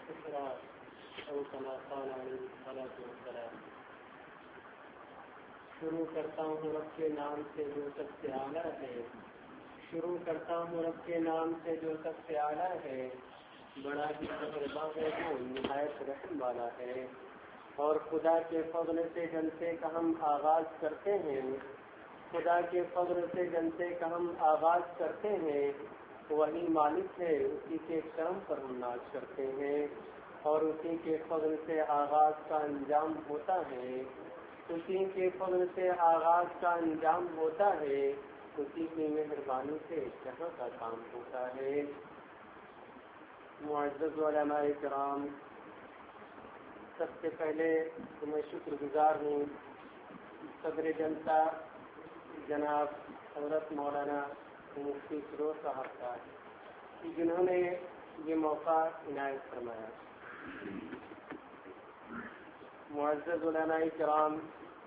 أو كما قال عليه الصلاة والسلام. شروع کرتا ہوں رب کے نام سے جو سب سے اعلیٰ ہے، شروع کرتا ہوں رب کے نام سے جو سب سے اعلیٰ ہے، بڑا ہی مہربان ہے وہ نہایت رحم والا ہے. اور خدا کے فضل سے جلسے کا ہم آغاز کرتے ہیں، خدا کے فضل سے جلسے کا ہم آغاز کرتے ہیں. وہی مالک ہے، اسی کے کرم پر ہم ناز کرتے ہیں، اور اسی کے فضل سے آغاز کا انجام ہوتا ہے، اسی کے فضل سے آغاز کا انجام ہوتا ہے، اسی کی مہربانی سے جہاں کا کام ہوتا ہے. معزز علماء کرام، سب سے پہلے میں شکر گزار ہوں صدر جلسہ جناب حضرت مولانا مفتی فیروز صاحب کا، جنہوں نے یہ موقع عنایت فرمایا. معزز علماء کرام،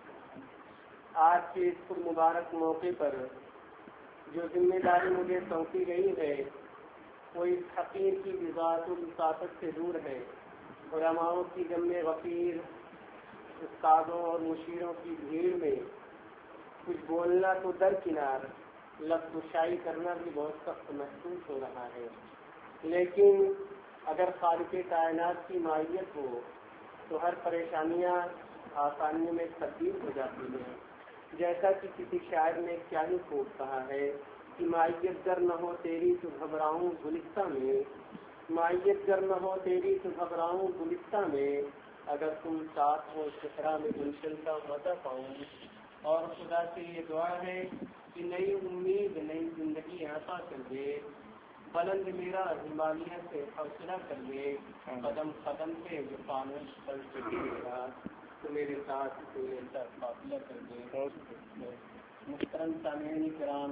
آج کے اس پر مبارک موقع پر جو ذمہ داری مجھے سونپی گئی ہے وہ اس حقیر کی بذات الطاقت سے دور ہے. علماؤں کی جمع غفیر، استادوں اور مشیروں کی بھیڑ میں کچھ بولنا تو درکنار، لفظ کشائی کرنا بھی بہت سخت محسوس ہو رہا ہے. لیکن اگر خالق کائنات کی مائیت ہو تو ہر پریشانیاں آسانیوں میں تبدیل ہو جاتی ہیں. جیسا کہ کسی شاعر نے کیا ہی خوب کہا ہے کہ مائیت گر نہ ہو تیری تو گھبراؤں گلستہ میں، مائیت گر نہ ہو تیری تو گھبراؤں گلستہ میں، اگر تم ساتھ ہو صحرا میں گلشن کا مزہ پاؤں. اور خدا سے یہ دعا ہے کہ نئی امید نئی زندگی عطا کر دے، بلند میرا ہمالیہ سے حوصلہ کر دے، قدم قدم پہ جو فانوس پر چڑھے تو میرے ساتھ فاصلہ کر دے. محترم سامعین کرام،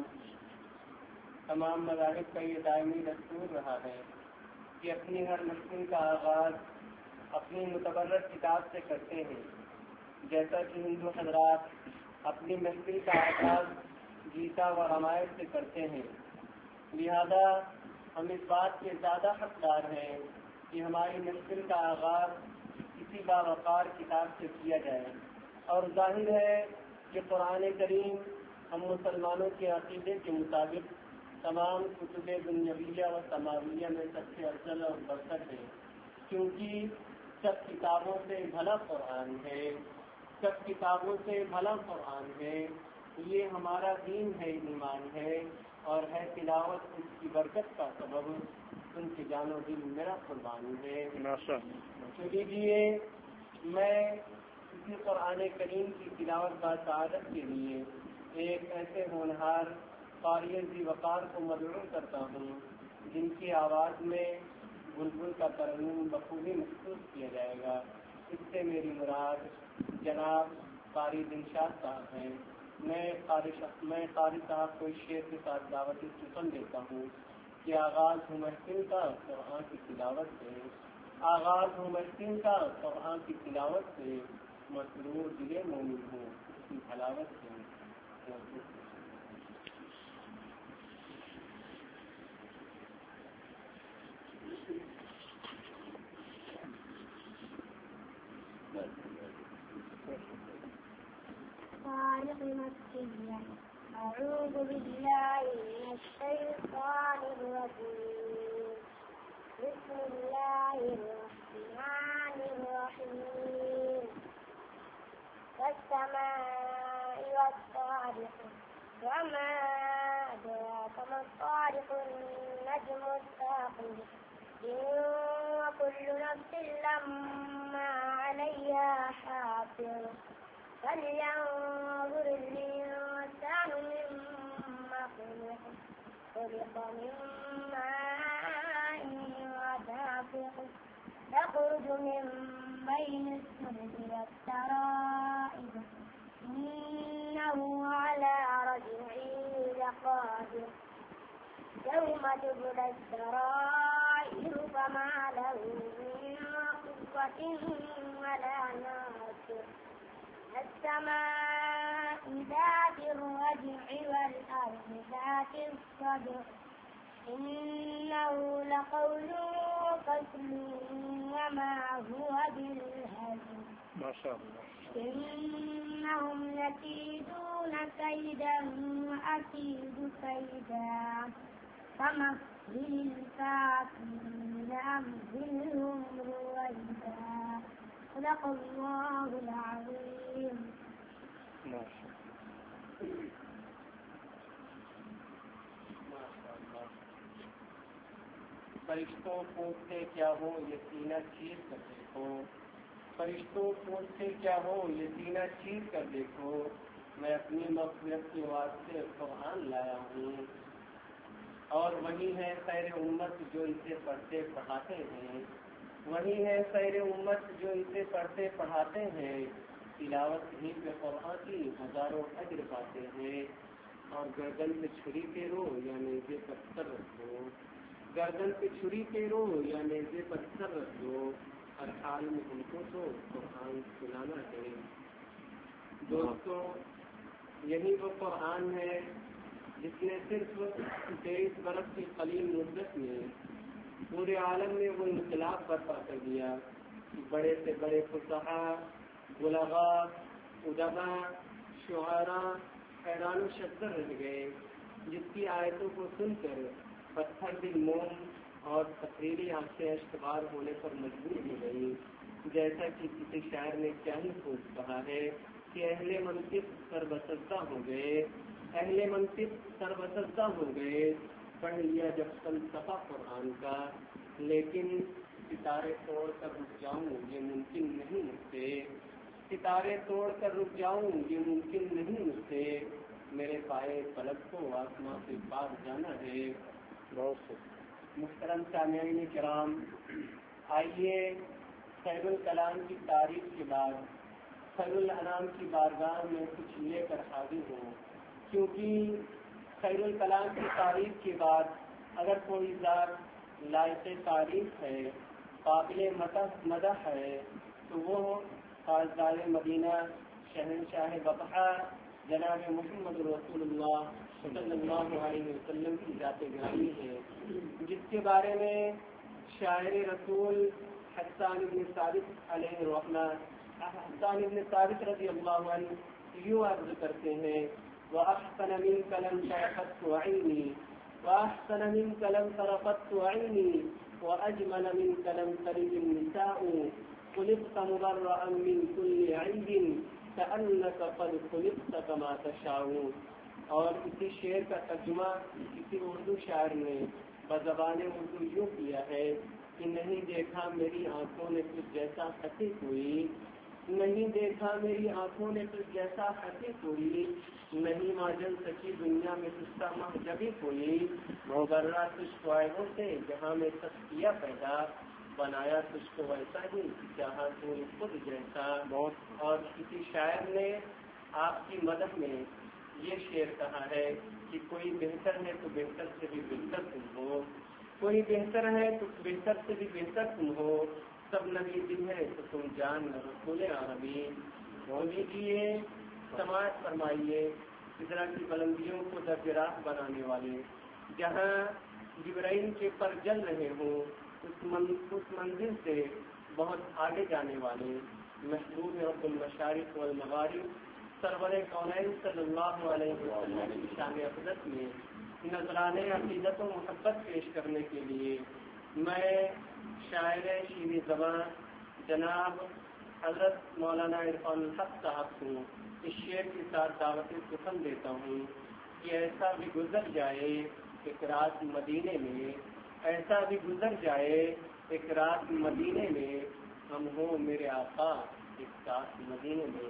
تمام مذاہب کا یہ دائمی دستور رہا ہے کہ اپنی ہر محفل کا آغاز اپنی متبرک کتاب سے کرتے ہیں. جیسا کہ ہندو حضرات اپنی محفل کا آغاز گیتا و رامائن سے کرتے ہیں، لہذا ہم اس بات کے زیادہ حقدار ہیں کہ ہماری محفل کا آغاز کسی باوقار کتاب سے کیا جائے. اور ظاہر ہے کہ قرآن کریم ہم مسلمانوں کے عقیدے کے مطابق تمام کتب دنیویہ و سماویہ میں سب سے افضل اور برتر ہے، کیونکہ سب کتابوں سے بھلا قرآن ہے، سب کتابوں سے بھلا قرآن ہے. یہ ہمارا دین ہے، ایمان ہے، اور ہے تلاوت اس کی برکت کا سبب. ان کی جان و دل میرا قربانی ہے. تو لیجیے میں اسی قرآن کریم کی تلاوت کا سعادت کے لیے ایک ایسے ہونہار قاری ذی وقار کو مدعو کرتا ہوں جن کی آواز میں بلبل کا ترنم بخوبی محسوس کیا جائے گا. اس سے میری مراد جناب قاری دلشاد صاحب ہیں. میں قاری صاحب کو اس شعر کے ساتھ دعوتی سخن دیتا ہوں کہ آغاز ہوں محفل کا قرآن کی تلاوت سے، آغاز ہوں محفل کا قرآن کی تلاوت سے، مسرور دل مومن ہوں اس کی حلاوت سے. أعوذ بالله من الشيطان الرجيم. بسم الله الرحمن الرحيم. والسماء والطارق وما أدراك ما الطارق النجم الثاقب إن كل نفس لما عليها حافظ فلينظر الإنسان مما خلق من ماء دافق يخرج من بين الصلب والترائب إنه على رجعه لقادر يوم تبلى السرائر فما له من قوة ولا ناصر. السماء ذات الرجع والأرض ذات الصدع إنه لقول فصل إنما هو بالهزل ما شاء الله. إنهم يكيدون كيدا وأكيد كيدا فمهل الكافرين أمهلهم رويدا صدق الله العظيم. ما شاء الله. فرشتوں پوچھتے کیا ہو یہ سینہ چیر کر دیکھو، فرشتوں پوچھتے کیا ہو یہ سینہ چیر کر دیکھو، میں اپنی مغفرت کے واسطے قرآن لایا ہوں، اور وہی ہے خیر امت جو اسے پڑھتے پڑھاتے ہیں، وہی ہے خیر امت جو اسے پڑھتے پڑھاتے ہیں، تلاوت ہی پہ قرآن کی ہزاروں اجر پاتے ہیں، اور گردن پہ چھری پھیرو یا نیزے پر سر رکھ دو، گردن پہ چھری پھیرو یا نیزے پر سر رکھ دو، ہر حال میں ان کو تو قرآن سنانا ہے۔ دوستوں، یہی وہ قرآن ہے جس نے صرف 23 برس کی قلیل مدت میں پورے عالم میں وہ انقلاب برپا کر دیا کہ بڑے سے بڑے فصحاء، بلغاء، ادبا، شعراء حیران و شکر رہ گئے، جس کی آیتوں کو سن کر پتھر دل موم اور تقریری آنکھیں اشتبار ہونے پر مجبور ہو گئی۔ جیسا کہ کسی شاعر نے کیا ہی خوب کہا ہے کہ اہل منطق سربسزدہ ہو گئے، اہل منطق سربسزدہ ہو گئے، پڑھ لیا جب فلسفہ قرآن کا، لیکن ستارے توڑ کر رک جاؤں یہ ممکن نہیں مجھ سے، ستارے توڑ کر رک جاؤں یہ ممکن نہیں مجھ سے، میرے پائے فلک کو آسمان سے پار جانا ہے۔ محترم سامعین کرام، آئیے خیر الکلام کی تعریف کے بعد خیر الانام کی بارگاہ میں کچھ لے کر حاضر ہوں، کیونکہ خیر الکلام کی تعریف کے بعد اگر کوئی ذات لائق تعریف ہے، قابل مدح ہے، تو وہ تاجدار مدینہ شہنشاہ بطحہ جناب محمد رسول اللہ صلی اللہ علیہ وسلم کی ذات گرامی ہے، جس کے بارے میں شاعر رسول حسان بن ثابت علیہ الرحمہ، حسان بن ثابت رضی اللہ عنہ یوں عرض کرتے ہیں: وَأَحْسَنَ مِنْكَ لَمْ تَرَقَتْ عَيْنِي وَأَحْسَنَ مِنْكَ لَمْ تَرَقَتْ عَيْنِي وَأَجْمَلَ مِنْكَ لَمْ تَلِدِ النِّسَاءُ خُلِقْتَ مُبَرَّأً مِنْ كُلِّ عَيْبٍ كَأَنَّكَ قَدْ خُلِقْتَ كَمَا تَشَاءُ۔ اور اسی شعر کا ترجمہ کسی اردو شاعر نے بزبان اردو یوں کیا ہے کہ نہیں دیکھا میری آنکھوں نے تجھ جیسا خطی کوئی، نہیں دیکھا میری آنکھوں نے تجھ جیسا خطی کوئی، نہیں ماجل سکی دنیا میں تجھ کا محجبی کوئی، مغرہ تجھ کو عیبوں سے جہاں میں سب کیا پیدا، بنایا تجھ کو ویسا ہی جہاں تو خود جیسا۔ اور کسی شاعر نے آپ کی مدد میں یہ شعر کہا ہے کہ کوئی بہتر ہے تو بہتر سے بھی بہتر تم ہو، کوئی بہتر ہے تو بہتر سے بھی بہتر تم ہو، سب نبی دل ہے تو تم جان رسول عربی ہو لیجیے۔ سماعت فرمائیے فضا کی بلندیوں کو درجراہ بنانے والے، جہاں جبرائیل کے پر جل رہے ہوں اس منزل سے بہت آگے جانے والے محبوب رب المشارق والمغارب سرور کونین صلی اللہ علیہ وسلم کی شان افضل میں نذرانے عقیدت و محبت پیش کرنے کے لیے میں شاعر شیریں زبان جناب حضرت مولانا عرفان الحق صاحب کو اس شعر کے ساتھ دعوت سخن دیتا ہوں کہ ایسا بھی گزر جائے ایک رات مدینے میں، ایسا بھی گزر جائے ایک رات مدینے میں، ہم ہوں میرے آقا ایک ساتھ مدینے میں۔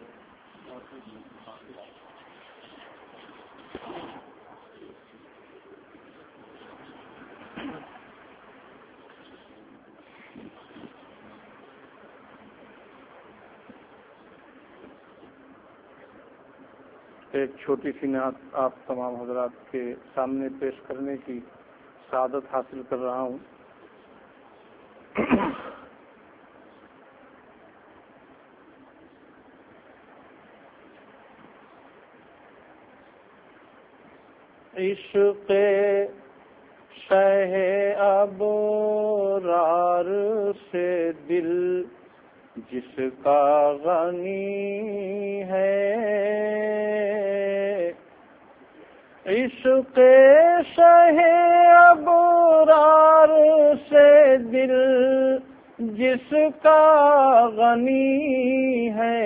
ایک چھوٹی سی نعت آپ تمام حضرات کے سامنے پیش کرنے کی سعادت حاصل کر رہا ہوں۔ عشق شہ ابرار سے دل جس کا غنی ہے، عشق شہ ابرار سے دل جس کا غنی ہے،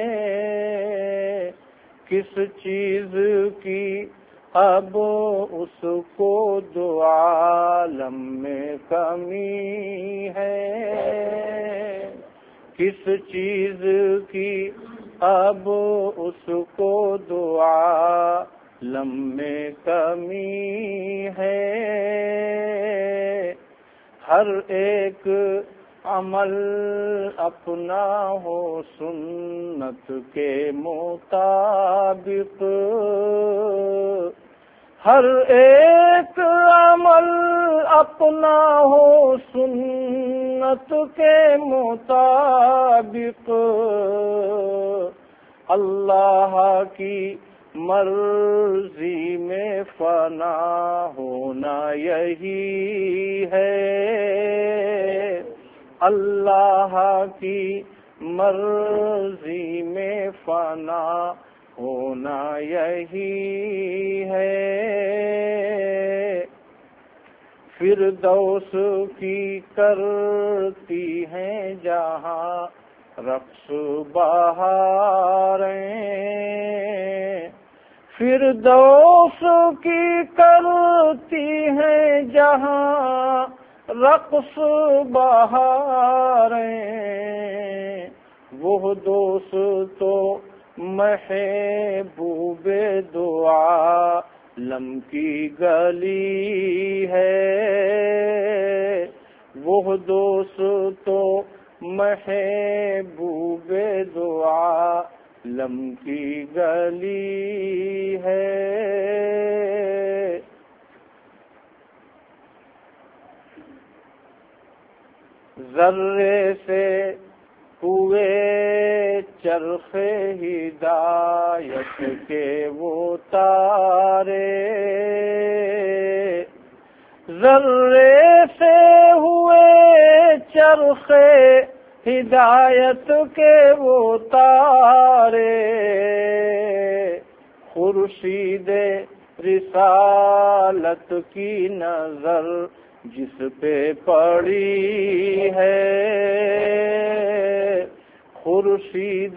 کس چیز کی اب اس کو دو عالم میں کمی ہے، کس چیز کی اب اس کو دو عالم میں کمی ہے، ہر ایک عمل اپنا ہو سنت کے مطابق، ہر ایک عمل اپنا ہو سنت کے مطابق، اللہ کی مرضی میں فنا ہونا یہی ہے، اللہ کی مرضی میں فنا ہونا یہی ہے، فردوس کی کرتی ہیں جہاں رقص بہاریں، فردوس کی کرتی ہیں جہاں رقص بہاریں، وہ دوست تو محبوب دو عالم کی گلی ہے، وہ دوست تو محبوب دو عالم کی گلی ہے، ذرے سے ہوئے چرخ ہدایت کے وہ تارے، ذرے سے ہوئے چرخ ہدایت کے وہ تارے، خورشید رسالت کی نظر جس پہ پڑی ہے، خورشید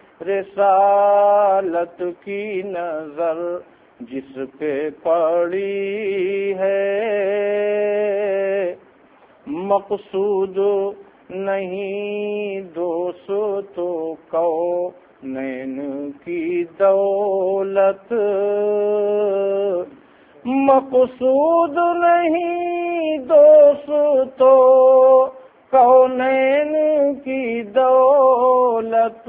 رسالت کی نظر جس پہ پڑی ہے، مقصود نہیں دوست کونین کی دولت، مقصود نہیں دوست کونین کی دولت،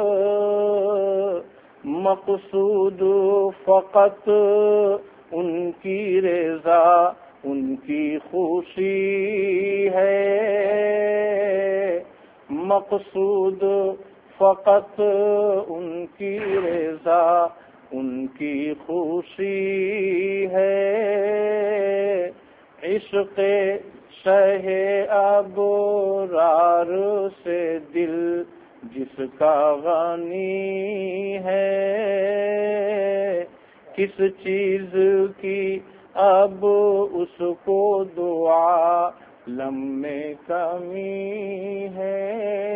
مقصود فقط ان کی رضا ان کی خوشی ہے، مقصود فقط ان کی رضا ان کی خوشی ہے، عشق شہ ابرار سے دل جس کا غنی ہے، کس چیز کی اب اس کو دو عالم میں کمی ہے،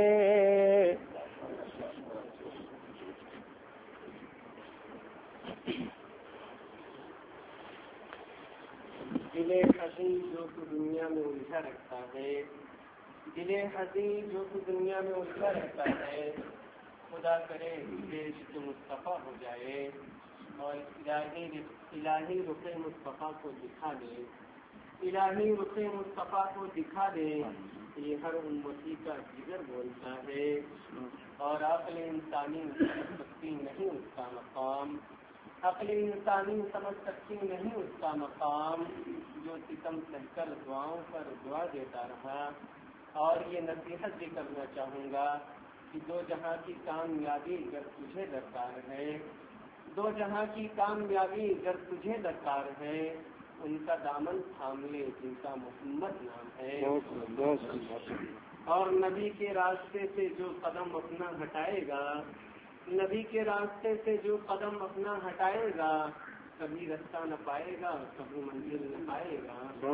دل حزین جو تو دنیا میں الجھا رکھتا ہے، دل حزین جو تو دنیا میں الجھا رکھتا ہے، خدا کرے دیش تو مصطفیٰ ہو جائے اور الہی رخ مصطفیٰ کو دکھا دے، الہی رخ مصطفیٰ کو دکھا دے، یہ ہر امتی کا جگر بولتا ہے، اور عقل انسانی سمجھ سکتی نہیں اس کا مقام، عقل انسانی سمجھ سکتی نہیں اس کا مقام، جو ستم سہ کر دعاؤں پر دعا دیتا رہا، اور یہ نصیحت بھی کرنا چاہوں گا کہ دو جہاں کی کامیابی اگر تجھے درکار ہے، دو جہاں کی کامیابی اگر تجھے درکار ہے، ان کا دامن تھام لے جن کا محمد نام ہے، اور نبی کے راستے سے جو قدم اپنا ہٹائے گا، نبی کے راستے سے جو قدم اپنا ہٹائے گا کبھی رستہ نہ پائے گا، کبھی منزل نہ پائے گا۔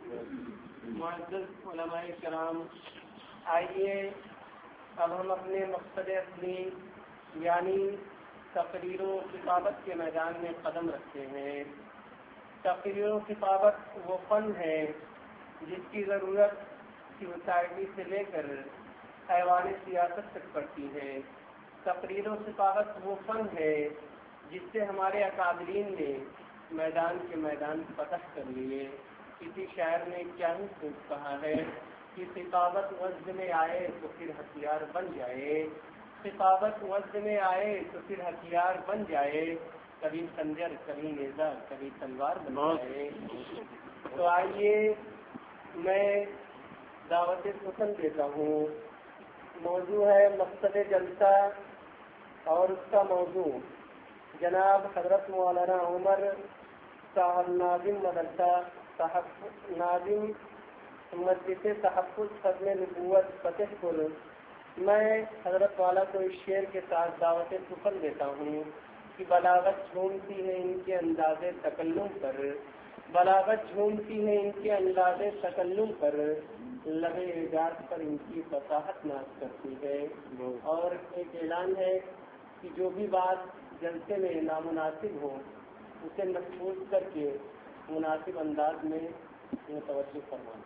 معزز علماء کرام، آئیے اب ہم اپنے مقصد اصلی یعنی تقریر و خطابت کے میدان میں قدم رکھتے ہیں۔ تقریر و خطابت وہ فن ہے جس کی ضرورت سوسائٹی سے لے کر ایوان سیاست تک پڑتی ہے۔ تقریر و خطابت وہ فن ہے جس سے ہمارے اکابرین نے میدان کے میدان فتح کر لیے۔ کسی شاعر نے کیا ہی خوب کہا ہے کہ خطابت وزن میں آئے تو پھر ہتھیار بن جائے، خطابت وزن میں آئے تو پھر ہتھیار بن جائے، کبھی خنجر کبھی نیزہ کبھی تلوار بن جائے۔ تو آئیے میں دعوت سخن دیتا ہوں۔ موضوع ہے مقصد جلسہ اور اس کا موضوع جناب حضرت مولانا عمر صاحب ناظم مدرسہ ناظم مسجد تحفظ ختم نبوت فتح پور، میں حضرت والا کو اس شعر کے ساتھ دعوت سخن دیتا ہوں کہ بلاغت جھومتی ہے ان کے انداز تکلم پر، بلاغت جھومتی ہے ان کے انداز تکلم پر، لبے اعجاز پر ان کی فصاحت ناز کرتی ہے۔ اور ایک اعلان ہے کہ جو بھی بات جلسے میں نامناسب ہو اسے محفوظ کر کے مناسب انداز میں متوجہ فرمائیں۔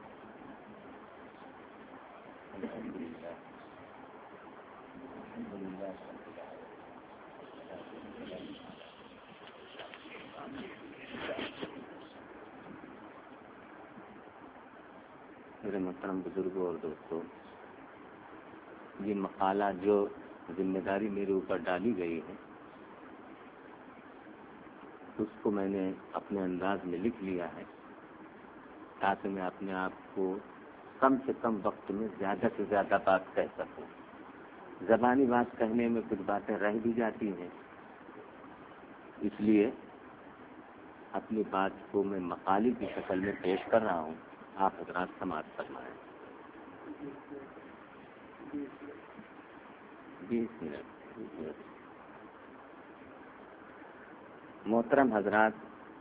میرے محترم بزرگوں اور دوستوں، یہ مقالہ جو ذمہ داری میرے اوپر ڈالی گئی ہے اس کو میں نے اپنے انداز میں لکھ لیا ہے تاکہ میں اپنے آپ کو کم سے کم وقت میں زیادہ سے زیادہ بات کہہ سکوں۔ زبانی بات کہنے میں کچھ باتیں رہ بھی جاتی ہیں، اس لیے اپنی بات کو میں مقالی کی شکل میں پیش کر رہا ہوں، آپ حضرات سماعت فرمائیں۔ 20 منٹ۔ محترم حضرات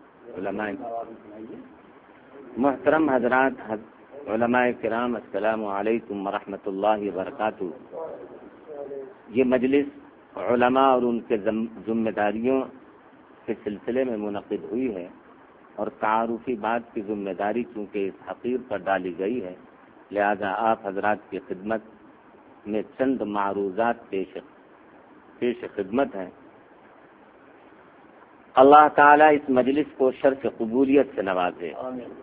علماء کرام، السلام علیکم ورحمۃ اللہ وبرکاتہ۔ یہ مجلس علماء اور ان کے ذمہ داریوں کے سلسلے میں منعقد ہوئی ہے اور تعارفی بات کی ذمہ داری چونکہ اس حقیر پر ڈالی گئی ہے، لہذا آپ حضرات کی خدمت میں چند معروضات پیش خدمت ہیں۔ اللہ تعالیٰ اس مجلس کو شرف قبولیت سے نوازے۔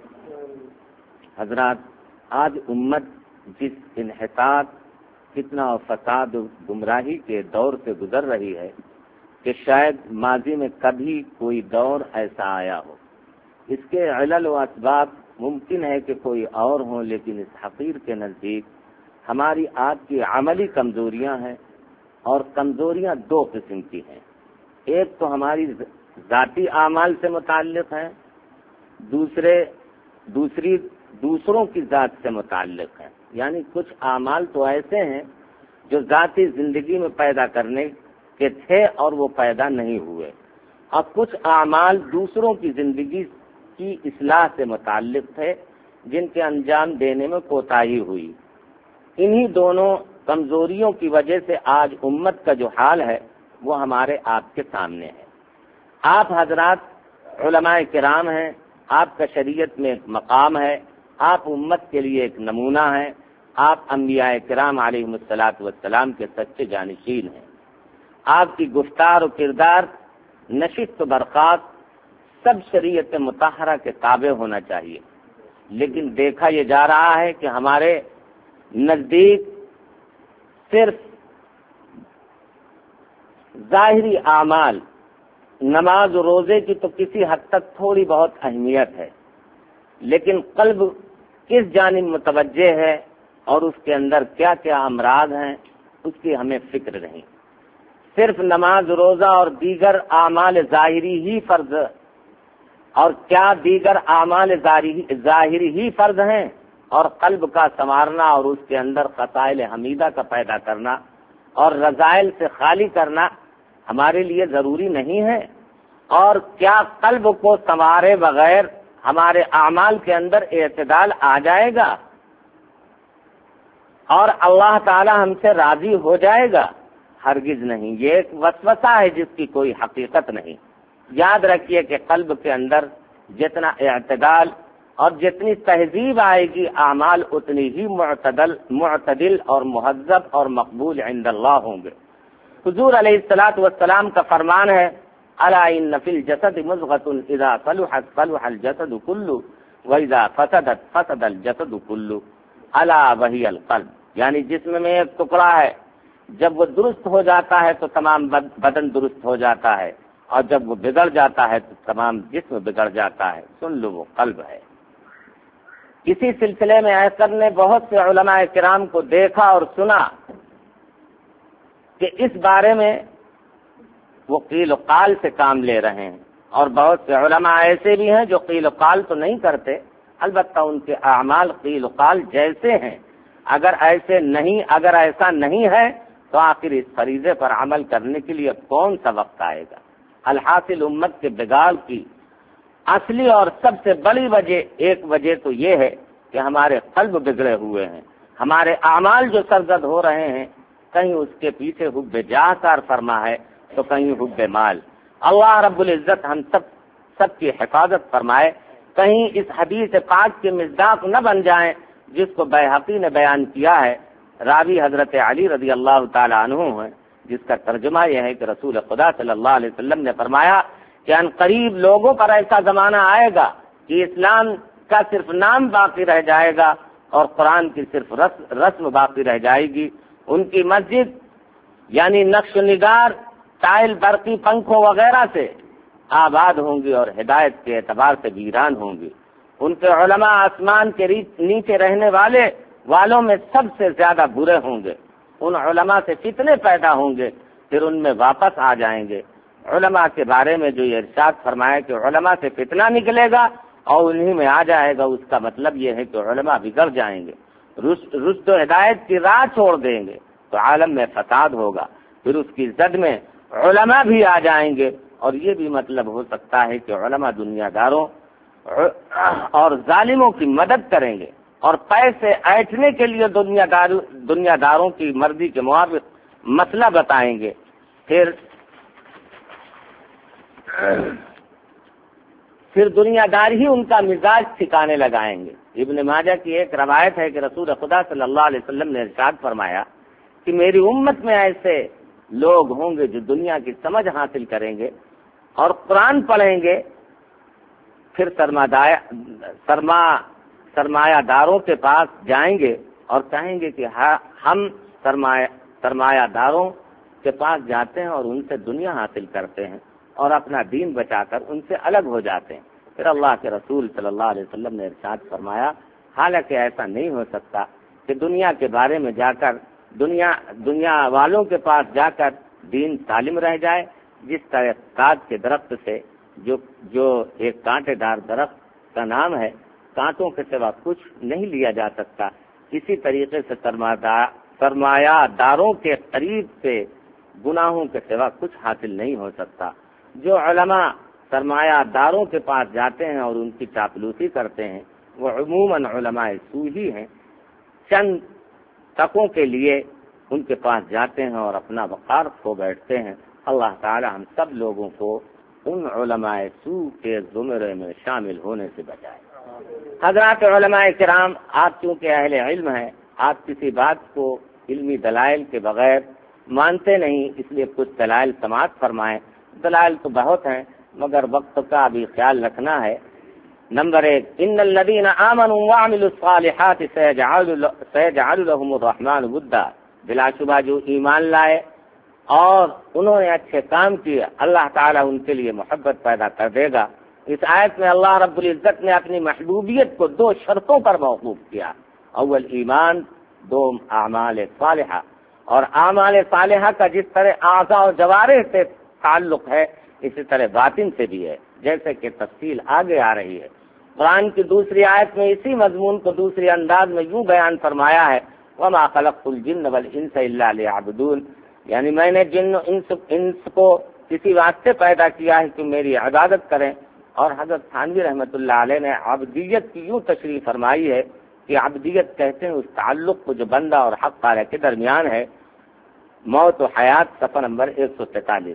حضرات، آج امت جس انحطاط، فتنہ و فساد و گمراہی کے دور سے گزر رہی ہے کہ شاید ماضی میں کبھی کوئی دور ایسا آیا ہو۔ اس کے علل و اسباب ممکن ہے کہ کوئی اور ہوں، لیکن اس حقیر کے نزدیک ہماری آپ کی عملی کمزوریاں ہیں، اور کمزوریاں دو قسم کی ہیں۔ ایک تو ہماری ذاتی اعمال سے متعلق ہیں، دوسروں کی ذات سے متعلق ہیں۔ یعنی کچھ اعمال تو ایسے ہیں جو ذاتی زندگی میں پیدا کرنے کے تھے اور وہ پیدا نہیں ہوئے، اور کچھ اعمال دوسروں کی زندگی کی اصلاح سے متعلق تھے جن کے انجام دینے میں کوتاہی ہوئی۔ انہی دونوں کمزوریوں کی وجہ سے آج امت کا جو حال ہے وہ ہمارے آپ کے سامنے ہے۔ آپ حضرات علماء کرام ہیں، آپ کا شریعت میں ایک مقام ہے، آپ امت کے لیے ایک نمونہ ہیں، آپ انبیاء کرام علیہم الصلاۃ والسلام کے سچے جانشین ہیں۔ آپ کی گفتار و کردار، نشست و برخاست سب شریعت مطہرہ کے تابع ہونا چاہیے، لیکن دیکھا یہ جا رہا ہے کہ ہمارے نزدیک صرف ظاہری اعمال، نماز و روزے کی تو کسی حد تک تھوڑی بہت اہمیت ہے، لیکن قلب کس جانب متوجہ ہے اور اس کے اندر کیا کیا امراض ہیں اس کی ہمیں فکر نہیں۔ صرف نماز روزہ اور دیگر اعمال ظاہری ہی فرض، اور کیا دیگر اعمال ظاہری ہی فرض ہیں؟ اور قلب کا سنوارنا اور اس کے اندر خصائل حمیدہ کا پیدا کرنا اور رذائل سے خالی کرنا ہمارے لیے ضروری نہیں ہے؟ اور کیا قلب کو سنوارے بغیر ہمارے اعمال کے اندر اعتدال آ جائے گا اور اللہ تعالی ہم سے راضی ہو جائے گا؟ ہرگز نہیں، یہ ایک وسوسہ ہے جس کی کوئی حقیقت نہیں۔ یاد رکھیے کہ قلب کے اندر جتنا اعتدال اور جتنی تہذیب آئے گی اعمال اتنی ہی معتدل اور مہذب اور مقبول عند اللہ ہوں گے۔ حضور علیہ الصلوۃ والسلام کا فرمان ہے الا ان فی الجسد مضغۃ اذا صلحت صلح الجسد كله واذا فسدت فسد الجسد كله الا وهي القلب، یعنی جسم میں ایک ٹکڑا ہے، جب وہ درست ہو جاتا ہے تو تمام بدن درست ہو جاتا ہے، اور جب وہ بگڑ جاتا ہے تو تمام جسم بگڑ جاتا ہے۔ سن لو، وہ قلب ہے۔ اسی سلسلے میں ایسر نے بہت سے علماء کرام کو دیکھا اور سنا کہ اس بارے میں وہ قیل و قال سے کام لے رہے ہیں، اور بہت سے علماء ایسے بھی ہیں جو قیل و قال تو نہیں کرتے، البتہ ان کے اعمال قیل و قال جیسے ہیں۔ اگر ایسا نہیں ہے تو آخر اس فریضے پر عمل کرنے کے لیے کون سا وقت آئے گا؟ الحاصل امت کے بگاڑ کی اصلی اور سب سے بڑی ایک وجہ تو یہ ہے کہ ہمارے قلب بگڑے ہوئے ہیں، ہمارے اعمال جو سرزد ہو رہے ہیں، کہیں اس کے پیچھے حب جاہ کار فرما ہے تو کہیں حب مال۔ اللہ رب العزت ہم سب کی حفاظت فرمائے، کہیں اس حدیث پاک کے مصداق نہ بن جائیں جس کو بیہقی نے بیان کیا ہے، راوی حضرت علی رضی اللہ تعالی عنہ ہے، جس کا ترجمہ یہ ہے کہ رسول خدا صلی اللہ علیہ وسلم نے فرمایا کہ ان قریب لوگوں پر ایسا زمانہ آئے گا کہ اسلام کا صرف نام باقی رہ جائے گا اور قرآن کی صرف رسم باقی رہ جائے گی۔ ان کی مسجد یعنی نقش و نگار، ٹائل، برقی پنکھوں وغیرہ سے آباد ہوں گی اور ہدایت کے اعتبار سے ویران ہوں گی۔ ان کے علماء آسمان کے نیچے رہنے والوں میں سب سے زیادہ برے ہوں گے۔ ان علماء سے فتنے پیدا ہوں گے، پھر ان میں واپس آ جائیں گے۔ علماء کے بارے میں جو یہ ارشاد فرمایا کہ علماء سے فتنہ نکلے گا اور انہی میں آ جائے گا، اس کا مطلب یہ ہے کہ علماء بگڑ جائیں گے، رشد و ہدایت کی راہ چھوڑ دیں گے تو عالم میں فساد ہوگا، پھر اس کی زد میں علماء بھی آ جائیں گے، اور یہ بھی مطلب ہو سکتا ہے کہ علماء دنیا داروں اور ظالموں کی مدد کریں گے اور پیسے ایٹھنے کے لیے دنیا داروں کی مرضی کے موافق مسئلہ بتائیں گے، پھر دنیا دار ہی ان کا مزاج ٹھکانے لگائیں گے۔ ابن ماجہ کی ایک روایت ہے کہ رسول خدا صلی اللہ علیہ وسلم نے ارشاد فرمایا کہ میری امت میں ایسے لوگ ہوں گے جو دنیا کی سمجھ حاصل کریں گے اور قرآن پڑھیں گے، پھر سرمایہ داروں کے پاس جائیں گے اور کہیں گے کہ ہم سرمایہ داروں کے پاس جاتے ہیں اور ان سے دنیا حاصل کرتے ہیں اور اپنا دین بچا کر ان سے الگ ہو جاتے ہیں۔ پھر اللہ کے رسول صلی اللہ علیہ وسلم نے ارشاد فرمایا حالانکہ ایسا نہیں ہو سکتا کہ دنیا کے بارے میں جا کر دنیا والوں کے پاس جا کر دین سالم رہ جائے، جس طرح ساگ کے درخت سے جو ایک کانٹے دار درخت کا نام ہے، کانٹوں کے سوا کچھ نہیں لیا جا سکتا، اسی طریقے سے سرمایہ داروں کے قریب سے گناہوں کے سوا کچھ حاصل نہیں ہو سکتا۔ جو علماء سرمایہ داروں کے پاس جاتے ہیں اور ان کی چاپلوسی کرتے ہیں وہ عموماً علماء سوء ہی ہیں، چند تقوں کے لیے ان کے پاس جاتے ہیں اور اپنا وقار کھو بیٹھتے ہیں۔ اللہ تعالی ہم سب لوگوں کو ان علماء سوء کے زمرے میں شامل ہونے سے بچائے۔ حضرات علماء کرام، آپ چونکہ اہل علم ہیں، آپ کسی بات کو علمی دلائل کے بغیر مانتے نہیں، اس لیے کچھ دلائل سماعت فرمائیں۔ دلائل تو بہت ہیں مگر وقت کا بھی خیال رکھنا ہے۔ نمبر 1، ان الذين آمنوا وعملوا الصالحات سيجعل لهم الرحمن ودا، بلا شبہ جو ایمان لائے اور انہوں نے اچھے کام کیے اللہ تعالیٰ ان کے لیے محبت پیدا کر دے گا۔ اس آیت میں اللہ رب العزت نے اپنی محبوبیت کو 2 شرطوں پر موقوف کیا، اول ایمان، دوم اعمال صالحہ۔ اور اعمال صالحہ کا جس طرح اعضاء و جوارح سے تعلق ہے اسی طرح باطن سے بھی ہے، جیسے کہ تفصیل آگے آ رہی ہے۔ قرآن کی دوسری آیت میں اسی مضمون کو دوسری انداز میں یوں بیان فرمایا ہے، وما خلقت الجن والانس الا لیعبدون، یعنی میں نے جن انس کو کسی واسطے پیدا کیا ہے کہ میری عبادت کریں۔ اور حضرت تھانوی رحمۃ اللہ علیہ نے عبدیت کی یوں تشریح فرمائی ہے کہ عبدیت کہتے ہیں اس تعلق کو جو بندہ اور حق خالق کے درمیان ہے۔ موت و حیات صفحہ نمبر 143۔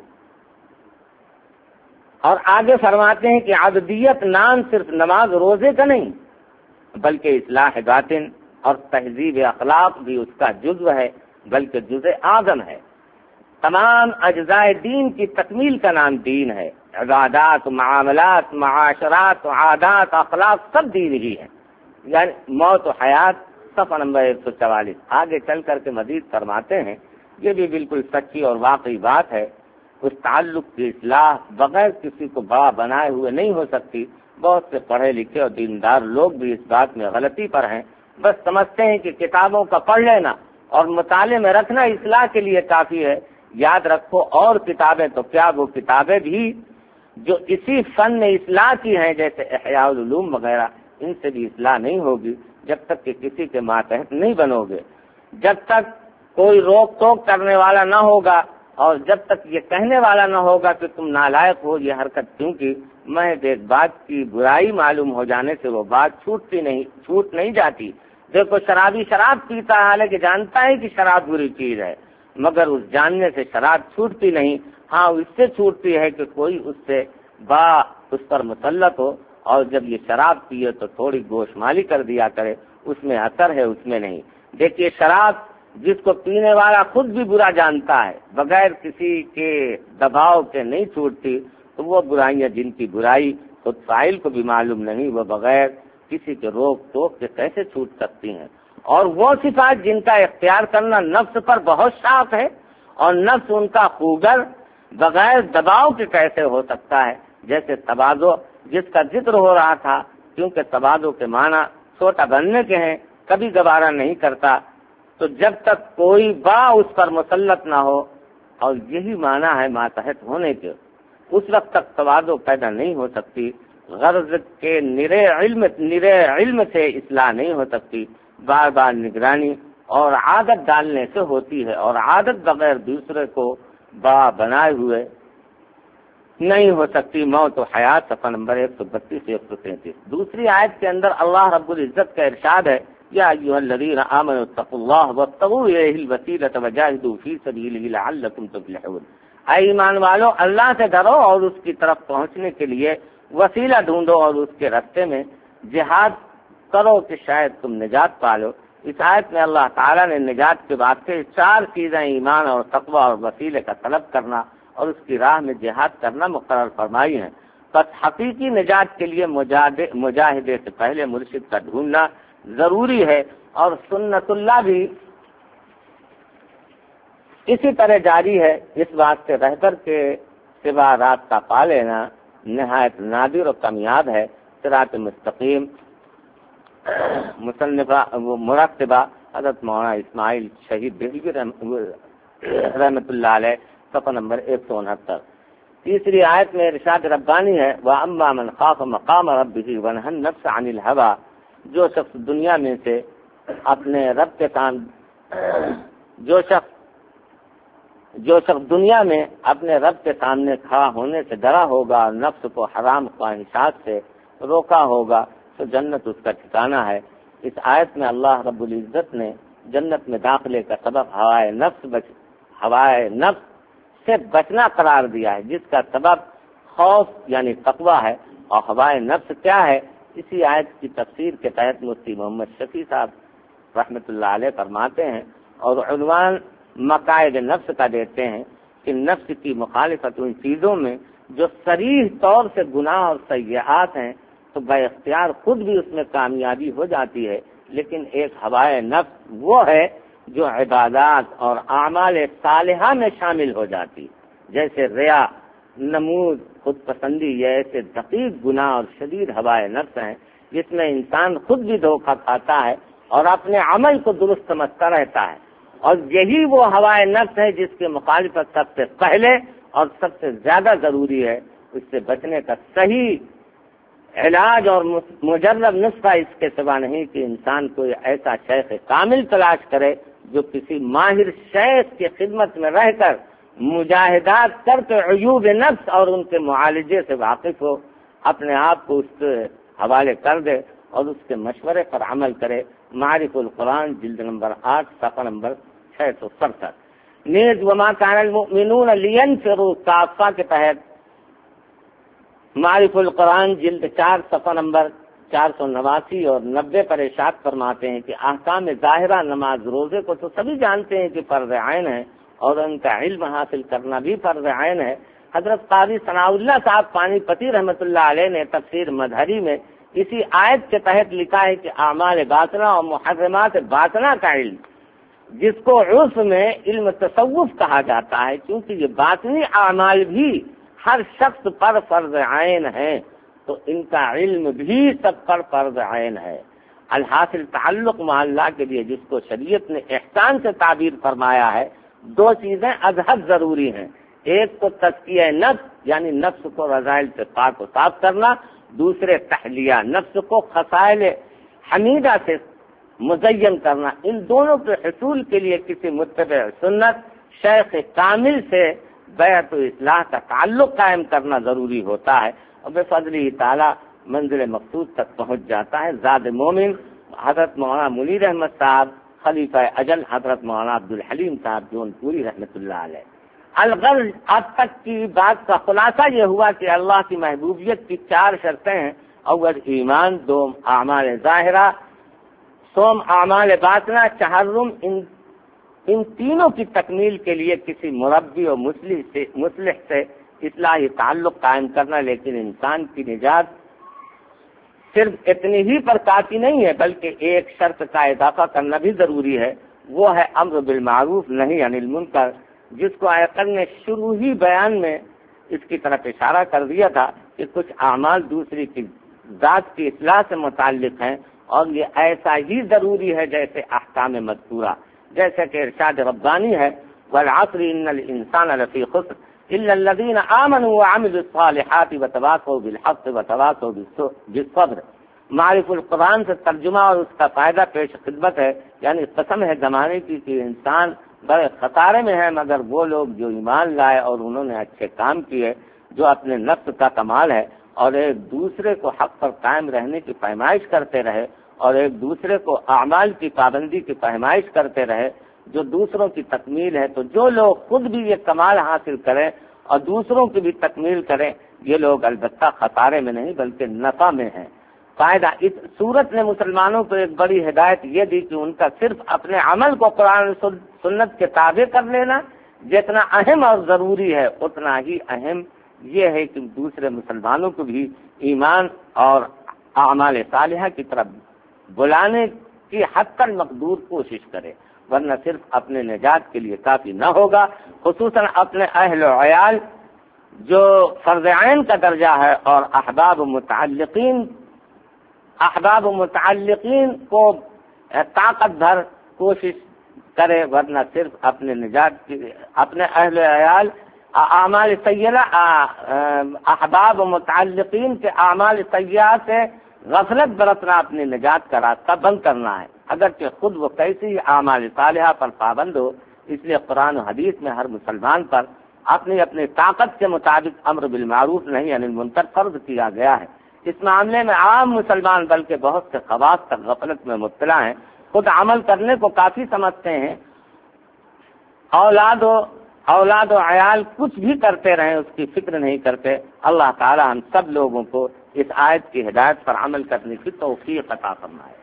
اور آگے فرماتے ہیں کہ عبدیت نام صرف نماز روزے کا نہیں بلکہ اصلاح باطن اور تہذیب اخلاق بھی اس کا جزو ہے، بلکہ جزء اعظم ہے۔ تمام اجزاء دین کی تکمیل کا نام دین ہے۔ عبادات، معاملات، معاشرات، عادات، اخلاق سب دین ہی ہے۔ یعنی موت و حیات صفحہ نمبر 144۔ آگے چل کر کے مزید فرماتے ہیں، یہ بھی بالکل سچی اور واقعی بات ہے، اس تعلق کی اصلاح بغیر کسی کو بڑا بنائے ہوئے نہیں ہو سکتی۔ بہت سے پڑھے لکھے اور دیندار لوگ بھی اس بات میں غلطی پر ہیں، بس سمجھتے ہیں کہ کتابوں کا پڑھ لینا اور مطالعے میں رکھنا اصلاح کے لیے کافی ہے۔ یاد رکھو اور کتابیں تو کیا، وہ کتابیں بھی جو اسی فن اصلاح کی ہیں جیسے احیاء العلوم وغیرہ، ان سے بھی اصلاح نہیں ہوگی جب تک کہ کسی کے ماتحت نہیں بنو گے، جب تک کوئی روک ٹوک کرنے والا نہ ہوگا اور جب تک یہ کہنے والا نہ ہوگا کہ تم نالائق ہو یہ حرکت کیوں کی۔ محض ایک بات کی برائی معلوم ہو جانے سے وہ بات چھوٹ نہیں جاتی۔ دیکھو شرابی شراب پیتا ہے حالانکہ جانتا ہے کہ شراب بری چیز ہے، مگر اس جاننے سے شراب چھوٹتی نہیں۔ ہاں اس سے چھوٹتی ہے کہ کوئی اس پر مسلط ہو اور جب یہ شراب پیے تو تھوڑی گوشمالی کر دیا کرے، اس میں اثر ہے، اس میں نہیں۔ دیکھیے شراب جس کو پینے والا خود بھی برا جانتا ہے، بغیر کسی کے دباؤ کے نہیں چھوٹتی، تو وہ برائیاں جن کی برائی خود فاعل کو بھی معلوم نہیں، وہ بغیر کسی کے روک ٹوک کے کیسے چھوٹ سکتی ہیں۔ اور وہ صفات جن کا اختیار کرنا نفس پر بہت شاق ہے اور نفس ان کا خوگر بغیر دباؤ کے کیسے ہو سکتا ہے، جیسے تواضع جس کا ذکر ہو رہا تھا، کیونکہ تواضع کے معنی چھوٹا بننے کے ہیں، کبھی گوارا نہیں کرتا، تو جب تک کوئی اس پر مسلط نہ ہو، اور یہی معنی ہے ماتحت ہونے کے، اس وقت تک تواضع پیدا نہیں ہو سکتی۔ غرض کے نرے علم سے اصلاح نہیں ہو سکتی، بار بار نگرانی اور عادت ڈالنے سے ہوتی ہے، اور عادت بغیر دوسرے کو بنائے ہوئے نہیں ہو سکتی۔ موت و حیات صفحہ نمبر 132 سے 133۔ دوسری آیت کے اندر اللہ رب العزت کا ارشاد ہے، یا ایھا الذین آمنوا اتقوا اللہ وابتغوا الیہ الوسیلۃ وجاہدوا فی سبیلہ لعلکم تفلحون۔ اے ایمان والو، اللہ سے ڈرو اور اس کی طرف پہنچنے کے لیے وسیلہ ڈھونڈو اور اس کے راستے میں جہاد کرو کہ شاید تم نجات پالو۔ اس آیت میں اللہ تعالیٰ نے نجات کے بعد سے 4 چیزیں ایمان اور تقوی اور وسیلے کا طلب کرنا اور اس کی راہ میں جہاد کرنا مقرر فرمائی ہیں۔ بس حقیقی نجات کے لیے مجاہدے سے پہلے مرشد کا ڈھونڈنا ضروری ہے، اور سنت اللہ بھی اسی طرح جاری ہے۔ اس بات سے رہبر کے سوا راستہ پا لینا نہایت نادر و کمیاب ہے۔ صراط مستقیم مصنفہ مرتبہ حضرت مولانا اسماعیل شہید دہلوی رحمۃ اللہ علیہ صفحہ نمبر 169۔ تیسری آیت میں ارشاد ربانی ہے، وَأَمَّا مَنْ خَافَ مَقَامَ رَبِّهِ وَنَهَى النَّفْسَ عَنِ الْهَوَىٰ، جو شخص دنیا میں سے اپنے رب کے جو شخص دنیا میں اپنے رب کے سامنے کھڑا ہونے سے ڈرا ہوگا اور نفس کو حرام خواہشات سے روکا ہوگا تو جنت اس کا ٹھکانہ ہے۔ اس آیت میں اللہ رب العزت نے جنت میں داخلے کا سبب ہوائے نفس سے بچنا قرار دیا ہے، جس کا سبب خوف یعنی تقویٰ ہے۔ اور ہوائے نفس کیا ہے، اسی آیت کی تفسیر کے تحت مفتی محمد شفیع صاحب رحمۃ اللہ علیہ فرماتے ہیں، اور عنوان مقاعد نفس کا دیتے ہیں کہ نفس کی مخالفت ان چیزوں میں جو صریح طور سے گناہ اور سیئات ہیں تو بے اختیار خود بھی اس میں کامیابی ہو جاتی ہے، لیکن ایک ہوائے نفس وہ ہے جو عبادات اور اعمال صالحہ میں شامل ہو جاتی، جیسے ریا، نمود، خود پسندی، یہ ایسے دقیق گناہ اور شدید ہوائے نفس ہیں جس میں انسان خود بھی دھوکہ کھاتا ہے اور اپنے عمل کو درست سمجھتا رہتا ہے، اور یہی وہ ہوائے نفس ہے جس کے مخالفت سب سے پہلے اور سب سے زیادہ ضروری ہے۔ اس سے بچنے کا صحیح علاج اور مجرب نسخہ اس کے سوا نہیں کہ انسان کوئی ایسا شیخ کامل تلاش کرے جو کسی ماہر شیخ کی خدمت میں رہ کر مجاہدات کر کے عیوب نفس اور ان کے معالجے سے واقف ہو، اپنے آپ کو اس کے حوالے کر دے اور اس کے مشورے پر عمل کرے۔ معارف القرآن جلد نمبر 8 صفحہ نمبر 667۔ نیز وما کان المؤمنون لینفروا کافہ کے تحت معارف القرآن جلد 4 صفحہ نمبر 489 اور 90 پر ارشاد فرماتے ہیں کہ احکام ظاہرہ نماز روزے کو تو سبھی جانتے ہیں کہ فرض عین ہے اور ان کا علم حاصل کرنا بھی فرض عین ہے۔ حضرت قاضی ثناء اللہ صاحب پانی پتی رحمۃ اللہ علیہ نے تفسیر مظہری میں اسی آیت کے تحت لکھا ہے کہ اعمال باطنہ اور محرمات باطنہ کا علم، جس کو عرف میں علم تصوف کہا جاتا ہے، کیونکہ یہ باطنی اعمال بھی ہر شخص پر فرض عین ہے، تو ان کا علم بھی سب پر فرض عین ہے۔ الحاصل تعلق مع اللہ کے لیے جس کو شریعت نے احسان سے تعبیر فرمایا ہے، دو چیزیں ازحد ضروری ہیں، ایک تو تزکیہ نفس یعنی نفس کو رذائل سے پاک و صاف کرنا، دوسرے تحلیہ نفس کو خصائل حمیدہ سے مزین کرنا۔ ان دونوں کے حصول کے لیے کسی متبع سنت شیخ کامل سے بیعت و اصلاح کا تعلق قائم کرنا ضروری ہوتا ہے، اور بفضلہ تعالی منزل مقصود تک پہنچ جاتا ہے۔ زاد مومن حضرت مولانا منیر احمد صاحب، خلیفہ اجل حضرت مولانا عبدالحلیم صاحب جون پوری رحمۃ اللہ علیہ۔ الغرض اب تک کی بات کا خلاصہ یہ ہوا کہ اللہ کی محبوبیت کی 4 شرطیں ہیں، اول ایمان، دوم اعمال ظاہرہ، سوم اعمال باطنہ، چہرم۔ ان تینوں کی تکمیل کے لیے کسی مربی اور مصلح سے اصلاحی تعلق قائم کرنا، لیکن انسان کی نجات صرف اتنی ہی پر کافی نہیں ہے، بلکہ ایک شرط کا اضافہ کرنا بھی ضروری ہے، وہ ہے امر بالمعروف نہی عن المنکر، جس کو آیت نے شروع ہی بیان میں اس کی طرف اشارہ کر دیا تھا کہ کچھ اعمال دوسری کی ذات کی اصلاح سے متعلق ہیں، اور یہ ایسا ہی ضروری ہے جیسے احکام مذکورہ، جیسے کہ ارشاد ربانی ہے والعصر ان الانسان لفی خسر الا الذین آمنوا وعملوا الصالحات وتواصوا بالحق وتواصوا بالصبر۔ معرف القرآن سے ترجمہ اور اس کا فائدہ پیش خدمت ہے، یعنی قسم ہے زمانے کی کہ انسان بڑے خسارے میں ہے مگر وہ لوگ جو ایمان لائے اور انہوں نے اچھے کام کیے، جو اپنے نفس کا کمال ہے، اور ایک دوسرے کو حق پر قائم رہنے کی پیمائش کرتے رہے، اور ایک دوسرے کو اعمال کی پابندی کی پیمائش کرتے رہے، جو دوسروں کی تکمیل ہے۔ تو جو لوگ خود بھی یہ کمال حاصل کریں اور دوسروں کی بھی تکمیل کریں، یہ لوگ البتہ خسارے میں نہیں بلکہ نفع میں ہیں۔ فائدہ، اس صورت نے مسلمانوں کو ایک بڑی ہدایت یہ دی کہ ان کا صرف اپنے عمل کو قرآن سنت کے تابع کر لینا جتنا اہم اور ضروری ہے، اتنا ہی اہم یہ ہے کہ دوسرے مسلمانوں کو بھی ایمان اور اعمال صالحہ کی طرف بلانے کی حد تک مقدور کوشش کرے، ورنہ صرف اپنے نجات کے لیے کافی نہ ہوگا، خصوصاً اپنے اہل و عیال جو فرض عین کا درجہ ہے، اور احباب و متعلقین کو طاقت بھر کوشش کرے، ورنہ صرف اپنے نجات کی، اپنے اہل و عیال اعمال سیئہ، احباب و متعلقین کے اعمال سیئہ سے غفلت برتنا اپنی نجات کا راستہ بند کرنا ہے، اگرچہ خود وہ کیسی اعمال صالحہ پر پابند ہو۔ اس لیے قرآن و حدیث میں ہر مسلمان پر اپنی اپنی طاقت کے مطابق امر بالمعروف نہی عن المنکر فرض کیا گیا ہے۔ اس معاملے میں عام مسلمان بلکہ بہت سے خواص تک غفلت میں مبتلا ہیں، خود عمل کرنے کو کافی سمجھتے ہیں، اولاد و عیال کچھ بھی کرتے رہیں اس کی فکر نہیں کرتے۔ اللہ تعالی ہم سب لوگوں کو اس آیت کی ہدایت پر عمل کرنے کی توفیق عطا فرمائے۔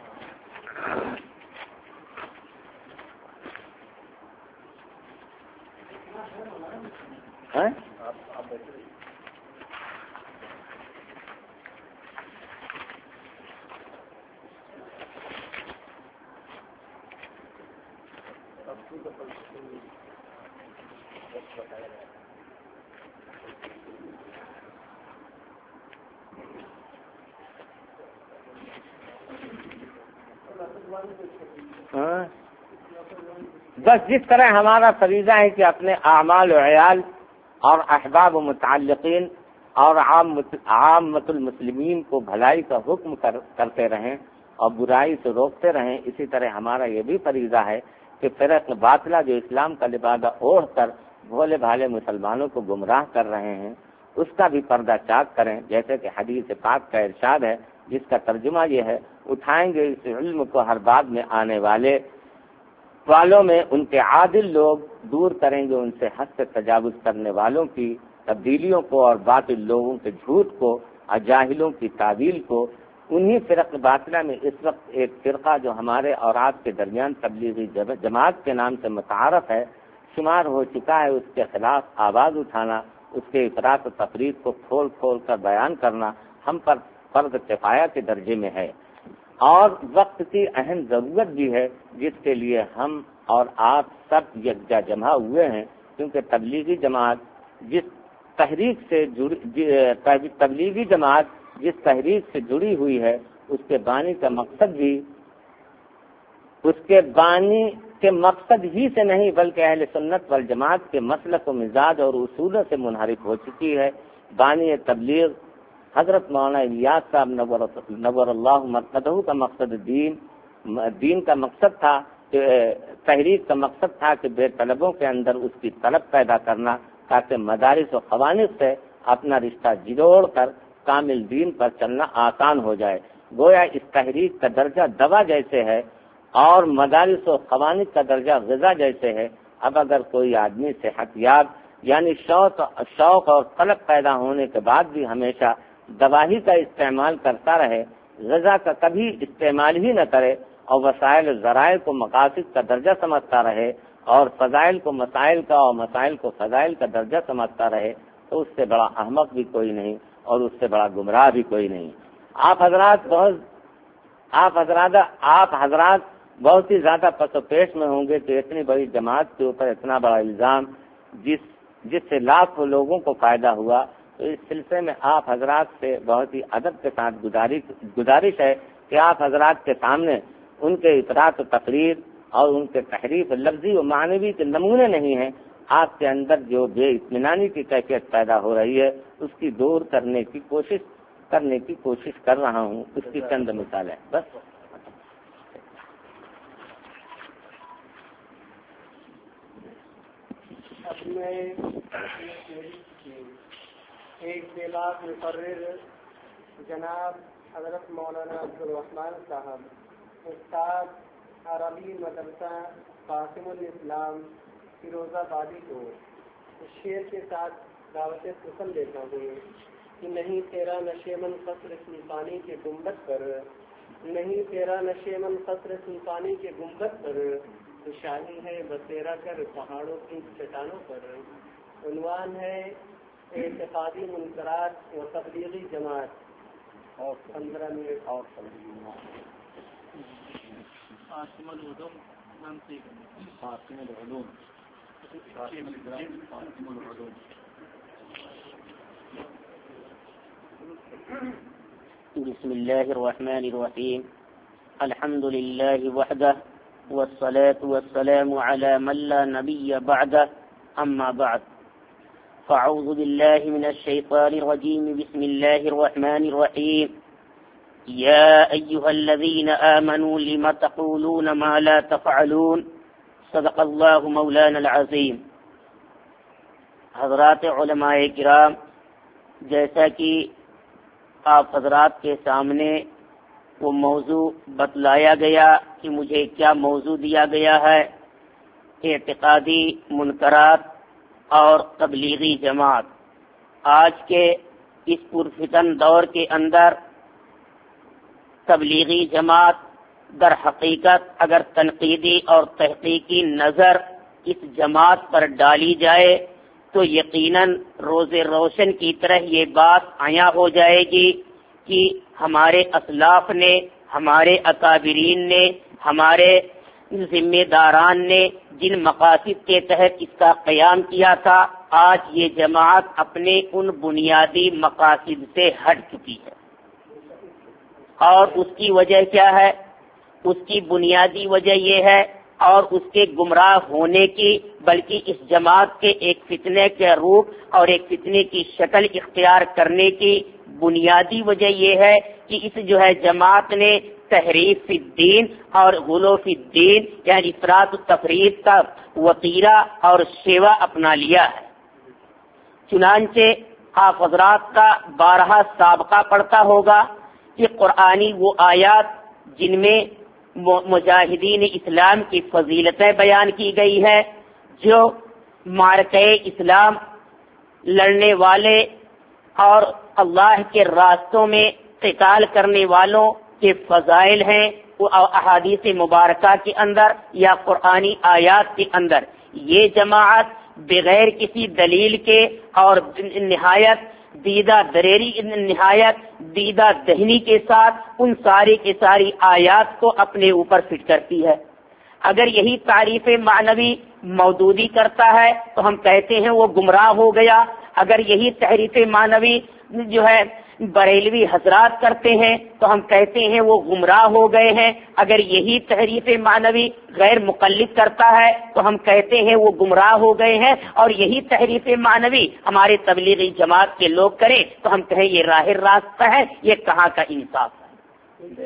بس جس طرح ہمارا فریضہ ہے کہ اپنے اعمال و عیال اور احباب و متعلقین اور عامت المسلمین کو بھلائی کا حکم کرتے رہیں اور برائی سے روکتے رہیں. اسی طرح ہمارا یہ بھی فریضہ ہے کہ فرق باطلہ جو اسلام کا لبادہ اوڑھ کر بھولے بھالے مسلمانوں کو گمراہ کر رہے ہیں اس کا بھی پردہ چاک کریں. جیسے کہ حدیث پاک کا ارشاد ہے جس کا ترجمہ یہ ہے، اٹھائیں گے اس علم کو ہر باب میں آنے والوں میں ان کے عادل لوگ، دور کریں گے ان سے حد سے تجاوز کرنے والوں کی تبدیلیوں کو اور باطل لوگوں کے جھوٹ کو اور جاہلوں کی تعویل کو. انہی فرق باطلہ میں اس وقت ایک فرقہ جو ہمارے اور آپ کے درمیان تبلیغی جماعت کے نام سے متعارف ہے شمار ہو چکا ہے. اس کے خلاف آواز اٹھانا، اس کے افراط و تفریط کو کھول کھول کر بیان کرنا ہم پر فرض کفایہ کے درجے میں ہے اور وقت کی اہم ضرورت بھی ہے جس کے لیے ہم اور آپ سب یکجا جمع ہوئے ہیں. کیونکہ تبلیغی جماعت جس تحریک سے جڑی ہوئی ہے اس کے بانی کا مقصد بھی اس کے بانی کے مقصد ہی سے نہیں بلکہ اہل سنت والجماعت کے مسلک و مزاج اور اصولوں سے منحرف ہو چکی ہے. بانی تبلیغ حضرت مولانا الیاس صاحب نور اللہ مرقدہ کا مقصد دین کا مقصد تھا، تحریک کا مقصد تھا کہ بے طلبوں کے اندر اس کی طلب پیدا کرنا تاکہ مدارس و خوانق سے اپنا رشتہ جوڑ کر کامل دین پر چلنا آسان ہو جائے. گویا اس تحریک کا درجہ دوا جیسے ہے اور مدارس و خوانق کا درجہ غذا جیسے ہے. اب اگر کوئی آدمی صحت یاب یعنی شوق اور طلب پیدا ہونے کے بعد بھی ہمیشہ دواہی کا استعمال کرتا رہے، غذا کا کبھی استعمال ہی نہ کرے اور وسائل ذرائع کو مقاصد کا درجہ سمجھتا رہے اور فضائل کو مسائل کا اور مسائل کو فضائل کا درجہ سمجھتا رہے تو اس سے بڑا احمق بھی کوئی نہیں اور اس سے بڑا گمراہ بھی کوئی نہیں. آپ حضرات بہت ہی زیادہ پس و پیش میں ہوں گے کہ اتنی بڑی جماعت کے اوپر اتنا بڑا الزام جس سے لاکھوں لوگوں کو فائدہ ہوا. تو اس سلسلے میں آپ حضرات سے بہت ہی ادب کے ساتھ گزارش ہے کہ آپ حضرات کے سامنے ان کے افراط و تقریر اور ان کے تحریف لفظی و معنوی کے نمونے نہیں ہیں. آپ کے اندر جو بے اطمینانی کی کیفیت پیدا ہو رہی ہے اس کی دور کرنے کی کوشش کر رہا ہوں. اس کی چند مثالیں بس. اپنے ایک بیلاق مقرر جناب حضرت مولانا عبدالرحمان صاحب استاد عربی مدرسہ قاسم الاسلام فیروز آبادی کو شعر کے ساتھ دعوت سخن دیتا ہوں کہ نہیں تیرا نشے من قصر سلطانی کے گنبد پر، نہیں تیرا نشے من قصر سلطانی کے گنبد پر، تو شاہی ہے بسیرا کر پہاڑوں کی چٹانوں پر. عنوان ہے اعتقادی منکرات و تبلیغی جماعت. اور 15 منٹ اور بسم اللہ الرحمن الرحیم. الحمد للہ وحدہ والصلاة والسلام على من لا نبي بعده. أما بعد فأعوذ بالله من الشيطان الرجيم. بسم الله الرحمن الرحيم. يا أيها الذين آمنوا لم تقولون ما لا تفعلون. صدق الله مولانا العظيم. حضرات علماء کرام، جیسا کہ آپ حضرات کے سامنے وہ موضوع بتلایا گیا کہ مجھے کیا موضوع دیا گیا ہے، اعتقادی منکرات اور تبلیغی جماعت. آج کے اس پرفتن دور کے اندر تبلیغی جماعت در حقیقت اگر تنقیدی اور تحقیقی نظر اس جماعت پر ڈالی جائے تو یقیناً روز روشن کی طرح یہ بات عیاں ہو جائے گی کہ ہمارے اسلاف نے، ہمارے اکابرین نے، ہمارے ذمہ داران نے جن مقاصد کے تحت اس کا قیام کیا تھا، آج یہ جماعت اپنے ان بنیادی مقاصد سے ہٹ چکی ہے. اور اس کی وجہ کیا ہے؟ اس کی بنیادی وجہ یہ ہے اور اس کے گمراہ ہونے کی، بلکہ اس جماعت کے ایک فتنے کے روپ اور ایک فتنے کی شکل اختیار کرنے کی بنیادی وجہ یہ ہے کہ اس جو ہے جماعت نے تحریف فی الدین اور غلو فی الدین یعنی افراط و تفریط کا وتیرہ اور شیوا اپنا لیا ہے۔ چنانچہ آپ حضرات کا بارہا سابقہ پڑتا ہوگا کہ قرآنی وہ آیات جن میں مجاہدین اسلام کی فضیلتیں بیان کی گئی ہے، جو معرکہ اسلام لڑنے والے اور اللہ کے راستوں میں قتال کرنے والوں کے فضائل ہیں، وہ احادیث مبارکہ کے اندر یا قرآنی آیات کے اندر یہ جماعت بغیر کسی دلیل کے اور نہایت دیدہ دریری نہایت دیدہ دہنی کے ساتھ ان ساری کی ساری آیات کو اپنے اوپر فٹ کرتی ہے۔ اگر یہی تعریف معنوی مودودی کرتا ہے تو ہم کہتے ہیں وہ گمراہ ہو گیا، اگر یہی تحریف معنوی جو ہے بریلوی حضرات کرتے ہیں تو ہم کہتے ہیں وہ گمراہ ہو گئے ہیں، اگر یہی تحریف معنوی غیر مقلد کرتا ہے تو ہم کہتے ہیں وہ گمراہ ہو گئے ہیں، اور یہی تحریف معنوی ہمارے تبلیغی جماعت کے لوگ کریں تو ہم کہیں یہ راہ راستہ ہے، یہ کہاں کا انصاف ہے۔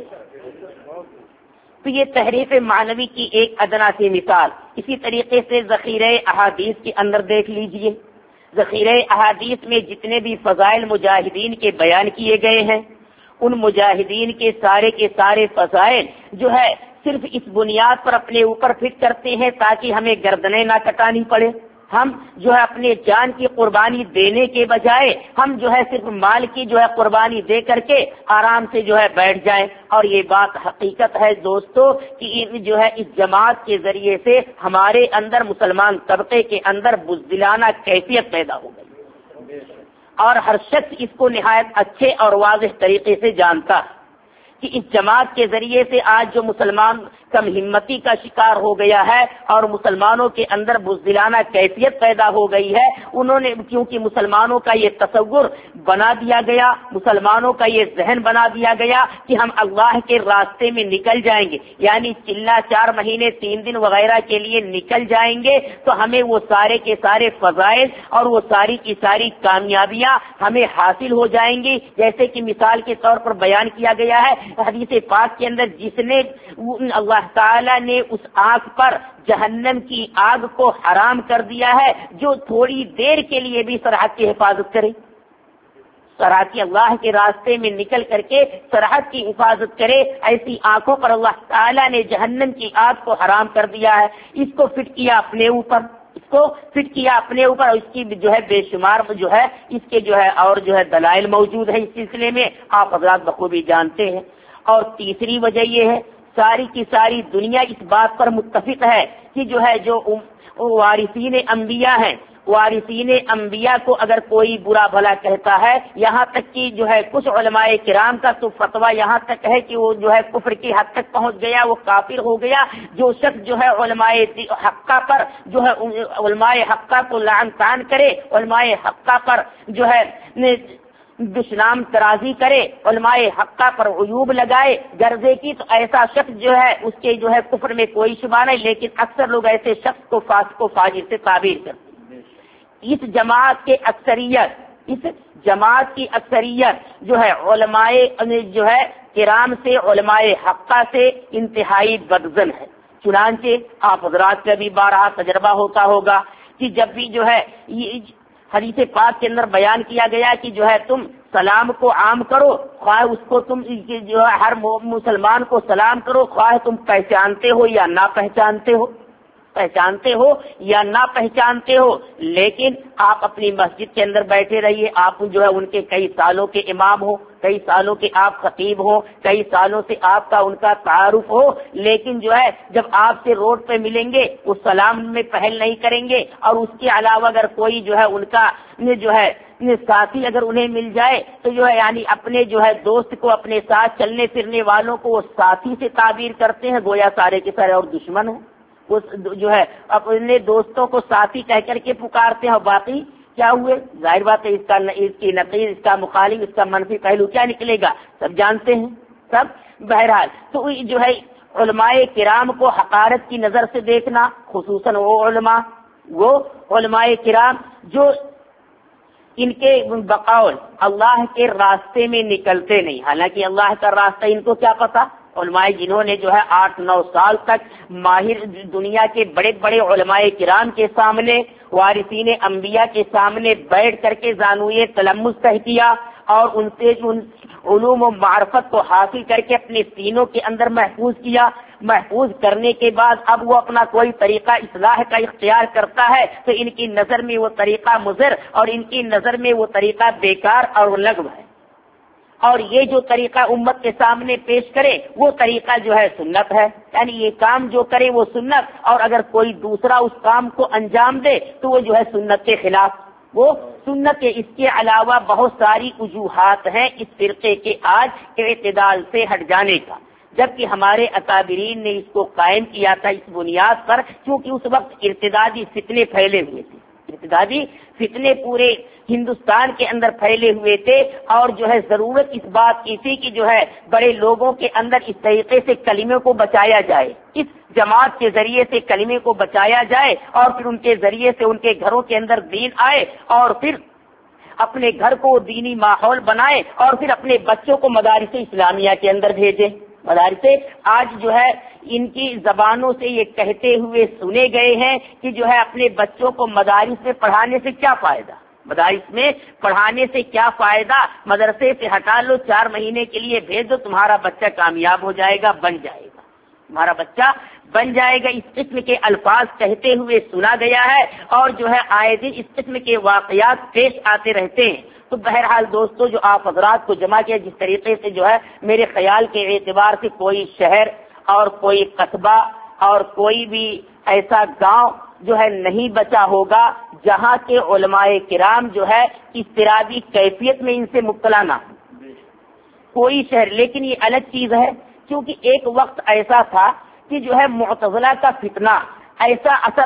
تو یہ تحریف معنوی کی ایک ادنا سی مثال۔ اسی طریقے سے ذخیرہ احادیث کے اندر دیکھ لیجئے، ذخیرہ احادیث میں جتنے بھی فضائل مجاہدین کے بیان کیے گئے ہیں، ان مجاہدین کے سارے فضائل جو ہے صرف اس بنیاد پر اپنے اوپر فٹ کرتے ہیں تاکہ ہمیں گردنیں نہ کٹانی پڑے۔ ہم جو ہے اپنے جان کی قربانی دینے کے بجائے ہم جو ہے صرف مال کی جو ہے قربانی دے کر کے آرام سے جو ہے بیٹھ جائیں، اور یہ بات حقیقت ہے دوستو کہ جو ہے اس جماعت کے ذریعے سے ہمارے اندر مسلمان طبقے کے اندر بزدلانہ کیفیت پیدا ہو گئی، اور ہر شخص اس کو نہایت اچھے اور واضح طریقے سے جانتا ہے کہ اس جماعت کے ذریعے سے آج جو مسلمان کم ہمتی کا شکار ہو گیا ہے اور مسلمانوں کے اندر بزدلانہ کیفیت پیدا ہو گئی ہے، انہوں نے کیونکہ مسلمانوں کا یہ تصور بنا دیا گیا، مسلمانوں کا یہ ذہن بنا دیا گیا کہ ہم اللہ کے راستے میں نکل جائیں گے، یعنی چلا 4 مہینے 3 دن وغیرہ کے لیے نکل جائیں گے تو ہمیں وہ سارے کے سارے فضائل اور وہ ساری کی ساری کامیابیاں ہمیں حاصل ہو جائیں گی۔ جیسے کہ مثال کے طور پر بیان کیا گیا ہے حدیث پاک کے اندر، جس نے اللہ تعالی نے اس آگ پر جہنم کی آگ کو حرام کر دیا ہے جو تھوڑی دیر کے لیے بھی سرحد کی حفاظت کرے، سرحد کی اللہ کے راستے میں نکل کر کے سرحد کی حفاظت کرے، ایسی آنکھوں پر اللہ تعالی نے جہنم کی آگ کو حرام کر دیا ہے۔ اس کو فٹ کیا اپنے اوپر، اس کو فٹ کیا اپنے اوپر، اور اس کی جو ہے بے شمار جو ہے اس کے جو ہے اور جو ہے دلائل موجود ہیں اس سلسلے میں، آپ حضرات بخوبی جانتے ہیں۔ اور تیسری وجہ یہ ہے، ساری کی ساری دنیا اس بات پر متفق ہے کہ جو ہے جو وارثین انبیاء ہیں، وارثین انبیاء کو اگر کوئی برا بھلا کہتا ہے، یہاں تک کہ جو ہے کچھ علماء کرام کا تو فتویٰ یہاں تک ہے کہ وہ جو ہے کفر کی حد تک پہنچ گیا، وہ کافر ہو گیا۔ جو شخص جو ہے علماء حقہ پر جو ہے علماء حقہ کو لعن طعن کرے، علماء حقہ پر جو ہے دشنام ترازی کرے، علماء حقہ پر عیوب لگائے غرضے کی، تو ایسا شخص جو ہے اس کے جو ہے کفر میں کوئی شبہ نہیں، لیکن اکثر لوگ ایسے شخص کو فاسق و فاجر سے تعبیر کرتے ہیں۔ اس جماعت کی اکثریت جو ہے علماء جو ہے کرام سے، علماء حقہ سے انتہائی بدظن ہے۔ چنانچہ آپ حضرات کا بھی بارہا تجربہ ہوتا ہوگا کہ جب بھی جو ہے حدیث پاک کے اندر بیان کیا گیا کہ جو ہے تم سلام کو عام کرو، خواہ اس کو تم جو ہے ہر مسلمان کو سلام کرو، خواہ تم پہچانتے ہو یا نہ پہچانتے ہو، لیکن آپ اپنی مسجد کے اندر بیٹھے رہیے، آپ جو ہے ان کے کئی سالوں کے امام ہو، کئی سالوں کے آپ خطیب ہو، کئی سالوں سے آپ کا ان کا تعارف ہو، لیکن جو ہے جب آپ سے روڈ پہ ملیں گے وہ سلام میں پہل نہیں کریں گے، اور اس کے علاوہ اگر کوئی جو ہے ان کا جو ہے ساتھی اگر انہیں مل جائے تو جو ہے یعنی اپنے جو ہے دوست کو، اپنے ساتھ چلنے پھرنے والوں کو وہ ساتھی سے تعبیر کرتے ہیں، گویا سارے کے سارے اور دشمن ہیں۔ وہ جو ہے اپنے دوستوں کو ساتھی کہہ کر کے پکارتے ہیں، اور باقی کیا ہوئے؟ ظاہر بات ہے اس کی نقیض، اس کا مخالف، اس کا منفی پہلو کیا نکلے گا، سب جانتے ہیں سب۔ بہرحال تو جو ہے علماء کرام کو حقارت کی نظر سے دیکھنا، خصوصاً وہ علماء کرام جو ان کے بقول اللہ کے راستے میں نکلتے نہیں، حالانکہ اللہ کا راستہ ان کو کیا پتا۔ علماء جنہوں نے جو ہے 8-9 سال تک ماہر دنیا کے بڑے بڑے علماء کرام کے سامنے، وارثین انبیاء کے سامنے بیٹھ کر کے زانوئے تلمس طے کیا اور ان سے علوم و معرفت کو حاصل کر کے اپنے سینوں کے اندر محفوظ کیا، محفوظ کرنے کے بعد اب وہ اپنا کوئی طریقہ اصلاح کا اختیار کرتا ہے تو ان کی نظر میں وہ طریقہ مضر اور ان کی نظر میں وہ طریقہ بیکار اور لغو ہے، اور یہ جو طریقہ امت کے سامنے پیش کرے وہ طریقہ جو ہے سنت ہے، یعنی یہ کام جو کرے وہ سنت، اور اگر کوئی دوسرا اس کام کو انجام دے تو وہ جو ہے سنت کے خلاف، وہ سنت کے۔ اس کے علاوہ بہت ساری وجوہات ہیں اس فرقے کے آج اعتدال سے ہٹ جانے کا، جبکہ ہمارے اکابرین نے اس کو قائم کیا تھا اس بنیاد پر کیونکہ اس وقت ارتدادی فتنے پھیلے ہوئے تھے، ارتدادی فتنے پورے ہندوستان کے اندر پھیلے ہوئے تھے، اور جو ہے ضرورت اس بات کی تھی کہ جو ہے بڑے لوگوں کے اندر اس طریقے سے کلمے کو بچایا جائے، اس جماعت کے ذریعے سے کلمے کو بچایا جائے، اور پھر ان کے ذریعے سے ان کے گھروں کے اندر دین آئے، اور پھر اپنے گھر کو دینی ماحول بنائے، اور پھر اپنے بچوں کو مدارس اسلامیہ کے اندر بھیجے۔ مدارس آج جو ہے ان کی زبانوں سے یہ کہتے ہوئے سنے گئے ہیں کہ جو ہے اپنے بچوں کو مدارس میں پڑھانے سے کیا فائدہ، مدارس میں پڑھانے سے کیا فائدہ، مدرسے سے ہٹا لو، 4 مہینے کے لیے بھیج دو، تمہارا بچہ کامیاب ہو جائے گا، بن جائے گا، تمہارا بچہ بن جائے گا، اس قسم کے الفاظ کہتے ہوئے سنا گیا ہے، اور جو ہے آئے دن اس قسم کے واقعات پیش آتے رہتے ہیں۔ تو بہرحال دوستو، جو آپ حضرات کو جمع کیا، جس طریقے سے جو ہے میرے خیال کے اعتبار سے کوئی شہر اور کوئی قصبہ اور کوئی بھی ایسا گاؤں جو ہے نہیں بچا ہوگا جہاں کے علماء کرام جو ہے اضطرابی کیفیت میں ان سے مبتلا نہ ہو، کوئی شہر۔ لیکن یہ الگ چیز ہے کیونکہ ایک وقت ایسا تھا کہ جو ہے معتزلہ کا فتنہ ایسا اثر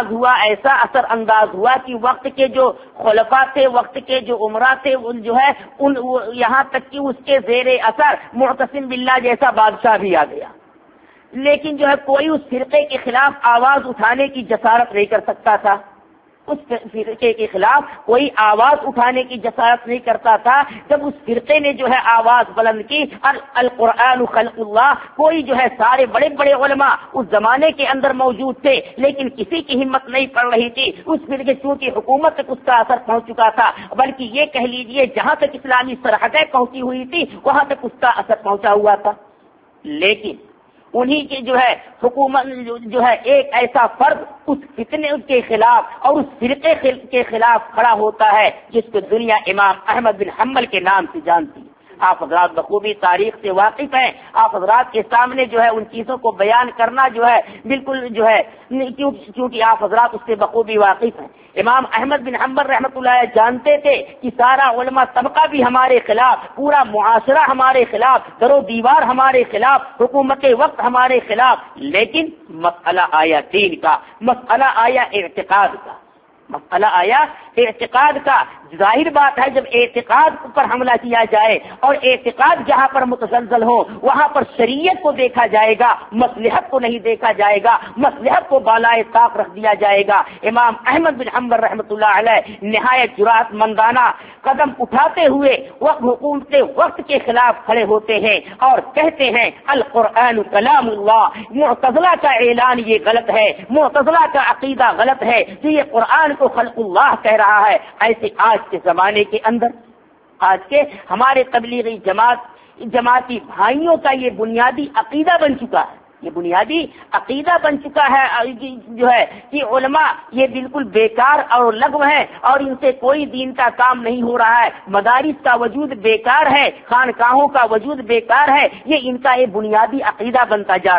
انداز ہوا کہ وقت کے جو خلفاء تھے، وقت کے جو عمرا تھے، جو ہے یہاں تک کہ اس کے زیر اثر معتصم باللہ جیسا بادشاہ بھی آ گیا، لیکن جو ہے کوئی اس فرقے کے خلاف آواز اٹھانے کی جسارت نہیں کر سکتا تھا، اس فرقے کے خلاف کوئی آواز اٹھانے کی جسارت نہیں کرتا تھا۔ جب اس فرقے نے جو ہے آواز بلند کی، القرآن خلق اللہ، کوئی جو ہے سارے بڑے بڑے علماء اس زمانے کے اندر موجود تھے، لیکن کسی کی ہمت نہیں پڑ رہی تھی اس فرقے، چونکہ حکومت تک اس کا اثر پہنچ چکا تھا، بلکہ یہ کہہ لیجئے جہاں تک اسلامی سرحدیں پہنچی ہوئی تھی وہاں تک اس کا اثر پہنچا ہوا تھا، لیکن انہی کی جو ہے حکومت جو ہے ایک ایسا فرد اس فتنے کے خلاف اور اس فرقے کے خلاف کھڑا ہوتا ہے جس کو دنیا امام احمد بن حنبل کے نام سے جانتی ہے۔ آپ حضرات بخوبی تاریخ سے واقف ہیں، آپ حضرات کے سامنے جو ہے ان چیزوں کو بیان کرنا جو ہے بالکل جو ہے کیونکہ آپ حضرات اس سے بخوبی واقف ہیں۔ امام احمد بن حنبل رحمۃ اللہ جانتے تھے کہ سارا علماء طبقہ بھی ہمارے خلاف، پورا معاشرہ ہمارے خلاف، در و دیوار ہمارے خلاف، حکومت وقت ہمارے خلاف، لیکن مسئلہ آیا دین کا، مسئلہ آیا اعتقاد کا، مسئلہ آیا اعتقاد کا۔ ظاہر بات ہے جب اعتقاد پر حملہ کیا جائے اور اعتقاد جہاں پر متزلزل ہو وہاں پر شریعت کو دیکھا جائے گا، مصلحت کو نہیں دیکھا جائے گا، مصلحت کو بالائے طاق رکھ دیا جائے گا۔ امام احمد بن حنبل رحمۃ اللہ علیہ نہایت جرأت مندانہ قدم اٹھاتے ہوئے حکومت وقت کے خلاف کھڑے ہوتے ہیں اور کہتے ہیں القرآن کلام اللہ۔ معتزلہ کا اعلان یہ غلط ہے، معتزلہ کا عقیدہ غلط ہے کہ یہ قرآن کو خلق اللہ کہہ رہا ہے۔ ایسے آج کے زمانے کے اندر آج کے ہمارے تبلیغی جماعتی بھائیوں کا یہ بنیادی عقیدہ بن چکا ہے، یہ بنیادی عقیدہ بن چکا ہے جو ہے کہ علماء یہ بالکل بیکار اور لغو ہیں اور ان سے کوئی دین کا کام نہیں ہو رہا ہے، مدارس کا وجود بیکار ہے، خانقاہوں کا وجود بیکار ہے، یہ ان کا یہ بنیادی عقیدہ بنتا جا رہا ہے۔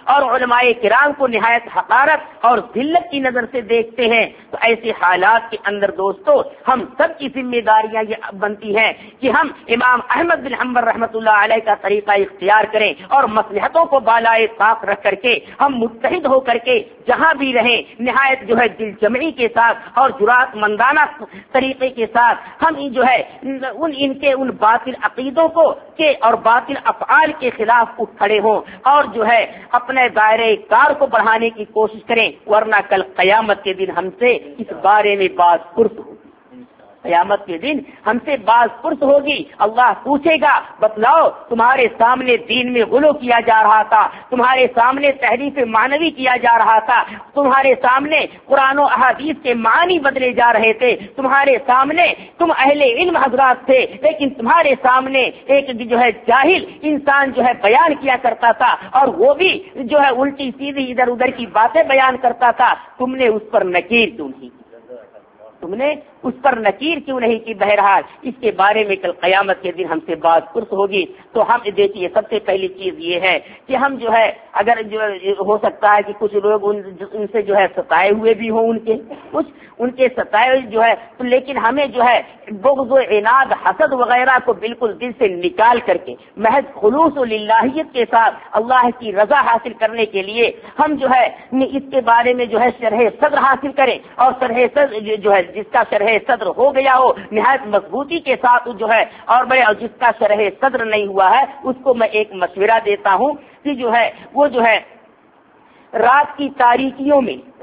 اور علماء کرام کو نہایت حقارت اور ذلت کی نظر سے دیکھتے ہیں، تو ایسے حالات کے اندر دوستو ہم سب کی ذمہ داریاں یہ بنتی ہیں کہ ہم امام احمد بن حنبل رحمۃ اللہ علیہ کا طریقہ اختیار کریں اور مصلحتوں کو بالائے طاق رکھ کر کے ہم متحد ہو کر کے جہاں بھی رہیں نہایت جو ہے دل جمعی کے ساتھ اور جرات مندانہ طریقے کے ساتھ ہم جو ہے ان باطل عقیدوں کو اور باطل افعال کے خلاف اٹھ کھڑے ہوں اور جو ہے اپنے دائرے کار کو بڑھانے کی کوشش کریں، ورنہ کل قیامت کے دن ہم سے اس بارے میں بات پرس ہوگی۔ قیامت کے دن ہم سے باز پرس ہوگی، اللہ پوچھے گا بتلاؤ تمہارے سامنے دین میں غلو کیا جا رہا تھا، تمہارے سامنے تحریف معنوی کیا جا رہا تھا، تمہارے سامنے قرآن و احادیث کے معنی بدلے جا رہے تھے، تمہارے سامنے تم اہل علم حضرات تھے، لیکن تمہارے سامنے ایک جو ہے جاہل انسان جو ہے بیان کیا کرتا تھا اور وہ بھی جو ہے الٹی سیدھی ادھر ادھر کی باتیں بیان کرتا تھا، تم نے اس پر نکیر کیوں نہیں کی؟ تم نے اس پر نکیر کیوں نہیں کی؟ بہرحال اس کے بارے میں کل قیامت کے دن ہم سے بات پرس ہوگی۔ تو ہم دیکھیے سب سے پہلی چیز یہ ہے کہ ہم جو ہے اگر جو ہو سکتا ہے کہ کچھ لوگ ان سے جو ہے ستائے ہوئے بھی ہوں، ان کے ستائے جو ہے، لیکن ہمیں جو ہے بغض و عناد حسد وغیرہ کو بالکل دل سے نکال کر کے محض خلوص و للہیت کے ساتھ اللہ کی رضا حاصل کرنے کے لیے ہم جو ہے اس کے بارے میں جو ہے شرح صدر حاصل کریں، اور شرح صدر جو ہے جس کا شرح صدر ہو گیا ہو نہایت مضبوطی کے ساتھ جو ہے، اور جس کا شرح صدر نہیں ہوا ہے اس کو میں ایک مشورہ دیتا ہوں کہ جو ہے وہ جو ہے رات کی تاریکیوں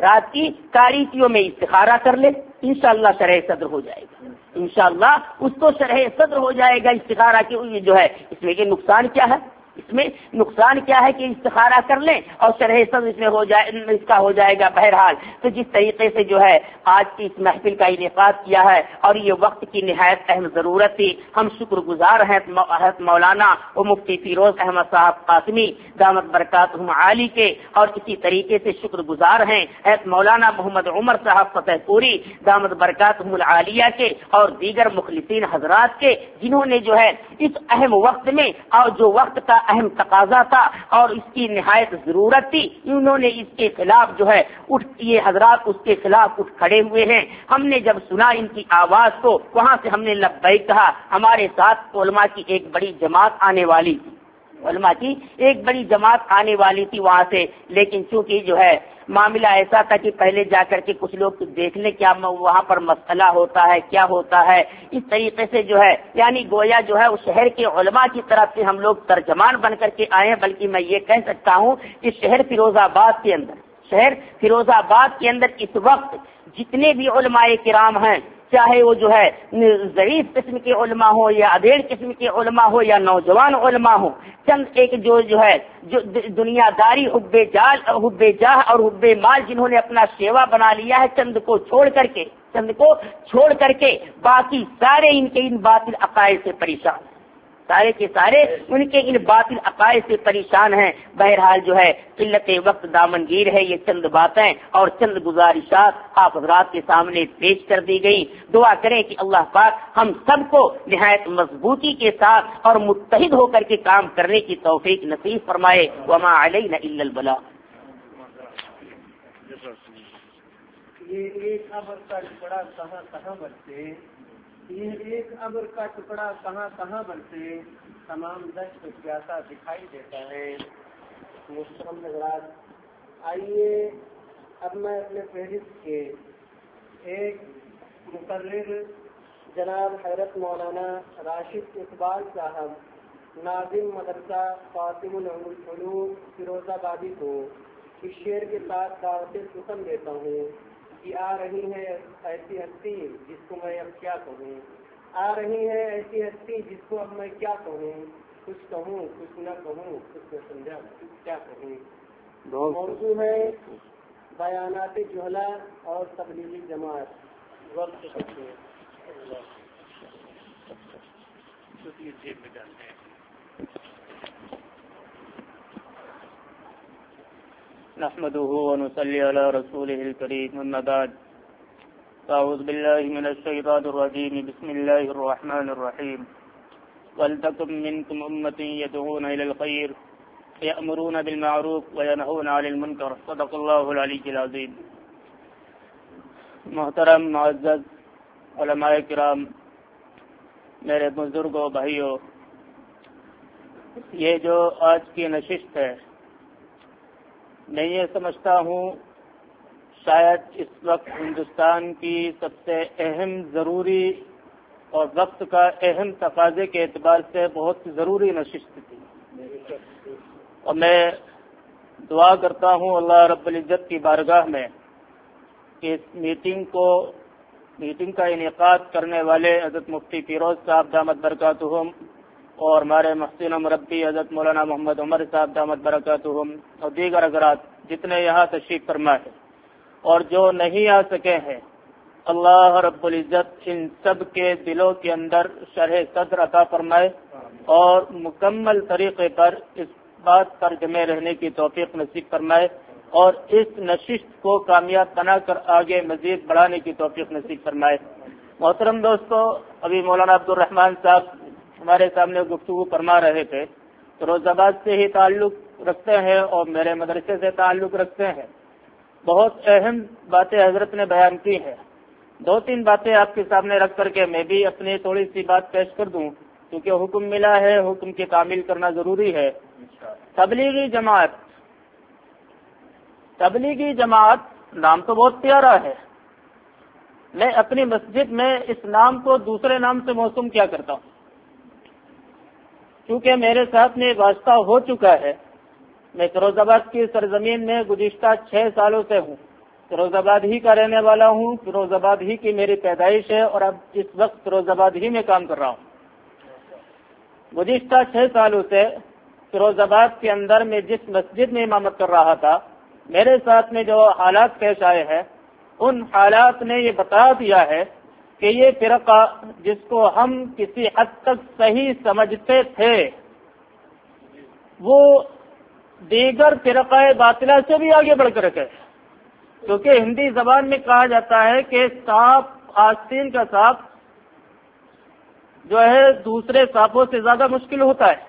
میں استخارہ کر لے، انشاءاللہ شرح صدر ہو جائے گا، انشاءاللہ اس کو شرح صدر ہو جائے گا استخارہ کی جو ہے۔ اس میں کہ نقصان کیا ہے؟ اس میں نقصان کیا ہے کہ استخارہ کر لیں اور شرح صدر اس میں اس کا ہو جائے گا۔ بہرحال تو جس طریقے سے جو ہے آج کی اس محفل کا انعقاد کیا ہے اور یہ وقت کی نہایت اہم ضرورت تھی، ہم شکر گزار ہیں مولانا و مفتی فیروز احمد صاحب قاسمی دامت برکاتہم عالی کے، اور اسی طریقے سے شکر گزار ہیں مولانا محمد عمر صاحب فتح پوری دامت برکاتہم العالیہ کے اور دیگر مخلصین حضرات کے، جنہوں نے جو ہے اس اہم وقت میں اور جو وقت کا اہم تقاضا تھا اور اس کی نہایت ضرورت تھی، انہوں نے اس کے خلاف جو ہے یہ حضرات اس کے خلاف اٹھ کھڑے ہوئے ہیں۔ ہم نے جب سنا ان کی آواز کو وہاں سے ہم نے لبیک کہا۔ ہمارے ساتھ علماء کی ایک بڑی جماعت آنے والی تھی، وہاں سے، لیکن چونکہ جو ہے معاملہ ایسا تھا کہ پہلے جا کر کے کچھ لوگ دیکھ لیں کیا وہاں پر مسئلہ ہوتا ہے، کیا ہوتا ہے، اس طریقے سے جو ہے یعنی گویا جو ہے اس شہر کے علماء کی طرف سے ہم لوگ ترجمان بن کر کے آئے ہیں، بلکہ میں یہ کہہ سکتا ہوں کہ شہر فیروز آباد کے اندر اس وقت جتنے بھی علماء کرام ہیں، چاہے وہ جو ہے ضعیف قسم کے علماء ہو یا ادھیڑ قسم کے علماء ہو یا نوجوان علماء ہو، چند ایک جو ہے جو دنیا داری حب جاہ اور حب مال جنہوں نے اپنا شیوا بنا لیا ہے، چند کو چھوڑ کر کے باقی سارے ان کے ان باطل عقائد سے پریشان، سارے کے سارے ان کے ان باطل عقائد سے پریشان ہیں۔ بہرحال جو ہے قلت وقت دامنگیر ہے، یہ چند باتیں اور چند گزارشات آپ حضرات کے سامنے پیش کر دی گئی۔ دعا کریں کہ اللہ پاک ہم سب کو نہایت مضبوطی کے ساتھ اور متحد ہو کر کے کام کرنے کی توفیق نصیب فرمائے۔ وما علینا الا البلاغ۔ یہ ایک ابر کا ٹکڑا کہاں برسے، یہ ایک ابر کا ٹکڑا کہاں برسے، تمام دشت پیاسا دکھائی دیتا ہے۔ محترم حضرات، آئیے اب میں اپنے فہرست کے ایک مقرر جناب حضرت مولانا راشد اقبال صاحب ناظم مدرسہ قاسم العلوم فیروز آبادی کو اس شعر کے ساتھ دعوت سخن دیتا ہوں کہ آ رہی ہے ایسی ہستی جس کو میں اب کیا کہوں، آ رہی ہے ایسی ہستی جس کو اب میں کیا کہوں، کچھ کہوں کچھ نہ کہوں، کچھ نہ سمجھا کیا کہوں۔ موضوع ہے بیانات جہلا اور تبلیغی جماعت۔ وقت نحمده ونصلي على رسوله الكريم، أما بعد، أعوذ بالله من الشيطان الرجيم، بسم الله الرحمن الرحيم، ولتكن منكم أمة يدعون إلى الخير يأمرون بالمعروف وينهون عن المنكر صدق اللہ العلی العظیم۔ محترم معزز علماء کرام، میرے بزرگوں بھائیوں، یہ جو آج کی نشست ہے، میں یہ سمجھتا ہوں شاید اس وقت ہندوستان کی سب سے اہم ضروری اور وقت کا اہم تقاضے کے اعتبار سے بہت ضروری نشست تھی، اور میں دعا کرتا ہوں اللہ رب العزت کی بارگاہ میں کہ اس میٹنگ کا انعقاد کرنے والے حضرت مفتی فیروز صاحب دامت برکاتہم اور ہمارے محسن مربی حضرت مولانا محمد عمر صاحب دامت برکاتہم اور دیگر حضرات جتنے یہاں تشریف فرما ہے اور جو نہیں آ سکے ہیں، اللہ رب العزت ان سب کے دلوں کے اندر شرح صدر عطا فرمائے اور مکمل طریقے پر اس بات پر جمع رہنے کی توفیق نصیب فرمائے اور اس نشست کو کامیاب بنا کر آگے مزید بڑھانے کی توفیق نصیب فرمائے۔ محترم دوستو، ابھی مولانا عبد الرحمان صاحب ہمارے سامنے گفتگو فرما رہے تھے، فیروز آباد سے ہی تعلق رکھتے ہیں اور میرے مدرسے سے تعلق رکھتے ہیں۔ بہت اہم باتیں حضرت نے بیان کی ہیں، 2-3 باتیں آپ کے سامنے رکھ کر کے میں بھی اپنی تھوڑی سی بات پیش کر دوں، کیونکہ حکم ملا ہے، حکم کی تعمیل کرنا ضروری ہے۔ تبلیغی جماعت نام تو بہت پیارا ہے، میں اپنی مسجد میں اس نام کو دوسرے نام سے موسوم کیا کرتا ہوں، کیونکہ میرے ساتھ میں واسطہ ہو چکا ہے۔ میں فیروز آباد کی سرزمین میں گزشتہ 6 سالوں سے ہوں، فیروز آباد ہی کا رہنے والا ہوں، فیروز آباد ہی کی میری پیدائش ہے اور اب اس وقت فیروز آباد ہی میں کام کر رہا ہوں۔ گزشتہ 6 سالوں سے فیروز آباد کے اندر میں جس مسجد میں امامت کر رہا تھا، میرے ساتھ میں جو حالات پیش آئے ہیں، ان حالات نے یہ بتا دیا ہے کہ یہ فرقہ جس کو ہم کسی حد تک صحیح سمجھتے تھے، وہ دیگر فرقہ باطلہ سے بھی آگے بڑھ کر رکھے، کیونکہ ہندی زبان میں کہا جاتا ہے کہ سانپ، آستین کا سانپ جو ہے دوسرے سانپوں سے زیادہ مشکل ہوتا ہے۔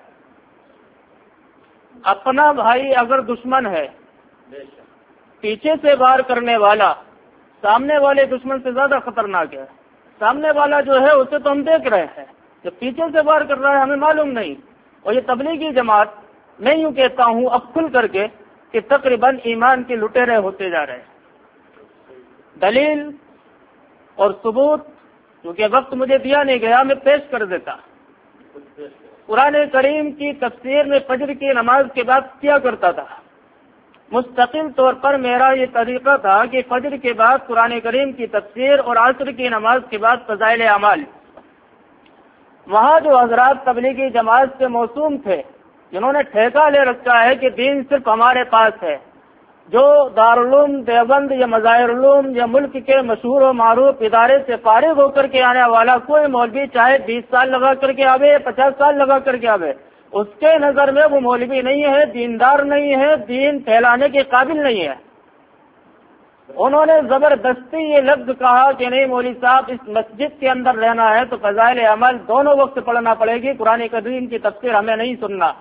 اپنا بھائی اگر دشمن ہے، پیچھے سے وار کرنے والا سامنے والے دشمن سے زیادہ خطرناک ہے۔ سامنے والا جو ہے اسے تو ہم دیکھ رہے ہیں، جو پیچھے سے وار کر رہا ہے ہمیں معلوم نہیں۔ اور یہ تبلیغی جماعت، میں یوں کہتا ہوں اب کھل کر کے کہ تقریباً ایمان کے لٹیرے ہوتے جا رہے ہیں۔ دلیل اور ثبوت، کیونکہ وقت مجھے دیا نہیں گیا، میں پیش کر دیتا۔ قرآن کریم کی تفسیر میں فجر کی نماز کے بعد کیا کرتا تھا، مستقل طور پر میرا یہ طریقہ تھا کہ فجر کے بعد قرآن کریم کی تفسیر اور عصر کی نماز کے بعد فضائل اعمال۔ وہاں جو حضرات تبلیغی جماعت سے موسوم تھے، جنہوں نے ٹھیکہ لے رکھا ہے کہ دین صرف ہمارے پاس ہے، جو دارالعلوم دیوبند یا مظاہر علوم یا ملک کے مشہور و معروف ادارے سے فارغ ہو کر کے آنے والا کوئی مولوی چاہے 20 سال لگا کر کے آوے، 50 سال لگا کر کے آوے، اس کے نظر میں وہ مولوی نہیں ہے، دیندار نہیں ہے، دین پھیلانے کے قابل نہیں ہے۔ انہوں نے زبردستی یہ لفظ کہا کہ نہیں مولوی صاحب، اس مسجد کے اندر رہنا ہے تو فضائل عمل دونوں وقت پڑھنا پڑے گی، قرآن کریم کی تفسیر ہمیں نہیں سننا۔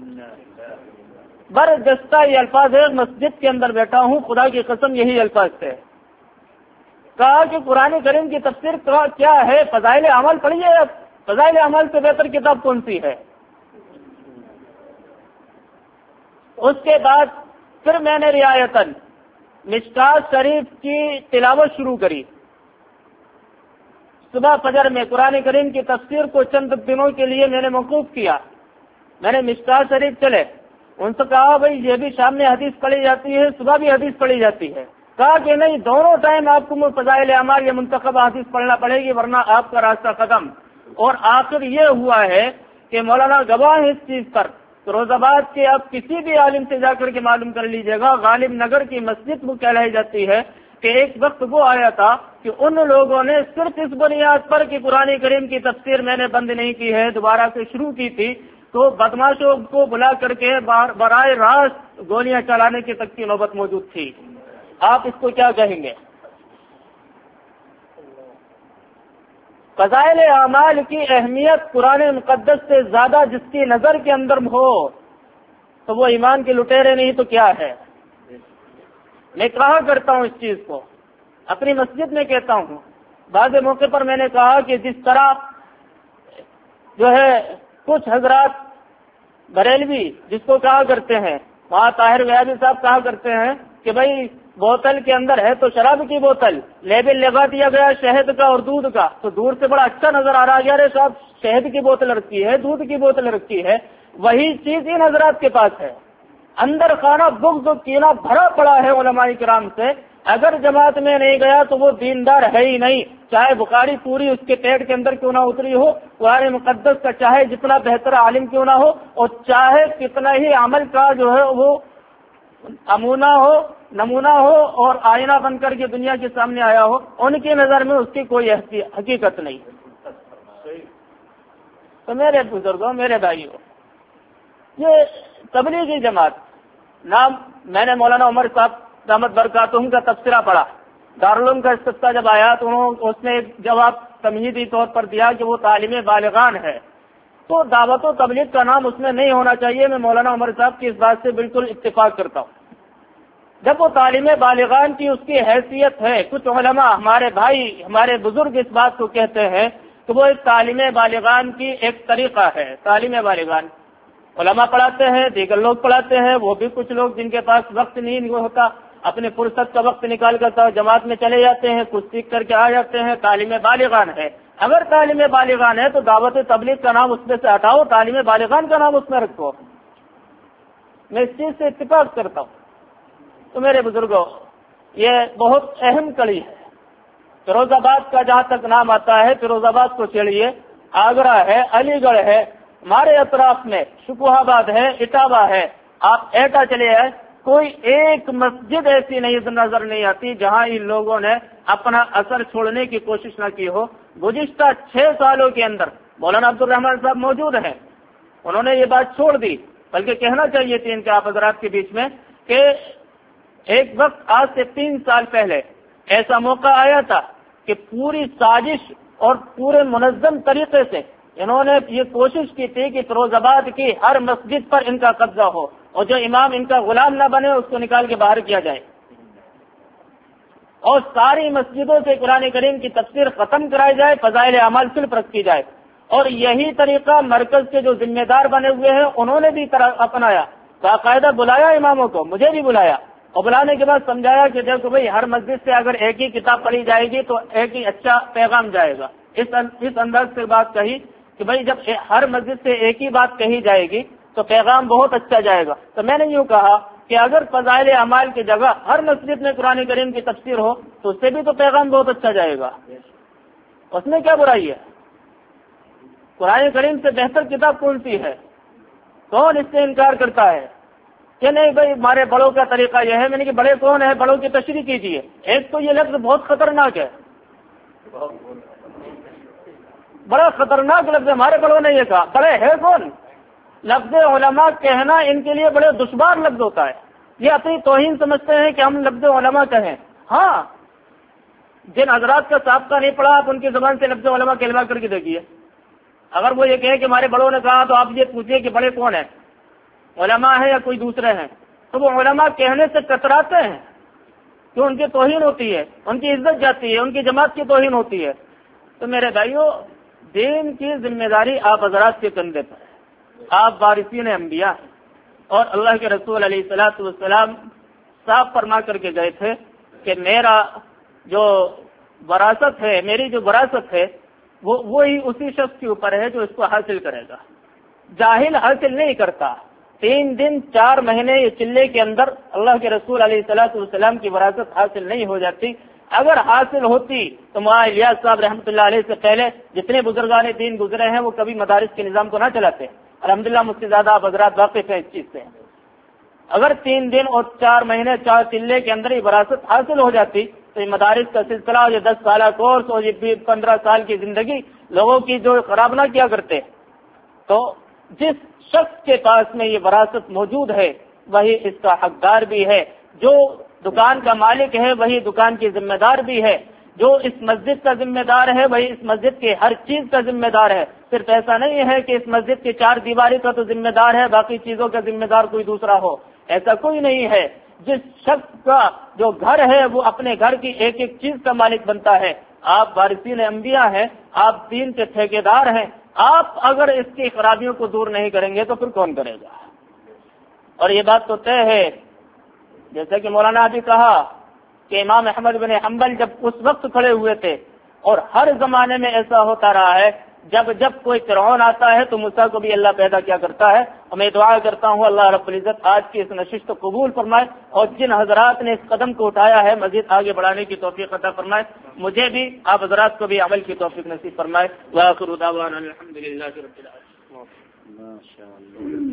بردستہ یہ الفاظ ہے، مسجد کے اندر بیٹھا ہوں، خدا کی قسم یہی الفاظ تھے۔ کہا کہ قرآن کریم کی تفسیر کیا ہے، فضائل عمل پڑھیے، فضائل عمل سے بہتر کتاب کون سی ہے؟ اس کے بعد پھر میں نے رعایتاً مشکات شریف کی تلاوت شروع کری۔ صبح فجر میں قرآن کریم کی تفسیر کو چند دنوں کے لیے میں نے موقوف کیا۔ میں نے مشکات شریف چلے، ان سے کہا بھائی یہ بھی شام میں حدیث پڑھی جاتی ہے، صبح بھی حدیث پڑھی جاتی ہے۔ کہا کہ نہیں، دونوں ٹائم آپ کو فضائل اعمال یا منتخب حدیث پڑھنا پڑے گی ورنہ آپ کا راستہ ختم۔ اور آخر یہ ہوا ہے کہ مولانا گواہ اس چیز پر، فیروز آباد کے آپ کسی بھی عالم سے جا کر کے معلوم کر لیجئے گا، غالب نگر کی مسجد وہ کہلائی جاتی ہے کہ ایک وقت وہ آیا تھا کہ ان لوگوں نے صرف اس بنیاد پر کہ قرآن کریم کی تفسیر میں نے بند نہیں کی ہے، دوبارہ سے شروع کی تھی، تو بدماشوں کو بلا کر کے براہ راست گولیاں چلانے کی تک کی نوبت موجود تھی۔ آپ اس کو کیا کہیں گے؟ فضائل اعمال کی اہمیت قرآن مقدس سے زیادہ جس کی نظر کے اندر ہو، تو وہ ایمان کے لٹیرے نہیں تو کیا ہے؟ میں کہا کرتا ہوں اس چیز کو، اپنی مسجد میں کہتا ہوں، بعض موقع پر میں نے کہا کہ جس طرح جو ہے کچھ حضرات بریلوی جس کو کہا کرتے ہیں، وہاں طاہر ویابی صاحب کہا کرتے ہیں کہ بھائی بوتل کے اندر ہے تو شراب کی بوتل، لیبل لگا دیا گیا شہد کا اور دودھ کا، تو دور سے بڑا اچھا نظر آ رہا ہے، یار صاحب شہد کی بوتل رکھی ہے، دودھ کی بوتل رکھی ہے، وہی چیز ان حضرات کے پاس ہے، اندر خانہ بغض و کینہ بھرا پڑا ہے علماء کرام سے، اگر جماعت میں نہیں گیا تو وہ دیندار ہے ہی نہیں، چاہے بخاری پوری اس کے پیٹ کے اندر کیوں نہ اتری ہو، قرآن مقدس کا چاہے جتنا بہتر عالم کیوں نہ ہو، اور چاہے کتنا ہی عمل کا جو ہے وہ نمونہ ہو اور آئینہ بن کر کے دنیا کے سامنے آیا ہو، ان کی نظر میں اس کی کوئی حقیقت نہیں۔ تو میرے بزرگوں، میرے بھائیوں، یہ تبلیغی جماعت نام، میں نے مولانا عمر صاحب دامت برکاتہم کا تبصرہ پڑھا، دارالعلوم کا استفتاء جب آیا تو اس نے ایک جواب تمہیدی طور پر دیا کہ وہ تعلیم بالغان ہے، تو دعوت و تبلیغ کا نام اس میں نہیں ہونا چاہیے۔ میں مولانا عمر صاحب کی اس بات سے بالکل اتفاق کرتا ہوں۔ جب وہ تعلیم بالغان کی اس کی حیثیت ہے، کچھ علماء ہمارے بھائی، ہمارے بزرگ اس بات کو کہتے ہیں کہ وہ ایک تعلیم بالغان کی ایک طریقہ ہے۔ تعلیم بالغان علماء پڑھاتے ہیں، دیگر لوگ پڑھاتے ہیں، وہ بھی کچھ لوگ جن کے پاس وقت نہیں ہوتا، اپنے فرصت کا وقت نکال کر جماعت میں چلے جاتے ہیں، کچھ سیکھ کر کے آ جاتے ہیں، تعلیم بالغان ہے۔ اگر تعلیم بالغان ہے تو دعوت تبلیغ کا نام اس میں سے ہٹاؤ، تعلیم بالغان کا نام اس میں رکھو۔ میں اس چیز سے اتفاق کرتا ہوں۔ تو میرے بزرگوں، یہ بہت اہم کڑی ہے۔ فیروز آباد کا جہاں تک نام آتا ہے، فیروز آباد کو چھیڑیے، آگرہ ہے، علی گڑھ ہے، ہمارے اطراف میں شکوہ آباد ہے، اٹاوا ہے، آپ ایٹا چلے آئے، کوئی ایک مسجد ایسی نہیں نظر نہیں آتی جہاں ان لوگوں نے اپنا اثر چھوڑنے کی کوشش نہ کی ہو۔ گزشتہ 6 سالوں کے اندر مولانا عبد الرحمان صاحب موجود ہیں، انہوں نے یہ بات چھوڑ دی، بلکہ کہنا چاہیے تھی ان کے آپ حضرات کے بیچ میں کہ ایک وقت آج سے 3 سال پہلے ایسا موقع آیا تھا کہ پوری سازش اور پورے منظم طریقے سے انہوں نے یہ کوشش کی تھی کہ فیروز آباد کی ہر مسجد پر ان کا قبضہ ہو اور جو امام ان کا غلام نہ بنے اس کو نکال کے باہر کیا جائے، اور ساری مسجدوں سے قرآن کریم کی تفسیر ختم کرائی جائے، فضائل اعمال صرف رکھی جائے۔ اور یہی طریقہ مرکز کے جو ذمہ دار بنے ہوئے ہیں انہوں نے بھی اپنایا، باقاعدہ بلایا اماموں کو، مجھے بھی بلایا، اور بلانے کے بعد سمجھایا کہ دیکھو بھائی ہر مسجد سے اگر ایک ہی کتاب پڑھی جائے گی تو ایک ہی اچھا پیغام جائے گا۔ اس انداز سے بات کہی کہ بھائی جب ہر مسجد سے ایک ہی بات کہی جائے گی تو پیغام بہت اچھا جائے گا۔ تو میں نے یوں کہا کہ اگر فضائل اعمال کی جگہ ہر مسجد میں قرآن کریم کی تفسیر ہو تو اس سے بھی تو پیغام بہت اچھا جائے گا، اس میں کیا برائی ہے؟ قرآن کریم سے بہتر کتاب کون سی ہے؟ کون اس سے انکار کرتا ہے کہ نہیں بھائی ہمارے بڑوں کا طریقہ یہ ہے؟ میں نے کہ بڑے کون ہیں، بڑوں کی تشریح کیجیے۔ ایک تو یہ لفظ بہت خطرناک ہے، بڑا خطرناک لفظ ہے، ہمارے بڑوں نے یہ کہا، بڑے ہے کون؟ لفظ علماء کہنا ان کے لیے بڑے دشوار لفظ ہوتا ہے، یہ اپنی توہین سمجھتے ہیں کہ ہم لفظ علماء کہیں۔ ہاں، جن حضرات کا سابقہ نہیں پڑا آپ ان کی زبان سے لفظ علماء کلمہ کر کے دیکھیے، اگر وہ یہ کہیں کہ ہمارے بڑوں نے کہا تو آپ یہ پوچھیے کہ بڑے کون ہیں، علماء ہیں یا کوئی دوسرے ہیں؟ تو وہ علماء کہنے سے کتراتے ہیں کہ ان کی توہین ہوتی ہے، ان کی عزت جاتی ہے، ان کی جماعت کی توہین ہوتی ہے۔ تو میرے بھائیوں، دین کی ذمہ داری آپ حضرات کے کندھے پر ہے، آپ وارثین انبیاء ہیں، اور اللہ کے رسول علیہ الصلوۃ والسلام صاف فرما کر کے گئے تھے کہ میرا جو وراثت ہے، میری جو وراثت ہے وہی اسی شخص کے اوپر ہے جو اس کو حاصل کرے گا۔ جاہل حاصل نہیں کرتا۔ 3 دن 4 مہینے یہ چلے کے اندر اللہ کے رسول علیہ الصلوۃ والسلام کی وراثت حاصل نہیں ہو جاتی۔ اگر حاصل ہوتی تو مولانا الیاس صاحب رحمۃ اللہ علیہ سے پہلے جتنے بزرگان دین گزرے ہیں وہ کبھی مدارس کے نظام کو نہ چلاتے۔ الحمدللہ مفتی زادہ آپ حضرات واقف ہیں اس چیز سے۔ اگر 3 دن اور 4 مہینے 4 چلے کے اندر یہ وراثت حاصل ہو جاتی تو یہ مدارس کا سلسلہ اور یہ 10 سالہ کورس اور یہ 15 سال کی زندگی لوگوں کی جو خراب نہ کیا کرتے۔ تو جس شخص کے پاس میں یہ وراثت موجود ہے وہی اس کا حقدار بھی ہے، جو دکان کا مالک ہے وہی دکان کی ذمہ دار بھی ہے، جو اس مسجد کا ذمہ دار ہے وہی اس مسجد کے ہر چیز کا ذمہ دار ہے. صرف ایسا نہیں ہے کہ اس مسجد کی 4 دیواری کا تو ذمہ دار ہے, باقی چیزوں کا ذمہ دار کوئی دوسرا ہو. ایسا کوئی نہیں ہے. جس شخص کا جو گھر ہے وہ اپنے گھر کی ایک ایک چیز کا مالک بنتا ہے. آپ وارثین انبیاء ہیں, آپ دین کے ٹھیکیدار ہیں. آپ اگر اس کی خرابیوں کو دور نہیں کریں گے تو پھر کون کرے گا؟ اور یہ بات تو طے ہے, جیسے کہ مولانا ابھی کہا کہ امام احمد بن حنبل جب اس وقت کھڑے ہوئے تھے, اور ہر زمانے میں ایسا ہوتا رہا ہے, جب کوئی فرعون آتا ہے تو موسیٰ کو بھی اللہ پیدا کیا کرتا ہے. اور میں دعا کرتا ہوں اللہ رب العزت آج کی اس نشست کو قبول فرمائے, اور جن حضرات نے اس قدم کو اٹھایا ہے مزید آگے بڑھانے کی توفیق عطا فرمائے. مجھے بھی, آپ حضرات کو بھی عمل کی توفیق نصیب فرمائے. وآخر دعوانا الحمدللہ رب العالمین.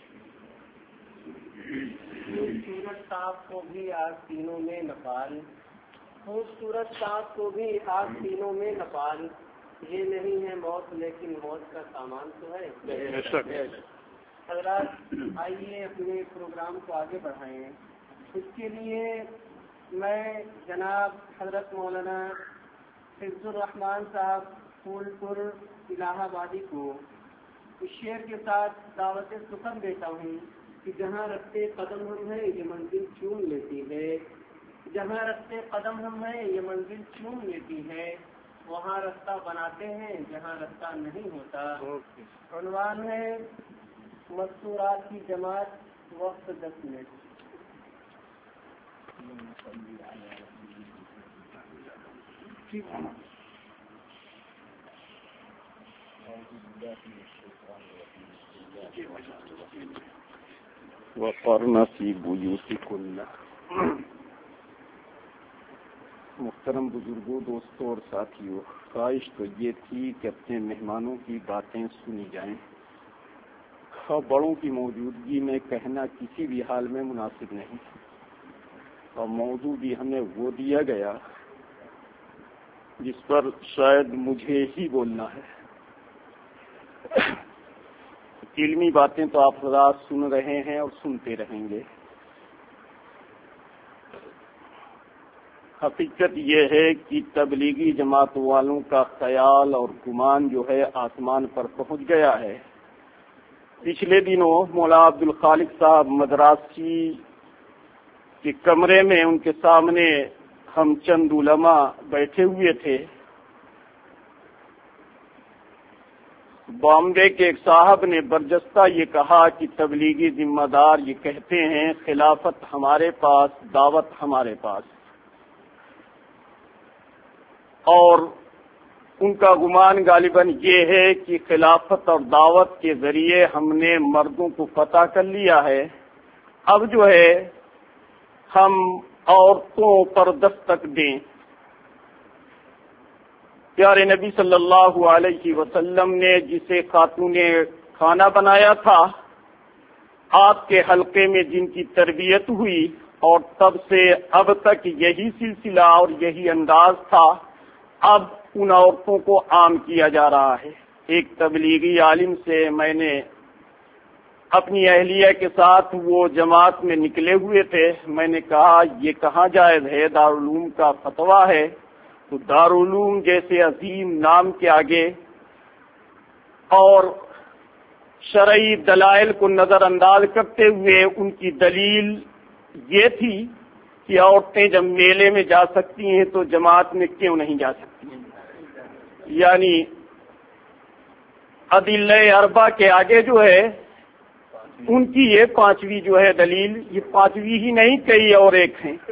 خوبصورت سانپ کو بھی آگ تینوں میں نپال, خوبصورت سانپ کو بھی آگ تینوں میں نپال. یہ نہیں ہے موت لیکن موت کا سامان تو ہے. حضرات آئیے اپنے پروگرام کو آگے بڑھائیں. اس کے لیے میں جناب حضرت مولانا فضل الرحمان صاحب پھول پور الہ آبادی کو اس شعر کے ساتھ دعوت سخن دیتا ہوں کہ جہاں رکھتے قدم ہم ہیں یہ منزل چوم لیتی ہے. جہاں رکھتے قدم ہم ہیں یہ منزل چوم لیتی ہے. وہاں رستہ بناتے ہیں جہاں رستہ نہیں ہوتا. عنوان ہے مستورات کی جماعت, وقت 10 منٹ. وقرن فی بیوتکن. محترم بزرگوں, دوستوں اور ساتھیوں, خواہش تو یہ تھی کہ اپنے مہمانوں کی باتیں سنی جائیں. بڑوں کی موجودگی میں کہنا کسی بھی حال میں مناسب نہیں, اور موضوع بھی ہمیں وہ دیا گیا جس پر شاید مجھے ہی بولنا ہے. علمی باتیں تو آپ حضرات سن رہے ہیں اور سنتے رہیں گے. حقیقت یہ ہے کہ تبلیغی جماعت والوں کا خیال اور گمان جو ہے آسمان پر پہنچ گیا ہے. پچھلے دنوں مولا عبد الخالق صاحب مدراسی کے کمرے میں ان کے سامنے ہم چند علماء بیٹھے ہوئے تھے. بامبے کے ایک صاحب نے برجستہ یہ کہا کہ تبلیغی ذمہ دار یہ کہتے ہیں خلافت ہمارے پاس, دعوت ہمارے پاس, اور ان کا گمان غالباً یہ ہے کہ خلافت اور دعوت کے ذریعے ہم نے مردوں کو فتح کر لیا ہے. اب جو ہے ہم عورتوں پر دستک دیں. پیارے نبی صلی اللہ علیہ وسلم نے جسے خاتون نے کھانا بنایا تھا, آپ کے حلقے میں جن کی تربیت ہوئی, اور تب سے اب تک یہی سلسلہ اور یہی انداز تھا, اب ان عورتوں کو عام کیا جا رہا ہے. ایک تبلیغی عالم سے میں نے اپنی اہلیہ کے ساتھ وہ جماعت میں نکلے ہوئے تھے, میں نے کہا یہ کہاں جائز ہے, دارالعلوم کا فتویٰ ہے. تو دارالعلوم جیسے عظیم نام کے آگے اور شرعی دلائل کو نظر انداز کرتے ہوئے ان کی دلیل یہ تھی کہ عورتیں جب میلے میں جا سکتی ہیں تو جماعت میں کیوں نہیں جا سکتی ہیں. یعنی ادلہ اربع کے آگے جو ہے ان کی یہ 5ویں جو ہے دلیل, یہ 5ویں ہی نہیں کئی اور ایک ہیں.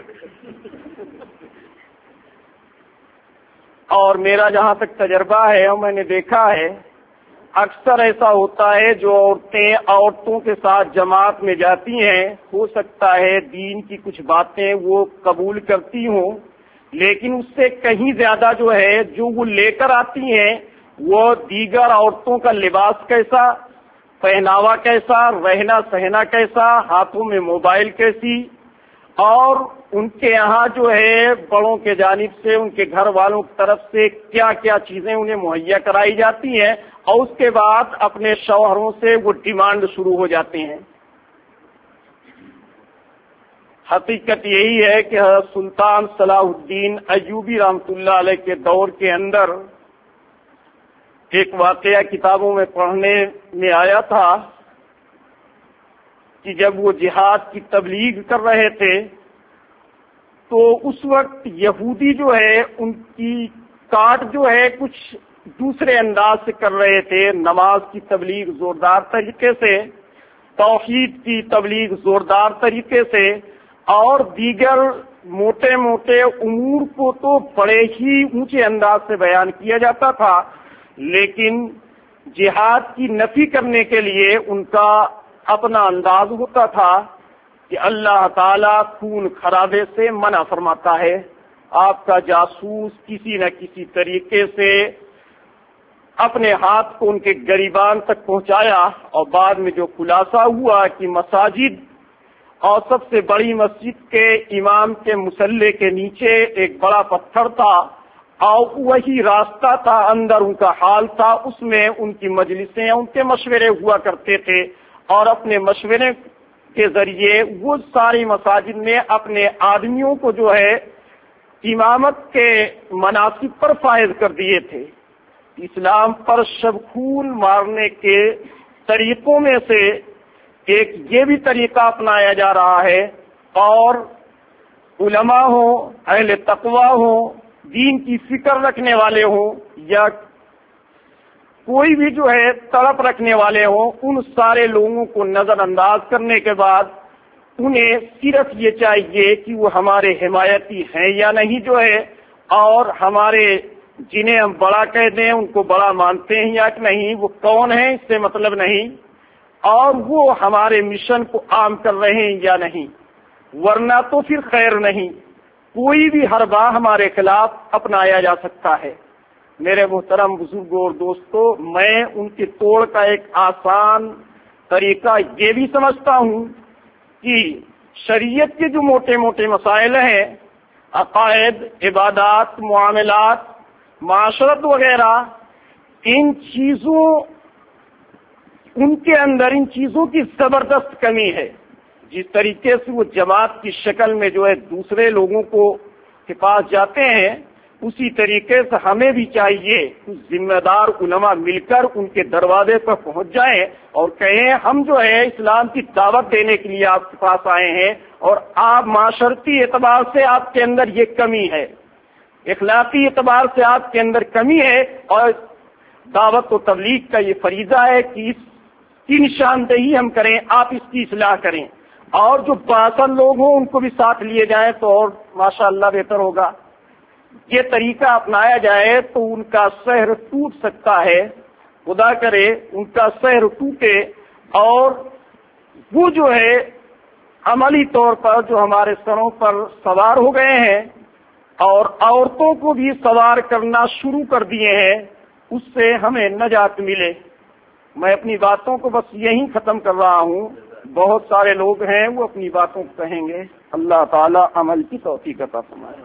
اور میرا جہاں تک تجربہ ہے اور میں نے دیکھا ہے, اکثر ایسا ہوتا ہے جو عورتیں عورتوں کے ساتھ جماعت میں جاتی ہیں, ہو سکتا ہے دین کی کچھ باتیں وہ قبول کرتی ہوں, لیکن اس سے کہیں زیادہ جو ہے جو وہ لے کر آتی ہیں وہ دیگر عورتوں کا لباس کیسا, پہناوا کیسا, رہنا سہنا کیسا, ہاتھوں میں موبائل کیسی, اور ان کے یہاں جو ہے بڑوں کے جانب سے ان کے گھر والوں کی طرف سے کیا کیا چیزیں انہیں مہیا کرائی جاتی ہیں, اور اس کے بعد اپنے شوہروں سے وہ ڈیمانڈ شروع ہو جاتے ہیں. حقیقت یہی ہے کہ حضرت سلطان صلاح الدین ایوبی رحمۃ اللہ علیہ کے دور کے اندر ایک واقعہ کتابوں میں پڑھنے میں آیا تھا کہ جب وہ جہاد کی تبلیغ کر رہے تھے تو اس وقت یہودی جو ہے ان کی کاٹ جو ہے کچھ دوسرے انداز سے کر رہے تھے. نماز کی تبلیغ زوردار طریقے سے، توحید کی تبلیغ زوردار طریقے سے، اور دیگر موٹے موٹے امور کو تو بڑے ہی اونچے انداز سے بیان کیا جاتا تھا، لیکن جہاد کی نفی کرنے کے لیے ان کا اپنا انداز ہوتا تھا کہ اللہ تعالیٰ خون خرابے سے منع فرماتا ہے. آپ کا جاسوس کسی نہ کسی طریقے سے اپنے ہاتھ کو ان کے گریبان تک پہنچایا، اور بعد میں جو خلاصہ ہوا کہ مساجد اور سب سے بڑی مسجد کے امام کے مصلی کے نیچے ایک بڑا پتھر تھا اور وہی راستہ تھا، اندر ان کا حال تھا، اس میں ان کی مجلسیں، ان کے مشورے ہوا کرتے تھے، اور اپنے مشورے کے ذریعے وہ ساری مساجد میں اپنے آدمیوں کو جو ہے امامت کے مناصب پر فائز کر دیے تھے. اسلام پر شب خون مارنے کے طریقوں میں سے ایک یہ بھی طریقہ اپنایا جا رہا ہے، اور علماء ہوں، اہل تقوی ہوں، دین کی فکر رکھنے والے ہوں، یا کوئی بھی جو ہے طرف رکھنے والے ہوں، ان سارے لوگوں کو نظر انداز کرنے کے بعد انہیں صرف یہ چاہیے کہ وہ ہمارے حمایتی ہیں یا نہیں جو ہے، اور ہمارے جنہیں ہم بڑا کہہ دیں ان کو بڑا مانتے ہیں یا نہیں، وہ کون ہیں اس سے مطلب نہیں، اور وہ ہمارے مشن کو عام کر رہے ہیں یا نہیں، ورنہ تو پھر خیر نہیں. کوئی بھی حربہ ہمارے خلاف اپنایا جا سکتا ہے. میرے محترم بزرگوں اور دوستوں، میں ان کے توڑ کا ایک آسان طریقہ یہ بھی سمجھتا ہوں کہ شریعت کے جو موٹے موٹے مسائل ہیں، عقائد، عبادات، معاملات، معاشرت وغیرہ، ان کے اندر ان چیزوں کی زبردست کمی ہے. جس طریقے سے وہ جماعت کی شکل میں جو ہے دوسرے لوگوں کو کے پاس جاتے ہیں، اسی طریقے سے ہمیں بھی چاہیے کچھ ذمہ دار علماء مل کر ان کے دروازے پر پہنچ جائیں اور کہیں ہم جو ہے اسلام کی دعوت دینے کے لیے آپ کے پاس آئے ہیں، اور آپ معاشرتی اعتبار سے آپ کے اندر یہ کمی ہے، اخلاقی اعتبار سے آپ کے اندر کمی ہے، اور دعوت و تبلیغ کا یہ فریضہ ہے کہ اس کی نشاندہی ہم کریں، آپ اس کی اصلاح کریں، اور جو باطن لوگ ہوں ان کو بھی ساتھ لیے جائیں تو اور ماشاءاللہ بہتر ہوگا. یہ طریقہ اپنایا جائے تو ان کا سحر ٹوٹ سکتا ہے. خدا کرے ان کا سحر ٹوٹے، اور وہ جو ہے عملی طور پر جو ہمارے سروں پر سوار ہو گئے ہیں اور عورتوں کو بھی سوار کرنا شروع کر دیے ہیں، اس سے ہمیں نجات ملے. میں اپنی باتوں کو بس یہیں ختم کر رہا ہوں. بہت سارے لوگ ہیں وہ اپنی باتوں کو کہیں گے. اللہ تعالی عمل کی توفیق عطا فرمائے.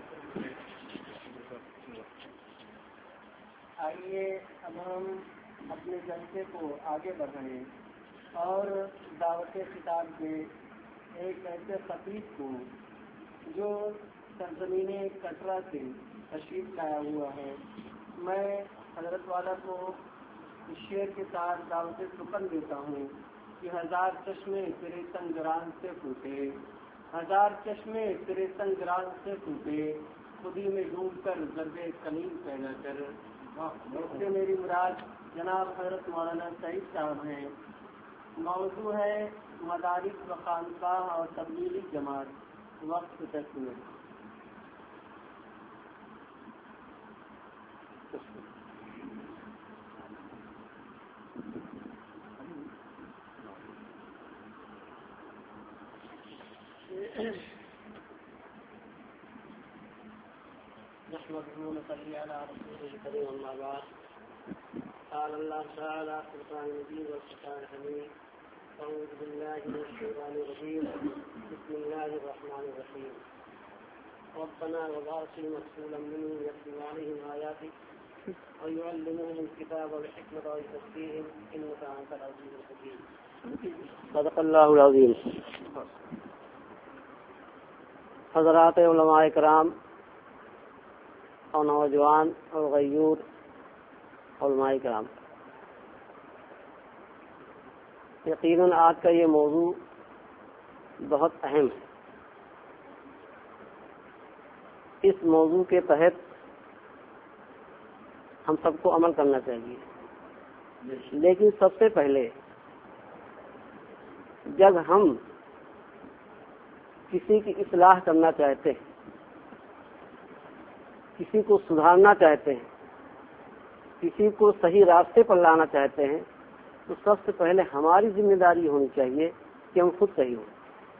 آئیے اب ہم اپنے جلسے کو آگے بڑھائیں اور دعوت خطاب کے ایک ایسے خطیب کو جو سرزمین کٹرا سے تشریف لایا ہوا ہے، میں حضرت والا کو اس شعر کے ساتھ دعوت سکن دیتا ہوں کہ 1000 چشمے تیرے سنگران سے پھوٹے، 1000 چشمے تیرے سنگران سے پھوٹے، خودی میں ڈوب کر ضرب کلیم پیدا کر. اس سے میری مراد جناب حضرت مولانا سعید صاحب ہیں. موضوع ہے مدارس و خانقاہ اور تبلیغی جماعت، وقت تک میں. قال الله تعالى في القرآن المجيد والقرآن الحميد: أعوذ بالله من الشيطان الرجيم، بسم الله الرحمن الرحيم. ربنا وبعث فيهم رسولا منهم يتلو عليهم آياتك ويعلمهم الكتاب والحكمة ويزكيهم إنك أنت العزيز الحكيم. صدق الله العظيم. حضرات علماء کرام اور نوجوان اور غیور علماء کرام، یقیناً آج کا یہ موضوع بہت اہم ہے۔ اس موضوع کے تحت ہم سب کو عمل کرنا چاہیے، لیکن سب سے پہلے جب ہم کسی کی اصلاح کرنا چاہتے ہیں، کسی کو سدھارنا چاہتے ہیں، کسی کو صحیح راستے پر لانا چاہتے ہیں، تو سب سے پہلے ہماری ذمہ داری ہونی چاہیے کہ ہم خود صحیح ہوں۔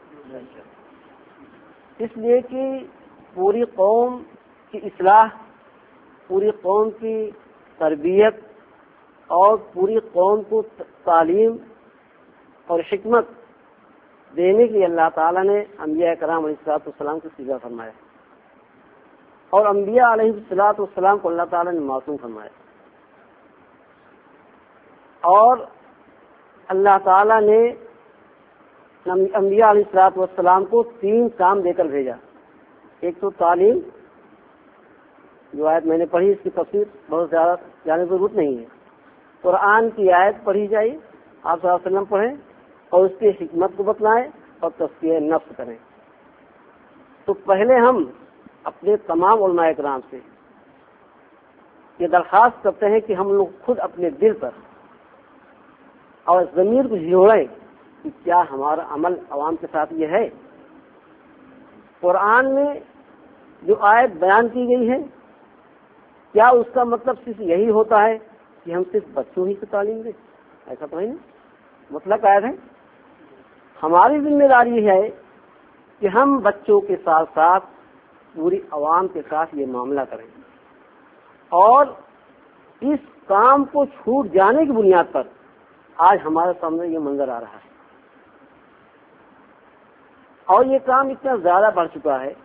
اس لیے کہ پوری قوم کی اصلاح، پوری قوم کی تربیت اور پوری قوم کو تعلیم اور حکمت دینے کے لیے اللہ تعالیٰ نے انبیاء کرام علیہ السلام کو سیدھا فرمایا، اور انبیاء علیہ السلام کو اللہ تعالیٰ نے معصوم فرمایا، اور اللہ تعالیٰ نے انبیاء علیہ السلام کو 3 کام دے کر بھیجا۔ ایک تو تعلیم، جو آیت میں نے پڑھی اس کی تفسیر بہت زیادہ جانے کی ضرورت نہیں ہے، قرآن کی آیت پڑھی جائے، آپ صلی اللہ علیہ وسلم پڑھیں اور اس کی حکمت کو بتلائیں اور تزکیہ نفس کریں۔ تو پہلے ہم اپنے تمام علماء کرام سے یہ درخواست کرتے ہیں کہ ہم لوگ خود اپنے دل پر اور ضمیر کو جھیڑیں کہ کیا ہمارا عمل عوام کے ساتھ یہ ہے۔ قرآن میں جو آیت بیان کی گئی ہے، کیا اس کا مطلب صرف یہی ہوتا ہے کہ ہم صرف بچوں ہی کو تعلیم دیں؟ ایسا تو نہیں، مطلب آیت ہے۔ ہماری ذمہ داری ہے کہ ہم بچوں کے ساتھ ساتھ پوری عوام کے ساتھ یہ معاملہ کریں، اور اس کام کو چھوٹ جانے کی بنیاد پر آج ہمارے سامنے یہ منظر آ رہا ہے، اور یہ کام اتنا زیادہ بڑھ چکا ہے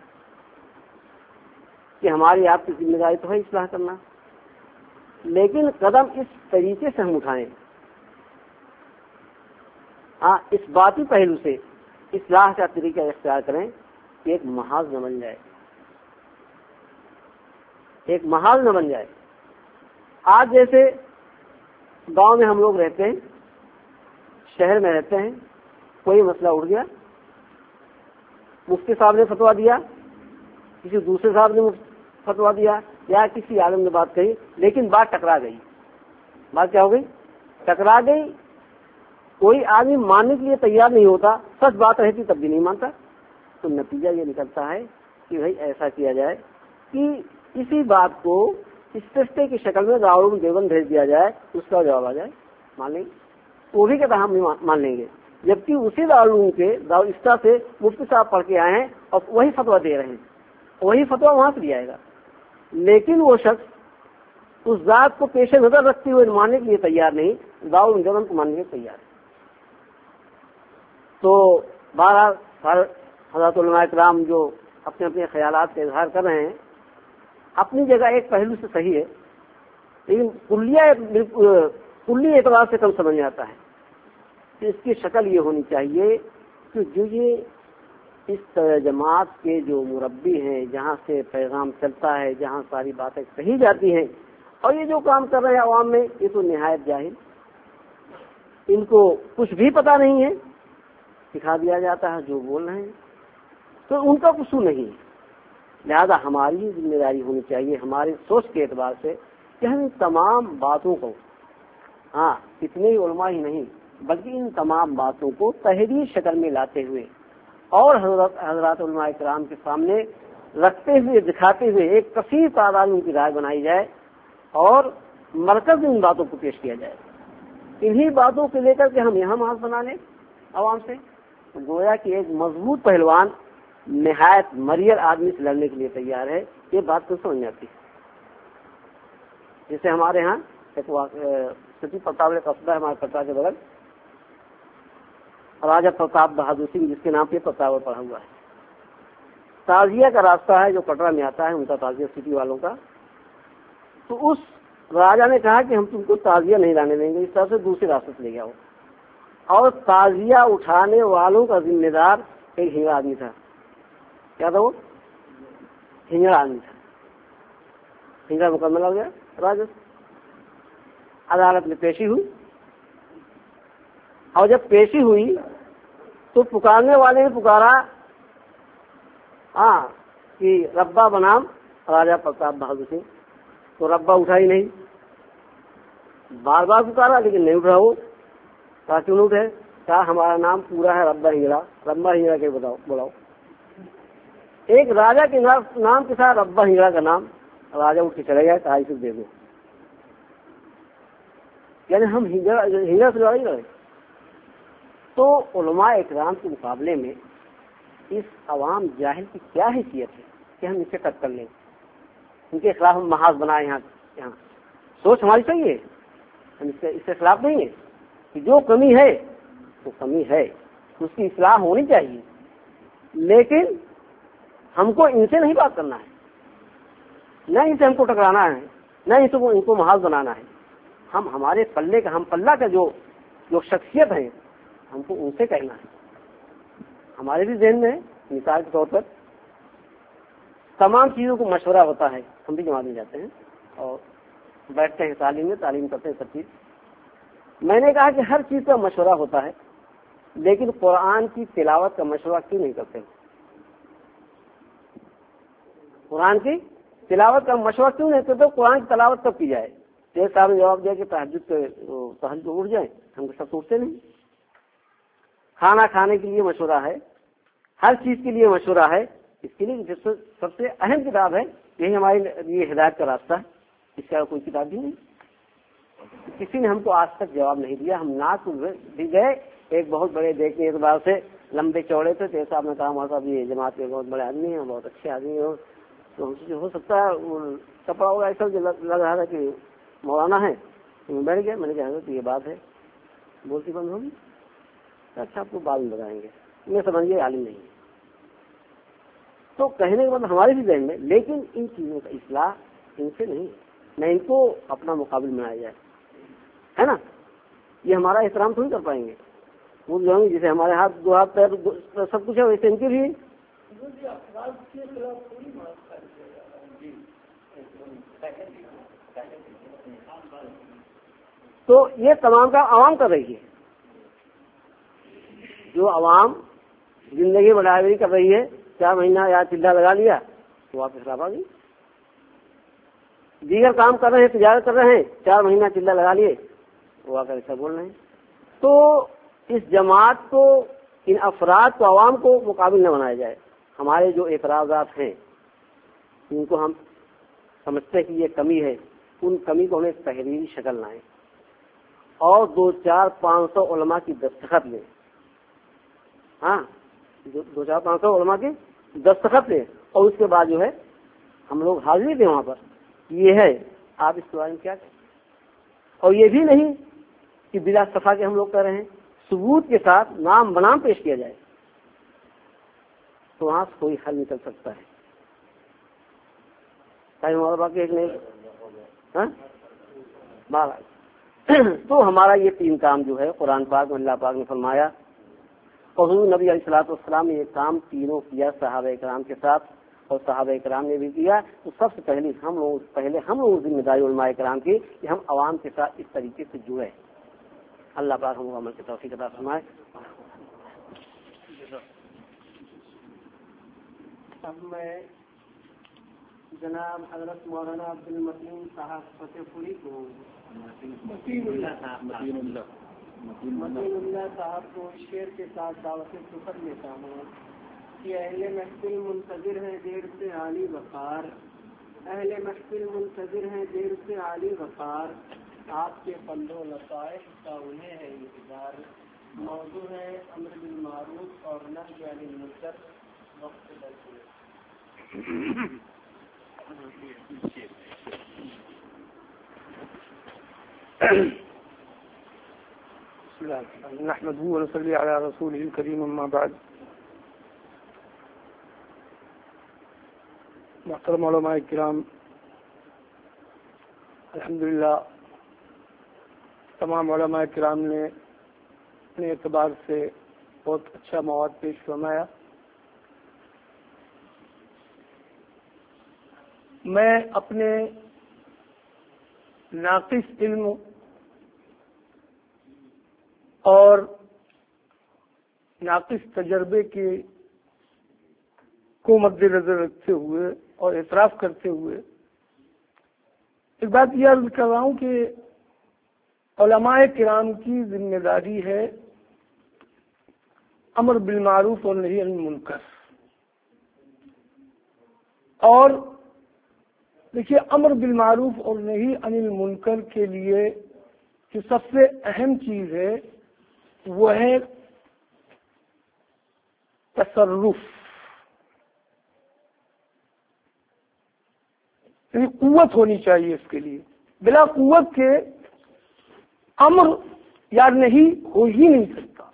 کہ ہماری آپ کی ذمہ داری تو ہے اصلاح کرنا، لیکن قدم اس طریقے سے ہم اٹھائیں، اس باطی پہلو سے اصلاح کا طریقہ اختیار کریں کہ ایک محاذ نہ بن جائے، ایک محاذ نہ بن جائے۔ آج جیسے گاؤں میں ہم لوگ رہتے ہیں، شہر میں رہتے ہیں، کوئی مسئلہ اٹھ گیا، مفتی صاحب نے فتویٰ دیا، کسی دوسرے صاحب نے فتویٰ دیا، یا کسی عالم نے بات کہی، لیکن بات ٹکرا گئی۔ بات کیا ہو گئی؟ ٹکرا گئی۔ کوئی آدمی ماننے کے لیے تیار نہیں ہوتا، سچ بات رہتی تب بھی نہیں مانتا، تو نتیجہ یہ نکلتا ہے کہ بھائی ایسا کیا جائے کہ اسی بات کو استفتاء کی شکل میں دارالعلوم دیوبند بھیج دیا جائے، اس کا جواب آ جائے، مان لیں گے، وہ بھی کہتا ہم نہیں مان لیں گے، جبکہ اسی دارالعلوم کے دارالفتہ سے مفتی صاحب پڑھ کے آئے ہیں اور وہی فتویٰ دے رہے ہیں، وہی فتویٰ وہاں سے دیا جائے گا، لیکن وہ شخص اس ذات کو پیش نظر رکھتے ہوئے ماننے کے لیے تیار نہیں، دارالعلوم دیوبند کو ماننے کے لیے تیار ہے۔ تو بہرحال حضرات علماء کرام جو اپنے اپنے خیالات کا اظہار کر رہے ہیں، اپنی جگہ ایک پہلو سے صحیح ہے، لیکن کلی اعتبار سے کم سمجھ میں آتا ہے کہ اس کی شکل یہ ہونی چاہیے کہ جو یہ اس جماعت کے جو مربی ہیں، جہاں سے پیغام چلتا ہے، جہاں ساری باتیں کہی جاتی ہیں، اور یہ جو کام کر رہے ہیں عوام میں، یہ تو نہایت جاہل، ان کو کچھ بھی پتہ نہیں ہے، سکھا دیا جاتا ہے جو بول رہے ہیں، تو ان کا قصور نہیں ہے۔ لہذا ہماری ذمہ داری ہونی چاہیے ہماری سوچ کے اعتبار سے کہ ہم ان تمام باتوں کو، اتنے ہی علماء ہی نہیں بلکہ ان تمام باتوں کو تحریر شکل میں لاتے ہوئے اور حضرات علماء کرام کے سامنے رکھتے ہوئے، دکھاتے ہوئے ایک کثیر تعداد میں ان کی رائے بنائی جائے اور مرکز ان باتوں کو پیش کیا جائے۔ انہی باتوں کو لے کر کے ہم یہاں محاذ بنا لیں عوام سے، گویا کہ ایک مضبوط پہلوان نہایت مریل آدمی سے لڑنے کے لیے تیار ہے۔ یہ بات تو سمجھ آتی ہے۔ جیسے ہمارے ہاں ایک سٹی پرتاپ قصبہ ہے ہمارے پٹنہ کے بغل، راجہ پرتاپ بہادر سنگھ جس کے نام پہ پرتاپ پڑھا ہوا ہے، تعزیہ کا راستہ ہے جو پٹنہ میں آتا ہے، ان کا تعزیہ سٹی والوں کا۔ تو اس راجہ نے کہا کہ ہم تم کو تعزیہ نہیں لانے دیں گے، اس طرح سے دوسرے راستے سے لے جاؤ، اور تعزیہ اٹھانے والوں کا ذمہ دار ایک ہیرا آدمی تھا، کیا تھا وہ؟ ہجڑا آدمی تھا. ہجڑا مکمل ہو گیا. راجس عدالت میں پیشی ہوئی اور جب پیشی ہوئی تو پکارنے والے نے پکارا کہ ربا بنام راجا پرتاپ بہادر سنگھ. تو ربا اٹھا ہی نہیں. بار بار پکارا لیکن نہیں اٹھا. وہ کہا کیوں نہیں اٹھے؟ کہا ہمارا نام پورا ہے ربا ہجڑا. ربا ہجڑا کے بلاؤ. ایک راجا کے نام کے ساتھ ربا ہجڑا کا نام. راجا اٹھ کے چلے گیا. کہا اسے دے دو. یعنی ہم ہجڑا سے لڑائی لڑے. تو علماء اکرام کے مقابلے میں اس عوام جاہل کی کیا حیثیت ہے کہ ہم اسے کٹ کر لیں, ان کے خلاف ہم محاذ بنائے. یہاں سوچ ہماری صحیح ہے, ہم اس کے خلاف نہیں ہے کہ جو کمی ہے وہ کمی ہے, اس کی اصلاح ہونی چاہیے. لیکن ہم کو ان سے نہیں بات کرنا ہے, نہ ان سے ہم کو ٹکرانا ہے, نہ ان کو محاذ بنانا ہے. ہم ہمارے پلے کا, ہم پلہ کا جو شخصیت ہے ہم کو ان سے کہنا ہے. ہمارے بھی ذہن میں مثال کے طور پر تمام چیزوں کو مشورہ ہوتا ہے. ہم بھی جماعت میں جاتے ہیں اور بیٹھتے ہیں تعلیم کرتے ہیں سب چیز. میں نے کہا کہ ہر چیز کا مشورہ ہوتا ہے, لیکن قرآن کی تلاوت کا مشورہ کیوں نہیں کرتے؟ قرآن کی تلاوت کا مشورہ کیوں نہیں کرتے؟ قرآن کی تلاوت کب کی جائے؟ شیخ صاحب نے جواب دیا کہ تہجد اٹھ جائیں. ہم کو سب اٹھتے نہیں. کھانا کھانے کے لیے مشورہ ہے, ہر چیز کے لیے مشورہ ہے. اس کے لیے سب سے اہم کتاب ہے, یہی ہمارے لیے ہدایت کا راستہ ہے. اس کا کوئی کتاب بھی نہیں. کسی نے ہم کو آج تک جواب نہیں دیا. ہم ناک بھی گئے, ایک بہت بڑے دیکھنے اعتبار سے لمبے چوڑے تھے. شیخ صاحب نے کہا ہمارا صاحب یہ جماعت کے بہت بڑے آدمی ہیں, بہت اچھے آدمی ہیں, تو ہو سکتا ہے کپڑا ہوگا ایسا لگ رہا تھا کہ مولانا ہے. بیٹھ گیا. میں نے کہا حضرت یہ بات ہے, بولتی بند ہوگی. اچھا آپ کو بعد میں بتائیں گے. میں سمجھ گیا عالم نہیں ہے. تو کہنے کے بعد ہمارے بھی ذہن میں, لیکن ان چیزوں کا اصلاح ان سے نہیں ہے, نہ ان کو اپنا مقابل بنایا جائے, ہے نا. یہ ہمارا احترام تھوڑی کر پائیں گے. وہ جو ہے جیسے ہمارے ہاتھ دو ہاتھ پیر سب کچھ ہے ویسے ان کے بھی. تو یہ تمام کا عوام کر رہی ہے. جو عوام زندگی میں ڈرائیوری کر رہی ہے, 4 مہینہ یا چلہ لگا لیا تو واپس خراب آ گئی. دیگر کام کر رہے ہیں, تجارت کر رہے ہیں, 4 مہینہ چلہ لگا لیے وہ آ کر ایسا بول رہے ہیں. تو اس جماعت کو, ان افراد کو, عوام کو مقابل نہ بنایا جائے. ہمارے جو اعتراضات ہیں ان کو ہم سمجھتے ہیں کہ یہ کمی ہے, ان کمی کو ہمیں تحریری شکل لائیں اور 2-4-500 علماء کی دستخط لیں. 2-4-500 علماء کی دستخط لیں اور اس کے بعد جو ہے ہم لوگ حاضری دیں وہاں پر. یہ ہے, آپ اس کے بارے میں کیا کہیں؟ اور یہ بھی نہیں کہ بلا صفا کے ہم لوگ کر رہے ہیں, ثبوت کے ساتھ نام بنام پیش کیا جائے تو وہاں سے کوئی حل نکل سکتا ہے. ہمارا باقی ایک نہیں تو ہمارا یہ 3 کام جو ہے قرآن پاک میں اللہ پاک نے فرمایا اور حضور نبی علیہ الصلوۃ والسلام نے یہ کام تینوں کیا صحابہ کرام کے ساتھ, اور صحابہ کرام نے بھی کیا. تو سب سے پہلے ہم لوگ ذمہ داری علماء کرام کی کہ ہم عوام کے ساتھ اس طریقے سے جڑے. اللہ پاک ہم عمل کی توفیق عطا فرمائے. اب میں جناب حضرت مولانا عبد المتین صاحب فتح پوری کو متین اللہ صاحب کو شعر کے ساتھ دعوت سفر لیتا ہوں کہ اہل محفل منتظر ہیں دیر سے عالی وقار, اہل محفل منتظر ہیں دیر سے عالی وقار, آپ کے پندوں لطائف کا انہیں ہے انتظار. موضوع ہے امر بالمعروف اور نہی عن المنکر. وقت نحمده ونصلي على رسوله الكريم اما بعد. محترم علماء کرام, الحمدللہ تمام علماء کرام نے اپنے اعتبار سے بہت اچھا مواد پیش فرمایا. میں اپنے ناقص علم اور ناقص تجربے کو مد نظر رکھتے ہوئے اور اعتراف کرتے ہوئے ایک بات یہ عرض کر رہا ہوں کہ علماء کرام کی ذمہ داری ہے امر بالمعروف اور نہی عن المنکر. اور دیکھیے امر بالمعروف اور نہی عن المنکر کے لیے جو سب سے اہم چیز ہے وہ ہے تصرف، یعنی قوت ہونی چاہیے اس کے لیے. بلا قوت کے امر یا نہیں ہو ہی نہیں سکتا.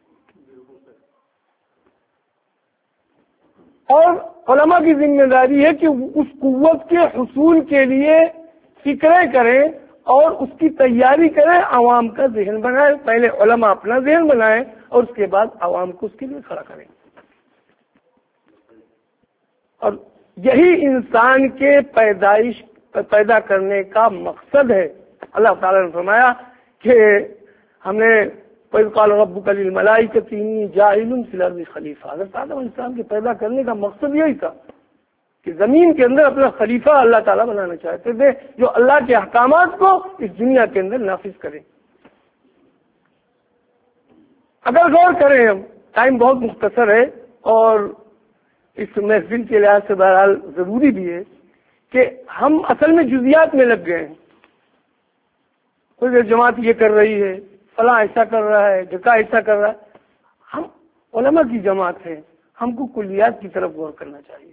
اور علماء کی ذمہ داری ہے کہ اس قوت کے حصول کے لیے فکریں کریں اور اس کی تیاری کریں، عوام کا ذہن بنائیں. پہلے علماء اپنا ذہن بنائیں اور اس کے بعد عوام کو اس کے لیے کھڑا کریں. اور یہی انسان کے پیدا کرنے کا مقصد ہے. اللہ تعالیٰ نے فرمایا کہ ہم نے وَإِذْ قَالَ رَبُّكَ لِلْمَلَائِكَةِ إِنِّي جَاعِلٌ فِي الْأَرْضِ خلیفہ. حضرت آدم علیہ السلام کے پیدا کرنے کا مقصد یہی تھا کہ زمین کے اندر اپنا خلیفہ اللہ تعالیٰ بنانا چاہتے تھے جو اللہ کے احکامات کو اس دنیا کے اندر نافذ کرے. اگر غور کریں، ہم ٹائم بہت مختصر ہے اور اس محفل کے لحاظ سے بہرحال ضروری بھی ہے کہ ہم اصل میں جزیات میں لگ گئے ہیں. کوئی جماعت یہ کر رہی ہے، فلاں ایسا کر رہا ہے، ڈھکا ایسا کر رہا ہے. ہم علماء کی جماعت ہیں، ہم کو کلیات کی طرف غور کرنا چاہیے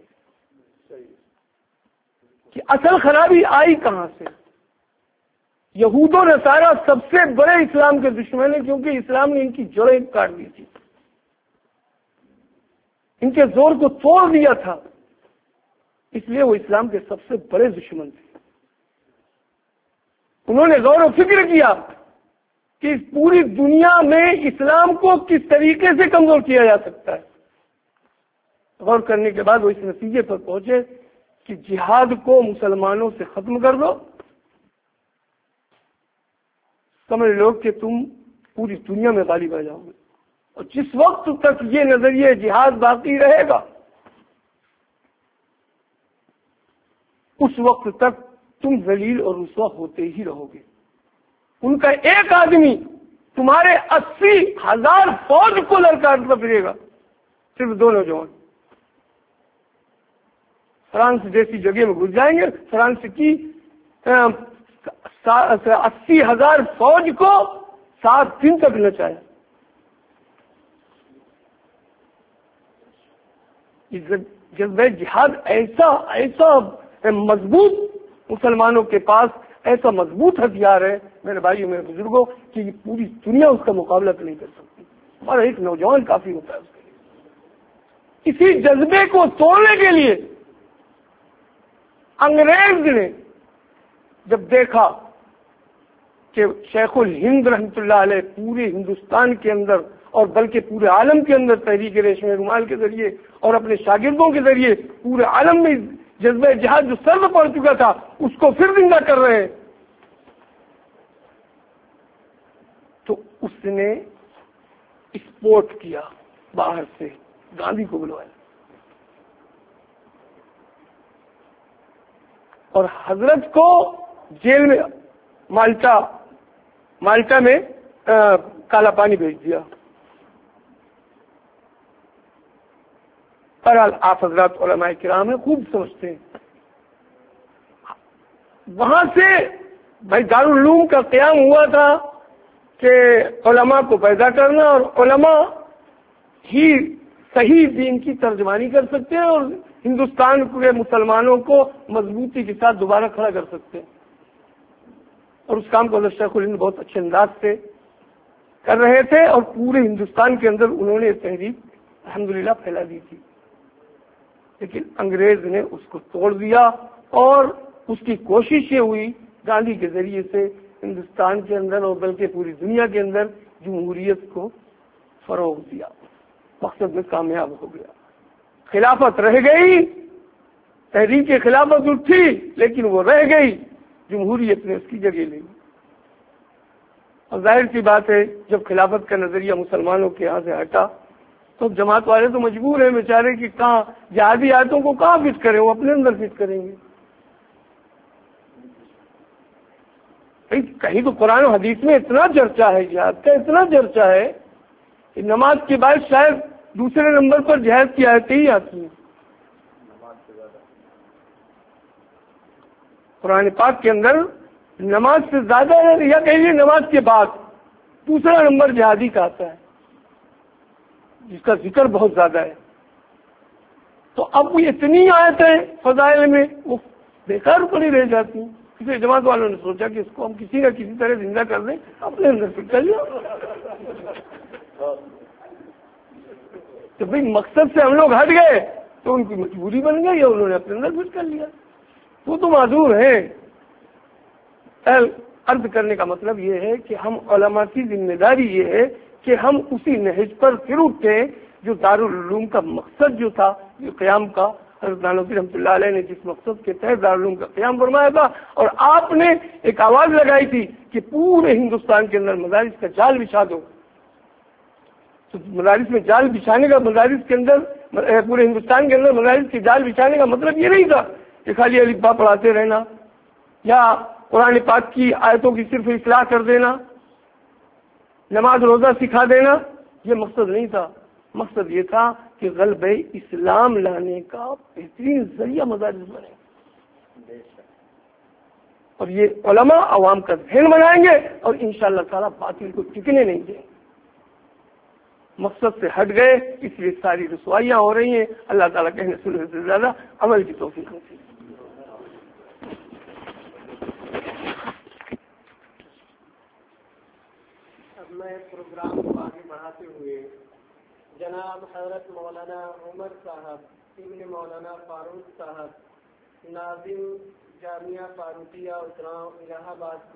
کہ اصل خرابی آئی کہاں سے. یہود و نصارہ سب سے بڑے اسلام کے دشمن ہیں کیونکہ اسلام نے ان کی جڑیں کاٹ دی تھی، ان کے زور کو توڑ دیا تھا، اس لیے وہ اسلام کے سب سے بڑے دشمن تھے. انہوں نے غور و فکر کیا کہ اس پوری دنیا میں اسلام کو کس طریقے سے کمزور کیا جا سکتا ہے. غور کرنے کے بعد وہ اس نتیجے پر پہنچے کہ جہاد کو مسلمانوں سے ختم کر دو، سمجھ لو کہ تم پوری دنیا میں غالب آ جاؤ گے. اور جس وقت تک یہ نظریہ جہاد باقی رہے گا اس وقت تک تم ذلیل اور رسوا ہوتے ہی رہو گے. ان کا ایک آدمی تمہارے 80,000 فوج کو للکارتا پھرے گا. صرف 2 نوجوان فرانس جیسی جگہ میں گھس جائیں گے، فرانس کی 80,000 فوج کو 7 دن تک نچایا. جذبہ جہاد ایسا مضبوط مسلمانوں کے پاس ایسا مضبوط ہتھیار ہے میرے بھائیوں میرے بزرگوں کہ یہ پوری دنیا اس کا مقابلہ نہیں کر سکتی. ہمارا ایک نوجوان کافی ہوتا ہے اس کے لیے. اسی جذبے کو توڑنے کے لیے انگریز نے جب دیکھا کہ شیخ الہند رحمۃ اللہ علیہ پورے ہندوستان کے اندر اور بلکہ پورے عالم کے اندر تحریک ریشم رومال کے ذریعے اور اپنے شاگردوں کے ذریعے پورے عالم میں جذبہ جہاد جو سر پڑ چکا تھا اس کو پھر زندہ کر رہے ہیں، تو اس نے اسپورٹ کیا، باہر سے گاندھی کو بلوایا اور حضرت کو جیل میں مالٹا میں کالا پانی بھیج دیا. بہرحال آپ حضرات علماء کرام ہیں، خوب سمجھتے ہیں. وہاں سے بھائی دارالعلوم کا قیام ہوا تھا کہ علماء کو پیدا کرنا اور علماء ہی صحیح دین کی ترجمانی کر سکتے ہیں اور ہندوستان کے مسلمانوں کو مضبوطی کے ساتھ دوبارہ کھڑا کر سکتے ہیں. اور اس کام کو حضرت شیخ الہند بہت اچھے انداز سے کر رہے تھے اور پورے ہندوستان کے اندر انہوں نے تحریک الحمدللہ پھیلا دی تھی. لیکن انگریز نے اس کو توڑ دیا اور اس کی کوشش یہ ہوئی گاندھی کے ذریعے سے ہندوستان کے اندر اور بلکہ پوری دنیا کے اندر جمہوریت کو فروغ دیا. مقصد میں کامیاب ہو گیا. خلافت رہ گئی تحریک خلافت اٹھی لیکن وہ رہ گئی، جمہوریت نے اس کی جگہ لی۔ اور ظاہر سی بات ہے جب خلافت کا نظریہ مسلمانوں کے یہاں سے ہٹا تو جماعت والے تو مجبور ہیں بیچارے کہ کہاں جہادی آیتوں کو کہاں فٹ کریں، وہ اپنے اندر فٹ کریں گے۔ کہیں تو قرآن و حدیث میں اتنا چرچا ہے جہاد کا، اتنا چرچا ہے کہ نماز کے بعد شاید دوسرے نمبر پر جہاد کی آیتیں ہی آتی ہیں۔ قرآن پاک کے اندر نماز سے زیادہ ہے، یا کہیے نماز کے بعد دوسرا نمبر جہادی کا آتا ہے، جس کا ذکر بہت زیادہ ہے۔ تو اب اتنی آیتیں فضائل میں وہ بیکار پڑی رہ جاتی ہیں۔ کسی جماعت والوں نے سوچا کہ اس کو ہم کسی نہ کسی طرح زندہ کر دیں، اپنے اندر فٹ کر لیا۔ تو بھائی مقصد سے ہم لوگ ہٹ گئے تو ان کی مجبوری بن گئی یا انہوں نے اپنے اندر فٹ کر لیا، وہ تو معذور ہے۔ عرض کرنے کا مطلب یہ ہے کہ ہم علماء کی ذمہ داری یہ ہے کہ ہم اسی نہج پر پھر اٹھیں جو دارالعلوم کا مقصد جو تھا، جو قیام کا، حضرت نانوتوی رحمۃ اللہ علیہ نے جس مقصد کے تحت دارالعلوم کا قیام فرمایا تھا، اور آپ نے ایک آواز لگائی تھی کہ پورے ہندوستان کے اندر مدارس کا جال بچھا دو۔ تو مدارس میں جال بچھانے کا، مدارس کے اندر پورے ہندوستان کے اندر مدارس کے جال بچھانے کا مطلب یہ نہیں تھا کہ خالی الفبا پڑھاتے رہنا یا قرآن پاک کی آیتوں کی صرف اصلاح کر دینا، نماز روزہ سکھا دینا، یہ مقصد نہیں تھا۔ مقصد یہ تھا کہ غلبہ اسلام لانے کا بہترین ذریعہ مدارس بنے، اور یہ علماء عوام کا ذہن بنائیں گے اور انشاءاللہ تعالیٰ باطل کو ٹکنے نہیں دیں گے۔ مقصد سے ہٹ گئے، اس لیے ساری رسوائیاں ہو رہی ہیں۔ اللہ تعالیٰ کہنے سننے سے زیادہ عمل کی توفیق نصیب۔ اب میں پروگرام کو آگے بڑھاتے ہوئے جناب حضرت مولانا عمر صاحب ابن مولانا فاروق صاحب ناظم جامعہ فاروقیہ اتراؤ الہ آباد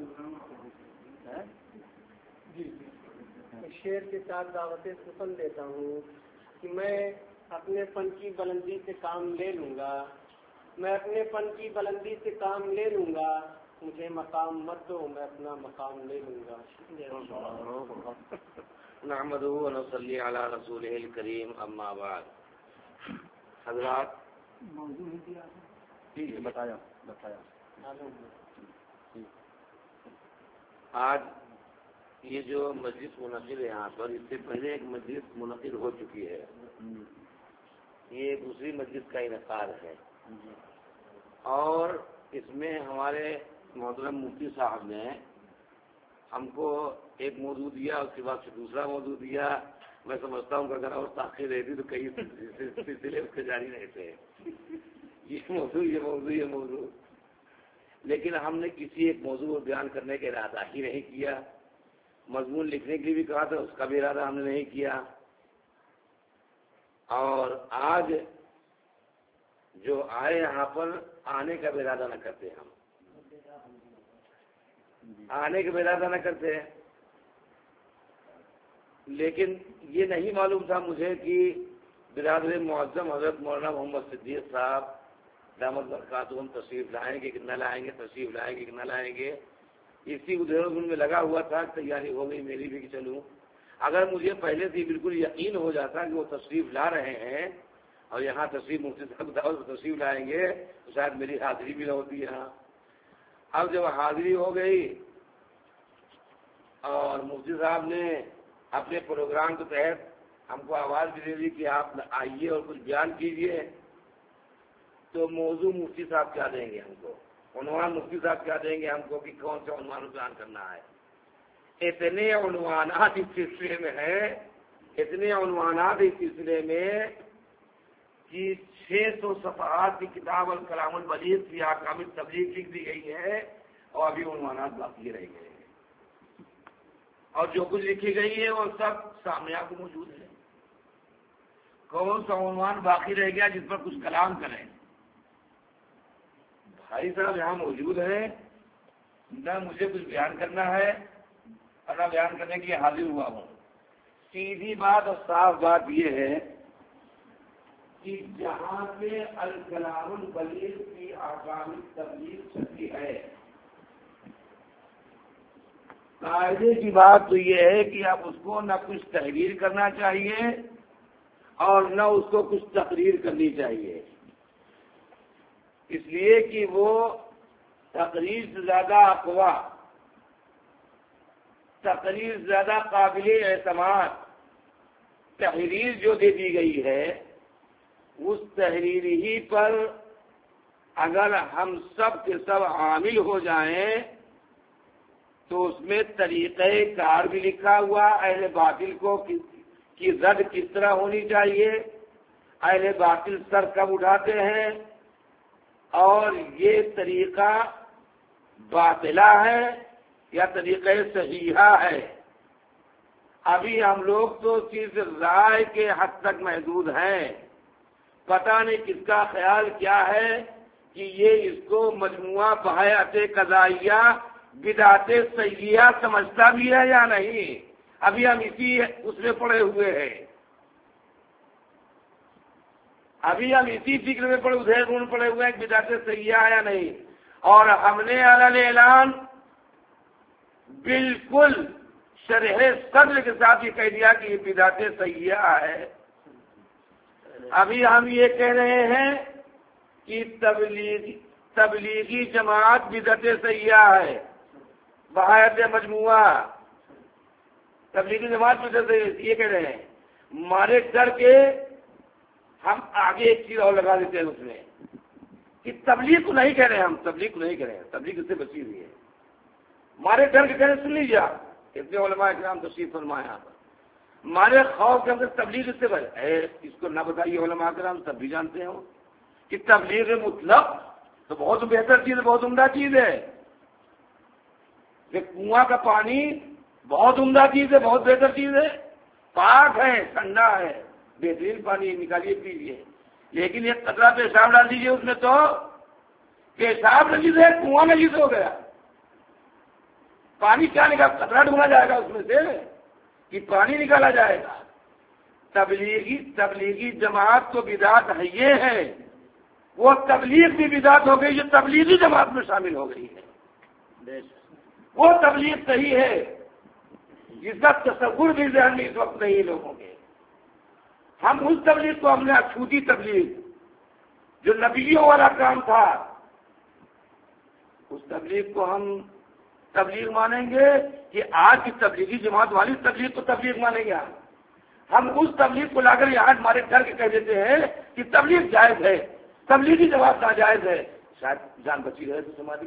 جی شعر کے ساتھ دعوت سخن دیتا ہوں کہ میں اپنے فن کی بلندی سے کام لے لوں گا، میں اپنے فن کی بلندی سے کام لے لوں گا، مجھے مقام مت دو، میں اپنا مقام لے لوں گا۔ نحمدہ و نصلی علی رسولہ الکریم، اما بعد۔ حضرات بتایا آج یہ جو مجلس منعقد ہے یہاں پر، اس سے پہلے ایک مجلس منعقد ہو چکی ہے، یہ دوسری مجلس کا انعقاد ہے، اور اس میں ہمارے محترم مفتی صاحب نے ہم کو ایک موضوع دیا، اس کے بعد سے دوسرا موضوع دیا۔ میں سمجھتا ہوں کہ اگر اور تاخیر رہتی تو کئی سلسلے اس کے جاری رہتے ہیں، یہ موضوع، لیکن ہم نے کسی ایک موضوع کو بیان کرنے کا ارادہ ہی نہیں کیا۔ مضمون لکھنے کے لیے بھی کہا تھا، اس کا بھی ارادہ ہم نے نہیں کیا، اور آج جو آئے یہاں پر آنے کا بھی ارادہ نہ کرتے، ہم آنے کا بھی ارادہ نہ کرتے، لیکن یہ نہیں معلوم تھا مجھے کہ برادر معظم حضرت مولانا محمد صدیق صاحب دامت برکاتہم تشریف لائیں گے کہ نہ لائیں گے، تشریف لائیں گے کہ نہ لائیں گے، اسی ادھر میں لگا ہوا تھا۔ تیاری ہو گئی میری بھی کہ چلوں، اگر مجھے پہلے سے بالکل یقین ہو جاتا کہ وہ تشریف لا رہے ہیں اور یہاں تشریف مفتی صاحب دعوت تشریف لائیں گے تو شاید میری حاضری بھی نہ ہوتی یہاں۔ اب جب حاضری ہو گئی اور مفتی صاحب نے اپنے پروگرام کے تحت ہم کو آواز بھی دے دی کہ آپ آئیے اور کچھ بیان کیجئے، تو موضوع مفتی صاحب کیا دیں گے ہم کو، عنوان مفتی صاحب کیا دیں گے ہم کو کہ کون سا عنوان بیان کرنا ہے۔ اتنے عنوانات اس سلسلے میں ہیں، اتنے عنوانات اس سلسلے میں کہ 600 صفحات کی کتاب الکلام البلیغ فی احکام التبلیغ لکھ دی گئی ہے، اور ابھی عنوانات باقی رہ گئے ہیں، اور جو کچھ لکھی گئی ہے وہ سب سامنے آپ کو موجود ہے۔ کون سا عنوان باقی رہ گیا جس پر کچھ کلام کریں؟ بھائی صاحب یہاں موجود ہیں، نہ مجھے کچھ بیان کرنا ہے اور نہ بیان کرنے کے لیے حاضر ہوا ہوں۔ سیدھی بات اور صاف بات یہ ہے کہ جہاں پہ الکلام البلیغ کی عوامی تبلیغ چلتی ہے، قاعدے کی بات تو یہ ہے کہ اب اس کو نہ کچھ تحریر کرنا چاہیے اور نہ اس کو کچھ تقریر کرنی چاہیے، اس لیے کہ وہ تقریر سے زیادہ اقوا، تقریر زیادہ قابل اعتماد تحریر جو دے دی گئی ہے، اس تحریر ہی پر اگر ہم سب کے سب عامل ہو جائیں تو اس میں طریقہ کار بھی لکھا ہوا، اہل باطل کو کی رد کس طرح ہونی چاہیے، اہل باطل سر کب اٹھاتے ہیں، اور یہ طریقہ باطلہ ہے یا طریقہ صحیحہ ہے۔ ابھی ہم لوگ تو صرف رائے کے حد تک محدود ہیں، پتہ نہیں کس کا خیال کیا ہے کہ یہ اس کو مجموعہ بحیات قضائیہ بدعت سیئہ سمجھتا بھی ہے یا نہیں، ابھی ہم اسی اس میں پڑے ہوئے ہیں، ابھی ہم اسی فکر میں پڑے ہوئے ہیں کہ بدعت سیئہ ہے یا نہیں، اور ہم نے اعلان بالکل شرح صدر کے ساتھ یہ کہہ دیا کہ یہ بدعت سیئہ ہے۔ ابھی ہم یہ کہہ رہے ہیں کہ تبلیغی جماعت بدعت سیئہ ہے، بحیات مجموعہ تبلیغی جماعت بدعت سیئہ، یہ کہہ رہے ہیں۔ مارے ڈر کے ہم آگے ایک چیز اور لگا دیتے ہیں اس میں کہ تبلیغ کو نہیں کہہ رہے ہیں، ہم تبلیغ کو نہیں کہہ رہے ہیں، تبلیغ اس سے بچی ہوئی ہے، مارے ڈر کے کہنے سن لیجیے آپ، اتنے علماء کرام تشریف فرمائے یہاں پر، مارے خوف کے اندر تبلیغ اس سے اس کو نہ بتائیے علماء کرام تب بھی جانتے ہو کہ تبلیغ مطلق تو بہت بہتر چیز ہے، بہت عمدہ چیز ہے، کہ کنواں کا پانی بہت عمدہ چیز ہے، بہت بہتر چیز ہے، پاک ہے، ٹھنڈا ہے، بہترین پانی نکالیے پیجیے، لیکن ایک قطرہ پیشاب ڈال دیجیے اس میں تو پیشاب نجیز ہے، کنواں نجیز ہو گیا، پانی کیا نکال قطرہ ڈھونڈا جائے گا اس میں سے کہ پانی نکالا جائے گا۔ تبلیغی جماعت تو بدعت ہے، یہ ہے وہ تبلیغ بھی بدعت ہو گئی، جو تبلیغی جماعت میں شامل ہو گئی ہے، وہ تبلیغ صحیح ہے جس کا تصور بھی ذہن میں اس وقت نہیں لوگوں کے۔ ہم اس تبلیغ کو ہم نے اچھوتی تبلیغ جو نبیوں والا کام تھا، اس تبلیغ کو ہم تبلیغ مانیں گے کہ آج کی تبلیغی جماعت والی تبلیغ کو تبلیغ مانیں گے؟ ہم اس تبلیغ کو لا کر یہاں ہمارے گھر کے کہہ دیتے ہیں کہ تبلیغ جائز ہے، تبلیغی جماعت ناجائز ہے، شاید جان بچی رہے تو ہماری۔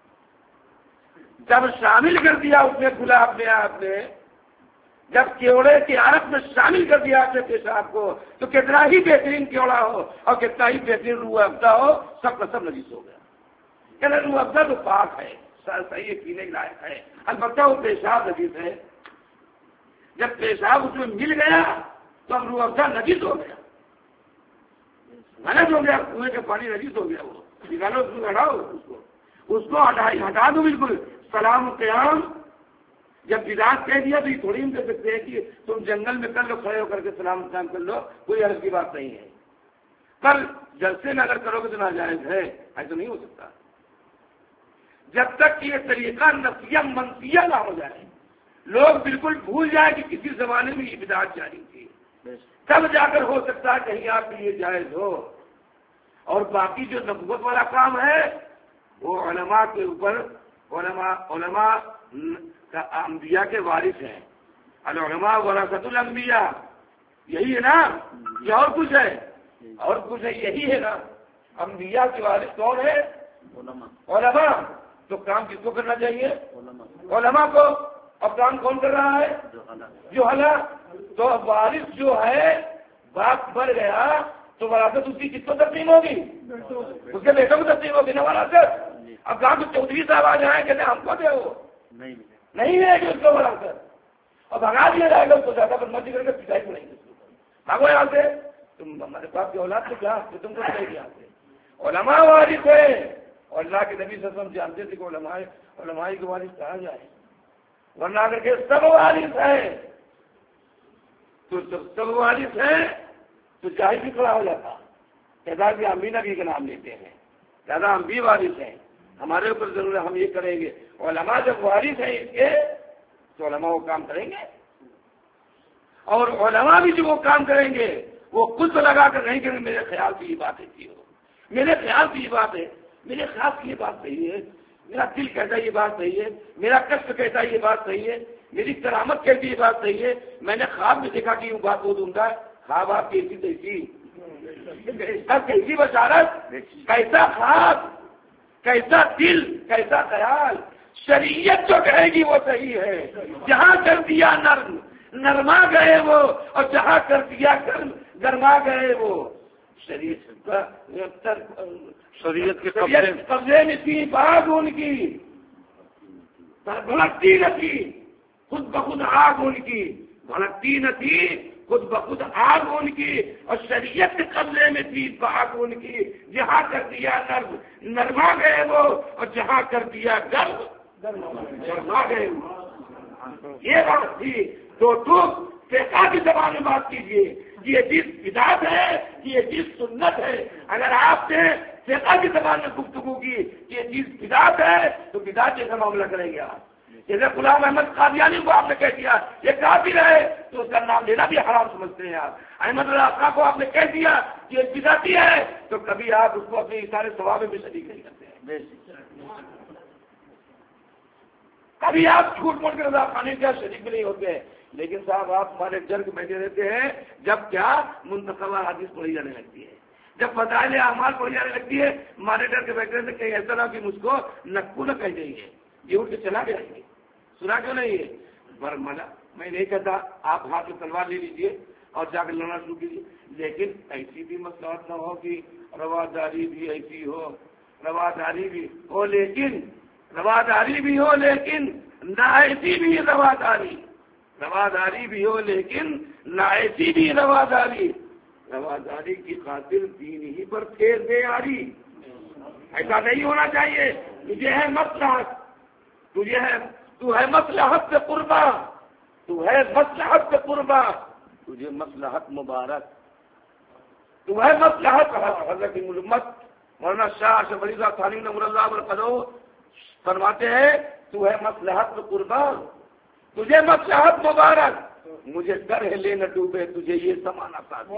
جب شامل کر دیا اس نے کھلا اپنے آپ نے، جب کیوڑے کی عرق میں شامل کر دیا اپنے پیشاب کو، تو کتنا ہی بہترین کیوڑا ہو اور کتنا ہی بہترین روح افزا ہو، سب کا سب نجیس ہو گیا۔ کہنا روح افزا تو پاک ہے، صحیح پینے کے لائق ہے، البتہ وہ پیشاب نجیس ہے۔ جب پیشاب اس میں مل گیا تو اب روح افزا نجیس ہو گیا، غلط ہو گیا، کنویں کا پانی نجیس ہو گیا، وہ نکالو، اس کو ہٹاؤ، اس کو ہٹا دو بالکل۔ سلام قیام جب بدعت کہہ دیا تو یہ تھوڑی ہم کہہ سکتے ہیں کہ تم جنگل میں کر لو، کھڑے ہو کر کے سلام قیام کر لو، کوئی حرج کی بات نہیں ہے۔ پر جلسے میں اگر کرو گے تو ناجائز ہے، ایسا نہیں ہو سکتا جب تک کہ یہ طریقہ نفیہ منفیہ نہ ہو جائے، لوگ بالکل بھول جائیں کہ کسی زمانے میں یہ بدعت جاری تھی، تب جا کر ہو سکتا ہے کہیں آپ کے لیے جائز ہو۔ اور باقی جو نبوت والا کام ہے وہ علماء کے اوپر، علماء کا انبیاء کے وارث ہیں، العلماء ورثۃ الانبیاء، یہی ہے نا؟ یہ اور کچھ ہے؟ اور کچھ ہے؟ یہی ہے نا؟ انبیاء کے وارث کون ہے؟ علماء۔ تو کام کس کو کرنا چاہیے؟ علماء کو۔ اب کام کون کر رہا ہے؟ جو حلا۔ تو وارث جو ہے باپ مر گیا تو وراثت اس کی کس کو تقسیم ہوگی؟ اس کے بیٹوں کو تقسیم ہوگی نا وراثت۔ اب کہاں تو چودھری صاحب آ جائیں کہتے ہم کو دے وہ نہیں ہے کہ اس کو وراثت، اور بھگا دیا جائے گا اس کو، زیادہ بدماشی کر کے پٹائی پڑیں گے، بھاگو یہاں سے، تم ہمارے باپ کی اولاد تو کیا تم کو دے یہاں سے۔ علماء وارث ہے، اور اللہ کے نبی صلی اللہ علیہ وسلم جانتے تھے کہ علماء کے وارث کہا جائے، ورنہ اگر کہ سب وارث ہیں تو سب وارث ہیں تو جاہل بھی کھڑا ہو جاتا، کہتا کہ ہم بھی نبی کا نام لیتے ہیں، کہتا ہم بھی وارث ہیں، ہمارے اوپر ضرور ہم یہ کریں گے۔ علماء جب وارث ہیں اس کے تو علماء وہ کام کریں گے، اور علماء بھی جو وہ کام کریں گے وہ خود لگا کر نہیں کریں گے میرے خیال سے یہ بات ایسی ہو، میرے خیال سے یہ بات ہے، میرے خیال سے یہ بات صحیح ہے، میرا دل کہتا ہے یہ بات صحیح ہے، میرا کشف کہتا ہے یہ بات صحیح ہے، میری کرامت کہتی ہے یہ بات صحیح ہے، میں نے خواب میں دیکھا کہ یہ بات وہ دوں گا، خواب آپ کیسی تیسی، کیسی بشارت، کیسا خواب، کیسا دل، کیسا خیال، شریعت جو کہے گی وہ صحیح ہے، جہاں کر دیا نرم نرما گئے وہ، اور جہاں کر دیا گرما گئے وہ، شریعت کے قبضے میں تھی باغ ان کی، بھڑکتی نہ تھی خود بخود آگ ان کی، بھڑکتی نہ تھی خود بخود آگ ان کی، اور شریعت کے قبضے میں تھی باغ ان کی، جہاں کر دیا نرم نرما گئے وہ، اور جہاں کر دیا گرما گئے وہ، یہ بات تھی۔ تو فقہ کی زبان میں بات کیجیے، یہ چیز بدعت ہے، یہ چیز سنت ہے۔ اگر آپ نے فقہ کی زبان میں گفتگو کی کہ یہ چیز بدعت ہے تو بدعت جیسا معاملہ کریں گے آپ۔ جیسے غلام احمد قادیانی کو آپ نے کہہ دیا یہ کافر ہے تو اس کا نام لینا بھی حرام سمجھتے ہیں آپ۔ احمد اللہ خان کو آپ نے کہہ دیا کہ یہ بدعتی ہے تو کبھی آپ اس کو اپنے اشارے ثواب میں شریک نہیں کرتے ہیں۔ کبھی آپ جھوٹ موٹ کے رضا خانے کا شریک بھی نہیں ہوتے ہیں، لیکن صاحب آپ ہمارے جرگ بیٹھے رہتے ہیں جب کیا منتخبہ حدیث پڑھی جانے لگتی ہے، جب فضائل اعمال پڑھی جانے لگتی ہے، ہمارے ڈر کے بیٹھے رہتے کہیں ایسا نہ کہ مجھ کو نکو نہ کہہ جائیے، یہ اٹھ کے چلا گیا سنا کیوں نہیں ہے؟ پر میں نہیں کہتا آپ ہاتھ میں تلوار لے لیجیے اور جا کے لڑنا شروع کیجیے، لیکن ایسی بھی مصلحت نہ ہو کہ رواداری بھی ایسی ہو، رواداری بھی ہو لیکن نہ ایسی بھی رواداری بھی ہو لیکن نہ ایسی بھی رواداری کی خاطر دین ہی پر پھیر دے آری، ایسا نہیں ہونا چاہیے۔ تجھے ہے مصلحت، تو ہے مصلحت سے قربا، تجھے مصلحت مبارک، تو ہے مصلحت۔ حضرت ملمت مولانا شاہ اشرف علی صاحب تھانی نور اللہ برکتہ فرماتے ہیں تو ہے مصلحت سے قربا، تجھے مصلحت مبارک، مجھے ڈر ہے لے نہ ڈوبے تجھے یہ زمانہ سازی،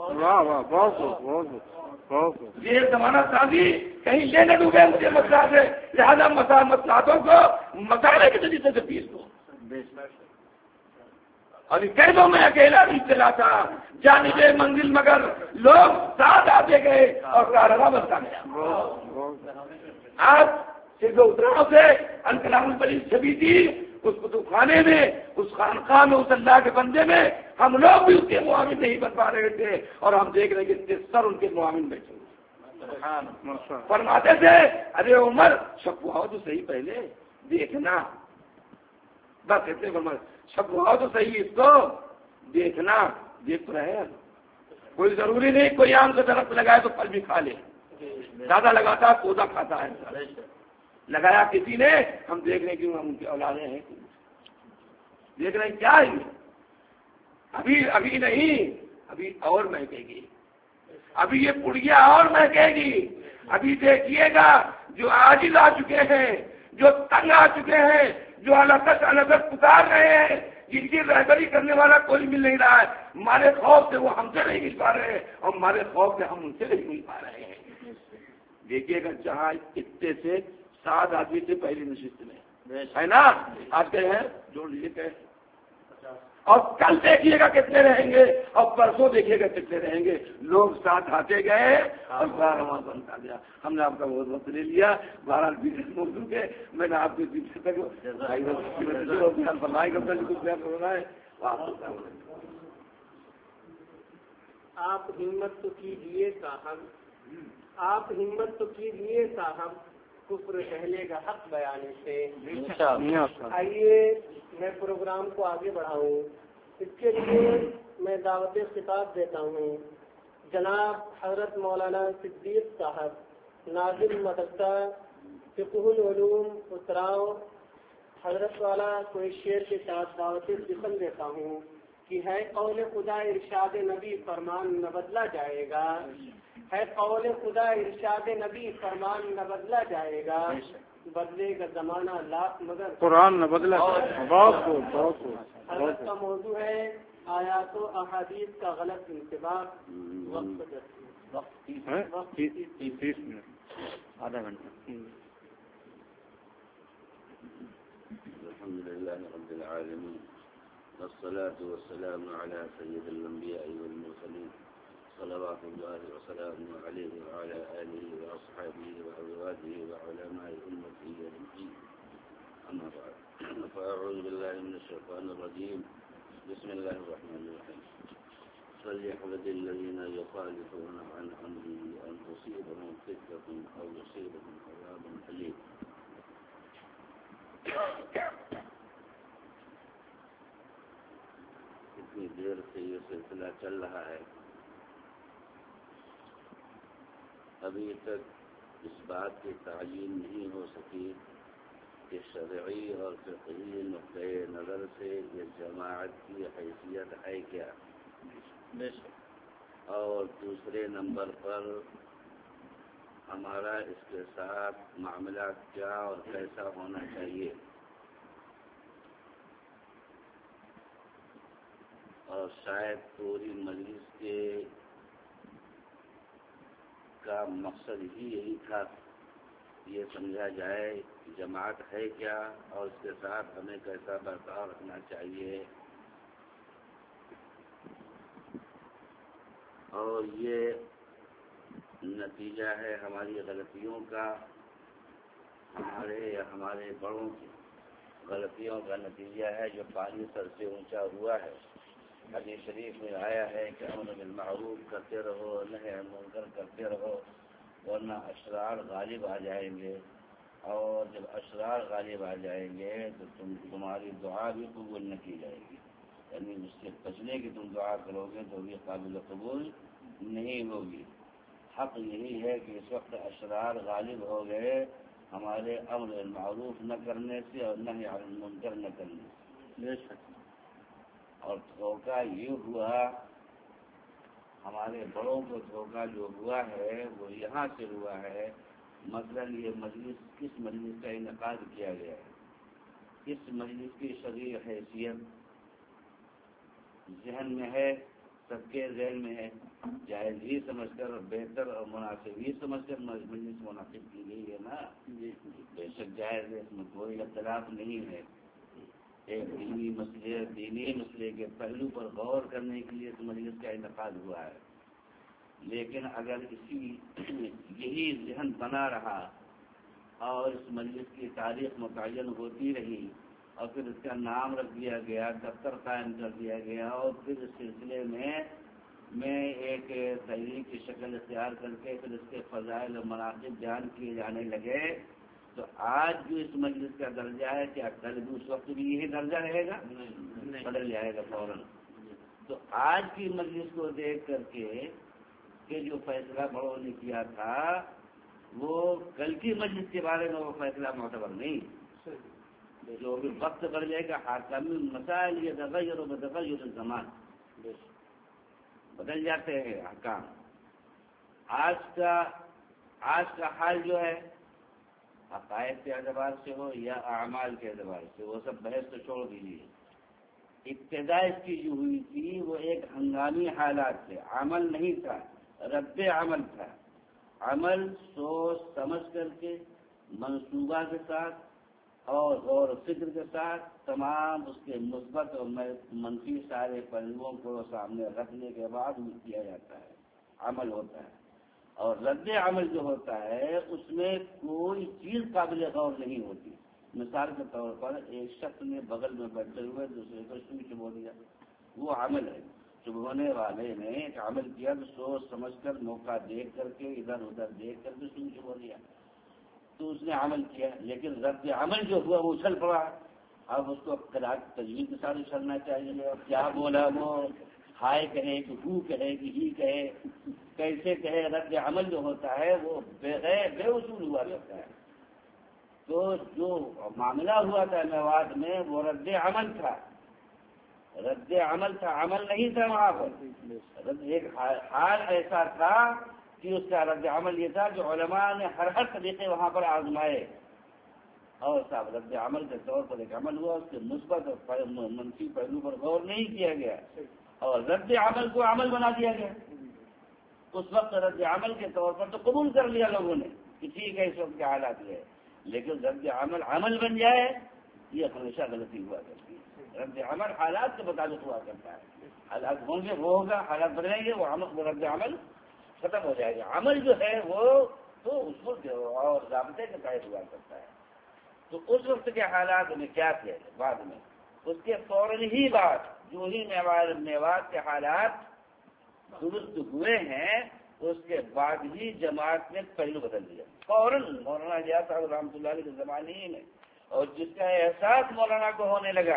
یہ زمانہ سازی کہیں لے نہ ڈوبے مجھے مصلحت ہے، لہٰذا مصلحتوں کو مسالے کے طریقے سے پیس دو، اور کہہ دو میں اکیلا نہیں چلا تھا جانب منزل مگر لوگ ساتھ آتے گئے اور کارواں بنتا گیا۔ آج صرف اتراؤ سے انکلام البلی چھبی تھی اس کتب خانے میں، اس خانقاہ میں، اس اللہ کے بندے میں، ہم لوگ بھی اس کے معاون نہیں بن پا رہے تھے، اور ہم دیکھ رہے کہ اتنے سر ان کے معاون بیٹھے فرماتے تھے ارے عمر شکواؤ تو صحیح پہلے دیکھنا، بس اتنے فرماتے شکواؤ تو صحیح اس کو دیکھنا، دیکھ رہے ہیں کوئی ضروری نہیں کوئی آم کا درخت لگائے تو پھل بھی کھا لے، زیادہ لگاتا ہے پودا کھاتا ہے، لگایا کسی نے ہم دیکھ رہے ہیں کہ ہم ان کی اولادیں ہیں، دیکھ رہے ہیں کیا ہے ابھی نہیں، ابھی اور مہکے گی، ابھی یہ پڑیا اور مہکے گی، ابھی دیکھیے گا جو عاجز آ چکے ہیں، جو تنگ آ چکے ہیں، جو الگ پکار رہے ہیں، جن کی رہبری کرنے والا کوئی مل نہیں رہا ہے، ہمارے خوف سے وہ ہم سے نہیں مل پا رہے ہیں اور ہمارے خوف سے ہم ان سے نہیں مل پا رہے ہیں۔ دیکھیے گا جہاں اتنے سے 7 آدمی تھے پہلی نشست میں ہے نا، آج کے ہیں جوڑ لیجیے کہ، اور کل دیکھیے گا کتنے رہیں گے اور پرسوں دیکھیے گا کتنے رہیں گے، لوگ ساتھ آتے گئے اور بارہواں بنتا گیا۔ ہم نے آپ کا بہت وقت لے لیا، 12 موضوع کے میں نے آپ کے پیچھے تک آپ ہمت تو کیجیے صاحب کفر پہلے کا حق بیانے سے۔ آئیے میں پروگرام کو آگے بڑھاؤں، اس کے لیے میں دعوت خطاب دیتا ہوں جناب حضرت مولانا صدیق صاحب ناظم مدرسہ فقہ العلوم اتراؤ، حضرت والا کوئی شعر کے ساتھ دعوت قسم دیتا ہوں۔ کہ ہے قول خدا ارشاد نبی فرمان نہ بدلا جائے گا، ہے قول خدا ارشاد نبی فرمان نہ بدلا جائے گا، بدلے کا زمانہ لاکھ مگر قرآن نہ بدلا بہت بہت حضرت کا موضوع ہے آیات و احادیث کا غلط انتباہ۔ وقت 30 منٹ آدھا گھنٹہ۔ الحمد لله رب العالمين والصلاة والسلام على سيد الأنبياء والمرسلين صلوات الله وسلامه عليه وعلى آله وأصحابه وأزواجه وعلماء أمته أجمعين، أما بعد، فأعوذ بالله من الشيطان الرجيم، بسم الله الرحمن الرحيم، فليحذر الذين يخالفون عن أمره أن تصيبهم فتنة أو يصيبهم عذاب أليم۔ اتنی دیر سے یہ سلسلہ چل رہا ہے، ابھی تک اس بات کی تعین نہیں ہو سکی کہ شرعی اور فقہی نقطۂ نظر سے یہ جماعت کی حیثیت ہے کیا، اور دوسرے نمبر پر ہمارا اس کے ساتھ معاملہ کیا اور کیسا ہونا چاہیے، اور شاید پوری مجلس کا مقصد ہی یہی تھا، یہ سمجھا جائے کہ جماعت ہے کیا اور اس کے ساتھ ہمیں کیسا برتاؤ رکھنا چاہیے، اور یہ نتیجہ ہے ہماری غلطیوں کا، ہمارے بڑوں کی غلطیوں کا نتیجہ ہے جو پانی سر سے اونچا ہوا ہے۔ حدیث شریف میں آیا ہے کہ امر بالمعروف کرتے رہو، نہی عن المنکر کرتے رہو، ورنہ اشرار غالب آ جائیں گے، اور جب اشرار غالب آ جائیں گے تو تمہاری دعا بھی قبول نہ کی جائے گی، یعنی اس سے بچنے کی تم دعا کرو گے تو بھی قابل قبول نہیں ہوگی۔ حق یہی ہے کہ اس وقت اشرار غالب ہو گئے ہمارے امر بالمعروف نہ کرنے سے اور نہی عن المنکر نہ کرنے سے، اور دھوکہ یہ ہوا، ہمارے بڑوں کو دھوکہ جو ہوا ہے وہ یہاں سے ہوا ہے۔ مثلا یہ مجلس کس مجلس کا انعقاد کیا گیا ہے، اس مجلس کی شرعی حیثیت ذہن میں ہے، سب کے ذہن میں ہے، جائز ہی سمجھ کر اور بہتر اور مناسب ہی سمجھ کر مجلس منعقد کی گئی ہے نا، بے شک جائز ہے، اس میں کوئی اختلاف نہیں ہے۔ ایک دینی مسئلے کے پہلو پر غور کرنے کے لیے اس مجلس کا انعقاد ہوا ہے، لیکن اگر یہی ذہن بنا رہا اور اس مجلس کی تاریخ متعین ہوتی رہی اور پھر اس کا نام رکھ دیا گیا، دفتر قائم کر دیا گیا، اور پھر اس سلسلے میں ایک تحریک کی شکل اختیار کر کے پھر اس کے فضائل و مناقب بیان کیے جانے لگے، تو آج جو اس مجلس کا درجہ ہے کیا کل بھی اس وقت بھی یہی درجہ رہے گا؟ بدل جائے گا فوراً۔ تو آج کی مجلس کو دیکھ کر کے کہ جو فیصلہ بڑوں نے کیا تھا وہ کل کی مجلس کے بارے میں وہ فیصلہ معتبر نہیں، جو بھی وقت بڑھ جائے گا حاکم مسائل یہ تغیر و بتغیر الزمان، بدل جاتے ہیں احکام۔ آج کا حال جو ہے عقائد کے اعتبار سے ہو یا اعمال کے اعتبار سے، وہ سب بحث تو چھوڑ دیجیے، ابتدا اس کی جو ہوئی تھی وہ ایک ہنگامی حالات تھے، عمل نہیں تھا، رد عمل تھا۔ عمل سوچ سمجھ کر کے منصوبہ کے ساتھ اور غور و فکر کے ساتھ تمام اس کے مثبت اور منفی سارے پہلوؤں کو سامنے رکھنے کے بعد کیا جاتا ہے، عمل ہوتا ہے۔ اور رد عمل جو ہوتا ہے اس میں کوئی چیز قابل غور نہیں ہوتی۔ مثال کے طور پر ایک شخص نے بغل میں بیٹھے ہوئے دوسرے کو چبو دیا، وہ عمل ہے۔ چبھونے والے نے ایک عمل کیا تو سوچ سمجھ کر موقع دیکھ کر کے ادھر ادھر دیکھ کر کے چبو دیا، تو اس نے عمل کیا، لیکن رد عمل جو ہوا وہ اچھل پڑا۔ اب اس کو تجویز کے ساتھ اچھلنا چاہیے، اور کیا بولا وہ، ہائے کہے کہ ہو کہے کہ ہی کہے، کیسے کہے۔ رد عمل جو ہوتا ہے وہ بے اصول ہوا کرتا ہے۔ تو جو معاملہ ہوا تھا میوات میں وہ رد عمل تھا، رد عمل تھا، عمل نہیں تھا وہاں پر. ایک حال ایسا تھا کہ اس کا رد عمل یہ تھا کہ علماء نے ہر طریقے وہاں پر آزمائے، اور صاحب رد عمل کے طور پر ایک عمل ہوا، اس کے مثبت اور منفی پہلو پر غور نہیں کیا گیا، اور رد عمل کو عمل بنا دیا گیا. اس وقت رد عمل کے طور پر تو قبول کر لیا لوگوں نے کہ ٹھیک ہے اس وقت کے حالات یہ ہے، لیکن رد عمل بن جائے یہ ہمیشہ غلطی ہوا کرتی ہے. رد عمل حالات کے مطابق ہوا کرتا ہے، حالات ہوں گے وہ ہوگا، حالات بدلیں گے وہ رد عمل ختم ہو جائے گا. عمل جو ہے وہ تو اصول اور ضابطے کے تحت ہوا کرتا ہے. تو اس وقت کے حالات میں کیا تھے بعد میں، اس کے فوراً ہی بعد جو ہی میوات کے حالات درست ہوئے ہیں اس کے بعد ہی جماعت نے پہلو بدل دیا فوراً. مولانا اجاز صاحب رحمۃ اللہ علیہ کے زمانے ہی میں، اور جس کا احساس مولانا کو ہونے لگا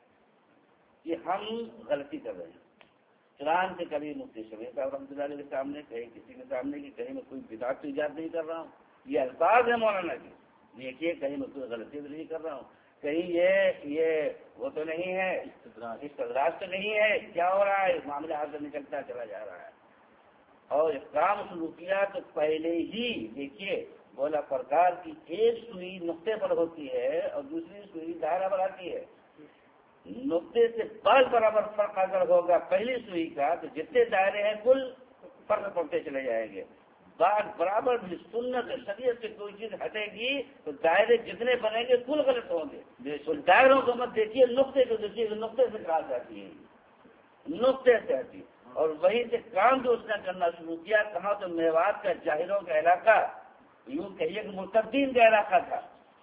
کہ ہم غلطی کر رہے ہیں. قرآن سے کبھی مفتی شفیع صاحب رحمۃ اللہ علیہ کے سامنے، کہیں کسی کے سامنے کہ کہیں میں کوئی بدعت تو ایجاد نہیں کر رہا ہوں، یہ الفاظ ہے مولانا کی. دیکھیے کہیں میں کوئی غلطی تو نہیں کر رہا ہوں، کہیں یہ وہ تو نہیں ہے، استدراج تو نہیں ہے، کیا ہو رہا ہے، معاملہ ہاتھ سے نکلتا چلا جا رہا ہے. اور احکام سلوکیات پہلے ہی دیکھیے بولا پرکار کی ایک سوئی نقطے پر ہوتی ہے اور دوسری سوئی دائرہ پر آتی ہے. نقطے سے بال برابر فرق اگر ہوگا پہلی سوئی کا تو جتنے دائرے ہیں کل فرق پڑتے چلے جائیں گے. بال برابر بھی سنت شریعت سے کوئی چیز ہٹے گی تو دائرے جتنے بنیں گے کل غلط ہوں گے. تو دائروں کو مت دیکھیے، نقطے کو دیکھیے، نقطے سے کہا جاتی ہے، نقطے سے آتی. اور وہیں سے کام جو اس نے کرنا شروع کیا، کہاں تو میوات کا جاہروں کا علاقہ، یوں کہیے کہ مرتدین کا علاقہ تھا،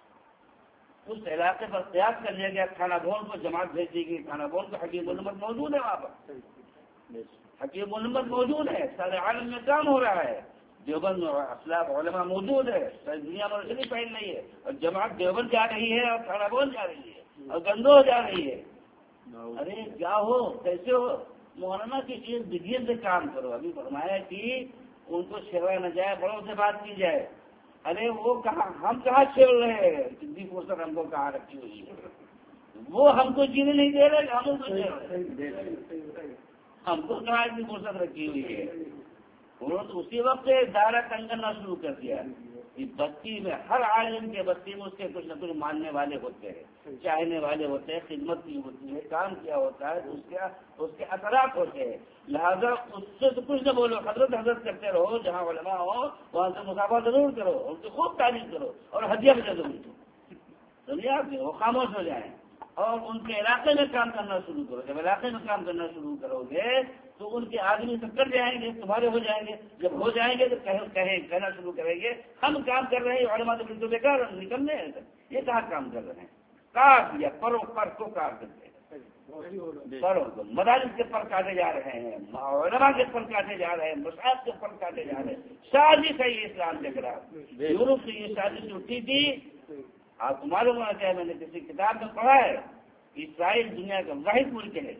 اس علاقے پر قیاس کر لیا گیا. کھانا بھون کو جماعت بھیج دی گئی. کھانا بھون کو حکیم الامت موجود ہے، وہاں پر حکیم الامت موجود ہے، سارے عالم میں کام ہو رہا ہے. دیوبند اسلاف علماء موجود ہے، ساری دنیا میں روشنی پھیل رہی ہے، اور جماعت دیوبند جا رہی ہے اور کھانا بھون جا رہی ہے اور گندو جا رہی ہے. ارے کیا ہو، کیسے ہو؟ مولانا کی چیز بدیت سے کام کرو. ابھی فرمایا کہ ان کو چھیڑا نہ جائے، بڑوں سے بات کی جائے. ارے وہ کہاں، ہم کہاں چھیڑ رہے ہیں؟ جدی فرصت ہم کو کہاں رکھی ہوئی ہے، وہ ہم کو جینے نہیں دے رہے، ہم ان کو چھیڑ رہے، ہم کو کہاں اتنی فرصت رکھی ہوئی ہے. انہوں نے اسی وقت دائرہ تنگ کرنا شروع کر دیا. اس بستی میں ہر عالم کے بستی میں اس کے کچھ نہ کچھ ماننے والے ہوتے ہیں، چاہنے والے ہوتے ہیں، خدمت کی ہوتی ہے، کام کیا ہوتا ہے، اس کے اثرات ہوتے ہیں. لہذا اس سے تو کچھ نہ بولو، حضرت کرتے رہو. جہاں علماء ہو وہاں سے مسافہ ضرور کرو، ان کی خوب تعریف کرو اور ہدیہ بھی دے دو. دنیا کی وہ خاموش ہو جائیں اور ان کے علاقے میں کام کرنا شروع کرو. جب علاقے میں کام کرنا شروع کرو گے تو ان کے آدمی سب کر جائیں گے، تمہارے ہو جائیں گے. جب ہو جائیں گے تو کہنا شروع کریں گے ہم کام کر رہے ہیں، علماء تو بالکل بیکار نکلنے ہیں، یہ کہاں کام کر رہے ہیں. کاٹ دیا، پروں پر کو کاٹ دیتے ہیں، پروں کو مدارس کے پر کاٹے جا رہے ہیں، علماء کے پر کاٹے جا رہے ہیں، مصحف کے پر کاٹے جا رہے ہیں. سازش ہے یہ اسلام کے خلاف. یورپ سے یہ سازش اٹھی تھی. آپ کو معلوم ہونا چاہیے، میں نے کسی کتاب میں پڑھا ہے کہ اسرائیل دنیا کا واحد ملک ہے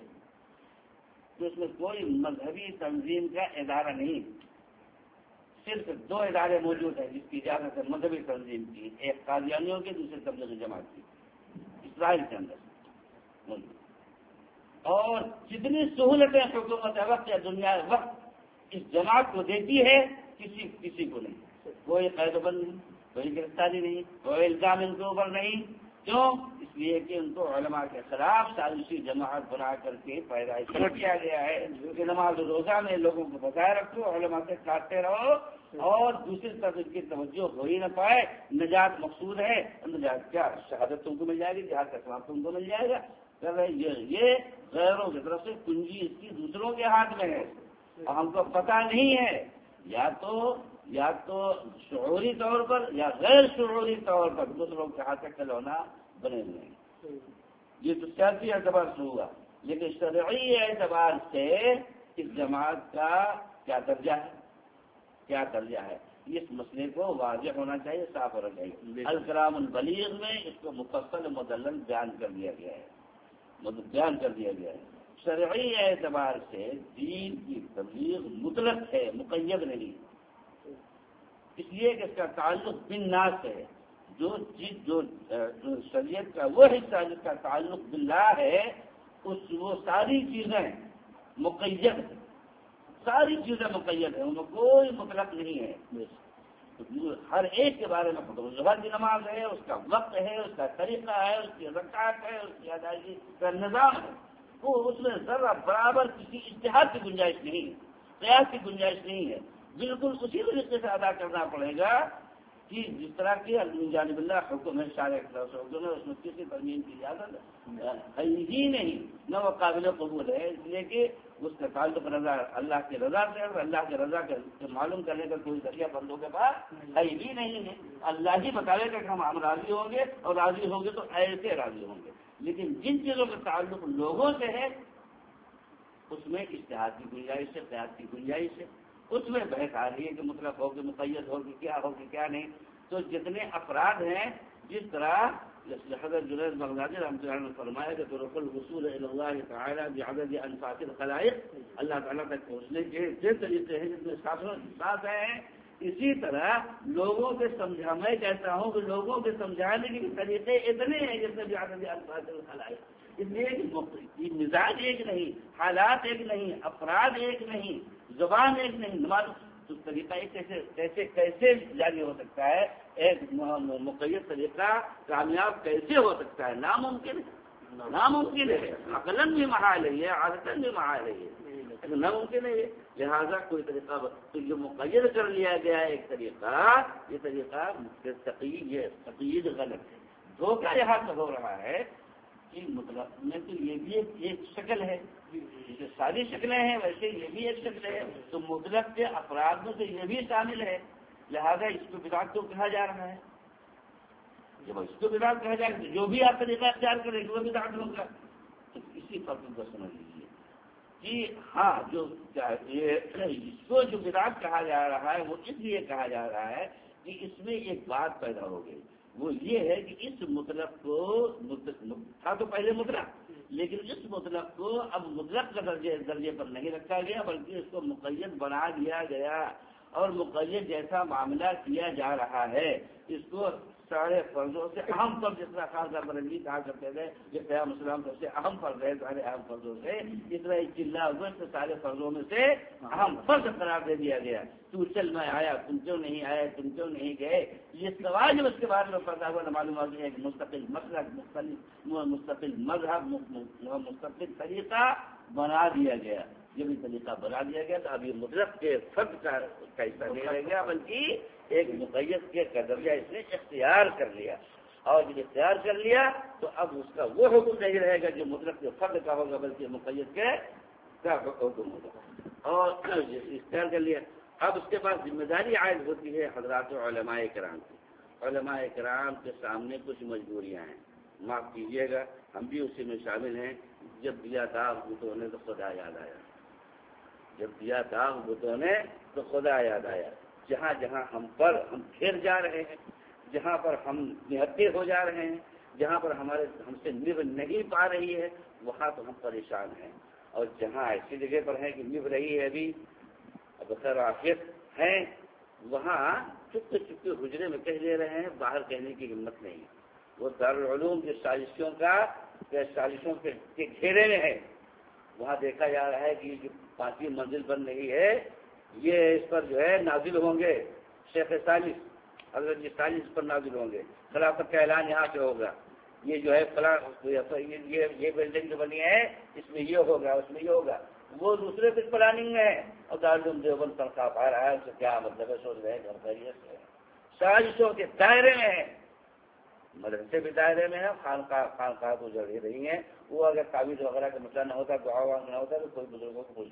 تو اس میں کوئی مذہبی تنظیم کا ادارہ نہیں، صرف 2 ادارے موجود ہیں جس کی اجازت ہے مذہبی تنظیم کی، ایک قادیانیوں کی، دوسرے تبلیغی جماعت کی، اسرائیل کے اندر موجود. اور جتنی سہولتیں حکومت وقت یا دنیا وقت اس جماعت کو دیتی ہے کسی کو نہیں. کوئی قید و بند نہیں، کوئی گرفتاری نہیں، کوئی الزام ان کے اوپر نہیں. کیوں؟ اس لیے کہ ان کو علماء کے خلاف سازشی جماعت بنا کر کے پیدائش کیا گیا ہے کہ نماز روزہ میں لوگوں کو بچائے رکھو، علماء سے کاٹتے رہو اور دوسری طرف ان کی توجہ ہو ہی نہ پائے. نجات مقصود ہے، نجات کیا؟ شہادت تم کو مل جائے گی، جہاد کا ثواب تم کو مل جائے گا. یہ غیروں کی طرف سے کنجی اس کی دوسروں کے ہاتھ میں ہے اور ہم کو پتہ نہیں ہے. یا تو شعوری طور پر یا غیر شعوری طور پر دوسروں کے ہاتھ تک کھلونا بنے ہوئے. یہ تو سیاسی اعتبار سے ہوا، لیکن شرعی اعتبار سے اس جماعت کا کیا درجہ ہے اس مسئلے کو واضح ہونا چاہیے، صاف ہونا چاہیے. الکلام البلیغ میں اس کو مفصل مدلل بیان کر دیا گیا ہے. شرعی اعتبار سے دین کی تبلیغ مطلق ہے، مقید نہیں، اس لیے کہ اس کا تعلق بالناس ہے. جو شریعت کا وہ حصہ جس کا تعلق باللہ ہے وہ ساری چیزیں مقید ہیں، ساری چیزیں مقید ہیں، ان میں کوئی مطلق نہیں ہے. ہر ایک کے بارے میں ظہر کی نماز ہے، اس کا وقت ہے، اس کا طریقہ ہے، اس کی رکعت ہے، اس کی ادائیگی کا نظام ہے. وہ اس میں ذرا برابر کسی اجتہاد کی گنجائش نہیں ہے، قیاس کی گنجائش نہیں ہے. بالکل اسی طریقے سے ادا کرنا پڑے گا کہ جس طرح کی جانب اللہ حکم ہے، شارع کی طرف سے حکم ہے، اس میں کسی ترمیم کی اجازت ہے ہی نہیں، نہ وہ قابل قبول ہے. اس لیے کہ اس کا تعلق رضا اللہ کی رضا سے، اور اللہ کی رضا کے معلوم کرنے کا کوئی ذریعہ بندوں کے پاس ہے ہی نہیں ہے. اللہ ہی بتائے گا کہ ہم راضی ہوں گے، اور راضی ہوں گے تو ایسے راضی ہوں گے. لیکن جن چیزوں کا تعلق لوگوں سے ہے اس میں اجتہاد کی گنجائش ہے، قیاس کی گنجائش ہے. اس میں بحث آ رہی ہے کہ مطلب ہوگی، مقید ہوگی، کیا ہوگی کیا نہیں. تو جتنے افراد ہیں، جس طرح حضرت جنید بغدادی رحمۃ اللہ نے فرمایا کہ طرق الوصول الی اللہ تعالی بعدد انفاس الخلائق، اللہ تعالیٰ تک پہنچنے کے جو طریقے ہیں جس میں ساتھ ہیں، اسی طرح لوگوں کے میں کہتا ہوں کہ لوگوں کے سمجھانے کے طریقے اتنے ہیں جس میں بعدد انفاس الخلائق. اس لیے کہ مزاج ایک نہیں، حالات ایک نہیں، افراد ایک نہیں، زبان ایک نہیں. نماز تو طریقہ ایک کیسے جاری ہو سکتا ہے؟ ایک مقید طریقہ کامیاب کیسے ہو سکتا ہے؟ ناممکن ہے. عقلاً بھی محال ہے، عادتاً بھی محال ہے، ناممکن ہے. لہذا کوئی طریقہ تو جو مقید کر لیا گیا ہے ایک طریقہ، یہ طریقہ تقیید غلط ہے. دھوکہ یہاں سے ہو رہا ہے کہ مطلب میں تو یہ بھی ایک شکل ہے، جیسے ساری شکلیں ہیں ویسے یہ بھی ایک شکل ہے، تو مطلق کے افراد میں سے یہ بھی شامل ہے. لہذا اس کو بدعت تو کہا جا رہا ہے. جب اس کو بدعت کہا جائے تو جو بھی آپ طریقہ اختیار کریں وہ بدعت ہوگا. تو اسی فرق کو سمجھ لیجیے کہ ہاں جو اس کو جو بدعت کہا جا رہا ہے وہ اس لیے کہا جا رہا ہے کہ اس میں ایک بات پیدا ہو گئی. وہ یہ ہے کہ اس مطلب کو تھا تو پہلے مطلق، لیکن اس مطلب کو اب مطلق کا درجے پر نہیں رکھا گیا بلکہ اس کو مقید بنا دیا گیا. اور مقید جیسا معاملہ کیا جا رہا ہے اس کو سارے فرضوں سے اہم فرض، جس طرح خان صاحب برنگی کہا کرتے تھے کہ قیام اسلام سب سے اہم فرض ہے، سارے اہم فرضوں سے اس طرح چلا ہوئے تو سارے فرضوں میں سے اہم فرض قرار دے دیا گیا. تو چل میں آیا، تم کیوں نہیں آئے، تم کیوں نہیں گئے. یہ سوال جب اس کے بارے میں پیدا ہوا معلوم ہوا کہ ایک مستقل مسلک، مستقل مذہب، مستقل طریقہ بنا دیا گیا. جب یہ طریقہ بنا دیا گیا تو اب یہ مطلق کے فرد کا حصہ نہیں رہ گیا بلکہ ایک مقید کے درجہ اس نے اختیار کر لیا. اور جب اختیار کر لیا تو اب اس کا وہ حکم نہیں رہے گا جو مطلق کے فرد کا ہوگا بلکہ مقید کے کا حکم ہوگا. اور اختیار کر لیا اب اس کے بعد ذمہ داری عائد ہوتی ہے حضرات علماء کرام کی. علماء کرام کے سامنے کچھ مجبوریاں ہیں، معاف کیجیے گا ہم بھی اسی میں شامل ہیں. جب دیا داغ بتوں نے تو خدا یاد آیا، جب دیا داغ بتوں نے تو خدا یاد آیا. جہاں جہاں ہم پھر جا رہے ہیں، جہاں پر ہم نہتے ہو جا رہے ہیں، جہاں پر ہم سے نب نہیں پا رہی ہے وہاں تو ہم پریشان ہیں. اور جہاں ایسی جگہ پر ہے کہ نب رہی ہے ابھی بخیر عافیت ہیں، وہاں چپکے چپکے حجرے میں کہہ دے رہے ہیں، باہر کہنے کی ہمت نہیں. وہ دارالعلوم کے سازشوں کے گھیرے میں ہے. وہاں دیکھا جا رہا ہے کہ یہ جو 5ویں منزل بن رہی ہے یہ اس پر جو ہے نازل ہوں گے شیخ ثالث، حضرت جی ثالث پر نازل ہوں گے. خلافت کا اعلان یہاں سے ہوگا. یہ جو ہے یہ بلڈنگ جو بنی ہے اس میں یہ ہوگا، اس میں یہ ہوگا. وہ دوسرے کچھ پلاننگ ہے اور دارالعلوم دیوبند تنخواہ پا رہا ہے. اس سے کیا مطلب ہے؟ سوچ رہے گھر پر سازشوں کے دائرے میں ہے، مدرسے بھی دائرے میں ہے، خانقاہ کو جڑ رہی ہیں. وہ اگر تعویذ وغیرہ کا مسئلہ نہ ہوتا، دعا نہ ہوتا تو کوئی بزرگوں کو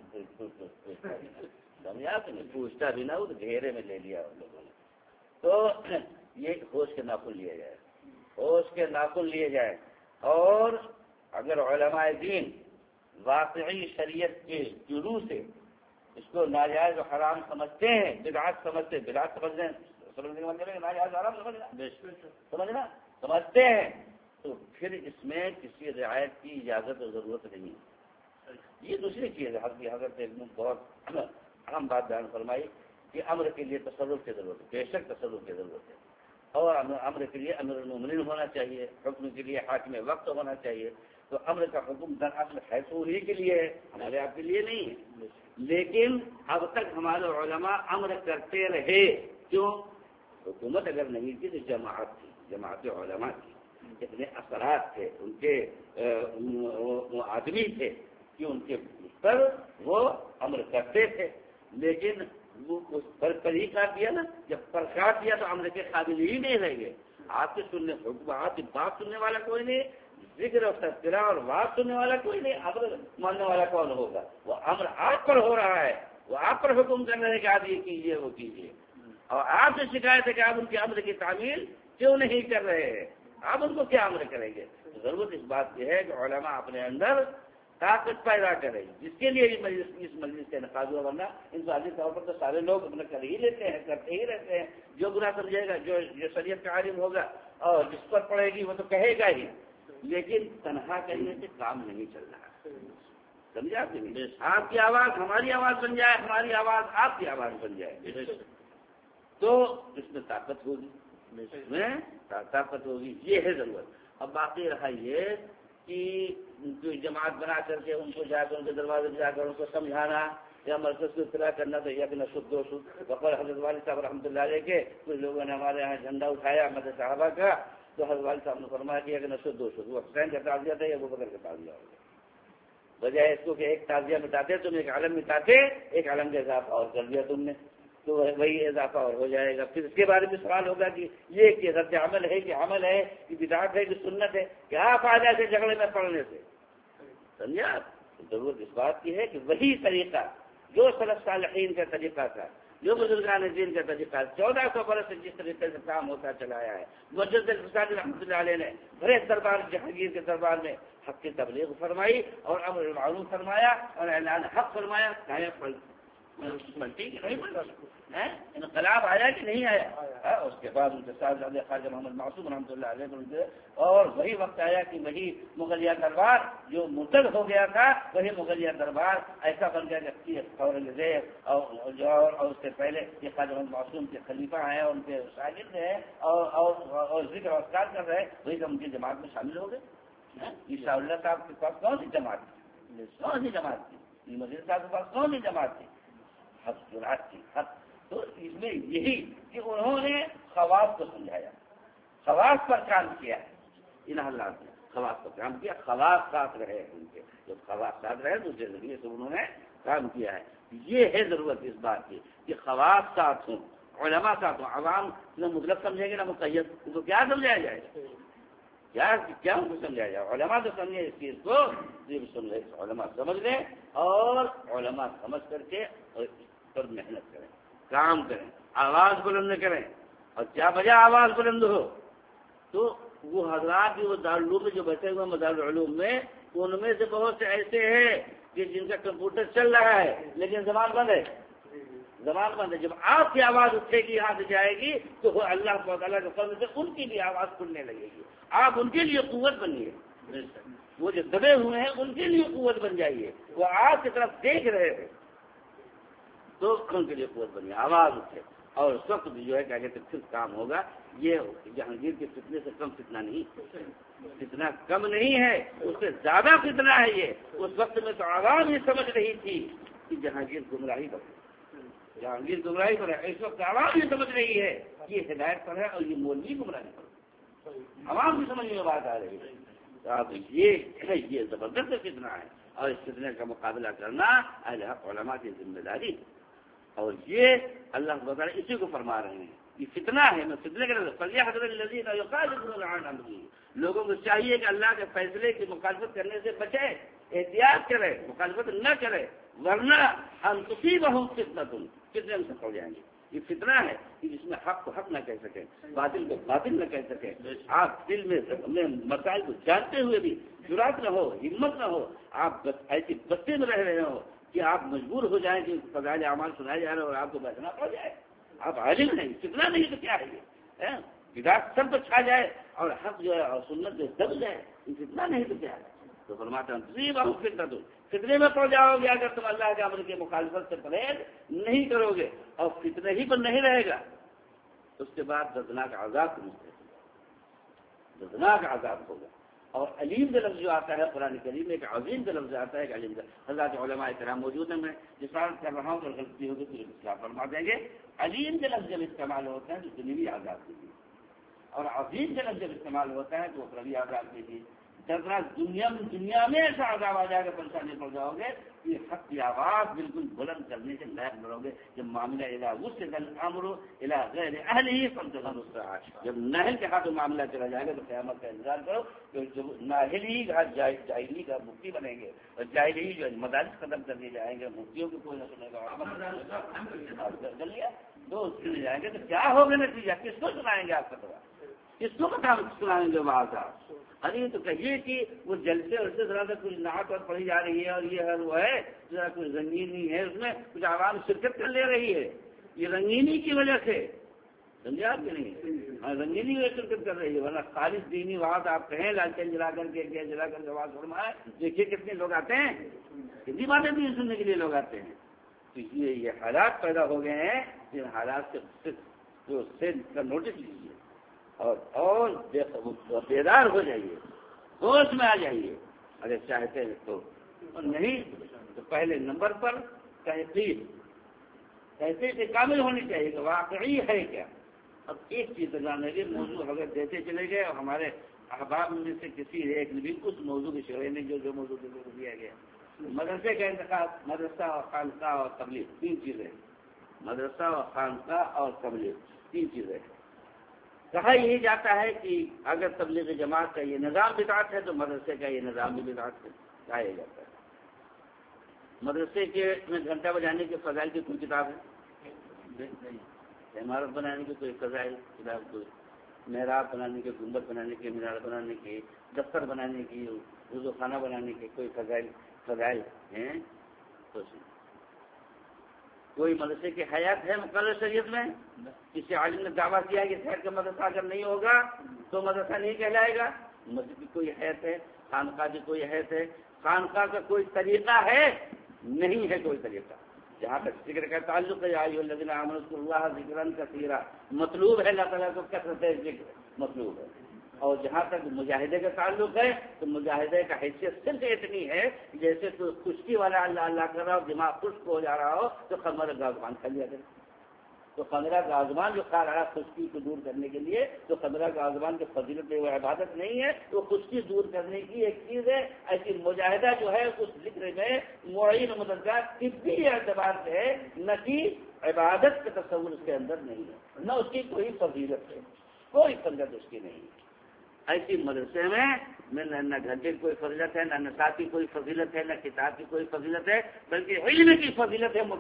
پوچھتا بھی نہ ہو تو گھیرے میں لے لیا ان لوگوں نے. تو یہ ہوش کے ناخن لیے جائے، ہوش کے ناخن لیے جائے. اور اگر علماء دین واقعی شریعت کے جلوہ سے اس کو ناجائز و حرام سمجھتے ہیں، بدعت سمجھتے ہیں، بدعت سمجھنے ناجائز حرام سمجھنا سمجھتے ہیں، تو پھر اس میں کسی رعایت کی اجازت اور ضرورت نہیں. یہ دوسری چیز ہے. حضرت ایک بہت اہم بات بیان فرمائی کہ امر کے لیے تصرف کی ضرورت ہے. بے شک تصرف کی ضرورت ہے. اور امر کے لیے امیر المومنین ہونا چاہیے، حکم کے لیے حاکم وقت ہونا چاہیے. تو امر کا حکم دراصل ہے تو انہیں کے لیے ہے، ہمارے آپ کے لیے نہیں ہے. لیکن اب تک ہمارے علماء امر کرتے رہے. کیوں؟ حکومت اگر نہیں تھی تو جماعت تھی، جماعت علماء تھی، اتنے اثرات تھے ان کے، وہ آدمی تھے کہ ان کے پر وہ امر کرتے تھے. لیکن وہ اس پر ہی کاٹ دیا نا، جب پر کاٹ دیا تو امر کے قابل ہی نہیں رہ گئے. آپ کے سننے آپ کی بات سننے والا کوئی نہیں، ذکر اور تذکرہ اور بات سننے والا کوئی نہیں، امر ماننے والا کون ہوگا؟ وہ امر آپ پر ہو رہا ہے، وہ آپ پر حکم کر رہے ہیں کہ آپ یہ کیجیے وہ کیجیے، اور آپ سے شکایت ہے کہ آپ ان کے امر کی تعمیل کیوں نہیں کر رہے ہیں، آپ ان کو کیا امر کریں گے؟ ضرورت اس بات کی ہے کہ علماء اپنے اندر طاقت پیدا کرے، جس کے لیے اس مجلس کا انعقاد ہوا. ورنہ انفرادی طور پر تو سارے لوگ اپنا کر ہی لیتے ہیں، کرتے ہی رہتے ہیں. جو برا سمجھے گا، جو شریعت کا عالم ہوگا اور جس پر پڑے گی وہ تو کہے گا ہی. لیکن تنہا کرنے سے کام نہیں چل رہا، سمجھے آپ نہیں؟ آپ کی آواز ہماری آواز بن جائے، ہماری آواز آپ کی آواز بن جائے تو اس میں طاقت ہوگی، اس میں طاقت ہوگی. یہ ہے ضرورت. اب باقی رہا یہ کہ جماعت بنا کر کے ان کو جا کر ان کے دروازے میں جا کر ان کو سمجھانا یا مرکز کو اطلاع کرنا تو یہ کہ نشد دو شد بقول حضرت والد صاحب رحمۃ اللہ علیہ کے کچھ لوگوں نے ہمارے یہاں جھنڈا اٹھایا مدد صحابہ کا، تو حضرت والد صاحب نے فرمایا کہ یہ کہ نشد دو شد، وہ حسین کا تعزیہ تھا یا ابو بکر کا تعزیہ ہوگا. بجائے اس کو کہ ایک تعزیہ مٹاتے تم ایک عالم مٹاتے، ایک عالم کا اضافہ اور کر دیا تم نے، تو وہی اضافہ اور ہو جائے گا. پھر اس کے بارے میں سوال ہوگا کہ یہ کہ رد عمل ہے کہ عمل ہے کہ بدعت ہے کہ سنت ہے، کیا فائدہ سے جھگڑے میں پڑنے سے؟ سمجھا؟ ضرورت اس بات کی ہے کہ وہی طریقہ جو سلف صالحین کا طریقہ تھا، جو بزرگان دین کا طریقہ 1400 برس سے جس طریقے سے کام ہوتا چلا آیا ہے. مسجد الفساد رحمۃ اللہ علیہ نے بڑے دربار جہانگیر کے دربار میں حق کی تبلیغ فرمائی اور امر بالمعروف فرمایا اور اعلان حق فرمایا. انقلاب آیا کہ نہیں آیا؟ اس کے بعد ان کے ساتھ خواجہ محمد معصوم رحمۃ اللہ علیہ اور وہی وقت آیا کہ وہی مغلیہ دربار جو مرتد ہو گیا تھا، وہی مغلیہ دربار ایسا بن گیا کہ اور اس سے پہلے یہ خواجہ محمد معصوم کے خلیفہ ہیں اور ان کے شاگرد ہیں اور ذکر اور اذکار کر رہے، وہی تو ان کی جماعت میں شامل ہو گئے. عیسیٰ اللہ صاحب کے پاس کون سی جماعت تھی؟ کون سی جماعت تھی؟ مزید صاحب کے پاس کون سی جماعت تھی؟ حق جرات کی حق. تو اس میں یہی کہ انہوں نے خواص کو سمجھایا، خواص پر کام کیا ہے. ان حالات نے خواص پر کام کیا، خواص ساتھ رہے ان کے، جو خواص ساتھ رہے دوسرے ذریعے سے انہوں نے کام کیا ہے. یہ ہے ضرورت اس بات کی کہ خواص ساتھ ہوں، علماء ساتھ ہوں. عوام نہ مطلق سمجھیں گے نہ مقید، ان کو کیا سمجھایا جائے گا؟ کیا ان کو سمجھایا جائے؟ علماء تو سمجھے اس چیز کو، علماء سمجھ لیں اور علماء سمجھ کر کے پر محنت کریں، کام کریں، آواز بلند کریں. اور کیا وجہ آواز بلند ہو؟ تو وہ حضرات بھی وہ دارالعلوم میں جو بیٹھے ہوئے مدارالعلوم میں، ان میں سے بہت سے ایسے ہیں کہ جن کا کمپیوٹر چل رہا ہے لیکن زبان بند ہے، زبان بند ہے. جب آپ کی آواز اٹھے گی، یہاں سے جائے گی تو وہ اللہ تعالیٰ کے فضل سے ان کی بھی آواز کھلنے لگے گی. آپ ان کے لیے قوت بنیے، وہ جو دبے ہوئے ہیں ان کے لیے قوت بن جائیے. وہ آپ کی طرف دیکھ رہے تھے تو ان کے لیے قوت بنی، آواز اٹھے. اور اس وقت جو ہے کیا کہتے پھر کام ہوگا. یہ جہانگیر کے فتنے سے کم فتنہ نہیں، فتنہ کم نہیں ہے، اس سے زیادہ فتنہ ہے. یہ اس وقت میں تو عوام یہ سمجھ رہی تھی کہ جہانگیر گمراہی پر ہے، جہانگیر گمراہی پر ہے. اس وقت عوام یہ سمجھ رہی ہے کہ یہ ہدایت پر ہے اور یہ مولوی گمراہی پر ہے. عوام کی سمجھ میں بات آ رہی ہے. یہ زبردست فتنہ ہے اور اس فتنے کا مقابلہ کرنا اہل حق علماء کی ذمہ داری. اور یہ اللہ تعالیٰ اسی کو فرما رہے ہیں، یہ فتنہ ہے. میں فتنے کے لوگوں کو چاہیے کہ اللہ کے فیصلے کی مخالفت کرنے سے بچے، احتیاط کرے، مخالفت نہ کرے، ورنہ ہم تصیبہم فتنۃ، فتنے ہم سے پڑ جائیں گے. یہ فتنہ ہے کہ جس میں حق کو حق نہ کہہ سکے، باطل کو باطل نہ کہہ سکے. آپ دل میں اپنے مسائل کو جانتے ہوئے بھی جرات نہ ہو، ہمت نہ ہو، آپ ایسی بستی میں رہ رہے ہو کہ آپ مجبور ہو جائیں کہ فضائل اعمال سنائے جا رہے ہیں اور آپ کو بیٹھنا پڑ جائے. آپ عالم نہیں، فتنہ نہیں تو کیا ہے یہ؟ بدعت سب پر چھا جائے اور حق جو ہے اور سنت جو دب جائے، فتنہ نہیں تو کیا ہے؟ تو فرماتا ہوں فتنے میں پڑ جاؤ گے اگر تم اللہ کے امر کی مخالفت سے پرہیز نہیں کرو گے اور فتنے ہی پر نہیں رہے گا اس کے بعد دردناک عذاب کو مستحق، دردناک عذاب ہوگا۔ اور علیم کا لفظ جو آتا ہے قرآن کریم میں، ایک عظیم کا لفظ آتا ہے، ایک علیم کا۔ حضرات علماء کرام موجود ہیں، میں جس طرح کر رہا ہوں اگر غلطی ہوگی تو اصلاح فرما دیں گے۔ علیم کا لفظ جب استعمال ہوتا ہے تو دنیوی عذاب کے لیے، اور عظیم کا لفظ جب استعمال ہوتا ہے تو اخروی عذاب کے لیے۔ دردناک دنیا میں ایسا عذاب آ جائے گا، پریشانی پڑ جاؤ گے کہ حق کی آواز بالکل بلند کرنے کے لائق بنو گے۔ جب معاملہ الہ وسط الامر الہ غیر اہلہ فانتظروا الساعہ، جب نااہل کے ہاتھ معاملہ چلا جائے گا تو قیامت کا انتظار کرو، کہ جب نااہل ہی جاہلی کا مفتی بنیں گے اور جاہلی جو مدارس ختم کر دیے جائیں گے، مفتیوں کو کوئی نہ سنے گا، دو سنے جائیں گے تو کیا ہوگا نتیجہ؟ کس کو سنائیں گے آپ کا فتویٰ؟ کس کو سنائیں گے وہاں کا؟ ارے تو کہیے کہ وہ جلسے اور سے ذرا سا کچھ نعت اور پڑھی جا رہی ہے اور یہ ہے وہ ہے، ذرا کچھ رنگینی ہے، اس میں کچھ عوام شرکت کر لے رہی ہے، یہ رنگینی کی وجہ سے، سمجھے آپ کہ نہیں؟ ہاں رنگینی میں شرکت کر رہی ہے، ورنہ خالص دینی وعد آپ کہیں لالٹین جلا کر کے جلا کر کے آواز فرمائے، دیکھیے کتنے لوگ آتے ہیں، کتنی باتیں بھی سننے کے لیے لوگ آتے ہیں۔ تو یہ حالات پیدا ہو گئے ہیں، جن حالات سے نوٹس لیجیے اور بیدار ہو جائیے، ہوش میں آ جائیے اگر چاہتے ہیں تو، اور نہیں تو پہلے نمبر پر تحقیق سے کامل ہونی چاہیے کہ واقعی ہے کیا۔ اب ایک چیز جانے کے موضوع اگر دیتے چلے گئے اور ہمارے احباب میں سے کسی ایک نے بھی اس موضوع کی شرح نے جو موضوع دیا گیا، مدرسے کا انتخاب، مدرسہ اور خانقاہ اور تبلیغ، تین چیزیں، مدرسہ اور خانقاہ اور تبلیغ، تین چیزیں۔ کہا یہی جاتا ہے کہ اگر تبلیغ جماعت کا یہ نظام بدعت ہے تو مدرسے کا یہ نظام بھی بدعت ہے، کہا جاتا ہے۔ مدرسے کے میں گھنٹہ بجانے کے فضائل کی کوئی کتاب ہے؟ عمارت بنانے کی کوئی فضائل کتاب، کوئی محراب بنانے کے، گنبد بنانے کے، مینار بنانے کے، دفتر بنانے کی، وضو خانہ بنانے کے کوئی فضائل ہیں؟ کوئی مدرسے کی حیات ہے مقرر شریعت میں؟ کسی عالم نے دعویٰ کیا کہ خیر کا مدرسہ اگر نہیں ہوگا تو مدرسہ نہیں کہلائے گا؟ مسجد کی کوئی حیات ہے؟ خانقاہ کی کوئی حیات ہے؟ خانقاہ کا کوئی طریقہ ہے؟ نہیں ہے کوئی طریقہ۔ جہاں تک ذکر کا تعلق ہے، یا ایھا الذین آمنوا اذکروا اللہ ذکرا کثیرا، مطلوب ہے اللہ تعالیٰ کو کثرت ذکر مطلوب ہے۔ اور جہاں تک مجاہدے کا تعلق ہے تو مجاہدے کا حیثیت صرف اتنی ہے جیسے کوئی خشکی والا اللہ اللہ کر رہا ہو، دماغ خشک ہو جا رہا ہو تو خمر گازمان کھا لیا کرے، تو خمرہ گازمان جو کھا رہا ہے خشکی کو دور کرنے کے لیے، تو خمرہ گازمان کی فضیلت وہ عبادت نہیں ہے، وہ خشکی دور کرنے کی ایک چیز ہے۔ ایسی مجاہدہ جو ہے اس ذکر میں معین مددگار طبی اعتبار سے ہے، نہ کہ عبادت کا تصور اس کے اندر نہیں ہے، نہ اس کی کوئی فضیلت ہے، کوئی فضیلت اس کی نہیں ہے۔ ایسی مدرسے میں نہ گھنٹے کی کوئی فضیلت ہے، نہ نصاب کی کوئی فضیلت ہے، نہ کتاب کی کوئی فضیلت ہے، بلکہ علم کی فضیلت ہے،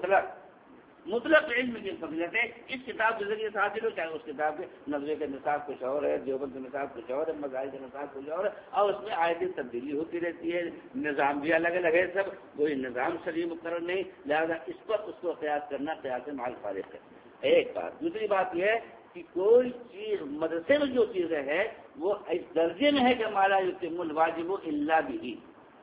مطلق علم کی فضیلت ہے۔ اس کتاب کے ذریعے سے حاصل ہو، چاہے اس کتاب کے نظرے کا نصاب کچھ اور ہے، دیوبند کا نصاب کچھ اور ہے، مذاہب کا نصاب کچھ اور ہے، اور اس میں آئے دن تبدیلی ہوتی رہتی ہے، نظام بھی الگ الگ ہے، سب کوئی نظام شرعی مقرر نہیں، لہٰذا اس پر اس کو قیاس کرنا قیاس مال فارغ ہے۔ ایک بات۔ دوسری بات یہ ہے کہ کوئی چیز مدرسے میں جو چیزیں ہیں وہ اس درجے میں ہے کہ مالا یتم الواجب الا به،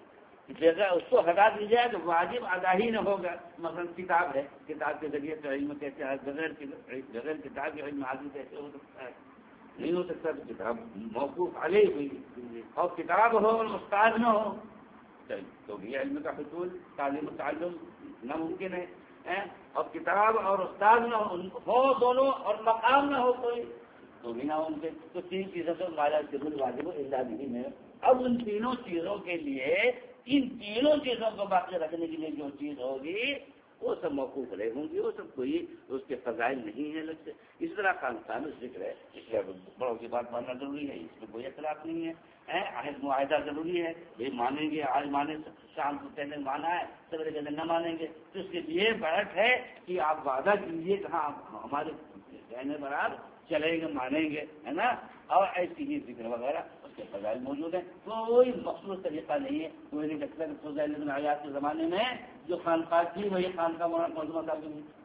جگہ اس کو ہٹا دی جائے تو واجب ادا ہی نہ ہوگا۔ مثلا کتاب ہے، کتاب کے ذریعے سے علم کیسے ہے، بغیر کتاب کے علم حاصل کیسے ہو سکتا ہے؟ نہیں ہو سکتا۔ تو کتاب موقوف علیہ ہوئی، اور کتاب ہو اور استاد نہ ہو تو بھی علم کا حصول، تعلیم و تعلم ناممکن ہے۔ اور کتاب اور استاد نہ ہو دونوں، اور مقام نہ ہو کوئی تو بھی نہ ممکن۔ تو تین چیزوں سے مالا یتم واجب الا به میں۔ اب ان تینوں چیزوں کے لیے، ان تینوں چیزوں کو باقی رکھنے کے لیے جو چیز ہوگی وہ سب موقوف رہے ہوں گی، وہ سب کوئی اس کے فضائل نہیں ہے الگ سے۔ اس طرح خانقاہ میں ذکر ہے، اس لیے بڑوں کی بات ماننا ضروری ہے، اس میں کوئی اختلاف نہیں ہے۔ عہد معاہدہ ضروری ہے، یہ مانیں گے، آج مانے شام کو کہنے مانا ہے، سویرے کہنے نہ مانیں گے، تو اس کے لیے بیٹھ ہے کہ آپ وعدہ کیجیے کہ ہاں ہمارے کہنے پر آپ چلیں گے، مانیں گے، ہے نا۔ اور ایسی ہی ذکر وغیرہ اس کے فضائل موجود ہیں، کوئی مخصوص طریقہ نہیں ہے۔ کوئی نہیں لگتا کہ فضائل ابن عیاض کے زمانے میں جو خانقاہ تھی وہی خانقاہ مولانا موضوع صاحب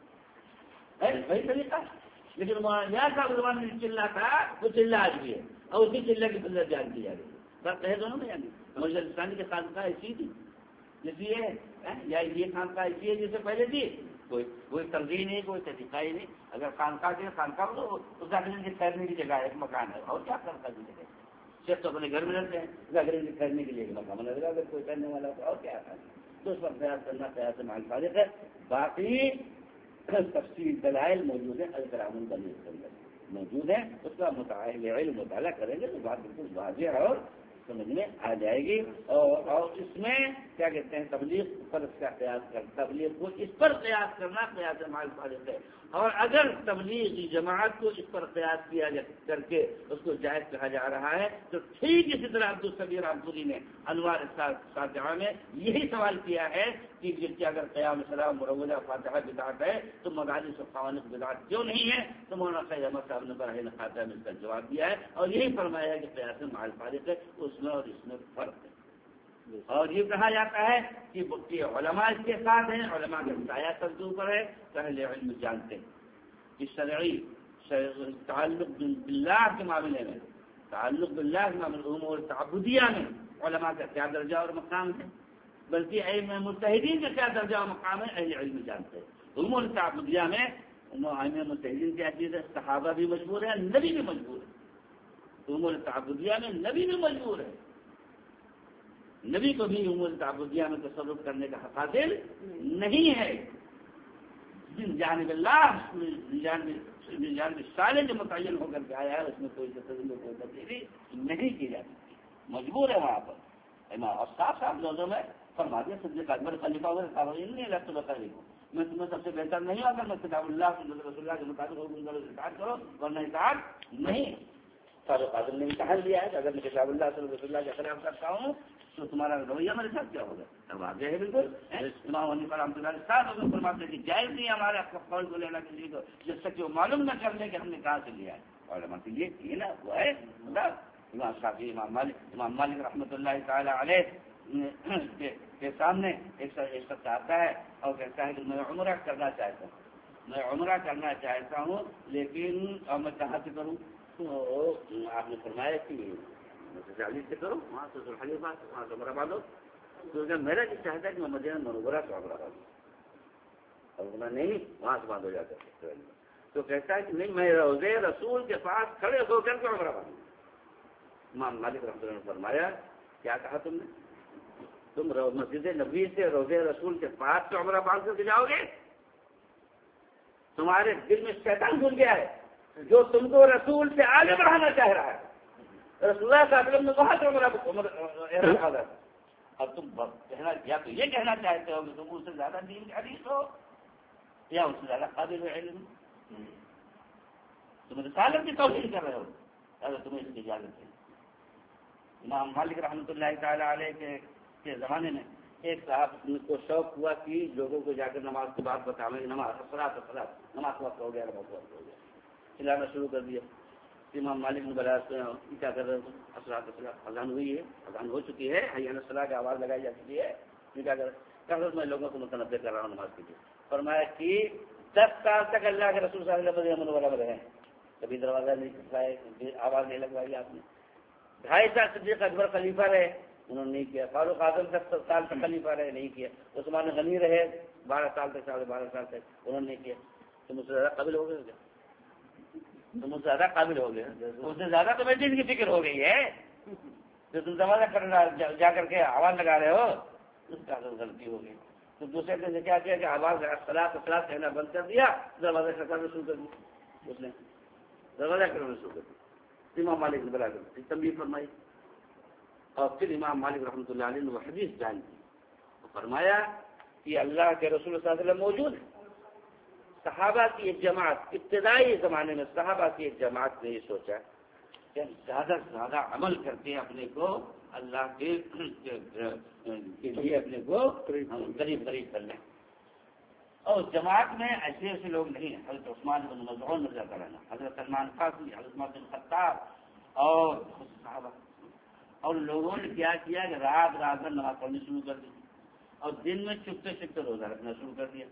کی وہی طریقہ، لیکن مولانا عیاض صاحب کے زمانے میں چلنا تھا وہ چلنا آج بھی ہے، اور اسی چلنے کی فضیلت جان کی جا رہی ہے۔ بس کہے دونوں میں یعنی مجلسانی کی خانقاہ ایسی تھی جیسی ہے، یا یہ خانقاہ ایسی ہے جس سے پہلے تھی، کوئی ترجیح نہیں، کوئی طریقہ ہی نہیں. اگر خانقاہ کے خانقاہ تو ظاہر کی ٹھہرنے کی جگہ ہے، ایک مکان ہے، اور کیا خانقاہ کی جگہ. شیخ تو اپنے گھر میں رہتے ہیں، ظاہر کی ٹھہرنے کے لیے ایک مکان بنا لگا. اگر کوئی ٹھہرنے والا تو اور کیا ہے، تو اس پر قیاس کرنا قیاس مال فارغ ہے. باقی تفصیل دلائل موجود ہیں الکرام البنی کے اندر موجود ہیں، اس کا علم مطالعہ کریں گے تو بات بالکل واضح اور سمجھ میں آ جائے گی. اور اس میں کیا کہتے ہیں تبلیغ پر اس کا قیاس کر، تبلیغ کو اس پر قیاس کرنا قیاس مال فارغ ہے. اور اگر تبلیغی جماعت کو اس پر قیاس کیا کر کے اس کو جائز کہا جا رہا ہے تو ٹھیک اسی طرح عبدالصبیر عبدالری نے انوار فاتحہ میں یہی سوال کیا ہے کہ جن کے اگر قیام سلام مروضہ فاتحہ بدعت ہے تو مدارس و قوانین بدعت کیوں نہیں ہے؟ تو مولانا فیض احمد صاحب نے براہ خاتمہ میں اس کا جواب دیا ہے اور یہی فرمایا ہے کہ قیاس مال فارغ ہے، اس میں اور اس میں فرق ہے. اور یہ کہا جاتا ہے کہ علماء اس کے ساتھ ہیں، علماء کا سایہ ترجیح پر ہے، اہل علم جانتے ہیں کہ شرعی تعلق باللہ کے معاملے میں، تعلق باللہ کے معاملے امور تعبدیہ میں علماء کا کیا درجہ اور مقام ہے، بلکہ علم مجتہدین کا کیا درجہ اور مقام ہے اہل علم جانتے ہیں. امور تعبدیہ میں علم مجتہدین کیا چیز ہے؟ صحابہ بھی مجبور ہے، نبی بھی مجبور ہے. امور تعبدیہ میں نبی بھی مجبور ہے، نبی کو بھی امور تعبدیہ میں تصرف کرنے کا حق حاصل نہیں ہے. جانب اللہ جانب سالے جو متعین ہو کر کے آیا ہے اس میں کوئی تبدیلی نہیں کی جاتی، مجبور ہے وہاں پر. اور صاف صاف لوگوں میں فرما دیا صدیق اکبر خلیفہ نہیں لگتا بتا رہی ہوں میں تمہیں سب سے بہتر نہیں ہوں اگر میں کتاب اللہ رسول اللہ کے مطابق اطاعت کرو ورنہ اطاعت نہیں. فاروق اعظم نے امتحان لیا ہے کہ اگر میں کتاب اللہ رسول اللہ کے خلاف کرتا ہوں تو تمہارا رویہ میرے ساتھ کیا ہوگا؟ اب واضح ہے بالکل. امام حنیفہ رحمۃ اللہ ساتھ فرماتے ہیں کہ جائز نہیں ہمارے قول کو لینا کسی کو جب تک کہ وہ معلوم نہ کر لیں کہ ہم نے کہاں سے لیا ہے. اور یہ نا وہ ہے امام شافعی امام مالک رحمۃ اللہ تعالی علیہ کے سامنے ایک شخص آتا ہے اور کہتا ہے کہ میں عمرہ کرنا چاہتا ہوں، میں عمرہ کرنا چاہتا ہوں لیکن اب میں کہاں سے کروں؟ تو آپ نے فرمایا کہ چالیس سے کرو، وہاں سے حلیفہ وہاں سے عمرہ باندھو. تو میرا جو چاہتا ہے کہ میں مدینہ منورہ سے عمرہ باندھوں، اور نہیں وہاں سے باندھو جا کر. تو کہتا ہے کہ نہیں میں روضے رسول کے پاس کھڑے ہو کر کے عمرہ باندھوں. امام مالک رحمۃ اللہ نے فرمایا کیا کہا تم نے؟ تم مسجد نبوی سے روضے رسول کے پاس سے عمرہ باندھ کر کے جاؤ گے؟ تمہارے دل میں شیطان گھس گیا ہے جو تم کو رسول سے آگے بڑھانا چاہ رہا ہے. رسول اللہ صلی اللہ علیہ وسلم نے بہت عمرہ. اب تم کہنا یا تو یہ کہنا چاہتے ہو کہ تم اس سے زیادہ دین کے حدیث ہو یا اس سے زیادہ قابل علم، تم رسالت کی توحید کر رہے ہو اگر تمہیں اس کی اجازت ہے. امام مالک رحمۃ اللہ تعالی علیہ کے زمانے میں ایک صاحب کو شوق ہوا کہ لوگوں کو جا کر نماز کی بات بتاویں گے، نماز نماز وقت ہو گیا، نماز وقت ہو گیا، چلانا شروع کر دیا. امام مالک نے بلا کیا کر رہے ہیں؟ اذان ہوئی ہے، اذان ہو چکی ہے، حی علی الصلاۃ کی آواز لگائی جا چکی ہے، کیا کر رہے میں لوگوں کو متنبع کر رہا ہوں نماز کے لیے. فرمایا کہ 10 سال تک اللہ کے رسول صلی اللہ علیہ وسلم منورہ میں رہے، کبھی دروازہ نہیں کھلائے، آواز نہیں لگوائی آپ نے. 2.5 سال صدیق اکبر خلیفہ رہے، انہوں نے نہیں کیا. فاروق اعظم 10 سال تک خلیفہ رہے، نہیں کیا. عثمان غنی رہے 12 سال تک، 12.5 سال تک، انہوں نے نہیں کیا. تو مجھ سے زیادہ قابل ہو گئے کیا؟ تو مجھ سے زیادہ قابل ہو گیا، اس سے زیادہ تو میری کی فکر ہو گئی ہے. تو تم دروازہ کرنا جا کر کے آواز لگا رہے ہو، اس کا غلطی ہو گئی. تو دوسرے دن نے کیا کیا کہ آواز سلاد کہنا بند کر دیا، دروازہ کرنا شروع کر دیا. اس نے دروازہ کرنا شروع کر دیا. امام مالک نے بلا کر تنبیہ فرمائی اور پھر امام مالک رحمۃ اللہ علیہ نے وہ حدیث جان دی. فرمایا کہ اللہ کے رسول صلی اللہ علیہ وسلم موجود ہے. صحابہ کی ایک جماعت، ابتدائی زمانے میں صحابہ کی ایک جماعت نے یہ سوچا کہ زیادہ سے زیادہ عمل کرتے ہیں اپنے کو اللہ کے لیے، اپنے کو قریب کر لیں. اور جماعت میں ایسے ایسے لوگ نہیں ہیں. حضرت عثمان بن مظعون رضی اللہ عنہ، حضرت سلمان فارسی، حضرت عمر بن خطاب اور صحابہ. اور لوگوں نے کیا کیا کہ رات میں نماز پڑھنی شروع کر دی اور دن میں چپتے روزہ رکھنا شروع کر دیا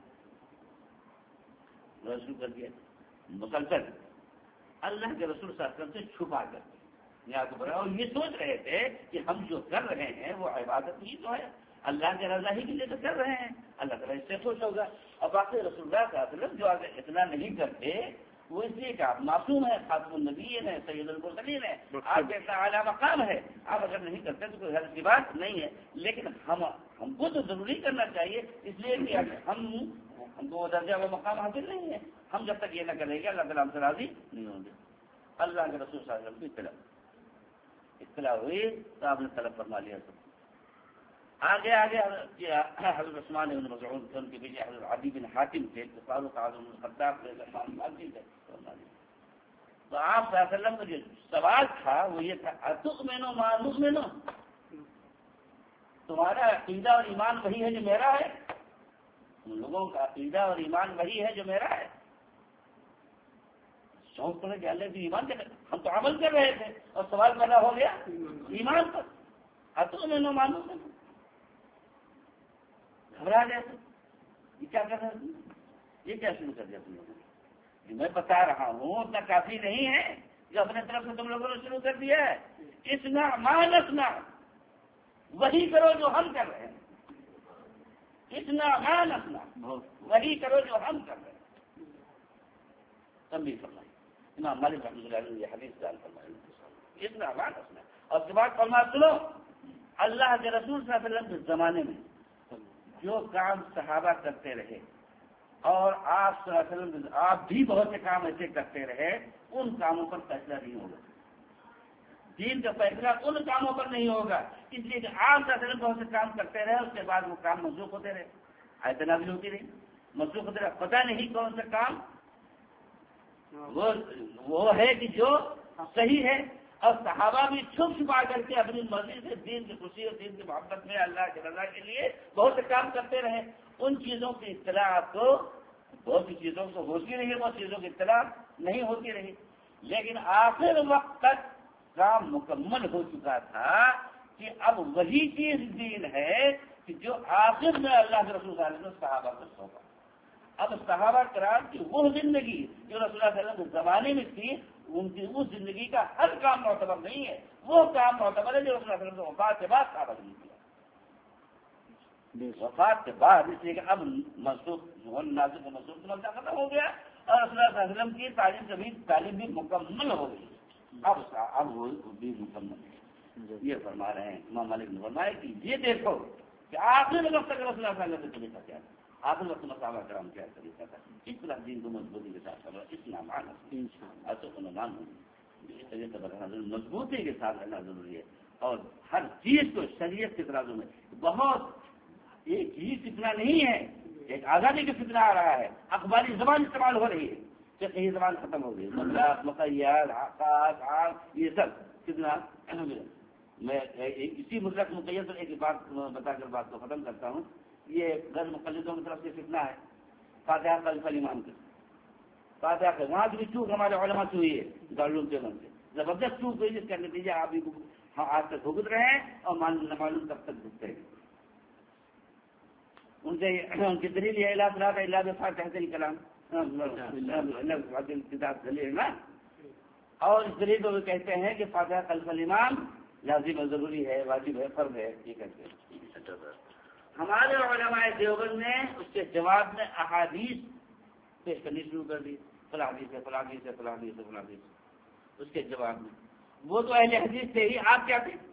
مسلسل اللہ کے رسول صلی اللہ علیہ وسلم سے چھپا کر. اور یہ سوچ رہے تھے کہ ہم جو کر رہے ہیں وہ عبادت ہی تو ہے، اللہ کے رضا ہی کے لیے تو کر رہے ہیں، اللہ تعالیٰ اس سے خوش ہوگا. اور باقی رسول اللہ صلی اللہ علیہ وسلم جو اگر اتنا نہیں کرتے وہ اس لیے کہ آپ معصوم ہیں، خاتم النبیین ہیں، سید المرسلین ہیں، آپ کا اتنا اعلیٰ مقام ہے، آپ اگر نہیں کرتے تو کوئی حرج کی بات نہیں ہے. لیکن ہم کو تو ضروری کرنا چاہیے، اس لیے کہ ہم کو وہ درجہ و مقام حاصل نہیں ہے. ہم جب تک یہ نہ کریں گے اللہ تعالیٰ ہم سے راضی نہیں ہوں گے. اللہ کے رسول صلی اللہ علیہ وسلم کی اطلاع ہوئی تو آپ نے طلب فرما لیا. سب آگے حضرت عثمان بن مسعود تھے، ان کے پیچھے حضرت عدی بن حاتم تھے، فاروق اعظم الخطاب تھے، تو آپ صلی اللہ علیہ وسلم کا جو سوال تھا وہ یہ تھا اتؤمنوا ما نؤمن، تمہارا عقیدہ اور ایمان وہی ہے جو میرا ہے؟ ان لوگوں کا عقیدہ اور ایمان وہی ہے جو میرا ہے. شوق پڑے کہ اللہ کی ایمان کر، ہم تو عمل کر رہے تھے اور سوال پیدا ہو گیا ایمان پر. اتؤمنوا ما نؤمن، گھبرا گیا تھا، یہ کیا کر رہے تھے، یہ کیا شروع کر دیا تم لوگوں نے؟ میں بتا رہا ہوں اتنا کافی نہیں ہے جو اپنے طرف سے تم لوگوں نے شروع کر دیا ہے. اسنا ما نسنا، وہی کرو جو ہم کر رہے ہیں. اتنا ما نسنا، وہی کرو جو ہم کر رہے ہیں. تنبیہ فرمائی امام مالک رحمۃ اللہ علیہ یہ حدیث بیان فرمائی. اتنا ما نسنا. اور اس کے بعد فرما سنو، اللہ کے رسول صلی اللہ علیہ وسلم کے زمانے میں جو کام صحابہ کرتے رہے اور آپ صلی اللہ علیہ وسلم آپ بھی بہت سے کام ایسے کرتے رہے، ان کاموں پر فیصلہ نہیں ہوگا. دین کا فیصلہ ان کاموں پر نہیں ہوگا، اس لیے کہ آپ صلی اللہ علیہ وسلم بہت سے کام کرتے رہے، اس کے بعد وہ کام منسوخ ہوتے رہے، آیت نازل ہوتی رہی، منسوخ ہوتے رہے. پتہ نہیں کون سا کام وہ ہے کہ جو صحیح ہے. اور صحابہ بھی چھپ چھپا کر کے اپنی مرضی سے دین کی خوشی اور دین کی محبت میں اللہ کے رضا کے لیے بہت سے کام کرتے رہے. ان چیزوں کی اطلاع آپ کو بہت سی چیزوں کو ہوتی رہی، بہت چیزوں کی اطلاع نہیں ہوتی رہی. لیکن آخر وقت تک کام مکمل ہو چکا تھا کہ اب وہی چیز دین ہے کہ جو آخر میں اللہ کے رسول صلی اللہ علیہ وسلم صحابہ کو سونپا. اب صحابہ کرام کی وہ زندگی جو رسول اللہ صلی اللہ علیہ وسلم کے زمانے میں تھی، ان کی اس زندگی کا ہر کام معتبر نہیں ہے. وہ کام معتبر ہے جو رسول اللہ صلی اللہ علیہ وسلم وفات کے بعد صحابہ نے کیا. وفات کے بعد اس لیے کہ اب منسوخ نازل منسوخ مسئلہ ختم ہو گیا اور رسول اللہ صلی اللہ علیہ وسلم کی تعلیم بھی مکمل ہو گئی. اب وہ بھی مکمل ہے. یہ فرما رہے ہیں امام مالک نے فرمایا کہ یہ دیکھو کہ آخر وقت تک رسول اللہ صلی اللہ علیہ وسلم طریقہ کیا تھا، آخر وقت میں صحابہ کرام کیا طریقہ تھا. اس طرح دین کو مضبوطی کے ساتھ کرو، اس نامان مان اس طریقے سے مضبوطی کے ساتھ رہنا ضروری ہے. اور ہر چیز کو شریعت کے ترازو میں بہت ایک ہی فتنہ نہیں ہے، ایک آزادی کا فتنہ آ رہا ہے. اخباری زبان استعمال ہو رہی ہے کہ کہیں زبان ختم ہو گئی، مطلب مقیاد آقاس یہ سب کتنا اہم ہے. میں اسی مطلق مقید پر ایک بات بتا کر بات کو ختم کرتا ہوں. یہ غیر مقلدوں کی طرف سے فتنہ ہے فاتحہ خلف الامام کے، فاتحہ کے وہاں بھی چوک ہمارے علماء سے ہوئی ہے دارالعلوم دیوبند سے، زبردست چوک ہوئی جس کا نتیجہ آپ بھی آج تک بھگت رہے ہیں اور معلوم کب تک بھگتے ہیں. ان کی دلیل یہ علاج رہا تھا علاج فاتحہ کلام کتاب دلیل نا، اور اس دلیل کو وہ کہتے ہیں کہ فاتحہ خلف الامام لازم ہے، ضروری ہے، واجب ہے، فرض ہے. یہ کہتے ہیں. ہمارے علماء دیوبند نے اس کے جواب میں احادیث پیش کرنی شروع کر دی، فلاں حدیث ہے، فلاں حدیث ہے، فلاں حدیث ہے، فلاں حدیث. اس کے جواب میں وہ تو اہل حدیث تھے ہی، آپ کیا تھے؟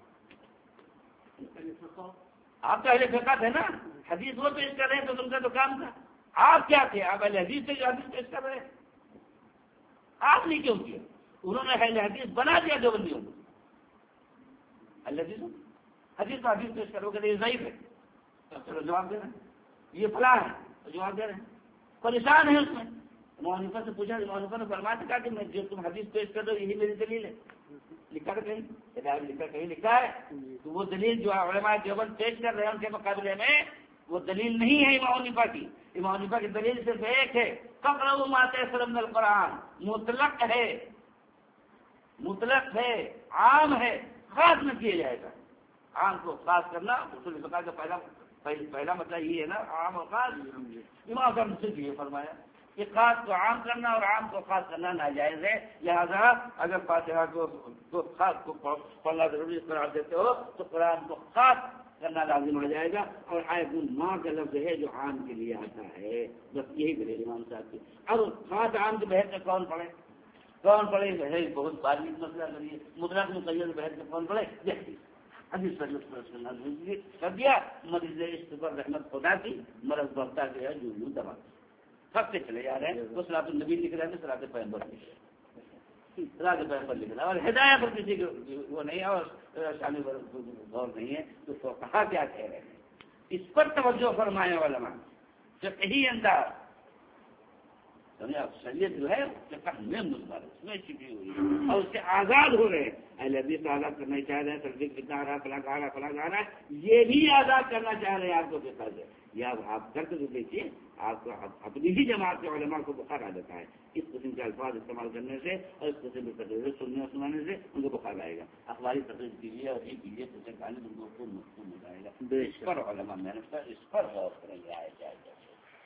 آپ تو اہل فقہ تھے نا. حدیث وہ پیش کر رہے ہیں تو تم کا تو کام تھا. آپ کیا تھے؟ آپ اہل حدیث سے جو حدیث پیش کر رہے ہیں. آپ نے کیوں کیا؟ انہوں نے اہل حدیث بنا دیا دیوبندیوں کو. حدیث کا حدیث پیش کرو گے یہ ضعیف ہے، چلو جواب دے رہے ہیں، یہ فلاں ہے جواب دے رہے ہیں، پریشان ہے اس میں. امام حنیفہ سے پوچھا، امام حنیفہ نے فرمایا کہا کہ میں جو تم حدیث پیش کر دو یہی میری دلیل ہے. لکھا تو کہیں ہدایت لکھا کہیں لکھا ہے تو وہ دلیل جو علماء دیوبند پیش کر رہے ہیں ان کے مقابلے میں وہ دلیل نہیں ہے امام حنیفہ کی. امام حنیفہ کی دلیل صرف ایک ہے، فقرؤوا ما تيسر من القرآن. مطلق ہے، مطلق ہے، عام ہے، خاص نہ کیا جائے گا. عام کو خاص کرنا اصول فقہ کا پہلا مسئلہ یہ ہے نا، عام اور خاص. امام صاحب نے صرف یہ فرمایا کہ خاص کو عام کرنا اور عام کو خاص کرنا ناجائز ہے. لہذا اگر فاتحہ کو خاص کو پڑھنا ضروری قرار دیتے ہو تو قرآن کو خاص کرنا لازم ہو جائے گا. اور آیت الماء کا لفظ ہے جو عام کے لیے آتا ہے، بس یہی میرے امام صاحب کی. اب خاص عام کے بحث میں کون پڑھے ہے بہت باریک مسئلہ کریے. مطلق مقید بحث میں کون پڑھے؟ دیکھیے ابھی کر دیا مریض عشق پر رحمت خدا کی مرض بڑھتا گیا جو یوں دبا تھکتے چلے جا رہے ہیں. تو صراط النبی لکھ رہے ہیں صراط پیغمبر لکھ رہا ہے اور ہدایت پر کسی کو وہ نہیں ہے اور شامل غور نہیں ہے. تو کہا کیا کہہ رہے ہیں اس پر توجہ فرمانے والا مان جب یہی انداز شریعت جو ہے میں مثبت اس میں چھپی ہوئی ہے اور اس سے آزاد ہو رہے ہیں. اہل حدیث آزاد کرنا چاہ رہے ہیں، تربیت کتنا رہا فلاں کہا رہا فلاں کہا رہا ہے، یہ بھی آزاد کرنا چاہ رہے ہیں آپ کو بخار ہے. یا آپ کر کے دیکھیے آپ کو اپنی ہی جماعت کے علماء کو بخار آ جاتا ہے اس قسم کے الفاظ استعمال کرنے سے اور اس قسم کی تقریریں سننے اور سنانے سے ان کو بخار آئے گا. اخباری تقریر کیجیے اور یہ کیجیے تو کہانی ان کو خود مفہوم ہو جائے گا. اس پر علماء محنت کر اس پر غور کریں گے آئے جائے گا.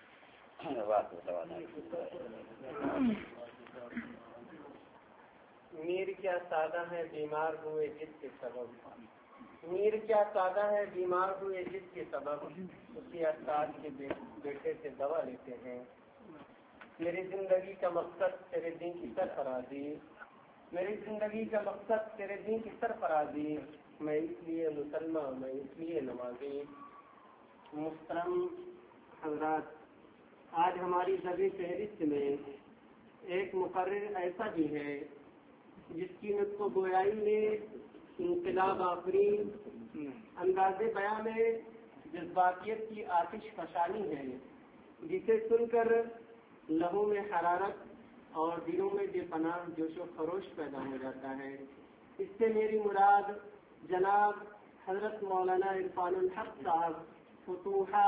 میر کیا سادہ ہے بیمار ہوئے جس کے سبب، میر کیا سادہ ہے بیمار ہوئے جس کے سبب اسی استاد کے بیٹے سے دوا لیتے ہیں. میری زندگی کا مقصد تیرے دین کی سرفرازی، میری زندگی کا مقصد تیرے دین کی سرفرازی، میں اس لیے مسلمان میں اس لیے نمازی. محترم حضرات، آج ہماری ذبی فہرست میں ایک مقرر ایسا بھی ہے جس کی نطق و گویائی میں انقلاب آفرین انداز بیان میں جذباتیت کی آتش فشانی ہے، جسے سن کر لہوں میں حرارت اور دلوں میں بے پناہ جوش و خروش پیدا ہو جاتا ہے. اس سے میری مراد جناب حضرت مولانا عرفان الحق صاحب Fatuha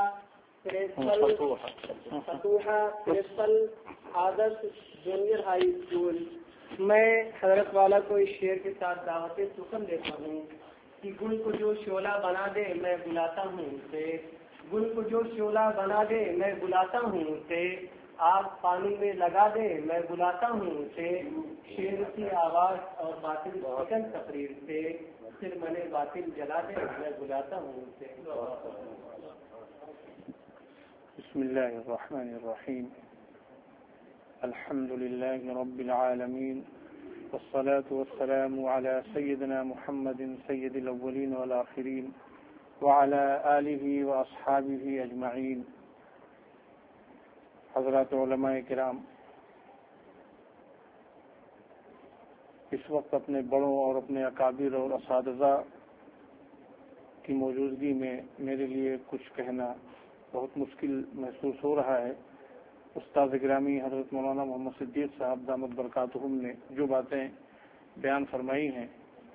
principal Adarsh junior high school. میں حضرت والا کو اس شعر کے ساتھ دعوت سخن دیتا ہوں کہ گل کو جو شعلہ بنا دے میں بلاتا ہوں اسے، گل کو جو شعلہ بنا دے میں بلاتا ہوں اسے، آگ پانی میں لگا دے میں بلاتا ہوں اسے. شیر کی آواز اور باطل سکن تقریر سے پھر میں نے باطل جلا دے میں بلاتا ہوں اسے. بسم اللہ الرحمن الرحیم. الحمد للہ رب العالمین والصلاة والسلام على سیدنا محمد سید الاولین والآخرین وعلى آلہ واصحابہ اجمعین. حضرات علماء کرام، اس وقت اپنے بڑوں اور اپنے اکابر اور اساتذہ کی موجودگی میں میرے لیے کچھ کہنا بہت مشکل محسوس ہو رہا ہے. استاد گرامی حضرت مولانا محمد صدیق صاحب دامت برکاتہم نے جو باتیں بیان فرمائی ہیں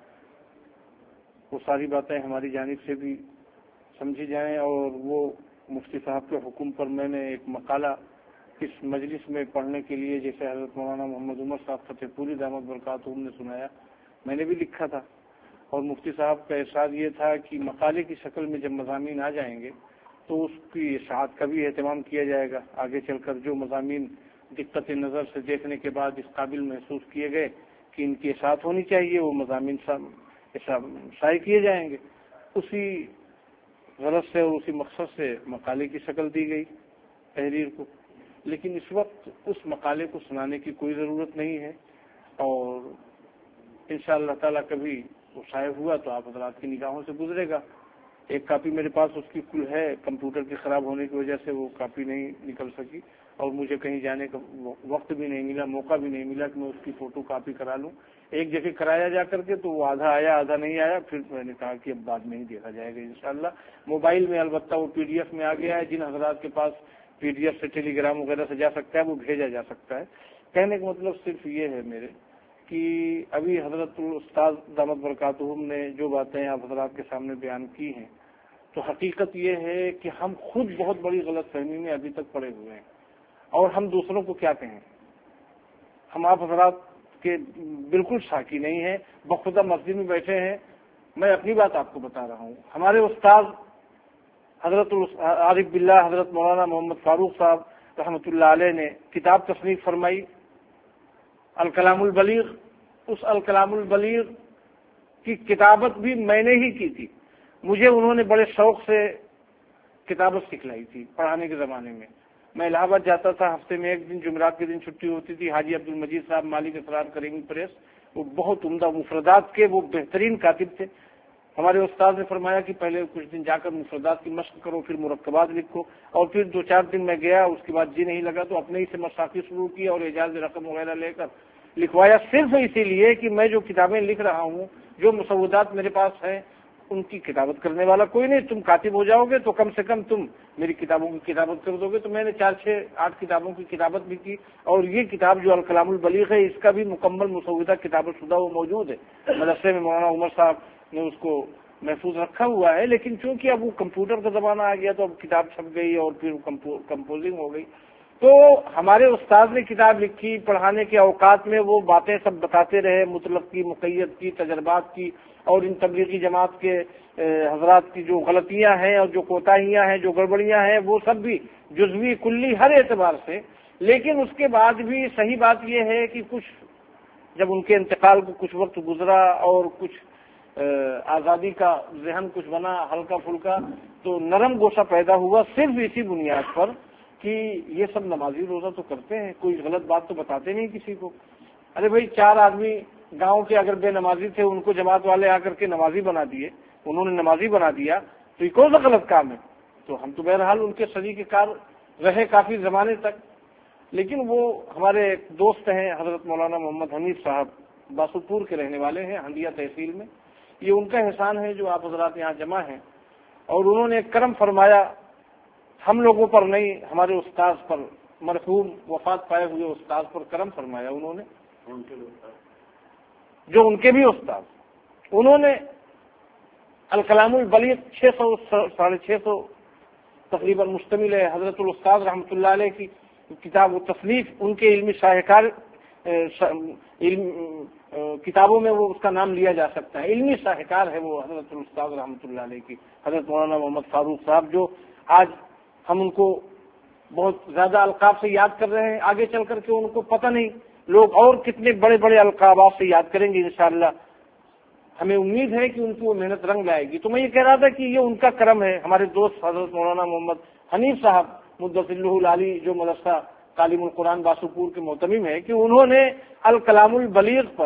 وہ ساری باتیں ہماری جانب سے بھی سمجھی جائیں، اور وہ مفتی صاحب کے حکم پر میں نے ایک مقالہ اس مجلس میں پڑھنے کے لیے، جیسے حضرت مولانا محمد عمر صاحب فتح پوری دامت برکاتہم نے سنایا، میں نے بھی لکھا تھا. اور مفتی صاحب کا ارشاد یہ تھا کہ مقالے کی شکل میں جب مضامین آ جائیں گے تو اس کی اشاعت کا بھی اہتمام کیا جائے گا. آگے چل کر جو مضامین دقت نظر سے دیکھنے کے بعد اس قابل محسوس کیے گئے کہ ان کی اشاعت ہونی چاہیے، وہ مضامین شائع کیے جائیں گے. اسی غرض سے اور اسی مقصد سے مقالے کی شکل دی گئی تحریر کو. لیکن اس وقت اس مقالے کو سنانے کی کوئی ضرورت نہیں ہے، اور انشاءاللہ تعالی کبھی وہ شائع ہوا تو آپ حضرات کی نگاہوں سے گزرے گا. ایک کاپی میرے پاس اس کی کل ہے، کمپیوٹر کی خراب ہونے کی وجہ سے وہ کاپی نہیں نکل سکی، اور مجھے کہیں جانے کا وقت بھی نہیں ملا، موقع بھی نہیں ملا کہ میں اس کی فوٹو کاپی کرا لوں. ایک جگہ کرایا جا کر کے تو وہ آدھا آیا آدھا نہیں آیا، پھر میں نے کہا کہ اب بعد میں ہی دیکھا جائے گا انشاءاللہ. موبائل میں البتہ وہ پی ڈی ایف میں آ گیا ہے. جن حضرات کے پاس پی ڈی ایف سے ٹیلی گرام وغیرہ سے جا سکتا ہے وہ بھیجا جا سکتا ہے. کہنے کا مطلب صرف یہ ہے میرے کہ ابھی حضرت استاد دامت برکاتہم نے جو باتیں آپ حضرات کے سامنے بیان کی ہیں تو حقیقت یہ ہے کہ ہم خود بہت بڑی غلط فہمی میں ابھی تک پڑے ہوئے ہیں، اور ہم دوسروں کو کیا کہیں. ہم آپ حضرات کے بالکل شاکی نہیں ہیں، بخدا مسجد میں بیٹھے ہیں. میں اپنی بات آپ کو بتا رہا ہوں. ہمارے استاد حضرت عارف باللہ حضرت مولانا محمد فاروق صاحب رحمۃ اللہ علیہ نے کتاب تصنیف فرمائی الکلام البلیغ. اس الکلام البلیغ کی کتابت بھی میں نے ہی کی تھی. مجھے انہوں نے بڑے شوق سے کتابت سکھلائی تھی پڑھانے کے زمانے میں. میں الہ آباد جاتا تھا، ہفتے میں ایک دن جمعرات کے دن چھٹی ہوتی تھی. حاجی عبد المجید صاحب مالک اسرار کریمی پریس، وہ بہت عمدہ مفردات کے وہ بہترین کاتب تھے. ہمارے استاد نے فرمایا کہ پہلے کچھ دن جا کر مفردات کی مشق کرو، پھر مرکبات لکھو. اور پھر 2-4 دن میں گیا، اس کے بعد جی نہیں لگا تو اپنے ہی سے مشاقی شروع کیا اور اعجاز رقم وغیرہ لے کر لکھوایا، صرف اسی لیے کہ میں جو کتابیں لکھ رہا ہوں، جو مسودات میرے پاس ہیں، ان کی کتابت کرنے والا کوئی نہیں. تم کاتب ہو جاؤ گے تو کم سے کم تم میری کتابوں کی کتابت کر دو گے. تو میں نے 4-6-8 کتابوں کی کتابت بھی کی. اور یہ کتاب جو الکلام البلیغ ہے، اس کا بھی مکمل مسودہ کتابت شدہ وہ موجود ہے. مدرسے میں مولانا عمر صاحب نے اس کو محفوظ رکھا ہوا ہے. لیکن چونکہ اب وہ کمپیوٹر کا زمانہ آ گیا تو اب کتاب چھپ گئی اور پھر کمپوزنگ ہو گئی. تو ہمارے استاد نے کتاب لکھی، پڑھانے کے اوقات میں وہ باتیں سب بتاتے رہے، مطلق کی، مقید کی، تجربات کی، اور ان تبلیغی جماعت کے حضرات کی جو غلطیاں ہیں اور جو کوتاہیاں ہیں، جو گڑبڑیاں ہیں، وہ سب بھی جزوی کلی ہر اعتبار سے. لیکن اس کے بعد بھی صحیح بات یہ ہے کہ کچھ جب ان کے انتقال کو کچھ وقت گزرا اور کچھ آزادی کا ذہن کچھ بنا ہلکا پھلکا، تو نرم گوشہ پیدا ہوا صرف اسی بنیاد پر کہ یہ سب نمازی روزہ تو کرتے ہیں، کوئی غلط بات تو بتاتے نہیں کسی کو. ارے بھائی 4 آدمی گاؤں کے اگر بے نمازی تھے، ان کو جماعت والے آ کر کے نمازی بنا دیے، انہوں نے نمازی بنا دیا، تو یہ کون سا غلط کام ہے؟ تو ہم تو بہرحال ان کے شریک کار رہے کافی زمانے تک. لیکن وہ ہمارے ایک دوست ہیں حضرت مولانا محمد حنیف صاحب، باسوپور کے رہنے والے ہیں، ہنڈیا تحصیل میں. یہ ان کا احسان ہے جو آپ حضرات یہاں جمع ہیں. اور انہوں نے ایک کرم فرمایا، ہم لوگوں پر نہیں، ہمارے استاذ پر، مرحوم وفات پائے ہوئے استاذ پر کرم فرمایا انہوں نے، جو ان کے بھی استاذ. انہوں نے الکلام البلیغ 600-650 تقریباً مشتمل ہے. حضرت الاستاذ رحمۃ اللہ علیہ کی کتاب و تصنیف، ان کے علمی شاہکار کتابوں میں وہ اس کا نام لیا جا سکتا ہے. علمی شاہکار ہے وہ حضرت الاستاذ رحمۃ اللہ علیہ کی، حضرت مولانا محمد فاروق صاحب، جو آج ہم ان کو بہت زیادہ القاب سے یاد کر رہے ہیں. آگے چل کر کے ان کو پتہ نہیں لوگ اور کتنے بڑے بڑے القابات سے یاد کریں گے انشاءاللہ. ہمیں امید ہے کہ ان کی وہ محنت رنگ لائے گی. تو میں یہ کہہ رہا تھا کہ یہ ان کا کرم ہے. ہمارے دوست حضرت مولانا محمد حنیف صاحب مدثر اللہ العالی، جو مدرسہ تعلیم القرآن باسوپور کے محتمم ہے، کہ انہوں نے الکلام البلیغ پر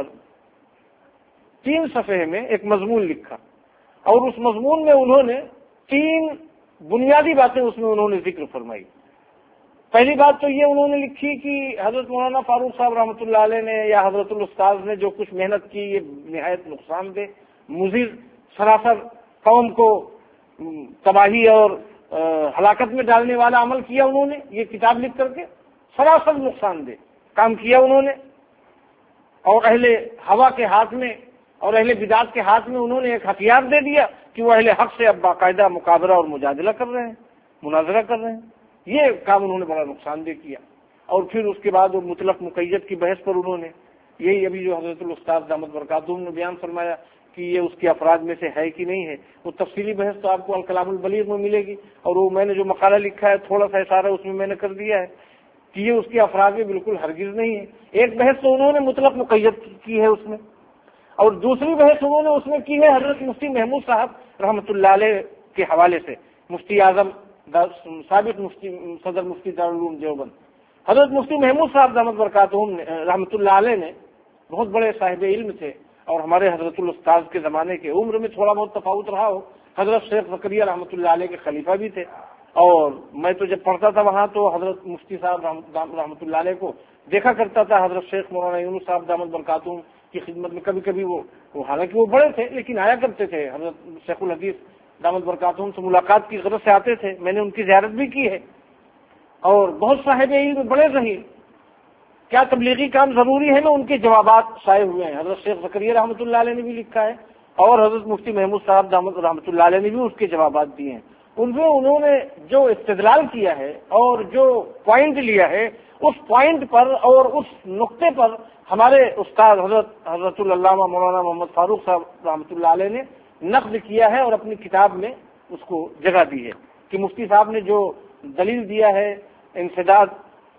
3 صفحے میں ایک مضمون لکھا. اور اس مضمون میں انہوں نے 3 بنیادی باتیں اس میں انہوں نے ذکر فرمائی. پہلی بات تو یہ انہوں نے لکھی کہ حضرت مولانا فاروق صاحب رحمۃ اللہ علیہ نے یا حضرت الاستاذ نے جو کچھ محنت کی، یہ نہایت نقصان دہ، مضر، سراسر قوم کو تباہی اور ہلاکت میں ڈالنے والا عمل کیا انہوں نے. یہ کتاب لکھ کر کے سراسر نقصان دہ کام کیا انہوں نے. اور اہل ہوا کے ہاتھ میں اور اہل بدعت کے ہاتھ میں انہوں نے ایک ہتھیار دے دیا کہ وہ اہل حق سے اب باقاعدہ مقابلہ اور مجادلہ کر رہے ہیں، مناظرہ کر رہے ہیں. یہ کام انہوں نے بڑا نقصان دہ کیا. اور پھر اس کے بعد وہ مطلق مقید کی بحث پر انہوں نے یہی ابھی جو حضرت الاستاذ دامت برکاتہم نے بیان فرمایا کہ یہ اس کے افراد میں سے ہے کہ نہیں ہے. وہ تفصیلی بحث تو آپ کو الکلام البلیغ میں ملے گی. اور وہ میں نے جو مقالہ لکھا ہے تھوڑا سا اشارہ اس میں نے کر دیا ہے کہ یہ اس کے افراد میں بالکل ہرگز نہیں ہے. ایک بحث تو انہوں نے مطلق مقید کی ہے اس میں، اور دوسری بحث انہوں نے اس میں کی ہے حضرت مفتی محمود صاحب رحمۃ اللہ علیہ کے حوالے سے، مفتی اعظم سابق مفتی صدر مفتی دارالعلوم دیوبند حضرت مفتی محمود صاحب دامت برکاتہم رحمۃ اللہ علیہ نے بہت بڑے صاحب علم تھے. اور ہمارے حضرت الاستاذ کے زمانے کے عمر میں تھوڑا بہت تفاوت رہا ہو، حضرت شیخ زکریا رحمۃ اللہ علیہ کے خلیفہ بھی تھے. اور میں تو جب پڑھتا تھا وہاں تو حضرت مفتی صاحب رحمۃ اللہ علیہ کو دیکھا کرتا تھا. حضرت شیخ مولانا یونس صاحب دامت برکاتہم کی خدمت میں کبھی کبھی وہ حالانکہ وہ بڑے تھے لیکن آیا کرتے تھے. حضرت شیخ الحدیث دامت برکاتہم سے ملاقات کی غرض سے آتے تھے. میں نے ان کی زیارت بھی کی ہے. اور بہت صاحب علم بڑے ذہین، کیا تبلیغی کام ضروری ہے نا، ان کے جوابات شائع ہوئے ہیں. حضرت شیخ زکریا رحمۃ اللہ علیہ نے بھی لکھا ہے اور حضرت مفتی محمود صاحب دامت رحمۃ اللہ علیہ نے بھی اس کے جوابات دیے ہیں. ان میں انہوں نے جو استدلال کیا ہے اور جو پوائنٹ لیا ہے، اس پوائنٹ پر اور اس نقطے پر ہمارے استاد حضرت العلامہ مولانا محمد فاروق صاحب رحمۃ اللہ علیہ نے نقد کیا ہے اور اپنی کتاب میں اس کو جگہ دی ہے کہ مفتی صاحب نے جو دلیل دیا ہے انسداد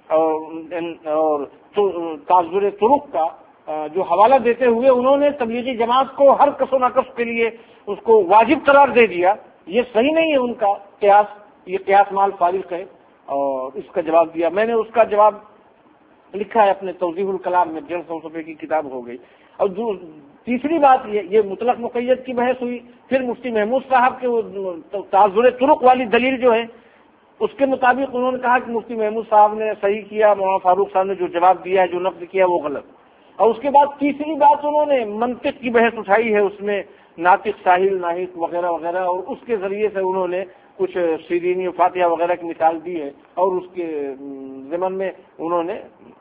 اور تعذر طرق کا جو حوالہ دیتے ہوئے انہوں نے تبلیغی جماعت کو ہر کس و ناقص کے لیے اس کو واجب قرار دے دیا. یہ صحیح نہیں ہے ان کا قیاس, یہ قیاس مال فارغ ہے, اور اس کا جواب دیا. میں نے اس کا جواب لکھا ہے اپنے توضیح الکلام میں, 150 صفحے کی کتاب ہو گئی. اور تیسری بات یہ مطلق مقید کی بحث ہوئی. پھر مفتی محمود صاحب کے وہ تعذر طرق والی دلیل جو ہے اس کے مطابق انہوں نے کہا کہ مفتی محمود صاحب نے صحیح کیا, مولانا فاروق صاحب نے جو جواب دیا ہے, جو نقد کیا وہ غلط. اور اس کے بعد تیسری بات انہوں نے منطق کی بحث اٹھائی ہے, اس میں ناطق ساحل ناہق وغیرہ وغیرہ, اور اس کے ذریعے سے انہوں نے کچھ شیرینی فاتحہ وغیرہ کی مثال دی ہے, اور اس کے ضمن میں انہوں نے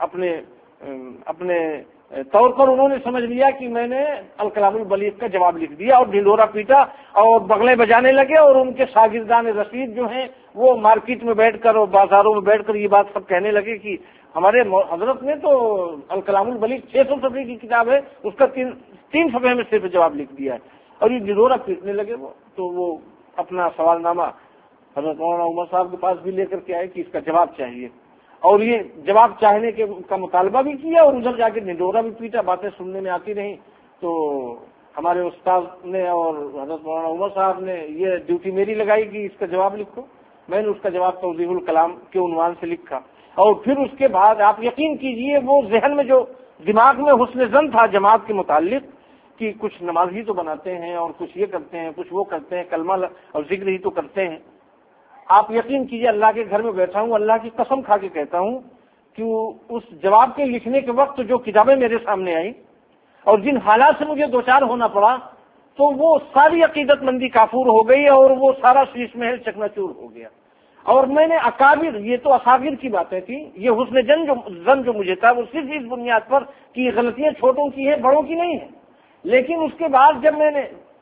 اپنے طور پر انہوں نے سمجھ لیا کہ میں نے الکلام البلیغ کا جواب لکھ دیا, اور ڈھنڈورا پیٹا اور بغلے بجانے لگے. اور ان کے شاگردان رشید جو ہیں وہ مارکیٹ میں بیٹھ کر اور بازاروں میں بیٹھ کر یہ بات سب کہنے لگے کہ ہمارے حضرت نے تو الکلام البلیغ 600 صفحے کی کتاب ہے, اس کا 3 صفحے میں صرف جواب لکھ دیا ہے. اور یہ ڈھنڈورا پیٹنے لگے وہ اپنا سوال نامہ حضرت مولانا عمر صاحب کے پاس بھی لے کر کے آئے کہ اس کا جواب چاہیے, اور یہ جواب چاہنے کا مطالبہ بھی کیا, اور ادھر جا کے ڈھنڈورا بھی پیٹا. باتیں سننے میں آتی نہیں تو ہمارے استاد نے اور حضرت مولانا عمر صاحب نے یہ ڈیوٹی میری لگائی کہ اس کا جواب لکھو. میں نے اس کا جواب توضیح الکلام کے عنوان سے لکھا. اور پھر اس کے بعد آپ یقین کیجئے وہ ذہن میں جو دماغ میں حسن ظن تھا جماعت کے متعلق کہ کچھ نمازی تو بناتے ہیں اور کچھ یہ کرتے ہیں, کچھ وہ کرتے ہیں, کلمہ اور ذکر ہی تو کرتے ہیں. آپ یقین کیجئے اللہ کے گھر میں بیٹھا ہوں, اللہ کی قسم کھا کے کہتا ہوں کہ اس جواب کے لکھنے کے وقت جو کتابیں میرے سامنے آئیں اور جن حالات سے مجھے دوچار ہونا پڑا تو وہ ساری عقیدت مندی کافور ہو گئی, اور وہ سارا شیش محل چکنا چور ہو گیا. اور میں نے اکابر, یہ تو اصاغر کی باتیں تھی, یہ حسن زن جو مجھے تھا وہ صرف اس بنیاد پر کہ غلطیاں چھوٹوں کی ہیں, بڑوں کی نہیں ہیں. لیکن اس کے بعد جب میں نے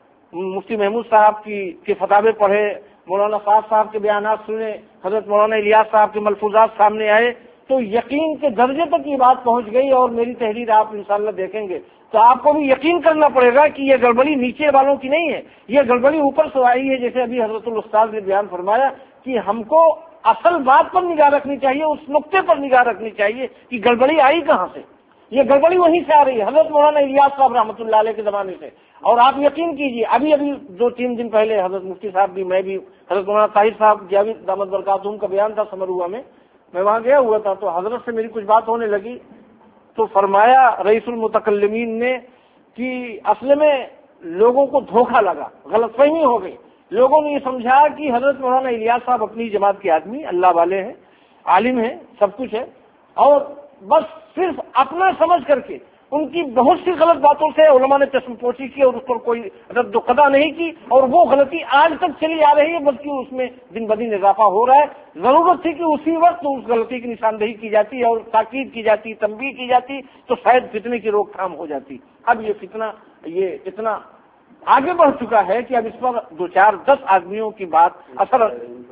مفتی محمود صاحب کے فتاوے پڑھے, مولانا فاض صاحب کے بیانات سنے, حضرت مولانا الیاس صاحب کے ملفوظات سامنے آئے, تو یقین کے درجے تک یہ بات پہنچ گئی. اور میری تحریر آپ انشاءاللہ دیکھیں گے تو آپ کو بھی یقین کرنا پڑے گا کہ یہ گڑبڑی نیچے والوں کی نہیں ہے, یہ گڑبڑی اوپر سے آئی ہے. جیسے ابھی حضرت الاستاذ نے بیان فرمایا کہ ہم کو اصل بات پر نگاہ رکھنی چاہیے, اس نقطے پر نگاہ رکھنی چاہیے کہ گڑبڑی آئی کہاں سے. یہ گڑبڑی وہیں سے آ رہی ہے حضرت مولانا الیاس صاحب رحمۃ اللہ علیہ کے زمانے سے. اور آپ یقین کیجیے ابھی 2-3 دن پہلے حضرت مفتی صاحب بھی, میں بھی, حضرت مولانا طاہر صاحب جاوید دامت برکاتہم کا بیان تھا سمروا میں وہاں گیا ہوا تھا, تو حضرت سے میری کچھ بات ہونے لگی تو فرمایا رئیس المتکلمین نے کہ اصل میں لوگوں کو دھوکہ لگا, غلط فہمی ہو گئی. لوگوں نے یہ سمجھا کہ حضرت مولانا الیاس صاحب اپنی جماعت کے آدمی, اللہ والے ہیں, عالم ہیں, سب کچھ ہے, اور بس صرف اپنا سمجھ کر کے ان کی بہت سی غلط باتوں سے علماء نے چشم پوشی کی اور اس پر کوئی رد و قضا نہیں کی, اور وہ غلطی آج تک چلی آ رہی ہے, بلکہ اس میں دن بدن اضافہ ہو رہا ہے. ضرورت تھی کہ اسی وقت اس غلطی کی نشاندہی کی جاتی اور تاکید کی جاتی, تنبیہ کی جاتی, تو شاید فتنے کی روک تھام ہو جاتی. اب یہ فتنہ یہ اتنا آگے بڑھ چکا ہے کہ اب اس پر 2-4-10 آدمیوں کی بات اثر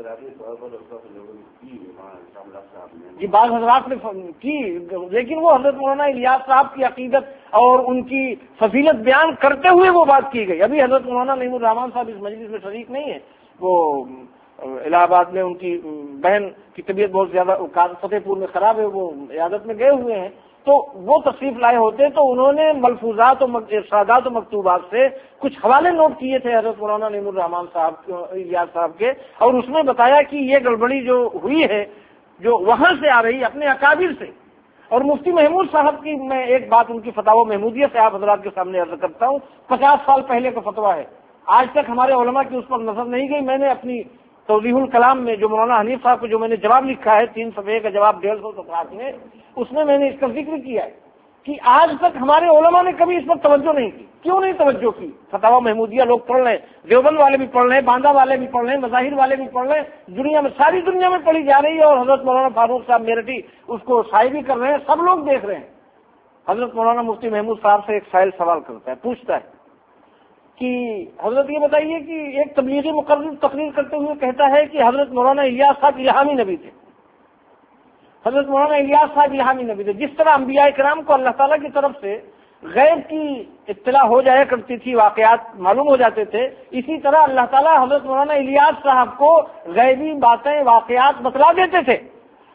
یہ بعض حضرات نے کی, لیکن وہ حضرت مولانا الیاس صاحب کی عقیدت اور ان کی فضیلت بیان کرتے ہوئے وہ بات کی گئی. ابھی حضرت مولانا نعیم الرحمان صاحب اس مجلس میں شریک نہیں ہے, وہ الہ آباد میں ان کی بہن کی طبیعت بہت زیادہ فتح پور میں خراب ہے, وہ عیادت میں گئے ہوئے ہیں. تو وہ تشریف لائے ہوتے تو انہوں نے ملفوظات و ارشادات و مکتوبات سے کچھ حوالے نوٹ کیے تھے حضرت مولانا نعیم الرحمان صاحب الیاس صاحب کے, اور اس میں بتایا کہ یہ گڑبڑی جو ہوئی ہے جو وہاں سے آ رہی ہے اپنے اکابر سے. اور مفتی محمود صاحب کی میں ایک بات ان کی فتاوی محمودیہ سے آپ حضرات کے سامنے عرض کرتا ہوں. 50 سال پہلے کا فتویٰ ہے, آج تک ہمارے علماء کی اس پر نظر نہیں گئی. میں نے اپنی توضیح الکلام میں جو مولانا حنیف صاحب کو جو میں نے جواب لکھا ہے 3 صفحے کا جواب 150 صفحات میں, اس میں نے اس کا ذکر کیا ہے کہ آج تک ہمارے علماء نے کبھی اس پر توجہ نہیں کی. کیوں نہیں توجہ کی؟ فتاوی محمودیہ لوگ پڑھ رہے ہیں, دیوبند والے بھی پڑھ رہے ہیں, باندہ والے بھی پڑھ رہے ہیں, مظاہر والے بھی پڑھ رہے ہیں, دنیا میں ساری دنیا میں پڑھی جا رہی ہے. اور حضرت مولانا فاروق صاحب میرٹھی اس کو شائع بھی کر رہے ہیں, سب لوگ دیکھ رہے ہیں. حضرت مولانا مفتی محمود صاحب سے ایک سائل سوال کرتا ہے, پوچھتا ہے کہ حضرت یہ بتائیے کہ ایک تبلیغی مقرر تقریر کرتے ہوئے کہتا ہے کہ حضرت مولانا الیاس صاحب الہامی نبی تھے. حضرت مولانا الیاس صاحب الہامی نبی تھے. جس طرح انبیاء کرام کو اللہ تعالیٰ کی طرف سے غیب کی اطلاع ہو جایا کرتی تھی, واقعات معلوم ہو جاتے تھے, اسی طرح اللہ تعالیٰ حضرت مولانا الیاس صاحب کو غیبی باتیں واقعات بتلا دیتے تھے.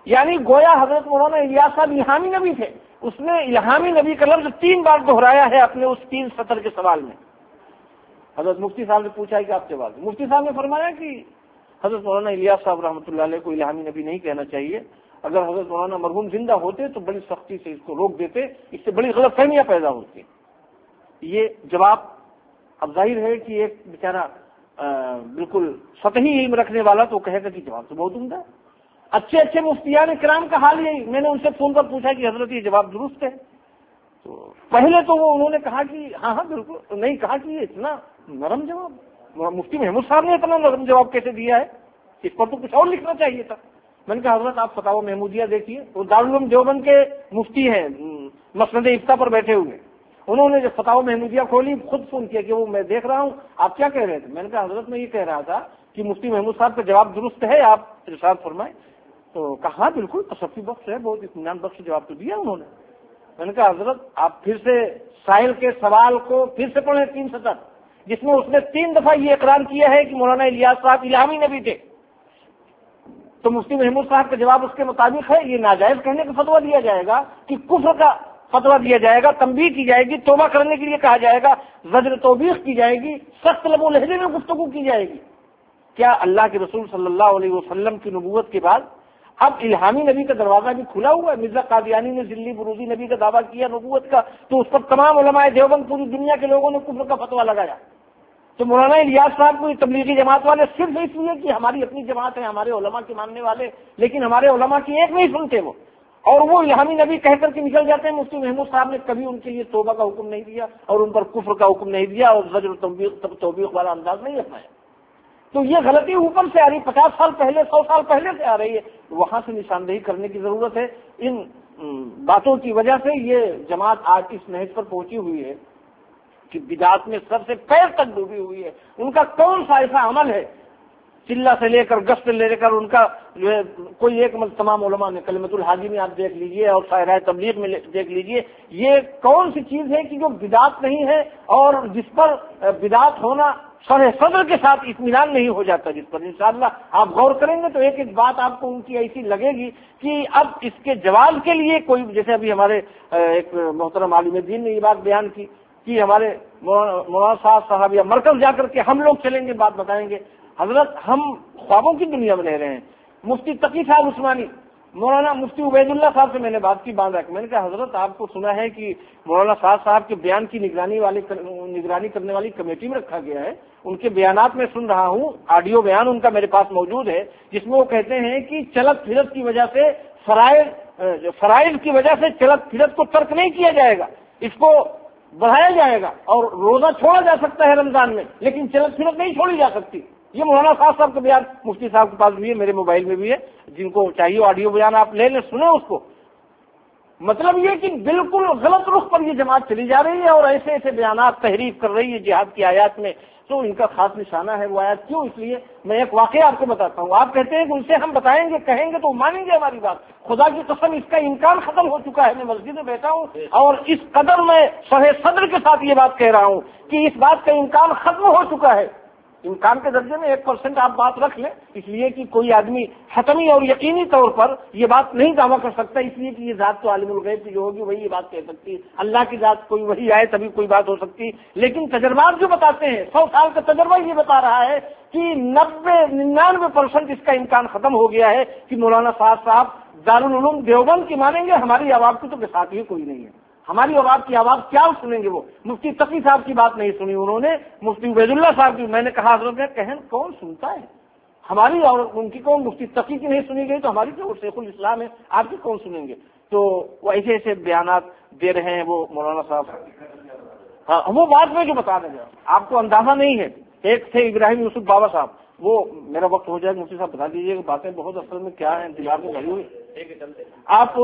یعنی گویا حضرت مولانا الیاس صاحب الہامی نبی تھے. اس نے الہامی نبی کا لفظ 3 بار دہرایا ہے اپنے اس 3 سطر کے سوال میں. حضرت مفتی صاحب نے پوچھا کہ آپ جواب. مفتی صاحب نے فرمایا کہ حضرت مولانا الیاس صاحب رحمۃ اللہ علیہ کو الہامی نبی نہیں کہنا چاہیے. اگر حضرت مولانا مرحوم زندہ ہوتے تو بڑی سختی سے اس کو روک دیتے, اس سے بڑی غلط فہمیاں پیدا ہوتی. یہ جواب اب ظاہر ہے کہ ایک بیچارہ بالکل سطحی علم رکھنے والا تو کہے گا کہ جواب تو بہت عمدہ ہے. اچھے مفتیان کرام کا حال یہی. میں نے ان سے فون پر پوچھا کہ حضرت یہ جواب درست ہے, تو پہلے تو انہوں نے کہا کہ ہاں بالکل, نہیں کہا کہ یہ اتنا نرم جواب, مفتی محمود صاحب نے اتنا نرم جواب کیسے دیا ہے, اس پر تو کچھ اور لکھنا چاہیے تھا. میں نے کہا حضرت آپ فتاوی محمودیہ دیکھیے, وہ دارالعلوم دیوبند کے مفتی ہیں, مسند افتاء پر بیٹھے ہوئے. انہوں نے جب فتاوی محمودیہ کھولی خود فون کیا کہ وہ میں دیکھ رہا ہوں, آپ کیا کہہ رہے تھے. میں نے کہا حضرت میں یہ کہہ رہا تھا کہ مفتی محمود صاحب کا جواب درست ہے, آپ ارشاد فرمائیں. تو کہا بالکل تصفی بخش ہے, بہت اطمینان بخش جواب تو دیا انہوں نے. میں نے کہا حضرت آپ پھر سے سائل کے سوال کو پھر سے پڑھیں 3 سطر, جس میں اس نے 3 دفعہ یہ اقرار کیا ہے کہ مولانا الیاس صاحب الہامی نبی تھے. تو مفتی محمود صاحب کا جواب اس کے مطابق ہے. یہ ناجائز کہنے کا فتویٰ دیا جائے گا کہ کفر کا فتویٰ دیا جائے گا, تنبیہ کی جائے گی, توبہ کرنے کے لیے کہا جائے گا, زجر توبیخ کی جائے گی, سخت لب و لہجے میں گفتگو کی جائے گی. کیا اللہ کے رسول صلی اللہ علیہ وسلم کی نبوت کے بعد اب الہامی نبی کا دروازہ بھی کھلا ہوا ہے؟ مرزا قادیانی نے ذلی بروزی نبی کا دعویٰ کیا نبوت کا, تو اس پر تمام علماء دیوبند پوری دنیا کے لوگوں نے کفر کا فتویٰ لگایا. تو مولانا الیاس صاحب کو تبلیغی جماعت والے صرف اس لیے کہ ہماری اپنی جماعت ہے, ہمارے علماء کے ماننے والے, لیکن ہمارے علماء کی ایک نہیں سنتے وہ, اور وہ الہامی نبی کہہ کر کے نکل جاتے ہیں. مفتی محمود صاحب نے کبھی ان کے لیے توبہ کا حکم نہیں دیا اور ان پر کفر کا حکم نہیں دیا اور زجر توبیخ والا انداز نہیں اپنایا. تو یہ غلطی اوپر سے آ رہی, 50 سال پہلے 100 سال پہلے سے آ رہی ہے. وہاں سے نشاندہی کرنے کی ضرورت ہے. ان باتوں کی وجہ سے یہ جماعت آج اس نہج پر پہنچی ہوئی ہے کہ بدعات میں سب سے پیر تک ڈوبی ہوئی ہے. ان کا کون سا ایسا عمل ہے, چلہ سے لے کر گشت لے کر ان کا جو ہے کوئی ایک عمل تمام علماء نے کلمۃ الحاجی میں آپ دیکھ لیجئے اور شاعرہ تبلیغ میں دیکھ لیجئے, یہ کون سی چیز ہے کہ جو بدعات نہیں ہے اور جس پر بدعات ہونا شرح صدر کے ساتھ اطمینان نہیں ہو جاتا, جس پر انشاءاللہ آپ غور کریں گے تو ایک ایک بات آپ کو ان کی ایسی لگے گی کہ اب اس کے جواب کے لیے کوئی, جیسے ابھی ہمارے ایک محترم عالم دین نے یہ بات بیان کی کہ ہمارے مولانا صاحب یا مرکز جا کر کے ہم لوگ چلیں گے, بات بتائیں گے. حضرت ہم خوابوں کی دنیا میں رہ رہے ہیں. مفتی تقی صاحب عثمانی, مولانا مفتی عبید اللہ صاحب سے میں نے بات کی باندھ رکھ, میں نے کہا حضرت آپ کو سنا ہے کہ مولانا صاحب کے بیان کی نگرانی کرنے والی کمیٹی میں رکھا گیا ہے. ان کے بیانات میں سن رہا ہوں, آڈیو بیان ان کا میرے پاس موجود ہے, جس میں وہ کہتے ہیں کہ چلت پھرت کی وجہ سے فرائض کی وجہ سے چلت پھرت کو ترک نہیں کیا جائے گا, اس کو بڑھایا جائے گا اور روزہ چھوڑا جا سکتا ہے رمضان میں, لیکن چلت پھرت نہیں چھوڑی جا سکتی. یہ مولانا صاحب کا بیان مفتی صاحب کے پاس بھی ہے, میرے موبائل میں بھی ہے, جن کو چاہیے آڈیو بیان آپ لے لیں, سنیں اس کو. مطلب یہ کہ بالکل غلط رخ پر یہ جماعت چلی جا رہی ہے اور ایسے ایسے بیانات تحریف کر رہی ہے جہاد کی آیات میں. تو ان کا خاص نشانہ ہے وہ آیات. کیوں؟ اس لیے میں ایک واقعہ آپ کو بتاتا ہوں. آپ کہتے ہیں کہ ان سے ہم بتائیں گے, کہیں گے تو مانیں گے ہماری بات. خدا کی قسم اس کا امکان ختم ہو چکا ہے. میں مسجد میں بیٹھا ہوں اور اس قدر میں شرح صدر کے ساتھ یہ بات کہہ رہا ہوں کہ اس بات کا امکان ختم ہو چکا ہے. امکان کے درجے میں 1% آپ بات رکھ لیں, اس لیے کہ کوئی آدمی حتمی اور یقینی طور پر یہ بات نہیں دعویٰ کر سکتا, اس لیے کہ یہ ذات تو عالم الغیب کی جو ہوگی وہی یہ بات کہہ سکتی ہے. اللہ کی ذات کوئی وہی آئے تبھی کوئی بات ہو سکتی. لیکن تجربات جو بتاتے ہیں, 100 سال کا تجربہ یہ بتا رہا ہے کہ 99% اس کا امکان ختم ہو گیا ہے کہ مولانا صاحب دارالعلوم دیوبند کی مانیں گے, ہماری آواز کی تو بساط ہی کوئی نہیں ہے. ہماری آواز کی آواز کیا سنیں گے وہ؟ مفتی تقی صاحب کی بات نہیں سنی انہوں نے, مفتی عبید اللہ صاحب کی. میں نے کہا حضرت کہن کون سنتا ہے ہماری اور ان کی کون؟ مفتی تقی کی نہیں سنی گئی تو ہماری تو شیخ الاسلام ہے, آپ کی کون سنیں گے؟ تو وہ ایسے ایسے بیانات دے رہے ہیں وہ مولانا صاحب. ہاں وہ بات میں جو بتا دیں گے آپ کو اندازہ نہیں ہے. ایک تھے ابراہیم یوسف بابا صاحب, وہ میرا وقت ہو جائے مفتی صاحب بتا دیجیے کہ باتیں بہت اصل میں کیا ہیں, دماغ میں بھری ہوئی. آپ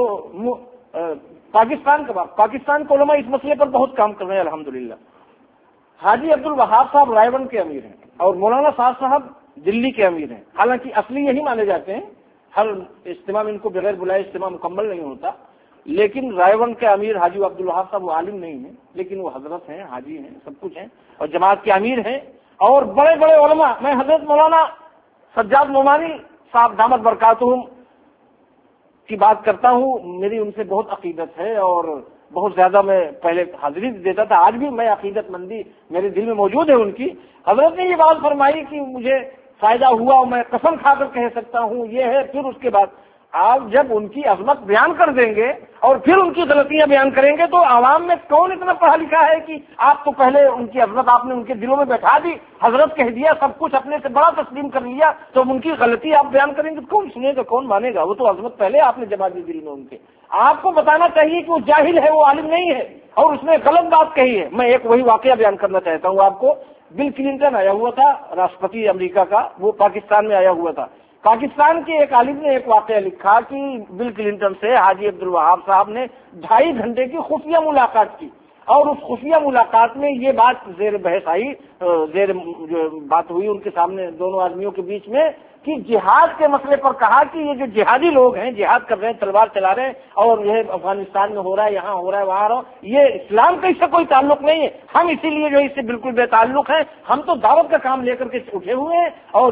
پاکستان کے علماء اس مسئلے پر بہت کام کر رہے ہیں الحمدللہ. حاجی عبد الوہاب صاحب رائے بند کے امیر ہیں اور مولانا صاحب دلی کے امیر ہیں. حالانکہ اصلی یہی مانے جاتے ہیں, ہر اجتماع میں ان کو بغیر بلائے اجتماع مکمل نہیں ہوتا. لیکن رائے بند کے امیر حاجی عبد الوہاب صاحب وہ عالم نہیں ہیں, لیکن وہ حضرت ہیں, حاجی ہیں, سب کچھ ہیں اور جماعت کے امیر ہیں. اور بڑے بڑے علماء, میں حضرت مولانا سجاد نعمانی صاحب دامت برکاتہم کی بات کرتا ہوں، میری ان سے بہت عقیدت ہے اور بہت زیادہ میں پہلے حاضری دیتا تھا، آج بھی میں عقیدت مندی میرے دل میں موجود ہے ان کی. حضرت نے یہ بات فرمائی کہ مجھے فائدہ ہوا اور میں قسم کھا کر کہہ سکتا ہوں یہ ہے. پھر اس کے بعد آپ جب ان کی عظمت بیان کر دیں گے اور پھر ان کی غلطیاں بیان کریں گے تو عوام میں کون اتنا پڑھا لکھا ہے کہ آپ تو پہلے ان کی عظمت آپ نے ان کے دلوں میں بیٹھا دی، حضرت کہہ دیا، سب کچھ اپنے سے بڑا تسلیم کر لیا، تو ان کی غلطی آپ بیان کریں گے تو کون سنے گا، کون مانے گا؟ وہ تو عظمت پہلے آپ نے جما دی دل میں ان کے. آپ کو بتانا چاہیے کہ وہ جاہل ہے، وہ عالم نہیں ہے اور اس نے غلط بات کہی ہے. میں ایک وہی واقعہ بیان کرنا چاہتا ہوں آپ کو. بل کلنٹن آیا ہوا تھا، راشٹرپتی امریکہ کا، وہ پاکستان میں آیا ہوا تھا. پاکستان کے ایک عالم نے ایک واقعہ لکھا کہ بل کلنٹن سے حاجی عبدالوہاب صاحب نے 2.5 گھنٹے کی خفیہ ملاقات کی اور اس خفیہ ملاقات میں یہ بات زیر بحث آئی، زیر بات ہوئی ان کے سامنے دونوں آدمیوں کے بیچ میں کہ جہاد کے مسئلے پر کہا کہ یہ جو جہادی لوگ ہیں، جہاد کر رہے ہیں، تلوار چلا رہے ہیں اور یہ افغانستان میں ہو رہا ہے، یہاں ہو رہا ہے، وہاں ہو رہا ہے، یہ اسلام کا اس سے کوئی تعلق نہیں ہے. ہم اسی لیے جو اس سے بالکل بے تعلق ہیں، ہم تو دعوت کا کام لے کر کے اٹھے ہوئے ہیں اور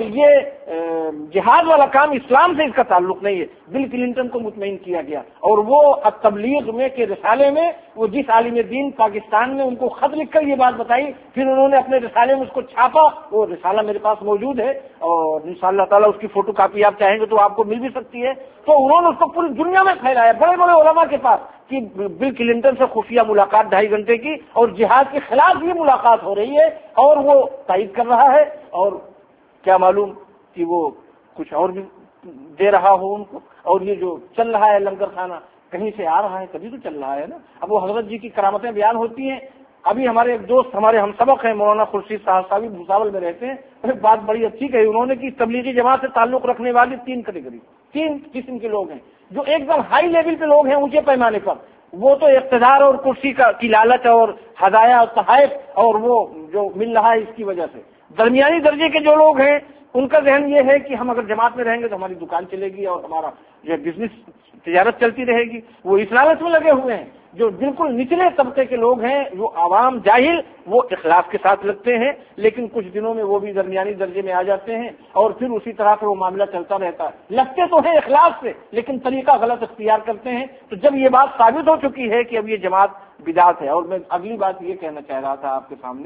یہ جہاد والا کام اسلام سے اس کا تعلق نہیں ہے. بل کلنٹن کو مطمئن کیا گیا اور وہ تبلیغ میں کے رسالے میں وہ جس عالم دین پاکستان میں ان کو خط لکھ کر یہ بات بتائی، پھر انہوں نے اپنے رسالے میں اس کو چھاپا. وہ رسالہ میرے پاس موجود ہے اور انشاءاللہ تعالی اس کی فوٹو کاپی آپ چاہیں گے تو آپ کو مل بھی سکتی ہے. تو انہوں نے اس کو پوری دنیا میں پھیلایا، بڑے بڑے علماء کے پاس، کہ بل کلنٹن سے خفیہ ملاقات 2.5 گھنٹے کی اور جہاد کے خلاف یہ ملاقات ہو رہی ہے اور وہ تائید کر رہا ہے. اور کیا معلوم کہ وہ کچھ اور بھی دے رہا ہو ان کو. اور یہ جو چل رہا ہے لنگر خانہ کہیں سے آ رہا ہے تبھی تو چل رہا ہے نا. اب وہ حضرت جی کی کرامتیں بیان ہوتی ہیں. ابھی ہمارے ایک دوست ہمارے ہم سبق ہیں مولانا خورشید صاحب بھوساول میں رہتے ہیں، ایک بات بڑی اچھی کہی انہوں نے کہ تبلیغی جماعت سے تعلق رکھنے والی 3 کیٹیگری، 3 قسم کے لوگ ہیں. جو ایک دم ہائی لیول کے لوگ ہیں اونچے پیمانے پر، وہ تو اقتدار اور کرسی کی لالچ اور ہدایہ اور تحائف اور وہ جو مل رہا ہے اس کی وجہ سے. درمیانی درجے کے جو لوگ ہیں ان کا ذہن یہ ہے کہ ہم اگر جماعت میں رہیں گے تو ہماری دکان چلے گی اور ہمارا جو بزنس تجارت چلتی رہے گی. وہ اس لالچ میں لگے ہوئے ہیں. جو بالکل نچلے طبقے کے لوگ ہیں، جو عوام جاہل، وہ اخلاص کے ساتھ لگتے ہیں، لیکن کچھ دنوں میں وہ بھی درمیانی درجے میں آ جاتے ہیں اور پھر اسی طرح سے وہ معاملہ چلتا رہتا ہے. لگتے تو ہیں اخلاص سے لیکن طریقہ غلط اختیار کرتے ہیں. تو جب یہ بات ثابت ہو چکی ہے کہ اب یہ جماعت بدعت ہے. اور میں اگلی بات یہ کہنا چاہ رہا تھا آپ کے سامنے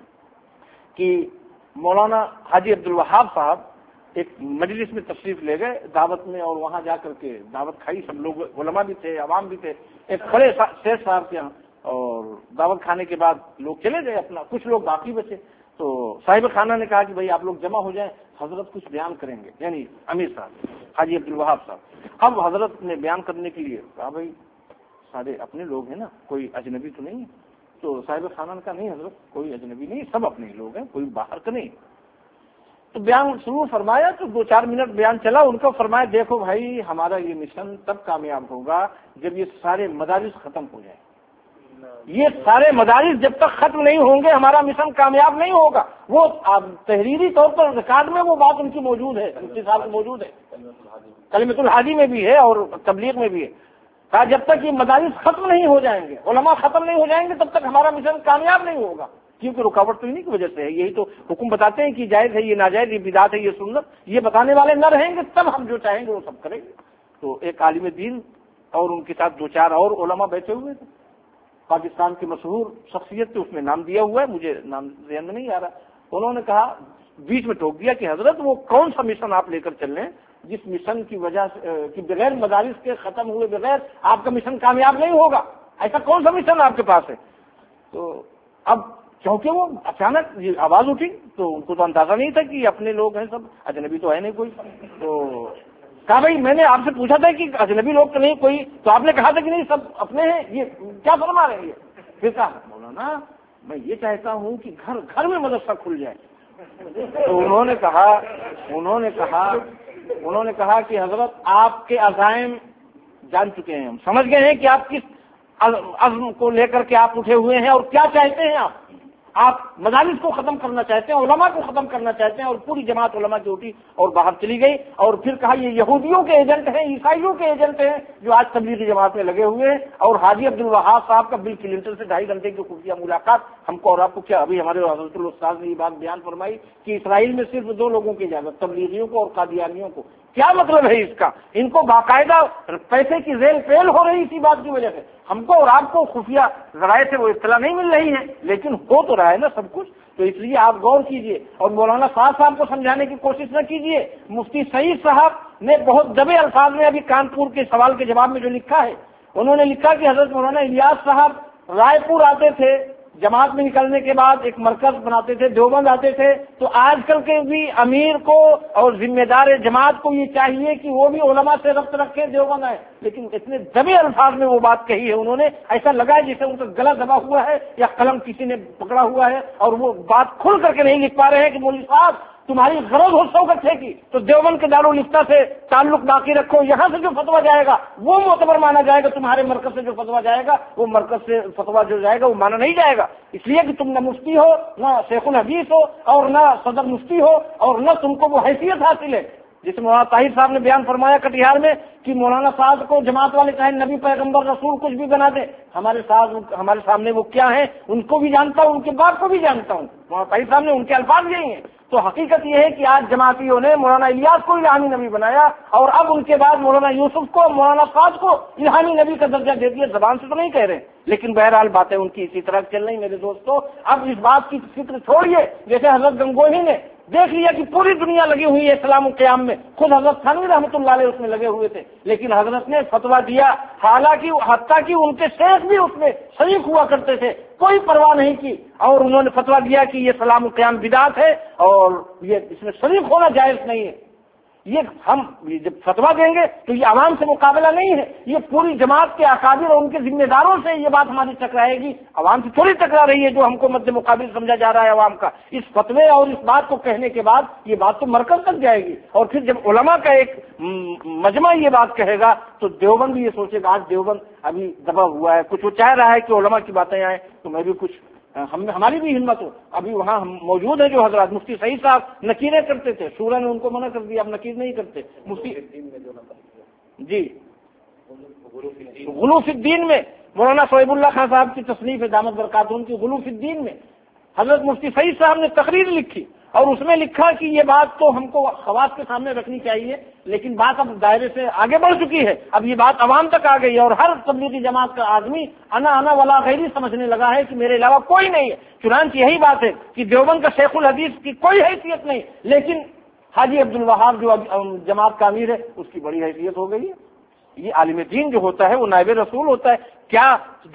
کہ مولانا حاجی عبدالوہاب صاحب ایک مجلس میں تشریف لے گئے دعوت میں اور وہاں جا کر کے دعوت کھائی. سب لوگ علماء بھی تھے، عوام بھی تھے. ایک بڑے شیخ صاحب کے یہاں اور دعوت کھانے کے بعد لوگ چلے گئے اپنا، کچھ لوگ باقی بچے. تو صاحب خانہ نے کہا کہ بھائی آپ لوگ جمع ہو جائیں، حضرت کچھ بیان کریں گے، یعنی امیر صاحب حاجی عبدالوہاب صاحب. اب حضرت نے بیان کرنے کے لیے کہا بھائی سارے اپنے لوگ ہیں نا، کوئی اجنبی تو نہیں ہے. تو صاحب خانہ نے کہا نہیں حضرت کوئی اجنبی نہیں، سب اپنے لوگ ہیں، کوئی باہر کا نہیں. تو بیان شروع فرمایا تو 2-4 منٹ بیان چلا. ان کو فرمایا دیکھو بھائی ہمارا یہ مشن تب کامیاب ہوگا جب یہ سارے مدارس ختم ہو جائیں. یہ سارے مدارس جب تک ختم نہیں ہوں گے ہمارا مشن کامیاب نہیں ہوگا. وہ تحریری طور پر ریکارڈ میں وہ بات ان کی موجود ہے، مفتی صاحب موجود ہے، کلمۃ الحادی میں بھی ہے اور تبلیغ میں بھی ہے. کہا جب تک یہ مدارس ختم نہیں ہو جائیں گے، علماء ختم نہیں ہو جائیں گے، تب تک ہمارا مشن کامیاب نہیں ہوگا. کیونکہ رکاوٹ تو انہیں کی وجہ سے ہے. یہی تو حکم بتاتے ہیں کہ جائز ہے، یہ ناجائز، یہ بدعت ہے، یہ سنت. یہ بتانے والے نہ رہیں گے تب ہم جو چاہیں گے وہ سب کریں گے. تو ایک عالم دین اور ان کے ساتھ 2-4 اور علماء بیٹھے ہوئے تھے. پاکستان کی مشہور شخصیت تھی، اس میں نام دیا ہوا ہے، مجھے نام ذہن میں نہیں آ رہا. انہوں نے کہا بیچ میں ٹوک دیا کہ حضرت وہ کون سا مشن آپ لے کر چل رہے ہیں جس مشن کی وجہ سے بغیر مدارس کے ختم ہوئے بغیر آپ کا مشن کامیاب نہیں ہوگا؟ ایسا کون سا مشن آپ کے پاس ہے؟ تو اب کیونکہ وہ اچانک یہ آواز اٹھی تو ان کو تو اندازہ نہیں تھا کہ اپنے لوگ ہیں، سب اجنبی تو ہے نہیں کوئی. تو کہا بھائی میں نے آپ سے پوچھا تھا کہ اجنبی لوگ تو نہیں کوئی، تو آپ نے کہا تھا کہ نہیں سب اپنے ہیں، یہ کیا فرما رہے ہیں؟ یہ پھر کہا مولانا میں یہ چاہتا ہوں کہ گھر گھر میں مدرسہ کھل جائے. تو انہوں نے کہا کہ حضرت آپ کے عزائم جان چکے ہیں، ہم سمجھ گئے ہیں کہ آپ کس عزم کو لے کر کے آپ اٹھے ہوئے ہیں اور کیا چاہتے ہیں. آپ مدارس کو ختم کرنا چاہتے ہیں، علماء کو ختم کرنا چاہتے ہیں. اور پوری جماعت علماء کی اٹھی اور باہر چلی گئی. اور پھر کہا یہ یہودیوں کے ایجنٹ ہیں، عیسائیوں کے ایجنٹ ہیں جو آج تبلیغی جماعت میں لگے ہوئے ہیں. اور حاجی عبدالوہاب صاحب کا بل کلنٹن سے 2.5 گھنٹے کی خفیہ ملاقات ہم کو اور آپ کو کیا ابھی ہمارے حضرت الاستاذ نے یہ بات بیان فرمائی کہ اسرائیل میں صرف 2 لوگوں کی اجازت، تبلیغیوں کو اور قادیانیوں کو. کیا مطلب ہے اس کا؟ ان کو باقاعدہ پیسے کی ریل پیل ہو رہی اسی بات کی وجہ سے. ہم کو اور آپ کو خفیہ ذرائع سے وہ اطلاع نہیں مل رہی ہے، لیکن ہو تو رہا ہے نا سب کچھ. تو اس لیے آپ غور کیجئے اور مولانا صاحب کو سمجھانے کی کوشش نہ کیجئے. مفتی سعید صاحب نے بہت دبے الفاظ میں ابھی کانپور کے سوال کے جواب میں جو لکھا ہے، انہوں نے لکھا کہ حضرت مولانا الیاس صاحب رائے پور آتے تھے، جماعت میں نکلنے کے بعد ایک مرکز بناتے تھے، دیوبند آتے تھے. تو آج کل کے بھی امیر کو اور ذمہ دار جماعت کو یہ چاہیے کہ وہ بھی علماء سے ربط رکھے، دیوبند آئے. لیکن اتنے دبے الفاظ میں وہ بات کہی ہے انہوں نے، ایسا لگا ہے جیسے ان کا گلا دبا ہوا ہے یا قلم کسی نے پکڑا ہوا ہے اور وہ بات کھل کر کے نہیں لکھ پا رہے ہیں کہ مولوی صاحب تمہاری غرض ہو شوکت ہے تو دیوبند کے دارالفتہ سے تعلق باقی رکھو، یہاں سے جو فتویٰ جائے گا وہ معتبر مانا جائے گا، تمہارے مرکز سے جو فتویٰ جائے گا وہ مرکز سے فتویٰ جو جائے گا وہ مانا نہیں جائے گا. اس لیے کہ تم نہ مفتی ہو، نہ شیخ الحدیث ہو اور نہ صدر مفتی ہو اور نہ تم کو وہ حیثیت حاصل ہے. جس مولانا طاہر صاحب نے بیان فرمایا کٹیہار میں کہ مولانا صاحب کو جماعت والے چاہے نبی پیغمبر رسول کچھ بھی بنا دے، ہمارے سامنے وہ کیا ہیں ان کو بھی جانتا ہوں، ان کے باپ کو بھی جانتا ہوں. مولانا طاہر صاحب نے ان کے الفاظ یہی ہیں. تو حقیقت یہ ہے کہ آج جماعتیوں نے مولانا الیاس کو الہامی نبی بنایا اور اب ان کے بعد مولانا یوسف کو، مولانا فاض کو الہامی نبی کا درجہ دے دیا. زبان سے تو نہیں کہہ رہے لیکن بہرحال باتیں ان کی اسی طرح چل رہی. میرے دوستو اب اس بات کی فکر چھوڑیے. جیسے حضرت گنگوہی نے دیکھ لیا کہ پوری دنیا لگی ہوئی ہے اسلام و قیام میں، خود حضرت تھانوی رحمۃ اللہ علیہ اس میں لگے ہوئے تھے، لیکن حضرت نے فتویٰ دیا، حالانکہ حتیٰ کہ ان کے شیخ بھی اس میں شریک ہوا کرتے تھے، کوئی پرواہ نہیں کی اور انہوں نے فتویٰ دیا کہ یہ اسلام و قیام بدعت ہے اور یہ اس میں شریک ہونا جائز نہیں ہے. یہ ہم جب فتویٰ دیں گے تو یہ عوام سے مقابلہ نہیں ہے، یہ پوری جماعت کے اکابر اور ان کے ذمہ داروں سے یہ بات ہماری ٹکرائے گی. عوام سے تھوڑی ٹکرا رہی ہے جو ہم کو مد مقابل سمجھا جا رہا ہے عوام کا. اس فتوے اور اس بات کو کہنے کے بعد یہ بات تو مرکز تک جائے گی اور پھر جب علماء کا ایک مجمع یہ بات کہے گا تو دیوبند بھی یہ سوچے گا. آج دیوبند ابھی دبا ہوا ہے، کچھ وہ چاہ رہا ہے کہ علماء کی باتیں آئیں تو میں بھی کچھ ہماری بھی ہمت ہو. ابھی وہاں ہم موجود ہیں جو حضرات مفتی سعید صاحب نکیریں کرتے تھے، شورا نے ان کو منع کر دیا، اب نکیر نہیں کرتے. مفتی جی غلو فی الدین میں مولانا شعیب اللہ خان صاحب کی تصنیف ہے دامت برکاتہم کی غلو فی الدین میں حضرت مفتی سعید صاحب نے تقریر لکھی اور اس میں لکھا کہ یہ بات تو ہم کو خواص کے سامنے رکھنی چاہیے، لیکن بات اب دائرے سے آگے بڑھ چکی ہے، اب یہ بات عوام تک آ گئی ہے اور ہر تبلیغی جماعت کا آدمی انا ولا غیری سمجھنے لگا ہے کہ میرے علاوہ کوئی نہیں ہے. چنانچہ یہی بات ہے کہ دیوبند کا شیخ الحدیث کی کوئی حیثیت نہیں، لیکن حاجی عبد الوہاب جو جماعت کا امیر ہے اس کی بڑی حیثیت ہو گئی ہے. یہ عالم دین جو ہوتا ہے وہ نائب رسول ہوتا ہے. کیا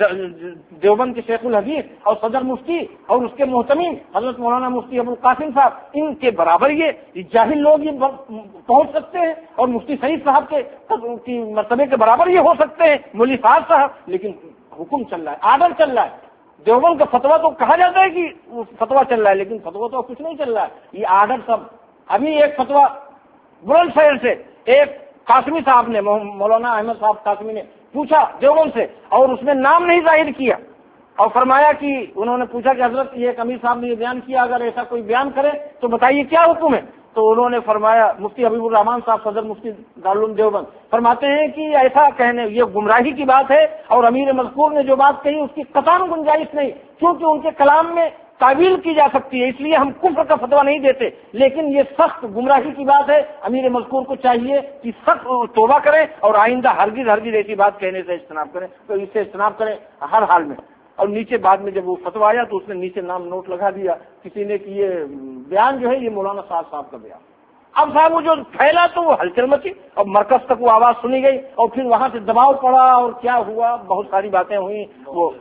دیوبند کے شیخ الحدیث اور صدر مفتی اور اس کے محتمین حضرت مولانا مفتی ابو القاسم صاحب ان کے برابر یہ جاہل لوگ یہ پہنچ سکتے ہیں اور مفتی سعید صاحب کے مرتبے کے برابر یہ ہو سکتے ہیں مولوی فاض صاحب؟ لیکن حکم چل رہا ہے، آرڈر چل رہا ہے. دیوبند کا فتویٰ تو کہا جاتا ہے کہ فتویٰ چل رہا ہے لیکن فتویٰ تو کچھ نہیں چل رہا ہے، یہ آرڈر سب. ابھی ایک فتویٰ بلند شہر سے ایک قاسمی صاحب نے، مولانا احمد صاحب قاسمی نے پوچھا دیوبند سے اور اس میں نام نہیں ظاہر کیا اور فرمایا کہ انہوں نے پوچھا کہ حضرت یہ امیر صاحب نے یہ بیان کیا، اگر ایسا کوئی بیان کرے تو بتائیے کیا حکم ہے. تو انہوں نے فرمایا، مفتی حبیب الرحمان صاحب صدر مفتی دارالعلوم دیوبند فرماتے ہیں کہ ایسا کہنے یہ گمراہی کی بات ہے اور امیر مذکور نے جو بات کہی اس کی قطعاً گنجائش نہیں، کیونکہ ان کے کلام میں تعویل کی جا سکتی ہے، اس لیے ہم کفر کا فتویٰ نہیں دیتے. لیکن یہ سخت گمراہی کی بات ہے، امیر مذکور کو چاہیے کہ سخت توبہ کریں اور آئندہ ہرگز ایسی بات کہنے سے اجتناب کریں. تو اس سے اجتناب کریں ہر حال میں. اور نیچے بعد میں جب وہ فتویٰ آیا تو اس نے نیچے نام نوٹ لگا دیا کسی نے کہ یہ بیان جو ہے یہ مولانا صاحب کا بیان. اب صاحب وہ جو پھیلا تو وہ ہلچل مچی اور مرکز تک وہ آواز سنی گئی اور پھر وہاں سے دباؤ پڑا اور کیا ہوا، بہت ساری باتیں ہوئی. وہ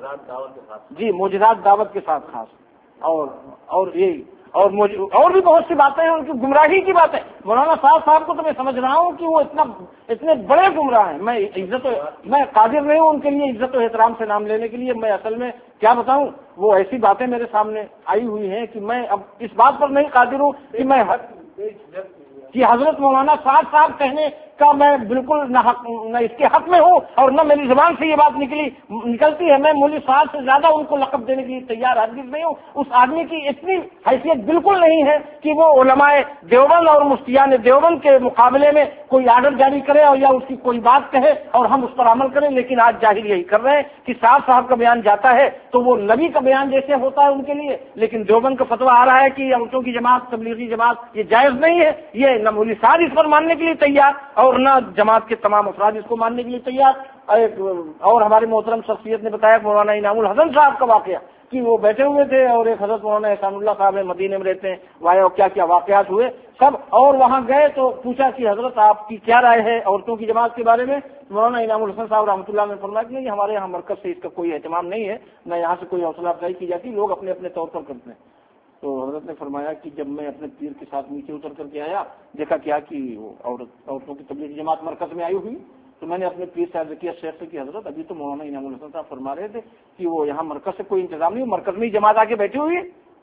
جی معجزات دعوت کے ساتھ خاص اور بھی بہت سی باتیں ہیں ان کی گمراہی کی باتیں. مولانا صاحب کو تو میں سمجھ رہا ہوں کہ وہ اتنے بڑے گمراہ ہیں. میں قادر نہیں ہوں ان کے لیے عزت و احترام سے نام لینے کے لیے. میں اصل میں کیا بتاؤں، وہ ایسی باتیں میرے سامنے آئی ہوئی ہیں کہ میں اب اس بات پر نہیں قادر ہوں کہ میں کہ حضرت مولانا صاحب کا میں بالکل نہ اس کے حق میں ہوں اور نہ میری زبان سے یہ بات نکلتی ہے. میں مولوی صاحب سے زیادہ ان کو لقب دینے کے لیے تیار ہرگز نہیں ہوں. اس آدمی کی اتنی حیثیت بالکل نہیں ہے کہ وہ علماء دیوبند اور مفتیان دیوبند کے مقابلے میں کوئی آرڈر جاری کرے اور یا اس کی کوئی بات کہے اور ہم اس پر عمل کریں. لیکن آج جاہل یہی کر رہے ہیں کہ صاحب کا بیان جاتا ہے تو وہ نبی کا بیان جیسے ہوتا ہے ان کے لیے. لیکن دیوبند کا فتویٰ آ رہا ہے کہ عورتوں کی جماعت, تبلیغی جماعت یہ جائز نہیں ہے. یہ نہ مولوی صاحب اس پر ماننے کے لیے تیار اور نہ جماعت کے تمام افراد اس کو ماننے کے لیے تیار. اور ہمارے محترم شخصیت نے بتایا مولانا انعام الحسن صاحب کا واقعہ کہ وہ بیٹھے ہوئے تھے اور ایک حضرت مولانا احسان اللہ صاحب مدینے میں رہتے ہیں, وہاں کیا کیا واقعات ہوئے سب, اور وہاں گئے تو پوچھا کہ حضرت آپ کی کیا رائے ہے عورتوں کی جماعت کے بارے میں. مولانا انعام الحسن صاحب رحمۃ اللہ نے فرمایا کہ نہیں, ہمارے یہاں مرکز سے اس کا کوئی اہتمام نہیں ہے, نہ یہاں سے کوئی حوصلہ افزائی کی جاتی, لوگ اپنے اپنے طور پر کرتے ہیں. تو حضرت نے فرمایا کہ جب میں اپنے پیر کے ساتھ نیچے اتر کر کے آیا, دیکھا کیا کہ عورتوں کی تبلیغی جماعت مرکز میں آئی ہوئی, تو میں نے اپنے پیر صاحب کیا شیخ سے کہ حضرت ابھی تو مولانا انعام الحسن صاحب فرما رہے تھے کہ وہ یہاں مرکز سے کوئی انتظام نہیں, مرکز میں ہی جماعت آ کے بیٹھی ہوئی ہے.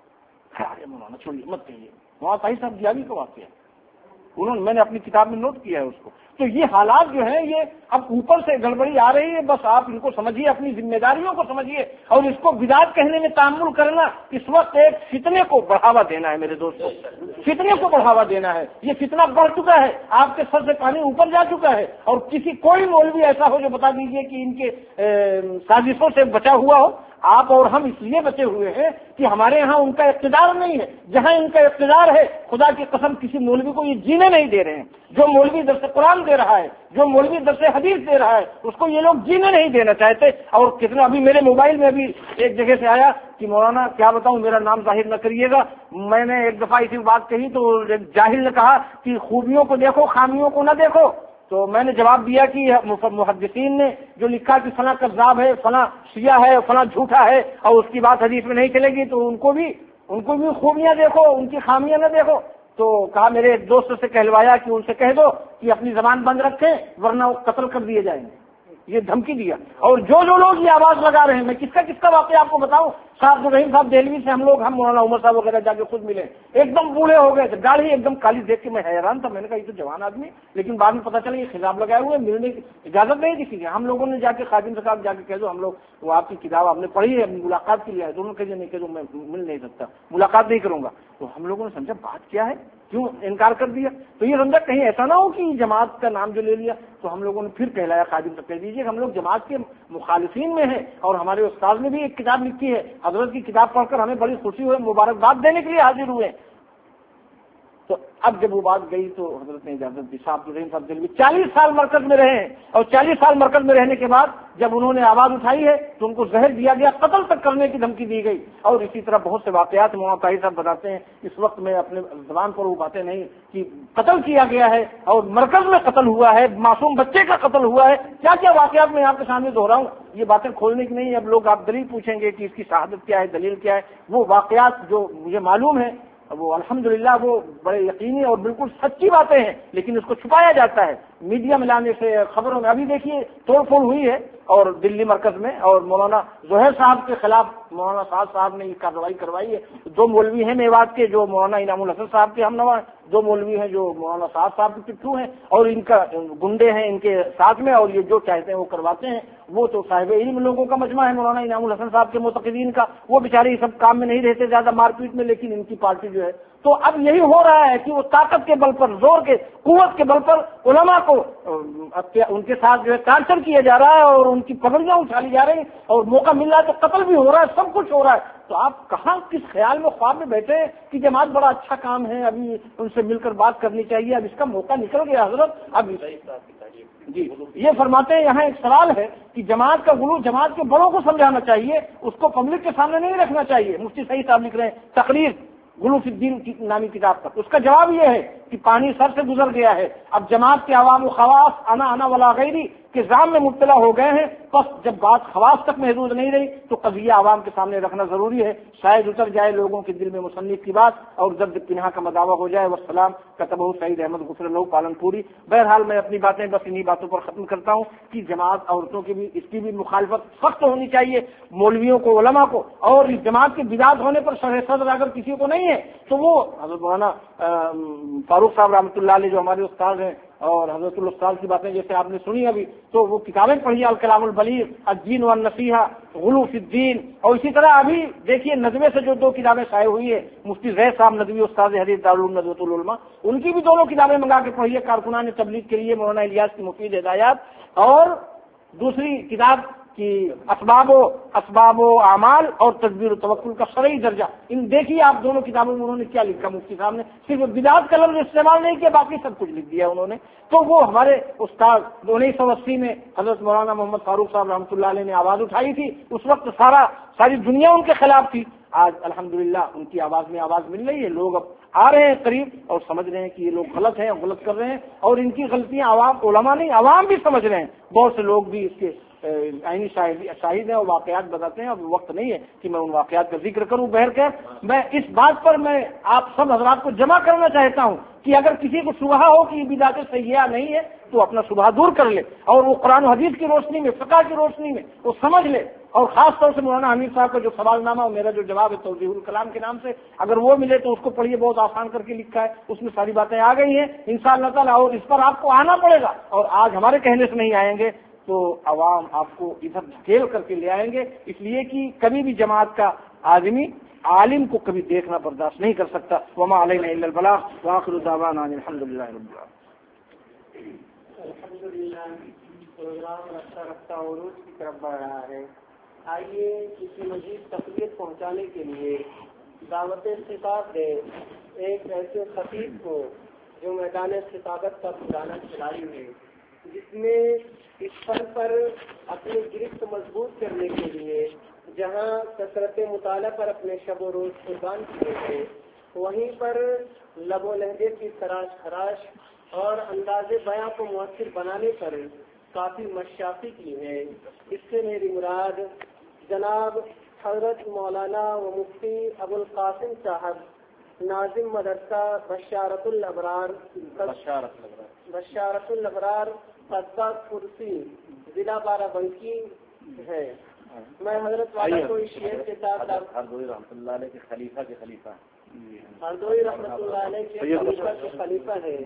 مولانا چھوڑیے مت کہیے, وہاں صاحب جیابی کا واقعہ میں نے اپنی کتاب میں نوٹ کیا ہے اس کو. تو یہ حالات جو ہیں یہ اب اوپر سے گڑبڑی آ رہی ہے, بس آپ ان کو سمجھیے, اپنی ذمہ داریوں کو سمجھیے اور اس کو بدعت کہنے میں تعامل کرنا اس وقت ایک فتنے کو بڑھاوا دینا ہے. میرے دوستوں, فتنے کو بڑھاوا دینا ہے. یہ فتنہ بڑھ چکا ہے, آپ کے سر سے پانی اوپر جا چکا ہے. اور کوئی مولوی ایسا ہو جو بتا دیجیے کہ ان کے سازشوں سے بچا ہوا ہو. آپ اور ہم اس لیے بچے ہوئے ہیں کہ ہمارے یہاں ان کا اقتدار نہیں ہے. جہاں ان کا اقتدار ہے خدا کی قسم کسی مولوی کو یہ جینے نہیں دے رہے ہیں. جو مولوی درس قرآن دے رہا ہے, جو مولوی درس حدیث دے رہا ہے, اس کو یہ لوگ جینے نہیں دینا چاہتے. اور کتنا ابھی میرے موبائل میں ابھی ایک جگہ سے آیا کہ مولانا کیا بتاؤں, میرا نام ظاہر نہ کریے گا, میں نے ایک دفعہ اسی بات کہی تو جاہل نے کہا کہ خوبیوں کو دیکھو خامیوں کو نہ دیکھو. تو میں نے جواب دیا کہ محدثین نے جو لکھا کہ فلاں کذاب ہے, فلاں شیعہ ہے, فلاں جھوٹا ہے اور اس کی بات حدیث میں نہیں چلے گی, تو ان کو بھی خوبیاں دیکھو, ان کی خامیاں نہ دیکھو. تو کہا میرے ایک دوست سے کہلوایا کہ ان سے کہہ دو کہ اپنی زبان بند رکھیں ورنہ وہ قتل کر دیے جائیں گے. یہ دھمکی دیا. اور جو لوگ یہ آواز لگا رہے ہیں, میں کس کا واقعہ آپ کو بتاؤں. صاحب رحیم صاحب دہلوی سے ہم مولانا عمر صاحب وغیرہ جا کے خود ملے, ایک دم بوڑھے ہو گئے تھے, داڑھی ایک دم کالی دیکھ کے میں حیران تھا. میں نے کہا یہ تو جوان آدمی, لیکن بعد میں پتا چلا یہ خطاب لگائے ہوئے, ملنے کی اجازت نہیں دی تھی. ہم لوگوں نے جا کے خادم صاحب جا کے کہہ دو ہم لوگ وہ آپ کی کتاب آپ نے پڑھی ہے, ملاقات کے لیے آئے. دونوں کہتے نہیں کہ میں مل نہیں سکتا, ملاقات نہیں کروں گا. تو ہم لوگوں نے سمجھا بات کیا ہے, کیوں انکار کر دیا. تو یہ سمجھا کہیں ایسا نہ ہو کہ جماعت کا نام جو لے لیا. تو ہم لوگوں نے پھر کہلایا خادم سے کہہ دیجیے کہ ہم لوگ جماعت کے مخالفین میں ہیں اور ہمارے استاد نے بھی ایک کتاب لکھی ہے, حضرت کی کتاب پڑھ کر ہمیں بڑی خوشی ہوئی, مبارکباد دینے کے لیے حاضر ہوئے. تو اب جب وہ بات گئی تو حضرت نے اجازت دی. صاحب رحیم صاحب دل 40 سال مرکز میں رہے ہیں اور 40 سال مرکز میں رہنے کے بعد جب انہوں نے آواز اٹھائی ہے تو ان کو زہر دیا گیا, قتل تک کرنے کی دھمکی دی گئی. اور اسی طرح بہت سے واقعات مولانا طاہر صاحب بتاتے ہیں. اس وقت میں اپنے زبان پر وہ باتیں نہیں کہ قتل کیا گیا ہے اور مرکز میں قتل ہوا ہے, معصوم بچے کا قتل ہوا ہے, کیا کیا واقعات میں آپ کے سامنے دہراؤں. یہ باتیں کھولنے کی نہیں. اب لوگ آپ دلیل پوچھیں گے کہ اس کی شہادت کیا ہے, دلیل کیا ہے. وہ واقعات جو مجھے معلوم ہے وہ الحمدللہ وہ بڑے یقینی اور بالکل سچی باتیں ہیں, لیکن اس کو چھپایا جاتا ہے میڈیا میں لانے سے, خبروں میں. ابھی دیکھیے توڑ پھوڑ ہوئی ہے اور دلی مرکز میں, اور مولانا زہیر صاحب کے خلاف مولانا صاحب نے یہ کارروائی کروائی ہے. 2 مولوی ہیں میوات کے جو مولانا انعام الحسن صاحب کے ہم نوا, 2 مولوی ہیں جو مولانا صاحب کے پٹھو ہیں اور ان کا گنڈے ہیں ان کے ساتھ میں, اور یہ جو چاہتے ہیں وہ کرواتے ہیں. وہ تو صاحب علم لوگوں کا مجمع ہے مولانا انعام الحسن صاحب کے معتقدین کا, وہ بیچارے سب کام میں نہیں رہتے زیادہ مار پیٹ میں, لیکن ان کی پارٹی جو ہے. تو اب یہی ہو رہا ہے کہ وہ طاقت کے بل پر, زور کے, قوت کے بل پر علماء کو ان کے ساتھ جو ہے ٹارچر کیا جا رہا ہے اور ان کی پگڑیاں اچھالی جا رہی ہیں, اور موقع مل رہا ہے تو قتل بھی ہو رہا ہے, سب کچھ ہو رہا ہے. تو آپ کہاں کس خیال میں خواب میں بیٹھے کہ جماعت بڑا اچھا کام ہے, ابھی ان سے مل کر بات کرنی چاحیے, اب اس کا موقع نکل گیا حضرت. اب جی یہ فرماتے ہیں یہاں ایک سوال ہے کہ جماعت کا غلو جماعت کے بڑوں کو سمجھانا چاہیے, اس کو پبلک کے سامنے نہیں رکھنا چاہیے. مفتی سعید صاحب لکھ رہے ہیں تقریر غلو فی الدین کی نامی کتاب پر. اس کا جواب یہ ہے کہ پانی سر سے گزر گیا ہے. اب جماعت کے عوام و خواص انا ولا غیری کے ذام میں مبتلا ہو گئے ہیں. بس جب بات خواص تک محدود نہیں رہی تو قضیہ عوام کے سامنے رکھنا ضروری ہے. شاید اتر جائے لوگوں کے دل میں مصنف کی بات اور جب پنہا کا مداوع ہو جائے. والسلام کتبہ سعید احمد غفر اللہ پالن پوری. بہرحال میں اپنی باتیں بس انہی باتوں پر ختم کرتا ہوں کہ جماعت عورتوں کی بھی, اس کی بھی مخالفت سخت ہونی چاہیے, مولویوں کو, علماء کو. اور اس جماعت کے بدعت ہونے پر شرح صدر اگر کسی کو نہیں ہے تو وہ حضرت مولانا فاروق صاحب رحمۃ اللہ علیہ جو ہمارے استاد ہیں اور حضرت الاستاذ کی باتیں جیسے آپ نے سنی ابھی، تو وہ کتابیں پڑھیے، الکلام البلیغ، الدین والنصیحہ، غلو فی الدین، اور اسی طرح ابھی دیکھیے ندوے سے جو 2 کتابیں شائع ہوئی ہے، مفتی زید صاحب ندوی استاذ حدیث دارالعلوم ندوۃ العلماء، ان کی بھی 2 کتابیں منگا کے پڑھیے، کارکنان تبلیغ کے لیے مولانا الیاس کی مفید ہدایات، اور دوسری کتاب کی اسباب و اعمال اور تدبیر و توکل کا شرعی درجہ، ان دیکھیے آپ دونوں کتابوں میں انہوں نے کیا لکھا، مفتی صاحب نے صرف بدعت کا لفظ استعمال نہیں کیا، باقی سب کچھ لکھ دیا انہوں نے۔ تو وہ ہمارے استاد 1980 میں حضرت مولانا محمد فاروق صاحب رحمۃ اللہ علیہ نے آواز اٹھائی تھی، اس وقت ساری دنیا ان کے خلاف تھی، آج الحمدللہ ان کی آواز میں آواز مل رہی ہے، لوگ اب آ رہے ہیں قریب اور سمجھ رہے ہیں کہ یہ لوگ غلط ہیں، غلط کر رہے ہیں، اور ان کی غلطیاں علماء نہیں، عوام بھی سمجھ رہے ہیں، بہت سے لوگ بھی اس کے عینی شاہد ہیں اور واقعات بتاتے ہیں۔ اب وقت نہیں ہے کہ میں ان واقعات کا ذکر کروں بہر کر، میں اس بات پر میں آپ سب حضرات کو جمع کرنا چاہتا ہوں کہ اگر کسی کو شبہ ہو کہ یہ بدعت سیئہ نہیں ہے تو اپنا شبہ دور کر لے، اور وہ قرآن و حدیث کی روشنی میں، فقہ کی روشنی میں وہ سمجھ لے، اور خاص طور سے مولانا حمید صاحب کا جو سوال نامہ اور میرا جو جواب ہے توضیح الکلام کے نام سے، اگر وہ ملے تو اس کو پڑھیے، بہت آسان کر کے لکھا ہے، اس میں ساری باتیں آ گئی ہیں انشاءاللہ تعالیٰ، اور اس پر آپ کو آنا پڑے گا، اور آج ہمارے کہنے سے نہیں آئیں گے تو عوام آپ کو ادھر دھکیل کر کے لے آئیں گے، اس لیے کہ کبھی بھی جماعت کا آدمی عالم کو کبھی دیکھنا برداشت نہیں کر سکتا۔ وما علینا الا البلاغ وآخر دعوانا الحمدللہ رب العالمین۔ الحمدللہ پروگرام رفتہ رفتہ عروج کی طرف بڑھ رہا ہے، آئیے کسی مزید تقویت پہنچانے کے لیے دعوت خطاب دے ایک ایسے خطیب کو جو میدان خطابت کا پرانا کھلاڑی ہے، جس نے اس فن پر اپنی گرفت مضبوط کرنے کے لیے جہاں کثرت مطالعہ پر اپنے شب و روز قربان کیے تھے، وہیں پر لب و لہجے کی تراش خراش اور انداز بیاں کو مؤثر بنانے پر کافی مشافی کی ہے۔ اس سے میری مراد جناب حضرت مولانا و مفتی ابو القاسم صاحب ناظم مدرسہ بشارت الابرار قصبہ کرسی ضلع بارہ بنکی ہے۔ میں حضرت والا کو اس شعر کے ساتھ ہردوئی رحمۃ اللہ علیہ کے خلیفہ کے خلیفہ ہردوئی رحمۃ اللہ علیہ کے خلیفہ ہے،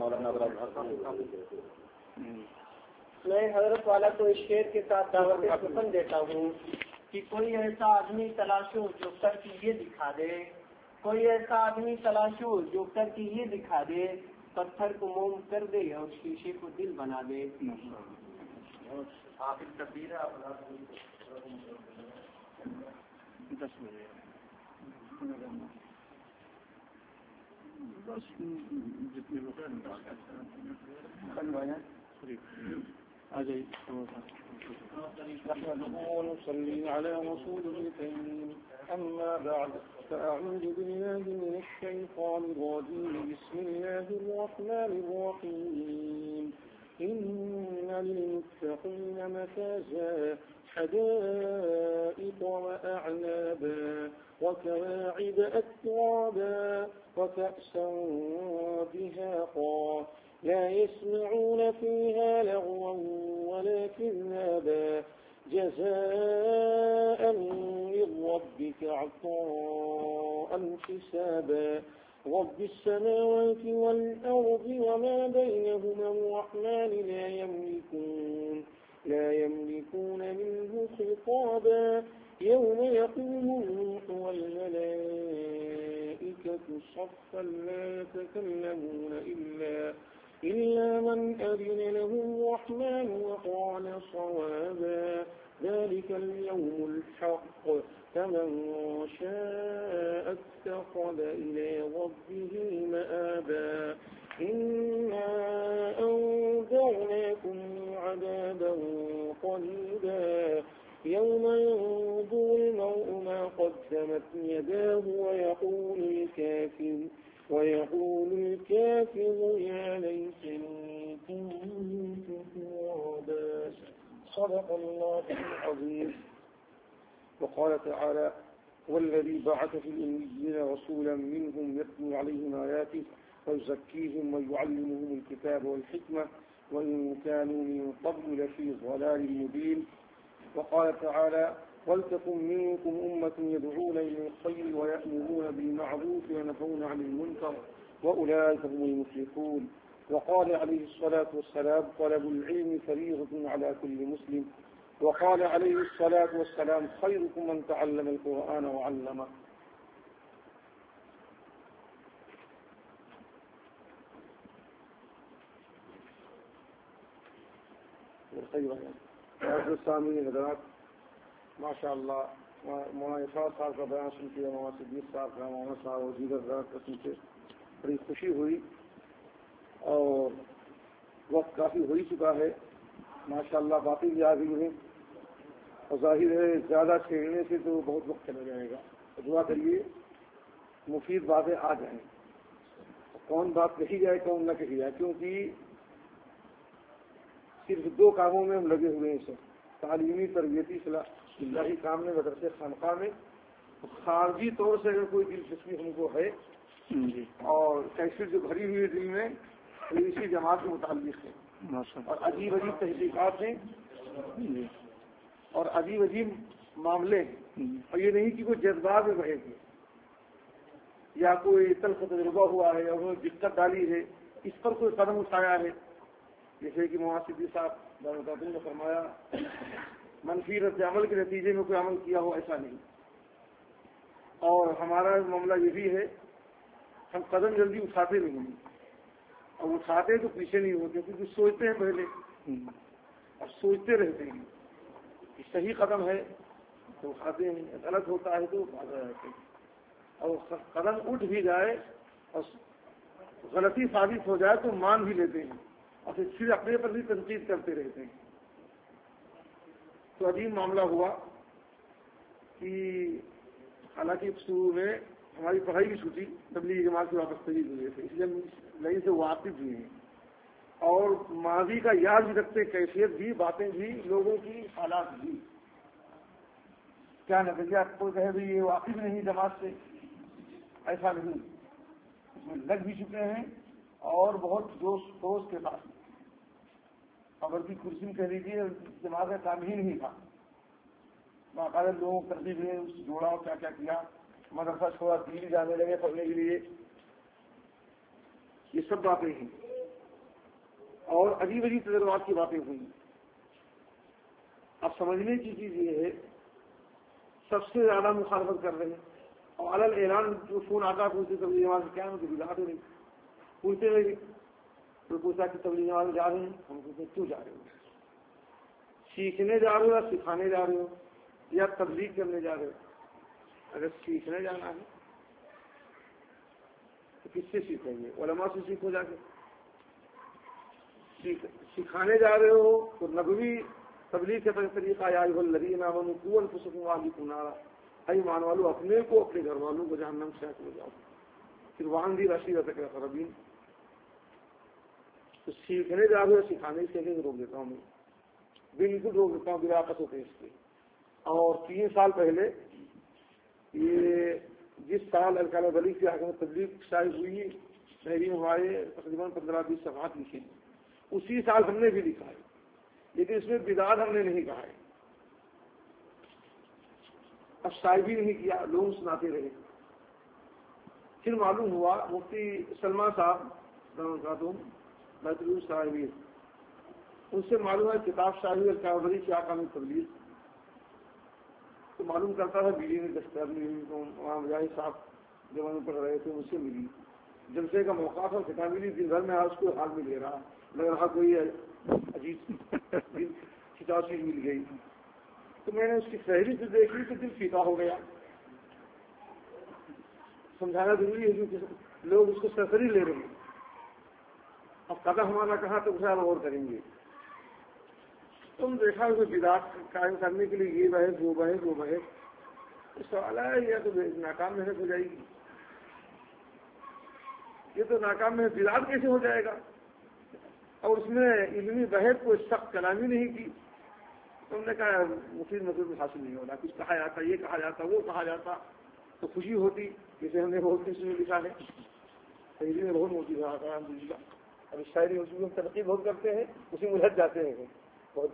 میں حضرت والا کو اس شعر کے ساتھ دعوت سخن دیتا ہوں کہ کوئی ایسا آدمی تلاشو جو کر کے یہ دکھا دے، کوئی ایسا آدمی تلاشو جو کر کے یہ دکھا دے، پتھر کو موم کر دے اور شیشے کو دل بنا دے۔ آپ تبدیل ونصلي على رسوله الكريم. أما بعد فأعوذ بالله من الشيطان الرجيم. بسم الله الرحمن الرحيم. إن للمتقين مفازا حدائق وأعنابا وكواعب أترابا وكأسا دهاقا لا يسمعون فيها لغوا ولا كذابا جزاء من ربك عطاء حسابا رب السماوات والأرض وما بينهما الرحمن لا يملكون منه خطابا يوم يقوم الروح والملائكة صفا لا يتكلمون إلا من أذن له الرحمن وقال صوابا ذلك اليوم الحق فمن شاء اتخذ إلى ربه مآبا إنا أنذرناكم عذابا قريبا يوم ينظر المرء ما قدمت يداه ويقول الكافر يا ليتني كنت ترابا صدق الله العظيم. وقال تعالى والذي بعث في الأميين رسولا منهم يتلو عليهم آياته ويزكيهم ويعلمهم الكتاب والحكمة وإن كانوا من قبل لفي ضلال مبين. وقال تعالى ولتكن منكم أمة يدعون إلى الخير ويأمرون بالمعروف وينهون عن المنكر وأولئك هم المفلحون. وقال عليه الصلاة والسلام طلب العلم فريضة على كل مسلم وقال عليه الصلاة والسلام خيركم من تعلم القرآن وعلمه. سامعین حضرات، ماشاء اللہ مولانا افراد صاحب کا بیان سن کے مولانا صدیق صاحب کا مولانا صاحب اور دیگر حضرات کا سن کے بڑی خوشی ہوئی اور وقت کافی ہو ہی چکا ہے. ماشاء اللہ باتیں بھی آ گئی ہیں اور ظاہر ہے زیادہ چھیڑنے سے تو بہت وقت چلا جائے گا. دعا کریے مفید باتیں آ جائیں. کون بات کہی جائے کون نہ کہی جائے، کیونکہ صرف دو کاموں میں ہم لگے ہوئے ہیں سر، تعلیمی تربیتی اللہ کام میں مدرسے خانقاہ میں. خارجی طور سے اگر کوئی دلچسپی ہم کو ہے اور کیفیت جو بھری ہوئی دل میں اسی جماعت کے متعلق ہے اور عجیب عجیب تحقیقات ہیں اور عجیب عجیب معاملے ہیں. اور یہ نہیں کہ کوئی جذبات میں بہے گی یا کوئی تلخ تجربہ ہوا ہے اور دقت ڈالی ہے اس پر کوئی قدم اٹھایا ہے. جیسے کہ مولانا صدیق صاحب نے فرمایا منفی رد عمل کے نتیجے میں کوئی عمل کیا ہو، ایسا نہیں. اور ہمارا معاملہ یہ بھی ہے ہم قدم جلدی اٹھاتے نہیں اور اٹھاتے تو پیچھے نہیں ہوتے، کیونکہ سوچتے ہیں پہلے اور سوچتے رہتے ہیں کہ صحیح قدم ہے تو اٹھاتے ہیں، غلط ہوتا ہے تو بھاگا رہتے ہیں. اور قدم اٹھ بھی جائے اور غلطی ثابت ہو جائے تو مان بھی لیتے ہیں اور پھر اپنے پر بھی تنقید کرتے رہتے ہیں. تو عجیب معاملہ ہوا کہ حالانکہ شروع میں ہماری پڑھائی بھی چھوٹی تبلیغی جماعت سے واپس ہوئے تھے، اس لیے ہم نئی سے واقف ہوئے ہیں اور ماضی کا یاد بھی رکھتے، کیفیت بھی، باتیں بھی، لوگوں کی حالات بھی. کیا نتیجہ کوئی کہے بھی یہ واقف نہیں جماعت سے، ایسا نہیں. اس میں لگ بھی چکے ہیں اور بہت جوش کے ساتھ. خبر کی کرسی میں کہہ لیجیے جماعت کا کام ہی نہیں تھا. باقاعدہ لوگوں کو تربیت میں جوڑا اور کیا کیا کیا، مدرسہ چھوڑا، دلی جانے لگے پڑھنے کے لیے. یہ سب باتیں ہیں اور عجیب عجیب تجربات کی باتیں ہوئی. اب سمجھنے کی چیز یہ ہے سب سے زیادہ مخالفت کر رہے ہیں اور علل اعلان جو فون آتا پوچھتے تبلیغ جماعت کیا ہے تو بگاڑ نہیں پوچھتے رہے. تو پوچھا کہ تبلیغ جماعت جا رہے ہیں، ہم پوچھتے کیوں جا رہے ہو؟ سیکھنے جا رہے ہو یا سکھانے جا رہے ہو یا تبلیغ کرنے جا رہے ہو؟ اگر سیکھنے جانا ہے تو کس سے سیکھیں گے؟ علماء سے سیکھو جا کے. سکھانے جا رہے ہو تو نبوی تبلیغ کے طریقہ یا الذین آمنوا قوا انفسکم واہلیکم نارا، اے ایمان والو اپنے کو اپنے گھر والوں کو جہنم سے ہٹا جاؤ. پھر وانذر عشیرتک الاقربین. تو سیکھنے جا رہے ہو سکھانے سے نہیں روک دیتا ہوں میں، بالکل روک دیتا ہوں بلا آفت ہوتے اس کے. اور 3 سال پہلے یہ جس سال الکالہ ولی کی حکومت تبلیغ شائع ہوئی شہری میں ہمارے تقریباً 15-20 صفحات لکھی، اسی سال ہم نے بھی لکھا ہے لیکن اس میں بدعت ہم نے نہیں کہا ہے. اب شائع بھی نہیں کیا، لوگ سناتے رہے. پھر معلوم ہوا مفتی سلمان صاحب خاتون بیت العلوم صاحبین، ان سے معلوم ہے کتاب شاہی الکالہ ولی کی حکام تبلیغ. تو معلوم کرتا تھا بیڑی میں دستیاب نہیں ہوئی تو وہاں مجاہد صاحب جب ہم پڑھ رہے تھے مجھ سے ملی، جلسے کا موقع تھا، کتاب ملی. دن بھر میں اس کو حال میں لے رہا، لگ رہا کوئی عجیب کتاب چیز مل گئی. تو میں نے اس کی فہرست سے دیکھی تو دل فیکا ہو گیا. سمجھانا ضروری ہے کیونکہ لوگ اس کو سرسری لے رہے ہیں. اب قدم ہمارا کہا تو اسے اور کریں گے. تم دیکھا کہ بدعت قائم کرنے کے لیے یہ بحث وہ بحث وہ بحث. سوال ہے یا تو ناکام محنت ہو جائے گی. یہ تو ناکام محنت بدعت کیسے ہو جائے گا؟ اور اس میں علمی بحث کوئی سخت کلامی نہیں کی. تم نے کہا مفید مطلب حاصل نہیں ہوگا، کچھ کہا جاتا، یہ کہا جاتا، وہ کہا جاتا تو خوشی ہوتی. جیسے ہم نے بہت کچھ لکھا ہے شاعری میں بہت موجود رہا تھا الحمد للہ. اب شاعری موجود ہم ترقی بہت کرتے ہیں، اسی میں الجھ جاتے ہیں بہت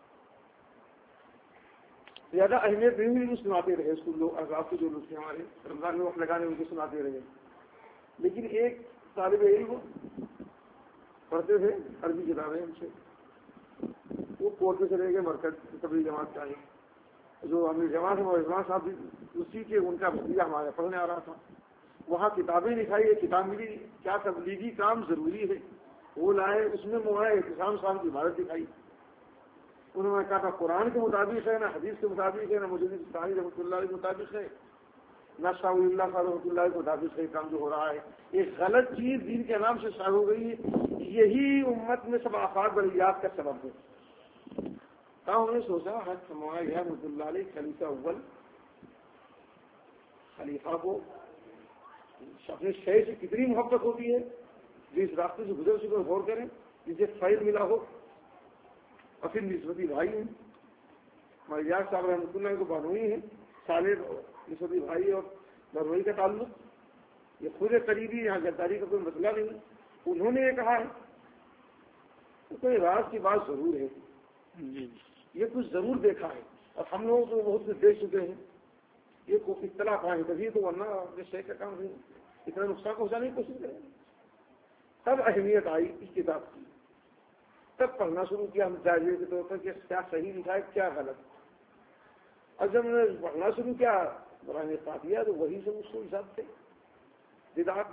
زیادہ اہمیت نہیں ہوئی. سناتے رہے اس کو لوگ احباب کے جو لوگ تھے ہمارے رمضان میں وقت لگانے ان کو سناتے رہے. لیکن ایک طالب علم پڑھتے تھے عربی کتابیں ہم سے، وہ کورٹ میں چلے گئے مرکز تبلیغ جماعت کا ہے، جو امیر جماعت ہے عثمان صاحب بھی اسی کے ان کا بھتیجا ہمارے پڑھنے آ رہا تھا، وہاں کتابیں دکھائی، ایک کتاب ملی کیا تبلیغی کام ضروری ہے، وہ لائے، اس میں مولانا احتسام صاحب کی عبارت دکھائی، انہوں نے کہا تھا قرآن کے مطابق ہے، نہ حدیث کے مطابق ہے، نہ مجدد ثانی رحمۃ اللہ کے مطابق ہے، نہ شاہ اللہ صاحب رحمۃ اللہ کے مطابق ہے کام جو ہو رہا ہے، ایک غلط چیز دین کے نام سے شائع ہو گئی ہے، یہی امت میں سب آفات بلیات کا سبب ہے۔ انہوں نے سوچا مولانا رحمۃ اللہ علیہ خلیفہ اول، خلیفہ کو اپنے شہر سے کتنی محبت ہوتی ہے، جس راستے سے گزر چکے غور کریں، جسے فیض ملا ہو، اور پھر نسبتی بھائی ہیں، ہمارے یار صاحب رحمۃ اللہ کو بانوئی ہیں، سالے نسبتی بھائی اور بانوئی کا تعلق، یہ خود قریبی، یہاں غداری کا کوئی مسئلہ نہیں، انہوں نے یہ کہا ہے تو کوئی راز کی بات ضرور ہے، یہ کچھ ضرور دیکھا ہے، اور ہم لوگ تو بہت کچھ دیکھ چکے ہیں، یہ کوئی اطلاع پائے تبھی تو، ورنہ اپنے شیخ کا کام نہیں، اتنا نقصان پہنچانے کی کوشش کریں۔ تب اہمیت آئی اس کتاب کی، تب پڑھنا شروع کیا ہم جائزے کے طور پر کہ کیا صحیح لکھا ہے کیا غلط، اور جب میں نے پڑھنا شروع کیا قرآن قافیہ تو وہی سب اس حساب سے بدعت،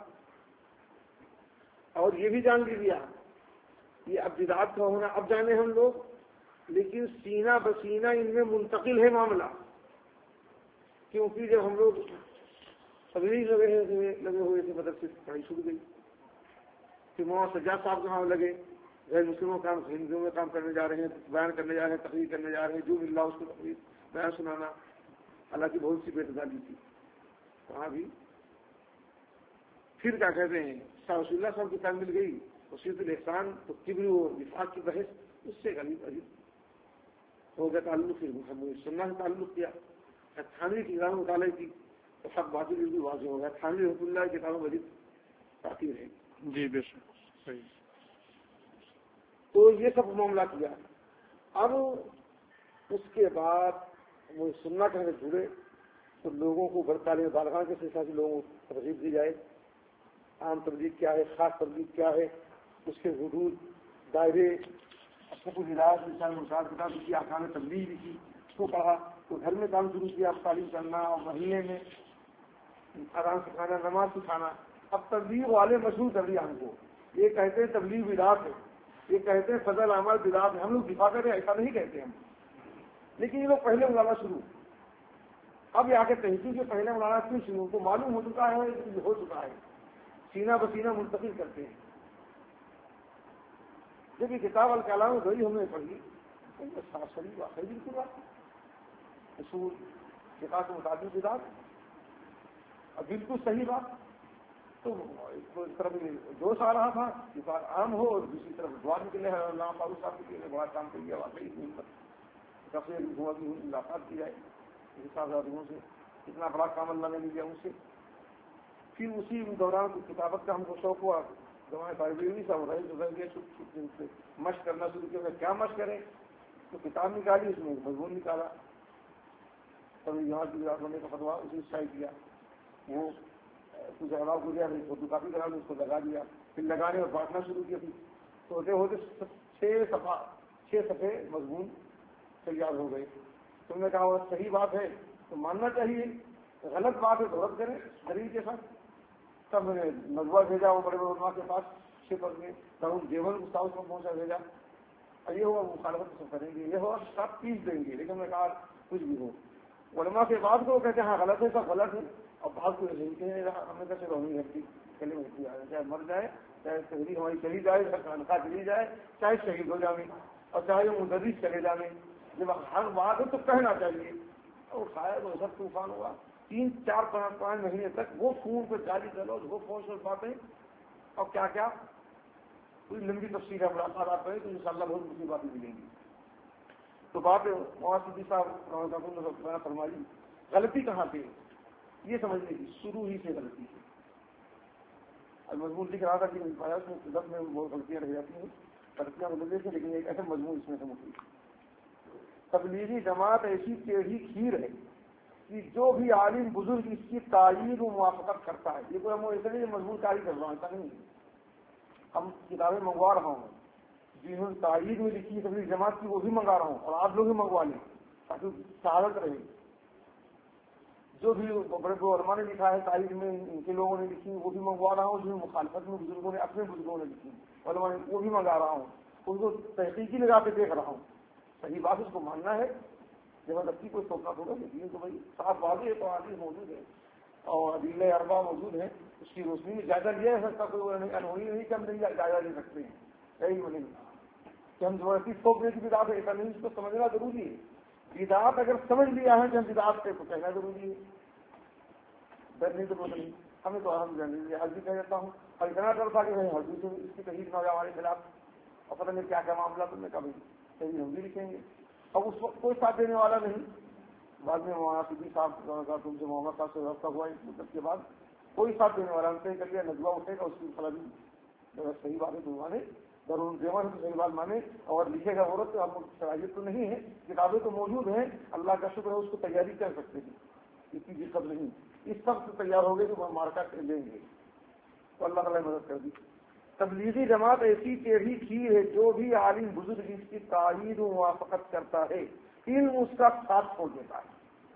اور یہ بھی جان لیا یہ اب بدعت کا ہونا اب جانے ہم لوگ، لیکن سینہ بسینہ ان میں منتقل ہے معاملہ، کیونکہ جب ہم لوگ تبلیغ لگے ہوئے تھے مدرسے سے پڑھائی شروع گئی، پھر مولانا سجاد صاحب کے وہاں لگے، غیر مسلموں کا ہندوؤں میں کام کرنے جا رہے ہیں، بیان کرنے جا رہے ہیں، تقریر کرنے جا رہے ہیں، جو مل رہا اس کو تقریر بیان سنانا، حالانکہ بہت سی بیدردالی تھی وہاں بھی۔ پھر کیا کہتے ہیں شاہ رسول اللہ صاحب کی تعلیم مل گئی، وسیط الاحسان تو کبر و وفاق کی بحث، اس سے غریب عجیب ہو گیا تعلق، پھر محمد سننا سے تعلق کیا، تھانوی کی کتابیں مطالعے کی تو حق باطل بالکل واضح ہو گیا، تھانوی رحمۃ اللہ کی کتابوں مزید تاثیر ہے۔ جی بے شک صحیح۔ تو یہ سب معاملہ کیا، اب اس کے بعد وہ سننا کہنے جڑے تو لوگوں کو برطانیہ بالغان کے سلسلہ سے لوگوں کو ترغیب دی جائے، عام تبلیغ کیا ہے، خاص تبلیغ کیا ہے، اس کے حدود دائرے، اپنے کو ہدایت انسان مساعد کتاب کی، احکام تبلیغ بھی کی، اس کو پڑھا تو گھر میں کام شروع کیا، تعلیم کرنا، اور مہینے میں اذان سکھانا، نماز سکھانا۔ اب تبلیغ والے مشہور کر دیا ہم کو، یہ کہتے ہیں تبلیغ بدعت ہے، یہ کہتے ہیں فضل اعمال بدعت ہے، ہم لوگ دفاع کریں ایسا نہیں کہتے ہم، لیکن یہ لوگ پہلے مولانا شروع، اب آ کے تحقیق کے پہلے مولانا کیوں شروع، تو معلوم ہو چکا ہے کہ ہو چکا ہے، سینہ بسینہ منتقل کرتے ہیں۔ جب یہ کتاب الکلام گئی ہم نے پڑھی، صاف صحیح واقعی بالکل بات، اصول کتاب کے مطابق بدعت اور بالکل صحیح بات، تو ایک طرف جوش آ رہا تھا کہ بات عام ہو، اور دوسری طرف دعا نکلے ہیں، اللہ فاروق صاحب کے لیے بہت کام کر دیا، واقعی کافی دعا کی ہوئی ملاقات کی جائے صاحبوں سے، اتنا بڑا کام اللہ نے لیا ان سے۔ پھر اسی دوران کتابت کا ہم کو شوق ہوا، جماعت طالبی صاحب رہے جو گئے مشق کرنا شروع کیا، کیا مشق کریں، تو کتاب نکالی، اس میں مضمون نکالا، تب یہاں کی ہونے کا فتوا اسے شائع کیا، وہ کچھ احباب کو دیا، فوٹو کاپی کرا اس کو لگا دیا، پھر لگانے اور بانٹنا شروع کیا، پھر تو ہوتے ہوتے 6 صفحے مضمون تیار ہو گئے۔ تم نے کہا صحیح بات ہے تو ماننا چاہیے، غلط بات ہے تو رد کریں دلیل کے ساتھ۔ تب میں نے نظوہ بھیجا وہ بڑے بڑے علماء کے پاس، شفر میں تب دیول گستاؤ کو پہنچا بھیجا، اور یہ ہوا مخالفت سب کریں گے، یہ ہوا سب پیس دیں گے، لیکن میں کہا کچھ بھی ہو، علماء کے بعد کو کہتے ہیں ہاں غلط ہے، سب غلط ہے، اور بعض کو نہیں کہنے لگا، ہم نے کہا چلو ہمیں ہٹتی چلے ہٹتی آئے، چاہے مر جائے، چاہے تحریر ہماری چلی جائے، تنخواہ چلی جائے، چاہے شہید ہو جائیں، اور چاہے مدرس چلے جائیں، جب ہر بات ہے تو کہنا چاہیے۔ اور شاید وہ سب طوفان ہوا، 3-4-5 مہینے تک وہ فون پہ جاری چلو، وہ فون سے باتیں، اور کیا کیا کوئی لمبی تفصیل ہے، ملاقات آپ کریں تو انشاءاللہ بہت مشکل باتیں ملیں گی۔ تو بات مولانا صاحب فرمائی غلطی کہاں پہ، یہ سمجھنے کی شروع ہی سے غلطی ہے۔ اب مضمون لکھ رہا تھا کہ لفظ میں بہت غلطیاں رہ جاتی ہیں، غلطیاں بدلنے سے، لیکن ایک ایسا مضمون اس میں سے مفید۔ تبلیغی جماعت ایسی ٹیڑھی کھیر ہے کہ جو بھی عالم بزرگ اس کی تعین و موافقت کرتا ہے، یہ کوئی ہم ایسا نہیں مضمون کاری کر رہا ہوں، ایسا نہیں، ہم کتابیں منگوا رہا ہوں جنہوں نے تاریخ میں لکھی ہے تبلیغ جماعت کی وہ بھی منگا رہا ہوں اور آپ لوگ بھی منگوا لیں تاکہ سہارت رہے. جو بھی بڑے علماء نے لکھا ہے تاریخ میں ان کے لوگوں نے لکھی وہ بھی منگوا رہا ہوں. جو مخالفت میں بزرگوں نے اپنے بزرگوں نے لکھی علماء نے وہ بھی منگا رہا ہوں. ان کو تحقیقی لگا کے دیکھ رہا ہوں. صحیح بات اس کو ماننا ہے زبردستی کوئی سوچنا تھوڑا لیکن تو بھائی صاف واضح ہے تو آدمی موجود ہے اور عدل اربا موجود ہیں اس کی روشنی میں جائزہ لیا جا سکتا کوئی انہونی نہیں کہ ہم نہیں جائزہ لے سکتے ہیں. یہی نہیں کہ ہم زبردستی سوچنے کی بدعت ایسا نہیں اس کو سمجھنا ضروری ہے. بدعت اگر سمجھ لیا ہے کہ ہم بدعت سے تو کہنا ضروری ہے. ڈر نہیں تو بول نہیں ہمیں تو الحمد للہ حج بھی کہہ دیتا ہوں اور اتنا ڈر تھا کہ میں حج سے اس کی تحریر نہ ہمارے خلاف اور پتہ نہیں کیا کیا معاملہ تم نے کبھی تحریر ہم بھی لکھیں گے. اب اس وقت کوئی ساتھ دینے والا نہیں. بعد میں مولانا صدیق صاحب کا تم سے محمد صاحب سے رابطہ ہوا اس مدت کے بعد کوئی ساتھ دینے والا ہم طے کر لیا نجوہ اٹھے گا اس کی فلاں صحیح بات ہے تو مانے ضرور دیوان سے صحیح بات مانے اور لکھے گا عورت تو ہم صلاحیت تو نہیں ہے کتابیں تو موجود ہیں اللہ کا شکر ہے اس کو تیاری کر سکتے ہیں اس کی دقت نہیں. اس سب سے تیار ہو گئے تو وہ مارکیٹ لیں گے تو اللہ تعالیٰ مدد کر دی. تبلیغی جماعت ایسی ٹیڑھی کھیر ہے جو بھی عالم بزرگ اس کی تائید و موافقت کرتا ہے علم اس کا ساتھ چھوڑ دیتا ہے.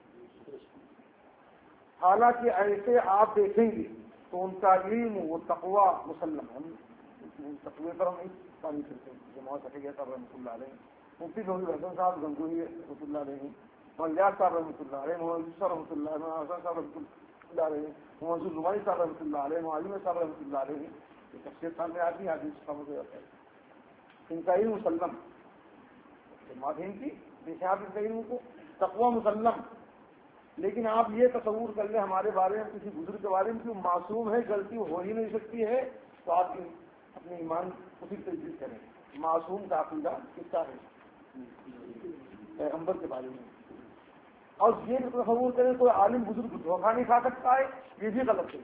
حالانکہ ایسے آپ دیکھیں گے تو ان کا علم و تقوی مسلم ہے. تقوی پر ہم نہیں پانی کرتے جماعت رکھے گیا صاحب رحمۃ اللہ علیہ مفتی نوری حسن صاحب گنگوہی رحمۃ اللہ علیہ ملیات صاحب رحمۃ اللہ علیہ محمد صاحب رحمۃ اللہ علیہ حسن صاحب رحمۃ اللہ علیہ محمد نمائی صاحب رحمۃ اللہ علیہ معلوم صاحب رحمۃ اللہ علیہ یہ شخصیت سامنے آتی ہے آدمی خبر ہو جاتا ہے. ان کا علم مسلم جماعت ان کی دیکھیں آپ ان کا علم کو تقوی مسلم. لیکن آپ یہ تصور کر لیں ہمارے بارے میں کسی بزرگ کے بارے میں کہ معصوم ہے غلطی ہو ہی نہیں سکتی ہے تو آپ اپنے ایمان اسی تجدید کریں. معصوم کا عقیدہ کس کا ہے پیغمبر کے بارے میں اور یہ تصور کریں کوئی عالم بزرگ دھوکہ نہیں کھا سکتا ہے یہ بھی غلط ہے.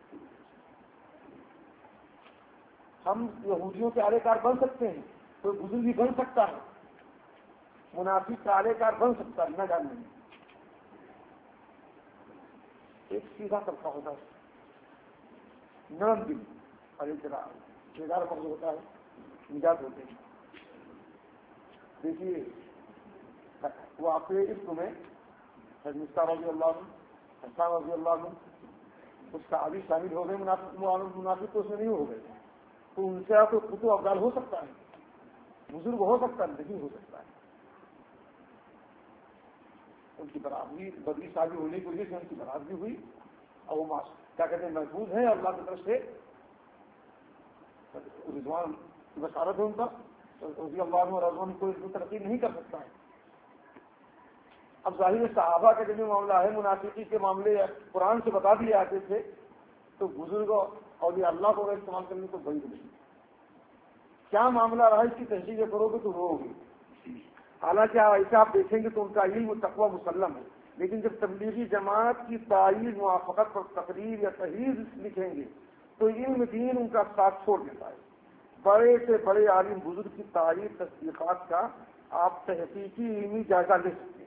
ہم یہودیوں کے اعلی کار بن سکتے ہیں کوئی بزرگ بھی بن سکتا ہے منافق کا اعلی کار بن سکتا ہے نہ جاننے میں. ایک سیدھا طبقہ ہوتا ہے نرم دل اور ایک بیدار مغز ہوتا ہے نجات ہوتے ہیں. دیکھیے وہ آپ کے عشق میں مستار رضی اللہ عنہ حسان رضی اللہ عنہ اس کا عادی شامل ہو گئے منافق تو اس میں نہیں ہو گئے تو ان سے آپ کو خطو افضال ہو سکتا ہے بزرگ ہو سکتا ہے نہیں ہو سکتا ہے. ان کی برابری بدری شادی ہونے کی وجہ سے ان کی برابری ہوئی اور وہ کیا کہتے ہیں محفوظ ہیں اللہ کی طرف سے رضوان کی بشارت ہے ان کا رضی اللہ عنہ رضوان کوئی ترقی نہیں کر سکتا ہے. اب ظاہر صحابہ کا جو معاملہ ہے منافقی کے معاملے قرآن سے بتا دیے آتے تھے تو بزرگ اور یہ اللہ کو استعمال کرنے کو بڑی نہیں. کیا معاملہ رہا اس کی تحقیق کرو گے تو وہ ہوگی. حالانکہ ایسے آپ دیکھیں گے تو ان کا علم و تقوی مسلم ہے. لیکن جب تبلیغی جماعت کی تائید موافقت پر تقریر یا تحریر لکھیں گے تو علم دین ان کا ساتھ چھوڑ دیتا ہے. بڑے سے بڑے عالم بزرگ کی تائید تصدیقات کا آپ تحقیقی علمی جائزہ لے سکتے ہیں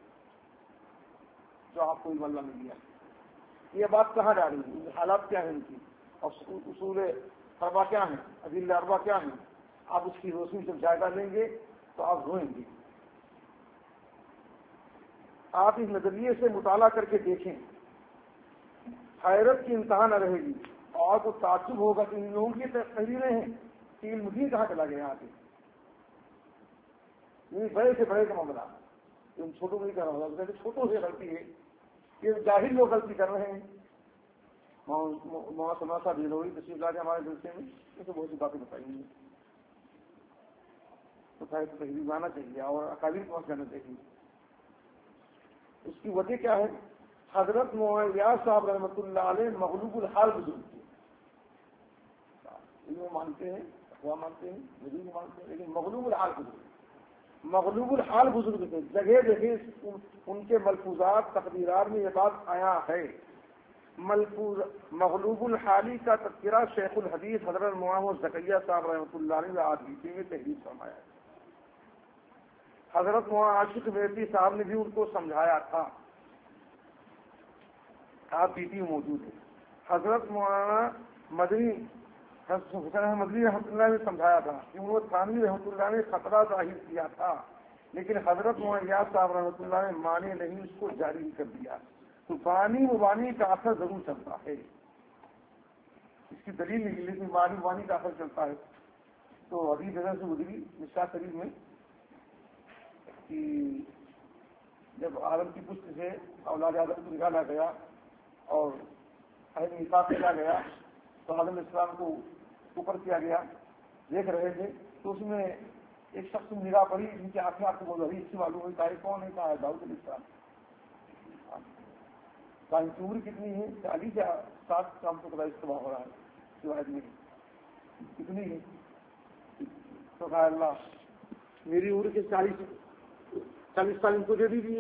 جو آپ کو علم اللہ نے دیا. یہ بات کہاں ڈالی ہے حالات کیا ہیں ان کی اور اصول اربا کیا ہیں عدل اربا کیا ہیں آپ اس کی روشنی سے جائزہ لیں گے تو آپ روئیں گے. آپ اس نظریے سے مطالعہ کر کے دیکھیں حیرت کی انتہا نہ رہے گی اور آپ کو تعصب ہوگا کہ ان لوگوں کی تحریریں ہیں کہ علم دین کہاں چلا گیا یہاں پہ. یہ بڑے سے بڑے کا معاملہ ان چھوٹوں کو نہیں کر رہا ہوگا چھوٹوں سے غلطی ہے کہ جاہل لوگ غلطی کر رہے ہیں. مولانا صاحب بھیلوی تشریف لا کے ہمارے جلسے میں اسے بہت سی باتیں بتائی ہیں تو تحریر آنا چاہیے اور اکابر پہنچ جانا چاہیے. اس کی وجہ کیا ہے حضرت مولانا صاحب رحمۃ اللہ علیہ مغلوب الحال بزرگ تھے. وہ مانتے ہیں اخوا مانتے ہیں بزرگ مانتے ہیں لیکن مغلوب الحال بزرگ تھے. جگہ جگہ ان کے ملفوظات تقریرات میں یہ بات آیا ہے. مغلوب الحالی کا تذکرہ شیخ الحدیث حضرت مولانا زکریا صاحب رحمۃ اللہ علیہ آدمی میں تحریر فرمایا ہے. حضرت مولانا عاشق میرتی صاحب نے بھی ان کو سمجھایا تھا. آپ بیٹی موجود ہے. حضرت مولانا مدنی حسین احمدی رحمۃ اللہ نے سمجھایا تھا کہ وہ تھانوی رحمۃ اللہ نے خطرہ ظاہر کیا تھا، لیکن حضرت معیاد صاحب رحمۃ اللہ نے مانے نہیں، اس کو جاری کر دیا. تو بانی مبانی کا اثر ضرور چلتا ہے، اس کی دلیل نہیں، لیکن بانی مبانی کا اثر چلتا ہے. تو ابھی جگہ سے گزری مشکات شریف میں کہ جب آدم کی پشت سے اولاد آدم کو نکالا گیا اور اہل انصاف کیا گیا تو آدم علیہ السلام کو اوپر کیا گیا، دیکھ رہے تھے تو اس میں ایک شخص نگاہ پڑی جن کی آنکھیں آپ کو بول رہی، اس کی معلوم ہوئی تاریخ کون ہے، کہا ہے داؤد علیہ السلام. ان کی عمر کتنی ہے؟ 40 یا 60 کام تو استعمال ہو رہا ہے روایت میں کتنی ہے؟ تو کہا اللہ میری عمر کے 40 سال ان کو دے دیجیے.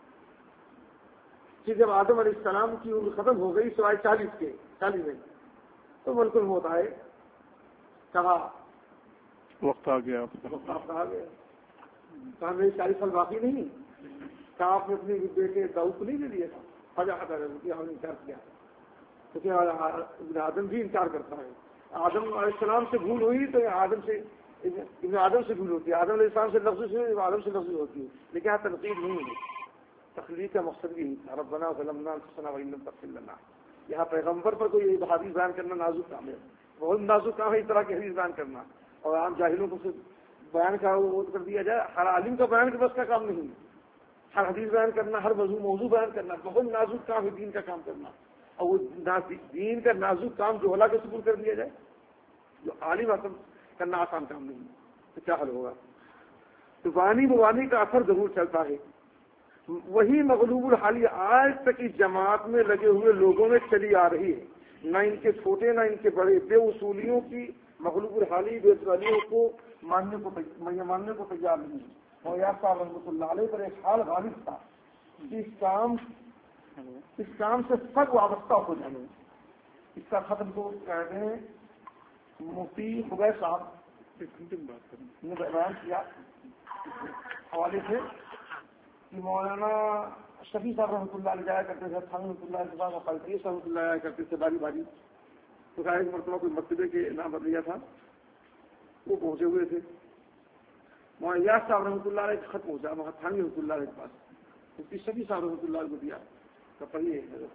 کہ جب آدم علیہ السلام کی عمر ختم ہو گئی سوائے 40 میں تو ملک الموت آئے، کہا وقت آ گیا، وقت آپ کا آ گیا. کہا میری 40 سال باقی نہیں، کہا آپ نے اپنے بیٹے داؤد کو نہیں دے دیا تھا، فجا ہم نے انکار کیا، کیونکہ آدم بھی انکار کرتا ہے. آدم علیہ السلام سے بھول ہوئی تو آدم سے بھول ہوتی ہے، آدم علیہ السلام سے لفظ سے آدم سے لفظ ہوتی ہے، لیکن یہاں تنقید نہیں ہے. تخلیق کا مقصد بھی ربنا ظلمنا انفسنا وان لم تغفر لنا. یہاں پیغمبر پر کوئی حدیث بیان کرنا نازک کام ہے، بہت نازک کام ہے اس طرح کی حدیث بیان کرنا، اور عام جاہلوں کو بیان کا وہ کر دیا جائے. ہر عالم کا بیان کے بس کا کام نہیں، ہر حدیث بیان کرنا، ہر موضوع بیان کرنا بہت نازک کام ہے دین کا کام کرنا. اور وہ دین کا نازک کام جو اللہ کے سپرد کر دیا جائے، جو عالم حکم کرنا آسان کام نہیں، تو کیا حل ہوگا؟ تو بانی مبانی کا اثر ضرور چلتا ہے. وہی مغلوب الحالی آج تک اس جماعت میں لگے ہوئے لوگوں میں چلی آ رہی ہے، نہ ان کے چھوٹے نہ ان کے بڑے. بے اصولیوں کی مغلوب الحالی بے اصولیوں کو ماننے کو تیار نہیں ہے. اور یا صاحب رحمۃ اللہ علیہ پر ایک حال غالب تھا کہ اس کام سے سب وابستہ ہو جانے. اس کا ختم کو کہتے ہیں مفتی خبیر صاحب نے بیان کیا حوالے سے کہ مولانا شفیع صاحب رحمۃ اللہ علیہ جایا کرتے تھے، خان رحمۃ اللہ علیہ صاحب قلقی صاحب رحمۃ اللہ جایا کرتے تھے باری باری. تو کہا ایک مرتبہ کوئی مرتبے کے نام بدلیا تھا، وہ پہنچے ہوئے تھے. مولانا صاحب رحمۃ اللہ علیہ خط پہنچا تھانوی رحمۃ اللہ علیہ کے پاس، مفتی شفیع صاحب رحمۃ اللہ علیہ کو دیا تو پڑھیے حضرت.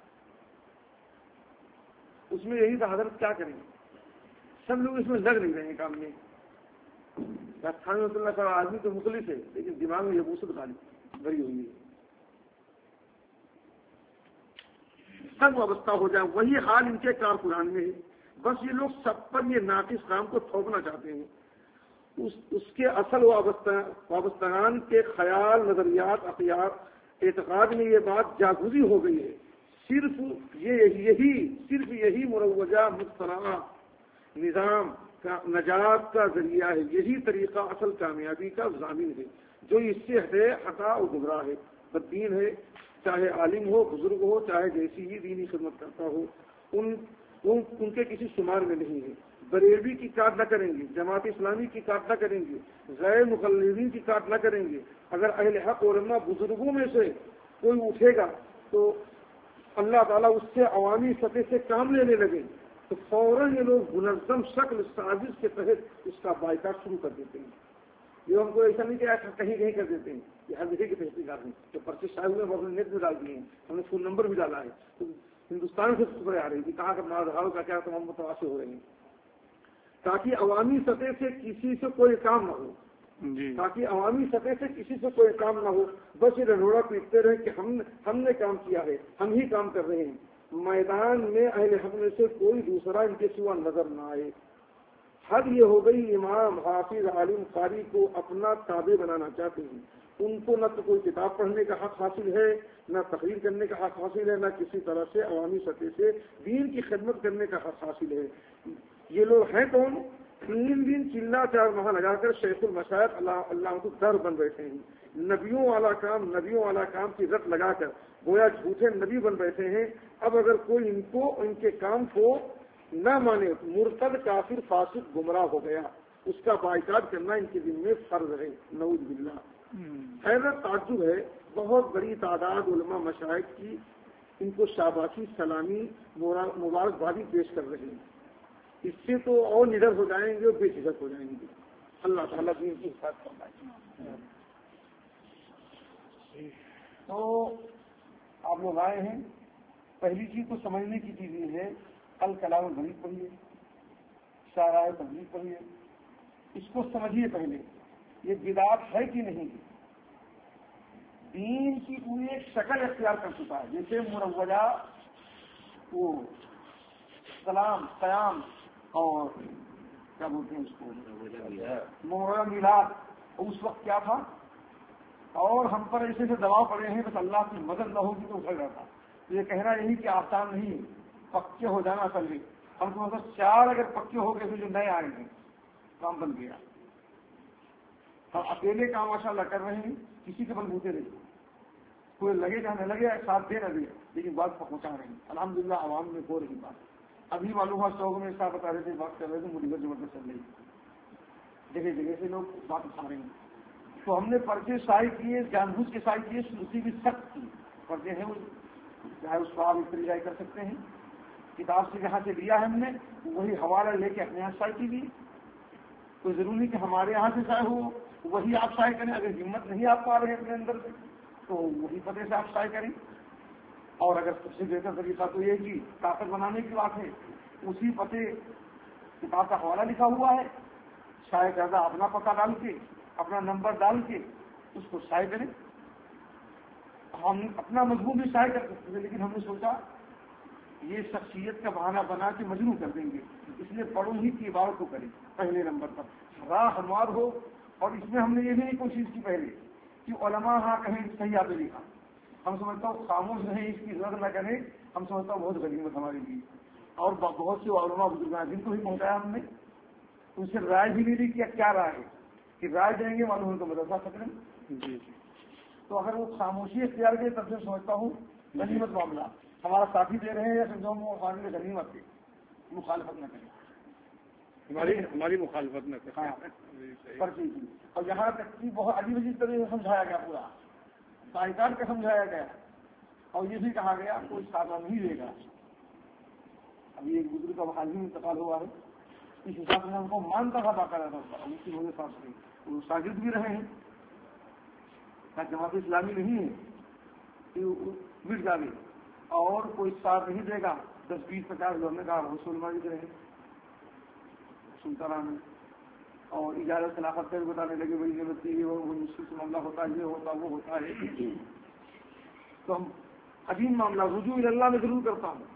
اس میں یہی تھا حضرت کیا کریں، سب لوگ اس میں لگ نہیں رہے ہیں کام میں. تھانوی رحمۃ اللہ کا آدمی تو مخلص ہے لیکن دماغ میں یبوست بھری ہوئی ہے. سب وابستہ ہو جائے، وہی حال ان کے کارکنان میں ہے. بس یہ لوگ سب پر یہ ناقص کام کو تھوپنا چاہتے ہیں. اس کے اصل وابستگان کے خیال، نظریات، عقیدات، اعتقاد میں یہ بات جاگزی ہو گئی ہے. صرف یہی مروجہ مخترع نظام کا نجات کا ذریعہ ہے. یہی طریقہ اصل کامیابی کا ضامن ہے. جو اس سے ہٹے خطا اور گمراہ ہے، بددین ہے، چاہے عالم ہو، بزرگ ہو، چاہے جیسی ہی دینی خدمت کرتا ہو، ان کے کسی شمار میں نہیں ہے. بریلوی کی کاٹ نہ کریں گے، جماعت اسلامی کی کاٹ نہ کریں گے، غیر مقلدین کی کاٹ نہ کریں گے. اگر اہل حق علماء بزرگوں میں سے کوئی اٹھے گا تو اللہ تعالیٰ اس سے عوامی سطح سے کام لینے لگے تو فوراً یہ لوگ منظم شکل سازش کے تحت اس کا بائیکاٹ شروع کر دیتے ہیں. یہ ہم کو ایسا نہیں کہ کہیں کر دیتے ہیں، یہ ہر جگہ کی تحقیقات ہیں جو پرچے شاہی ہوئے ہم نے نیٹ میں ڈال دیے ہیں، ہم نے فون نمبر بھی ڈالا ہے. تو ہندوستان سے خبریں آ رہی کہ کہاں کا ماحول کا کیا تمام متاثر ہو رہے ہیں، تاکہ عوامی سطح سے کسی سے کوئی کام نہ ہو. تاکہ عوامی سطح سے کسی سے کوئی کام نہ ہو، بس یہ رنوڑا پیٹتے رہے کہ ہم نے کام کیا ہے، ہم ہی کام کر رہے ہیں. میدان میں اہل حق میں سے کوئی دوسرا ان کے سوا نظر نہ آئے. حد یہ ہو گئی امام، حافظ، عالم، قاری کو اپنا تابع بنانا چاہتے ہیں. ان کو نہ تو کوئی کتاب پڑھنے کا حق حاصل ہے، نہ تقریر کرنے کا حق حاصل ہے، نہ کسی طرح سے عوامی سطح سے دین کی خدمت کرنے کا حق حاصل ہے. یہ لوگ ہیں کون؟ 3 دن چلا 4 ماہ لگا کر شیخ المشائخ اللہ کو در بن بیٹھے ہیں. نبیوں والا کام کی رت لگا کر گویا جھوٹے نبی بن بیٹھے ہیں. اب اگر کوئی ان کے کام کو نہ مانے، مرتد، کافر، فاسق، گمراہ ہو گیا. اس کا بائیکاٹ کرنا ان کے ذمہ فرض ہے. نعوذ باللہ. حیرت تعجب ہے، بہت بڑی تعداد علماء مشائخ کی ان کو شاباشی، سلامی، مبارکبادی پیش کر رہے ہیں. اس سے تو اور نڈر ہو جائیں گے اور بے جھجک ہو جائیں گے. اللہ تعالیٰ دین کی حفاظت فرمائے. تو آپ لوگ آئے ہیں، پہلی چیز تو سمجھنے کی چیز یہ ہے، الکلام البلیغ پڑھیے، شارع تبلیغ پڑھیے، اس کو سمجھیے پہلے یہ بدعت ہے کہ نہیں. دین کی پوری ایک شکل اختیار کر چکا ہے. جیسے مروجہ وہ سلام قیام اور کیا بولتے ہیں اس کو مروجہ میلاد، اس وقت کیا تھا، اور ہم پر ایسے سے دباؤ پڑے ہیں بس اللہ کی مدد نہ ہوگی تو اٹھا جاتا. یہ کہنا یہی کہ آسان نہیں، پکے ہو جانا اصل میں. ہم کو مطلب 4 اگر پکے ہو گئے تو جو نئے آئے ہیں کام بن گیا. ہم اکیلے کام ماشاء اللہ کر رہے ہیں، کسی کے بل بوتے نہیں، کوئی لگے جہاں نہ لگے ساتھ دے نہ دے، لیکن بات پہنچا رہے ہیں. الحمدللہ عوام میں ہو رہی بات. ابھی معلوم ہوا چوک میں صاحب بتا رہے تھے، بات کر رہے تھے، مجھے زبردست چل رہی ہے، جگہ جگہ سے لوگ بات اٹھا رہے ہیں. تو ہم نے پرچے شائع کیے، جان بوجھ کے شائع کیے، سلوسی بھی سخت کی پرچے ہیں، وہ چاہے اس کو آپ استعمال کر سکتے ہیں. کتاب سے جہاں سے لیا ہے ہم نے وہی حوالہ لے کے اپنے یہاں شائع کی. کوئی ضروری نہیں کہ ہمارے یہاں سے شائع ہو وہی آپ شائع کریں. اگر ہمت نہیں آپ پا رہے ہیں اپنے اندر سے تو وہی پتے سے آپ شائع کریں. اور اگر سب سے بہتر طریقہ تو یہ کہ طاقت بنانے کی بات ہے، اسی پتے کتاب کا حوالہ لکھا ہوا ہے، شائع کردہ اپنا پتہ ڈال کے اپنا نمبر ڈال کے اس کو شائع کریں. ہم اپنا مضمون بھی شائع کر سکتے ہیں، لیکن ہم نے سوچا یہ شخصیت کا بہانہ بنا کے مجروح کر دیں گے، اس لیے پڑھوں ہی کی عبارت کو کریں پہلے نمبر پر، راہ ہموار ہو. اور اس میں ہم نے یہ بھی نہیں کوشش کی پہلے کہ علماء ہاں کہیں صحیح آپ لکھا. ہم سمجھتا ہوں خاموش رہیں، اس کی ضرورت نہ کریں. ہم سمجھتا ہوں بہت غنیمت ہمارے لیے. اور بہت سے علماء بزرگان جن کو بھی پہنچایا ہم نے، ان سے رائے بھی نہیں لی کہ کیا رائے ہے، کہ رائے دیں گے معلوم ان کو مدرسہ پکڑیں. جی تو اگر وہ خاموشی اختیار کرے تب سے سمجھتا ہوں غنیمت معاملہ. ہمارا ساتھی دے رہے ہیں یا سمجھو ہم غنیمت کی مخالفت نہ کریں، ہماری مخالفت نہ کریں. اور یہاں تک کہ بہت عجیب عجیب طریقے سے سمجھایا گیا، پورا سائیکار کا سمجھایا گیا، اور یہ بھی کہا گیا کوئی سادہ نہیں دے گا. ابھی ایک بزرگ کا حال ہی انتقال ہوا ہے، اس حساب سے ہم کو مانتا تھا باقاعدہ طور پر، اس کی وجہ سے وہ شاگرد بھی رہے ہیں. جماعت اسلامی نہیں ہے کہ مٹ جائے اور کوئی ساتھ نہیں دے گا. 10-20-50 لوگوں نے کہا حصول ماری رہے سنتا رہا. اور اجازت خلافت کا بھی بتانے لگے بھائی یہ بتائیے وہ مشکل سے معاملہ ہوتا ہے، یہ ہوتا وہ ہوتا ہے. تو ہم عظیم معاملہ رجوع اللہ میں ضرور کرتا ہوں.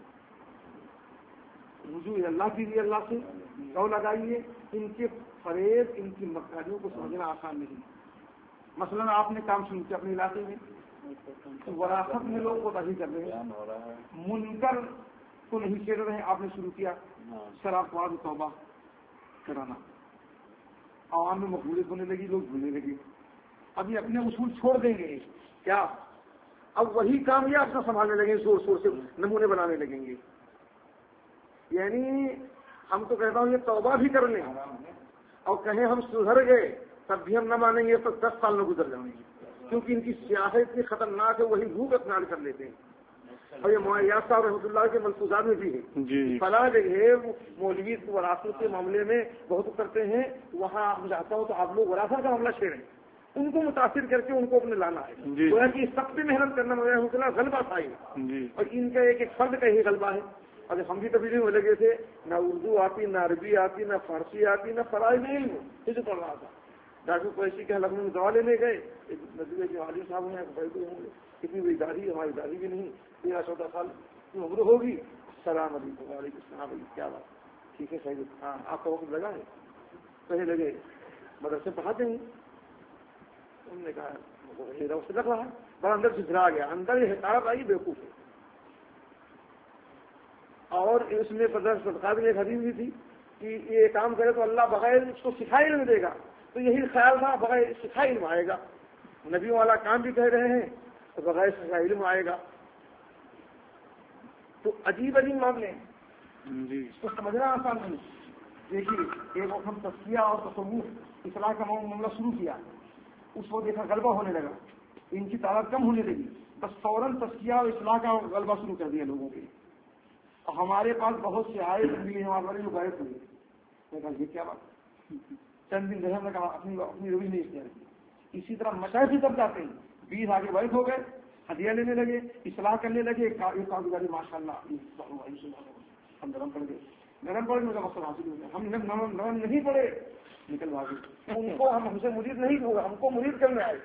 رجوع اللہ کیجیے، اللہ سے گو لگائیے. ان کے فریب، ان کی مکاریوں کو سمجھنا آسان نہیں. مثلا آپ نے کام شروع کیا اپنے علاقے میں، وراثت میں لوگ کو تبھی کر رہے ہیں، منکر کو نہیں چھیڑ رہے ہیں. آپ نے شروع کیا شراب خواب توبہ کرانا، عوام میں مقبولیت ہونے لگی، لوگ بھولنے لگے. ابھی اپنے اصول چھوڑ دیں گے کیا؟ اب وہی کام یہ آپ کا سنبھالنے لگیں گے، زور سے نمونے بنانے لگیں گے. یعنی ہم تو کہتا ہوں یہ توبہ بھی کر لیں اور کہیں ہم سدھر گئے تب بھی ہم نہ مانیں گے تو 10 سال میں گزر جائیں گے، کیونکہ ان کی سیاست اتنی خطرناک ہے، وہی بھوک اپنا کر لیتے ہیں. اور یہ معیار صاحب رحمۃ اللہ کے ملفوظات میں بھی ہے. فلاں جگہ مولوی وراثت کے معاملے میں بہت کرتے ہیں، وہاں ہم چاہتا ہوں تو آپ لوگ وراثت کا معاملہ چھیڑیں، ان کو متاثر کر کے ان کو اپنے لانا ہے. تو کہ سب پہ محنت کرنا رحمۃ اللہ غلبہ تھا ہی، اور ان کا ایک فرد کا ہی غلبہ ہے. اور ہم بھی تبدیلی میں لگے تھے، نہ اردو آتی، نہ عربی آتی، نہ فارسی آتی، نہ فرائض علم یہ جو پڑھ رہا تھا. ڈاکٹر قریشی کے لکھنؤ میں دوا لینے گئے، ایک ندوے کے والد صاحب ہیں بیٹھے ہوں گے، کتنی بڑی داڑھی، ہماری داڑھی بھی نہیں، 13-14 سال کی عمر ہوگی. السلام علیکم. وعلیکم السلام. کیا بات؟ ٹھیک ہے صحیح. ہاں آپ کا وقت لگا ہے؟ کہیں لگے مدرسے پڑھاتے ہیں. انہوں نے کہا میرا وقت لگ رہا ہے. بڑا اندر سے گھرا گیا، اندر یہ حکایت آئی بیوقوف ہے. اور اس میں صدقات میں ایک حدیث بھی تھی کہ یہ کام کرے تو اللہ بغیر اس کو سکھائے علم دے گا. تو یہی خیال تھا بغیر سکھائے علم آئے گا. نبیوں والا کام بھی کہہ رہے ہیں تو بغیر سکھائے علم آئے گا. تو عجیب عجیب معاملے ہیں، اس کو سمجھنا آسان نہیں. دیکھیے ایک وقت ہم تزکیہ اور تصوف اصلاح کا معاملہ شروع کیا، اس کو دیکھا غلبہ ہونے لگا، ان کی تعداد کم ہونے لگی، بس فوراً تزکیہ اور اصلاح کا غلبہ شروع کر دیا لوگوں کے. ہمارے پاس بہت سے آئے بھی ہمارے والے جو گئے ہوئے. میں کہا یہ کیا بات, چند دن رہے, میں کہا اپنی روی نہیں اختیار کی. اسی طرح مشاہد بھی تب جاتے ہیں, 20 آگے بیٹھ ہو گئے, ہدیہ لینے لگے, اصلاح کرنے لگے, ایک کاروباری ماشاء اللہ ہم نرم پڑ گئے, نرم پڑ گئے, مسئلہ حاصل ہو گیا. ہم نرم نہیں پڑے, نکل بھاگے. ان کو ہم سے مرید نہیں ہوگا, ہم کو مرید کرنے آئے.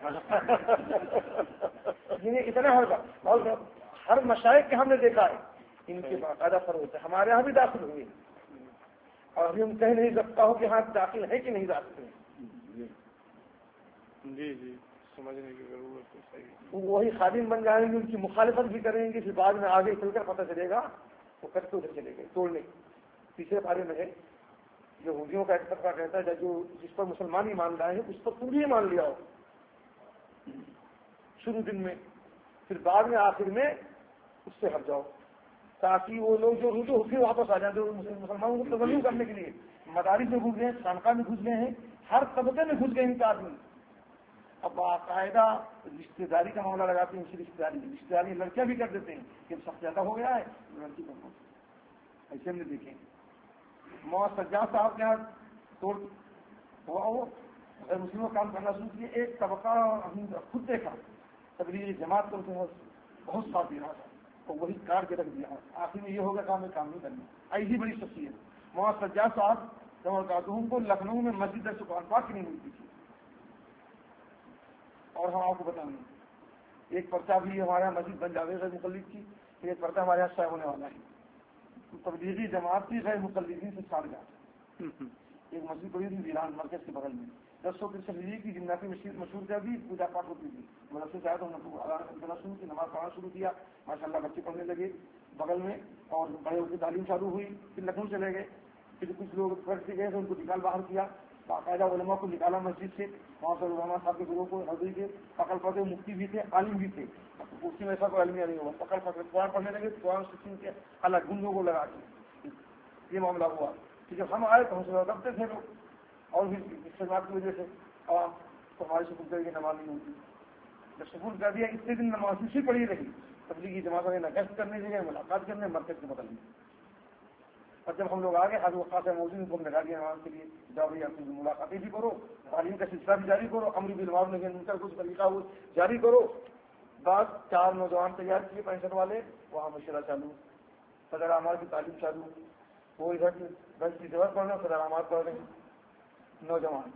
اتنا ہوگا. ہر مشائخ کے ہم نے دیکھا ہے, ان کے باقاعدہ فرق ہوتا ہے. ہمارے یہاں بھی داخل ہوئے, اور ابھی ہم کہہ نہیں سکتا ہو کہ ہاں داخل ہے کہ نہیں داخل ہے. جی جی, سمجھنے کی ضرورت ہے. صحیح, وہی خادم بن جائیں گے, ان کی مخالفت بھی کریں گے, پھر بعد میں آگے چل کر پتہ چلے گا وہ کرتے ادھر چلے گئے توڑنے. تیسرے بارے میں ہے یہودیوں کا ایک طبقہ کہتا ہے جو جس پر مسلمان ہی مان رہے ہیں اس پر تم بھی مان لیا ہو شروع دن میں, پھر بعد میں آخر میں اس سے ہٹ جاؤ, تاکہ وہ لوگ جو رجوع ہوتے واپس آ جائیں. مسلمانوں کو تبلیغ کرنے کے لیے مدارس میں گھس گئے, خانقاہ میں گھس گئے ہیں, ہر طبقے میں گھس گئے ان کا آدمی. اب باقاعدہ رشتے داری کا معاملہ لگاتے ہیں. رشتے داری لڑکیاں بھی کر دیتے ہیں کہ سب زیادہ ہو گیا ہے, لڑکی کرنا ایسے ہم نے دیکھے. مولانا سجاد صاحب کے یہاں توڑ ہوا, وہ مسلموں کام کرنا شروع کیے. ایک طبقہ ہم نے خود دیکھا, تبلیغی جماعت کو بہت ساتھ دے رہا تھا, تو وہی کار کے رکھ دیا. آخر میں یہ ہوگا کام میں کام نہیں کرنا. ایسی بڑی شخصیت مولانا سجاد صاحب جمع کو لکھنؤ میں مسجد سبحان پاک کی نہیں ملتی تھی. اور ہم آپ کو بتائیں گے ایک پرچہ بھی ہمارے یہاں مسجد بن جاوید غیر مقلد کی, ایک پرچہ ہمارے یہاں شائع ہونے والا ہے. تبلیغی جماعت کی غیر مقلدین سے ساڑھ جاتا. ایک مسجد بڑی تھی ویران مرکز کے بغل میں, 10 کی سبزی کی جناتی مشہور کر دی, پوجا پاٹ ہوتی تھی. مدرسے سے آئے تو شروع کی, نماز پڑھنا شروع کیا, ماشاء اللہ بچے پڑھنے لگے بغل میں, اور بڑے کی تعلیم چالو ہوئی. پھر لکھنؤ چلے گئے, پھر کچھ لوگ فرق سے گئے تو ان کو نکال باہر کیا, باقاعدہ علماء کو نکالا مسجد سے. وہاں سے علماء صاحب کے گروہ کو حضری کے پکڑ پڑتے, مفتی بھی تھے, عالم بھی تھے. اس میں ایسا کوئی علمیہ نہیں ہوا, پکڑ پکڑ قرآن پڑھنے لگے, قرآن سکھنے کے الگ گنگوں کو لگا کے یہ معاملہ ہوا. کہ جب ہم آئے تو ہم سے رکھتے تھے لوگ, اور بھی استعمال کی وجہ سے عوام تو ہماری سکول کر کے نماز نہیں ہوتی. جب سکول کر دیا اتنے دن نماز اسی پڑھی رہی, تبلیغی جماعتوں نے نشست کرنے کے لیے ملاقات کرنے مرکز کے بدل میں. اور جب ہم لوگ آگے حاضر وقات موجود کو لگا دیا نماز کے لیے, جاؤ بھائی اپنی ملاقاتیں بھی کرو, تعلیم کا سلسلہ بھی جاری کرو, امر بالمعروف نہی عن المنکر کچھ طریقہ وہ جاری کرو. بعد 4 نوجوان تیار کیے 65 والے, وہاں مشورہ چالو, صدر اعمال کی تعلیم چالو, وہ ادھر کی ضرورت پڑھ رہے ہیں, صدر اعمال پڑھ رہے ہیں نوجوان,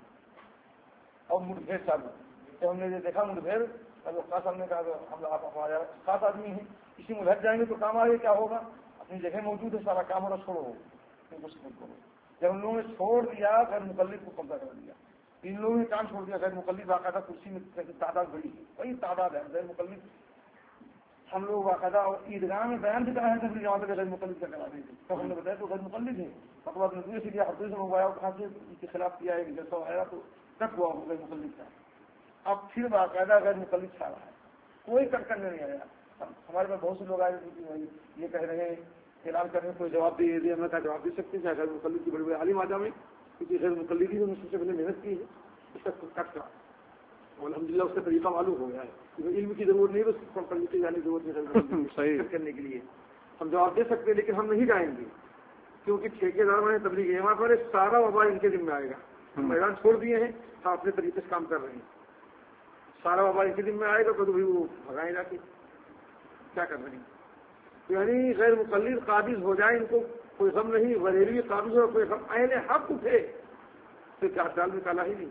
اور مٹبھیڑ چالو. جب ہم نے یہ دیکھا مٹبھیڑ, خاص ہم نے کہا ہم ہمارے خاص آدمی ہیں, اسی میں لگ جائیں گے تو کام آگے کیا ہوگا, اپنی جگہ موجود ہے, سارا کام اور چھوڑو ان کو سپورٹ کرو. جب ان لوگوں نے چھوڑ دیا غیر مقلد کو قبضہ کر دیا, ان لوگوں نے کام چھوڑ دیا. غیر مقلد باقاعدہ کرسی میں تعداد بڑی ہے, وہی تعداد ہے غیر مقلد. ہم لوگ باقاعدہ عیدگاہ میں بیان بھی کرایا تھا جہاں تک غیر مقلد کا کرا دیں گے, تو ہم نے بتایا تو غیر مقلد ہے. فتویٰ نزول سے کیا حدیث میں ہوا, کہاں سے ان کے خلاف کیا ہے, جیسا آیا تو تک ہوا غیر مقلد کا. اب پھر باقاعدہ غیر مقلد چھا رہا ہے, کوئی کٹ کرنے نہیں آیا. ہمارے پاس بہت سے لوگ آئے یہ کہہ رہے ہیں اعلان کرنے کوئی جواب دے دیا, ہم کا جواب دے سکتے ہیں غیر مقلد کی بڑی بڑی عالم آجا میں, کیونکہ غیر مقلدی نے مجھ سے پہلے محنت کی ہے, اس کا کٹ کرا. الحمد للہ اس کا طریقہ معلوم ہو گیا ہے, علم کی ضرورت نہیں, بس پڑھنے کی جانے کی ضرورت نہیں کرنے کے لیے. ہم جواب دے سکتے ہیں لیکن ہم نہیں جائیں گے, کیونکہ ٹھیکیدار میں تبلیغ یہاں پر سارا وبال ان کے ذمہ آئے گا. ہم میدان چھوڑ دیے ہیں, ہم اپنے طریقے سے کام کر رہے ہیں, سارا وبال ان کے ذمہ آئے گا, تو بھی وہ بھگائیں جا کے کیا کر رہے ہیں. یعنی غیر مقلد قابض ہو جائے, ان کو کوئی غم نہیں, غریبی قابض ہو کوئی غم, اہل حق اٹھے پھر 4 سال میں کالا ہی نہیں.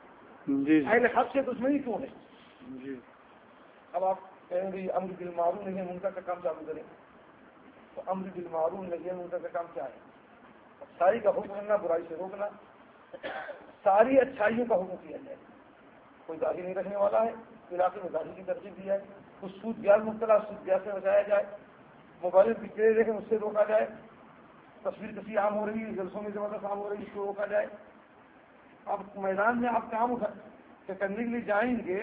جی اہل حق سے دشمنی کیوں ہے؟ جی اب آپ کہیں گے امر بالمعروف نہی عن المنکر کا کام چالو کریں, تو امر بالمعروف نہی عن المنکر کا کام کیا ہے؟ اچھائی کا حکم کرنا, برائی سے روکنا, ساری اچھائیوں کا حکم کیا جائے. کوئی داڑھی نہیں رکھنے والا ہے, علاقے میں داڑھی کی ترجیح دی جائے, کچھ سود بیاج مبتلا سود بیاج سے بچایا جائے, موبائل بکرے دیکھیں اس سے روکا جائے, تصویر کسی عام ہو رہی ہے, جلسوں میں زبردست عام ہو رہی ہے, اس کو روکا جائے. اب میدان میں آپ کام کرنے کے لیے جائیں گے,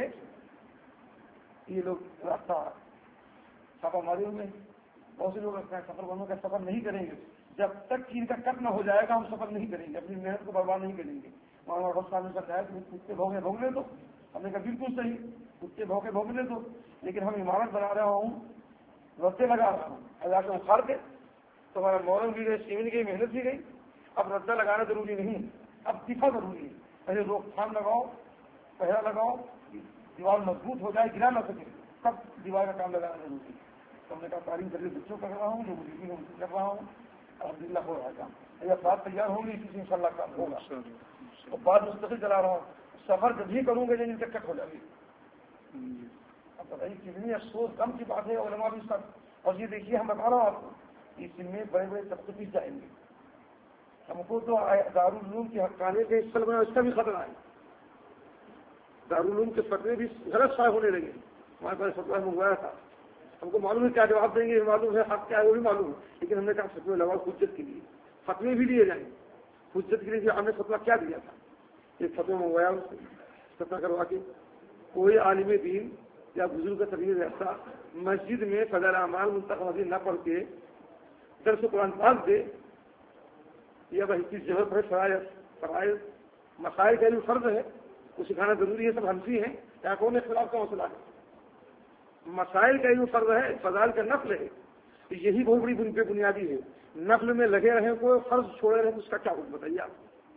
یہ لوگ راستہ چھاپا مارے ہوئے, بہت سے لوگ سفر بنوں کا سفر نہیں کریں گے جب تک کہ ان کا کٹ نہ ہو جائے گا. ہم سفر نہیں کریں گے, اپنی محنت کو برباد نہیں کریں گے. وہاں صاحب نے کہا کہ کتے بھوگے بھوگ لے دو, ہم نے کہا بالکل صحیح, کتے بھوگے بھوگ لے دو, لیکن ہم عمارت بنا رہا ہوں, رستے لگا رہا ہوں, اللہ کے اکھاڑ کے تو ہمارا مورم بھی گئے، سیمنٹ کی محنت بھی گئی. اب ردا لگانا ضروری نہیں، اب دفاع ضروری ہے. پہلے روک تھام لگاؤ، پہرا لگاؤ، دیوار مضبوط ہو جائے، گرا نہ سکے، تب دیوار کا کام لگانا ضروری ہے. تو ہم نے کہا تعلیم کر کے بچوں کر رہا ہوں، جو مجھے کر رہا ہوں، الحمدللہ ہو رہا ہے کام. یہ بات تیار ہوگی، اسی سے انشاءاللہ کام ہوگا. اور بات مستقل چلا رہا ہوں، سفر جب بھی کروں گا جن دقت ہو جائے گی. اب بتائیے کتنی افسوس کم کی بات ہے علماء بھی سب. اور یہ دیکھیے ہم بتا رہا ہوں آپ کو، اس میں بڑے بڑے طبقے پیچ جائیں گے. ہم کو تو دارالعلوم کے حقانے کے اس میں اس کا بھی خطرہ ہے. دارالعلوم کے فتوے بھی غلط شائع ہونے لگے. ہمارے پاس فتویٰ منگوایا تھا، ہم کو معلوم ہے کیا جواب دیں گے، معلوم ہے حق کیا ہے وہ بھی معلوم ہے، لیکن ہم نے کہا فتوے لگاؤ حجت کے لیے، فتوے بھی لیے جائیں. حجت کے لیے ہم نے فتویٰ کیا دیا تھا، ایک فتویٰ منگوایا، اس سے فتویٰ کروا کے کوئی عالم دین یا بزرگ کا تقریر ایسا مسجد میں فضائل اعمال منتخب نہ پڑھ کے درس قرآن پاک دے، یا بھائی کس جگہ پر فرائض مسائل کا علم فرض ہے، وہ سکھانا ضروری ہے. سب ہنسی ہیں، کیا کون اختلاف کا مسئلہ ہے. مسائل کا علم فرض ہے، فضائل کا نفل ہے. یہی بہت بڑی بنیادی ہے. نفل میں لگے رہیں، کوئی فرض چھوڑے رہے، اس کا کیا حکم بتائیے آپ.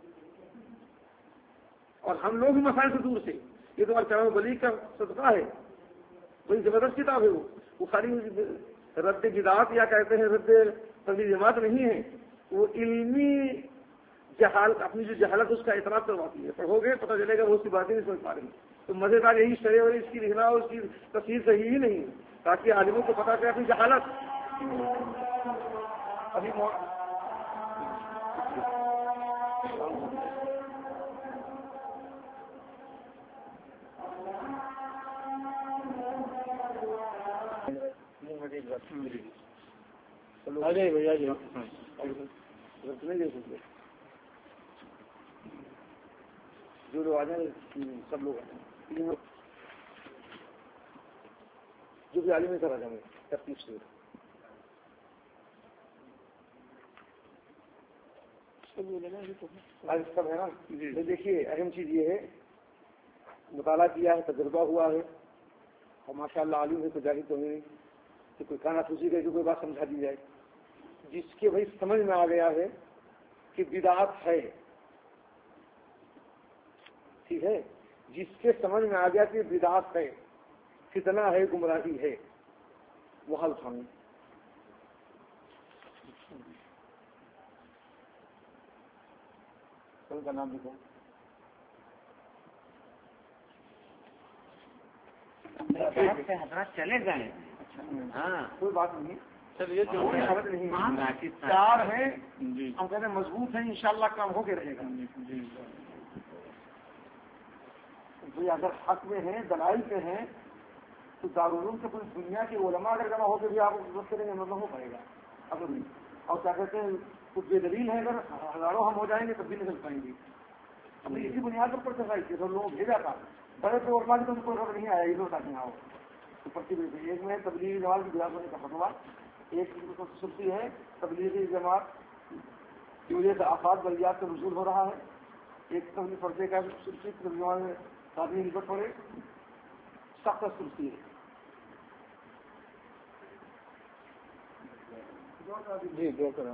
اور ہم لوگ بھی مسائل سے دور سے، یہ تو ارکان ولی کا صدقہ ہے، بڑی زبردست کتاب ہے. وہ خالی رد بدعات یا کہتے ہیں رد تبلیغ جماعت نہیں ہے، وہ علمی جہالت، اپنی جو جہالت اس کا اعتراف کرواتی ہے. پڑھو گے پتہ چلے گا بہت سی باتیں نہیں سمجھ پا رہے ہیں. تو مزیدار یہی شرح اور اس کی لکھنا اور اس کی تفصیل صحیح ہی نہیں ہے، تاکہ عالموں کو پتہ چلے اپنی جہالت. ابھی بھیا جی نہیں دے سکتے جو لوگ آ جائیں، سب لوگ آ جائیں، جو بھی عالم سر آ جائیں گے ترتیب سے. آج سب ہے نا. دیکھیے اہم چیز یہ ہے، مطالعہ کیا ہے، تجربہ ہوا ہے، اور ماشاء اللہ عالم ہے تو جاہل تو نہیں کہ کوئی کانا خوشی کا جو کوئی بات سمجھا دی جائے. جس کے بھائی سمجھ میں آ گیا ہے کہ بدعات ہے، ٹھیک ہے، جس کے سمجھ میں آ گیا کہ بدعات ہے، فتنہ ہے، گمراہی ہے، وہ حل اٹھاؤں. کل کا نام لکھو. حضرات چلے گئے. ہاں کوئی بات نہیں. چلیے جو شرط نہیں، چار ہیں ہم کہتے ہیں مضبوط ہیں، انشاءاللہ کام ہو کے رہے گا. جو اگر حق میں ہیں، دلائل پہ ہیں، تو دارالعلوم سے پوری دنیا کے علماء اگر جمع ہو کے بھی آپ ضرورت کریں گے مطلب ہو پائے گا. اگر نہیں اور کیا کہتے ہیں کچھ بے دلیل ہے، اگر ہزاروں ہم ہو جائیں گے تب بھی نکل پائیں گے. ہم نے اسی بنیاد پر چلائی تھی، تو لوگوں بھیجا تھا بڑے تو علماء کی تو کوئی خبر نہیں آیا، یہ لوگ آتے ہیں آؤ پرچی بھیجی. ایک میں تبلیغی جماعت کی بلاد ہونے کا فتوا، ایک خصوصی ہے تبلیغی جماعت کی وجہ سے آفات بلیات کا نزول ہو رہا ہے. ایک تبلیغ پردے کا خصوصی ترجمان میں قابل نسبت پڑے سخت خصوصی ہے. جی دو کرو.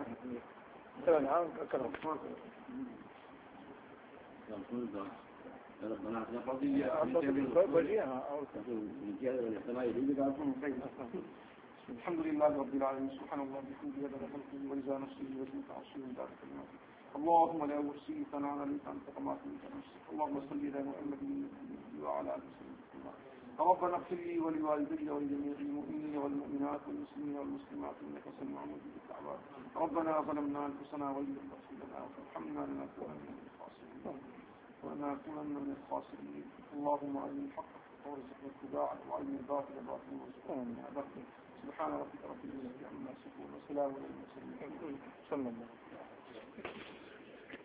الحمد لله رب العالمين سبحان الله بحمده عدد خلقه ورضا نفسه وزنة عرشه ومداد كلماته. اللهم لا أحصي ثناء عليك أنت كما أثنيت على نفسك. اللهم صل على محمد وعلى آله وسلم. ربنا اغفر لي ولوالدي ولجميع المؤمنين والمؤمنات والمسلمين والمسلمات إنك سميع مجيب الدعوات. ربنا ظلمنا أنفسنا وإن لم تغفر لنا وترحمنا لنكونن من الخاسرين ونكونن من الخاسرين. اللهم أرنا الحق وارزقنا اتباعه وأرنا الباطل باطلا وارزقنا اجتنابه. سبحان ربك رب العزة عما يصفون وسلام على المرسلين.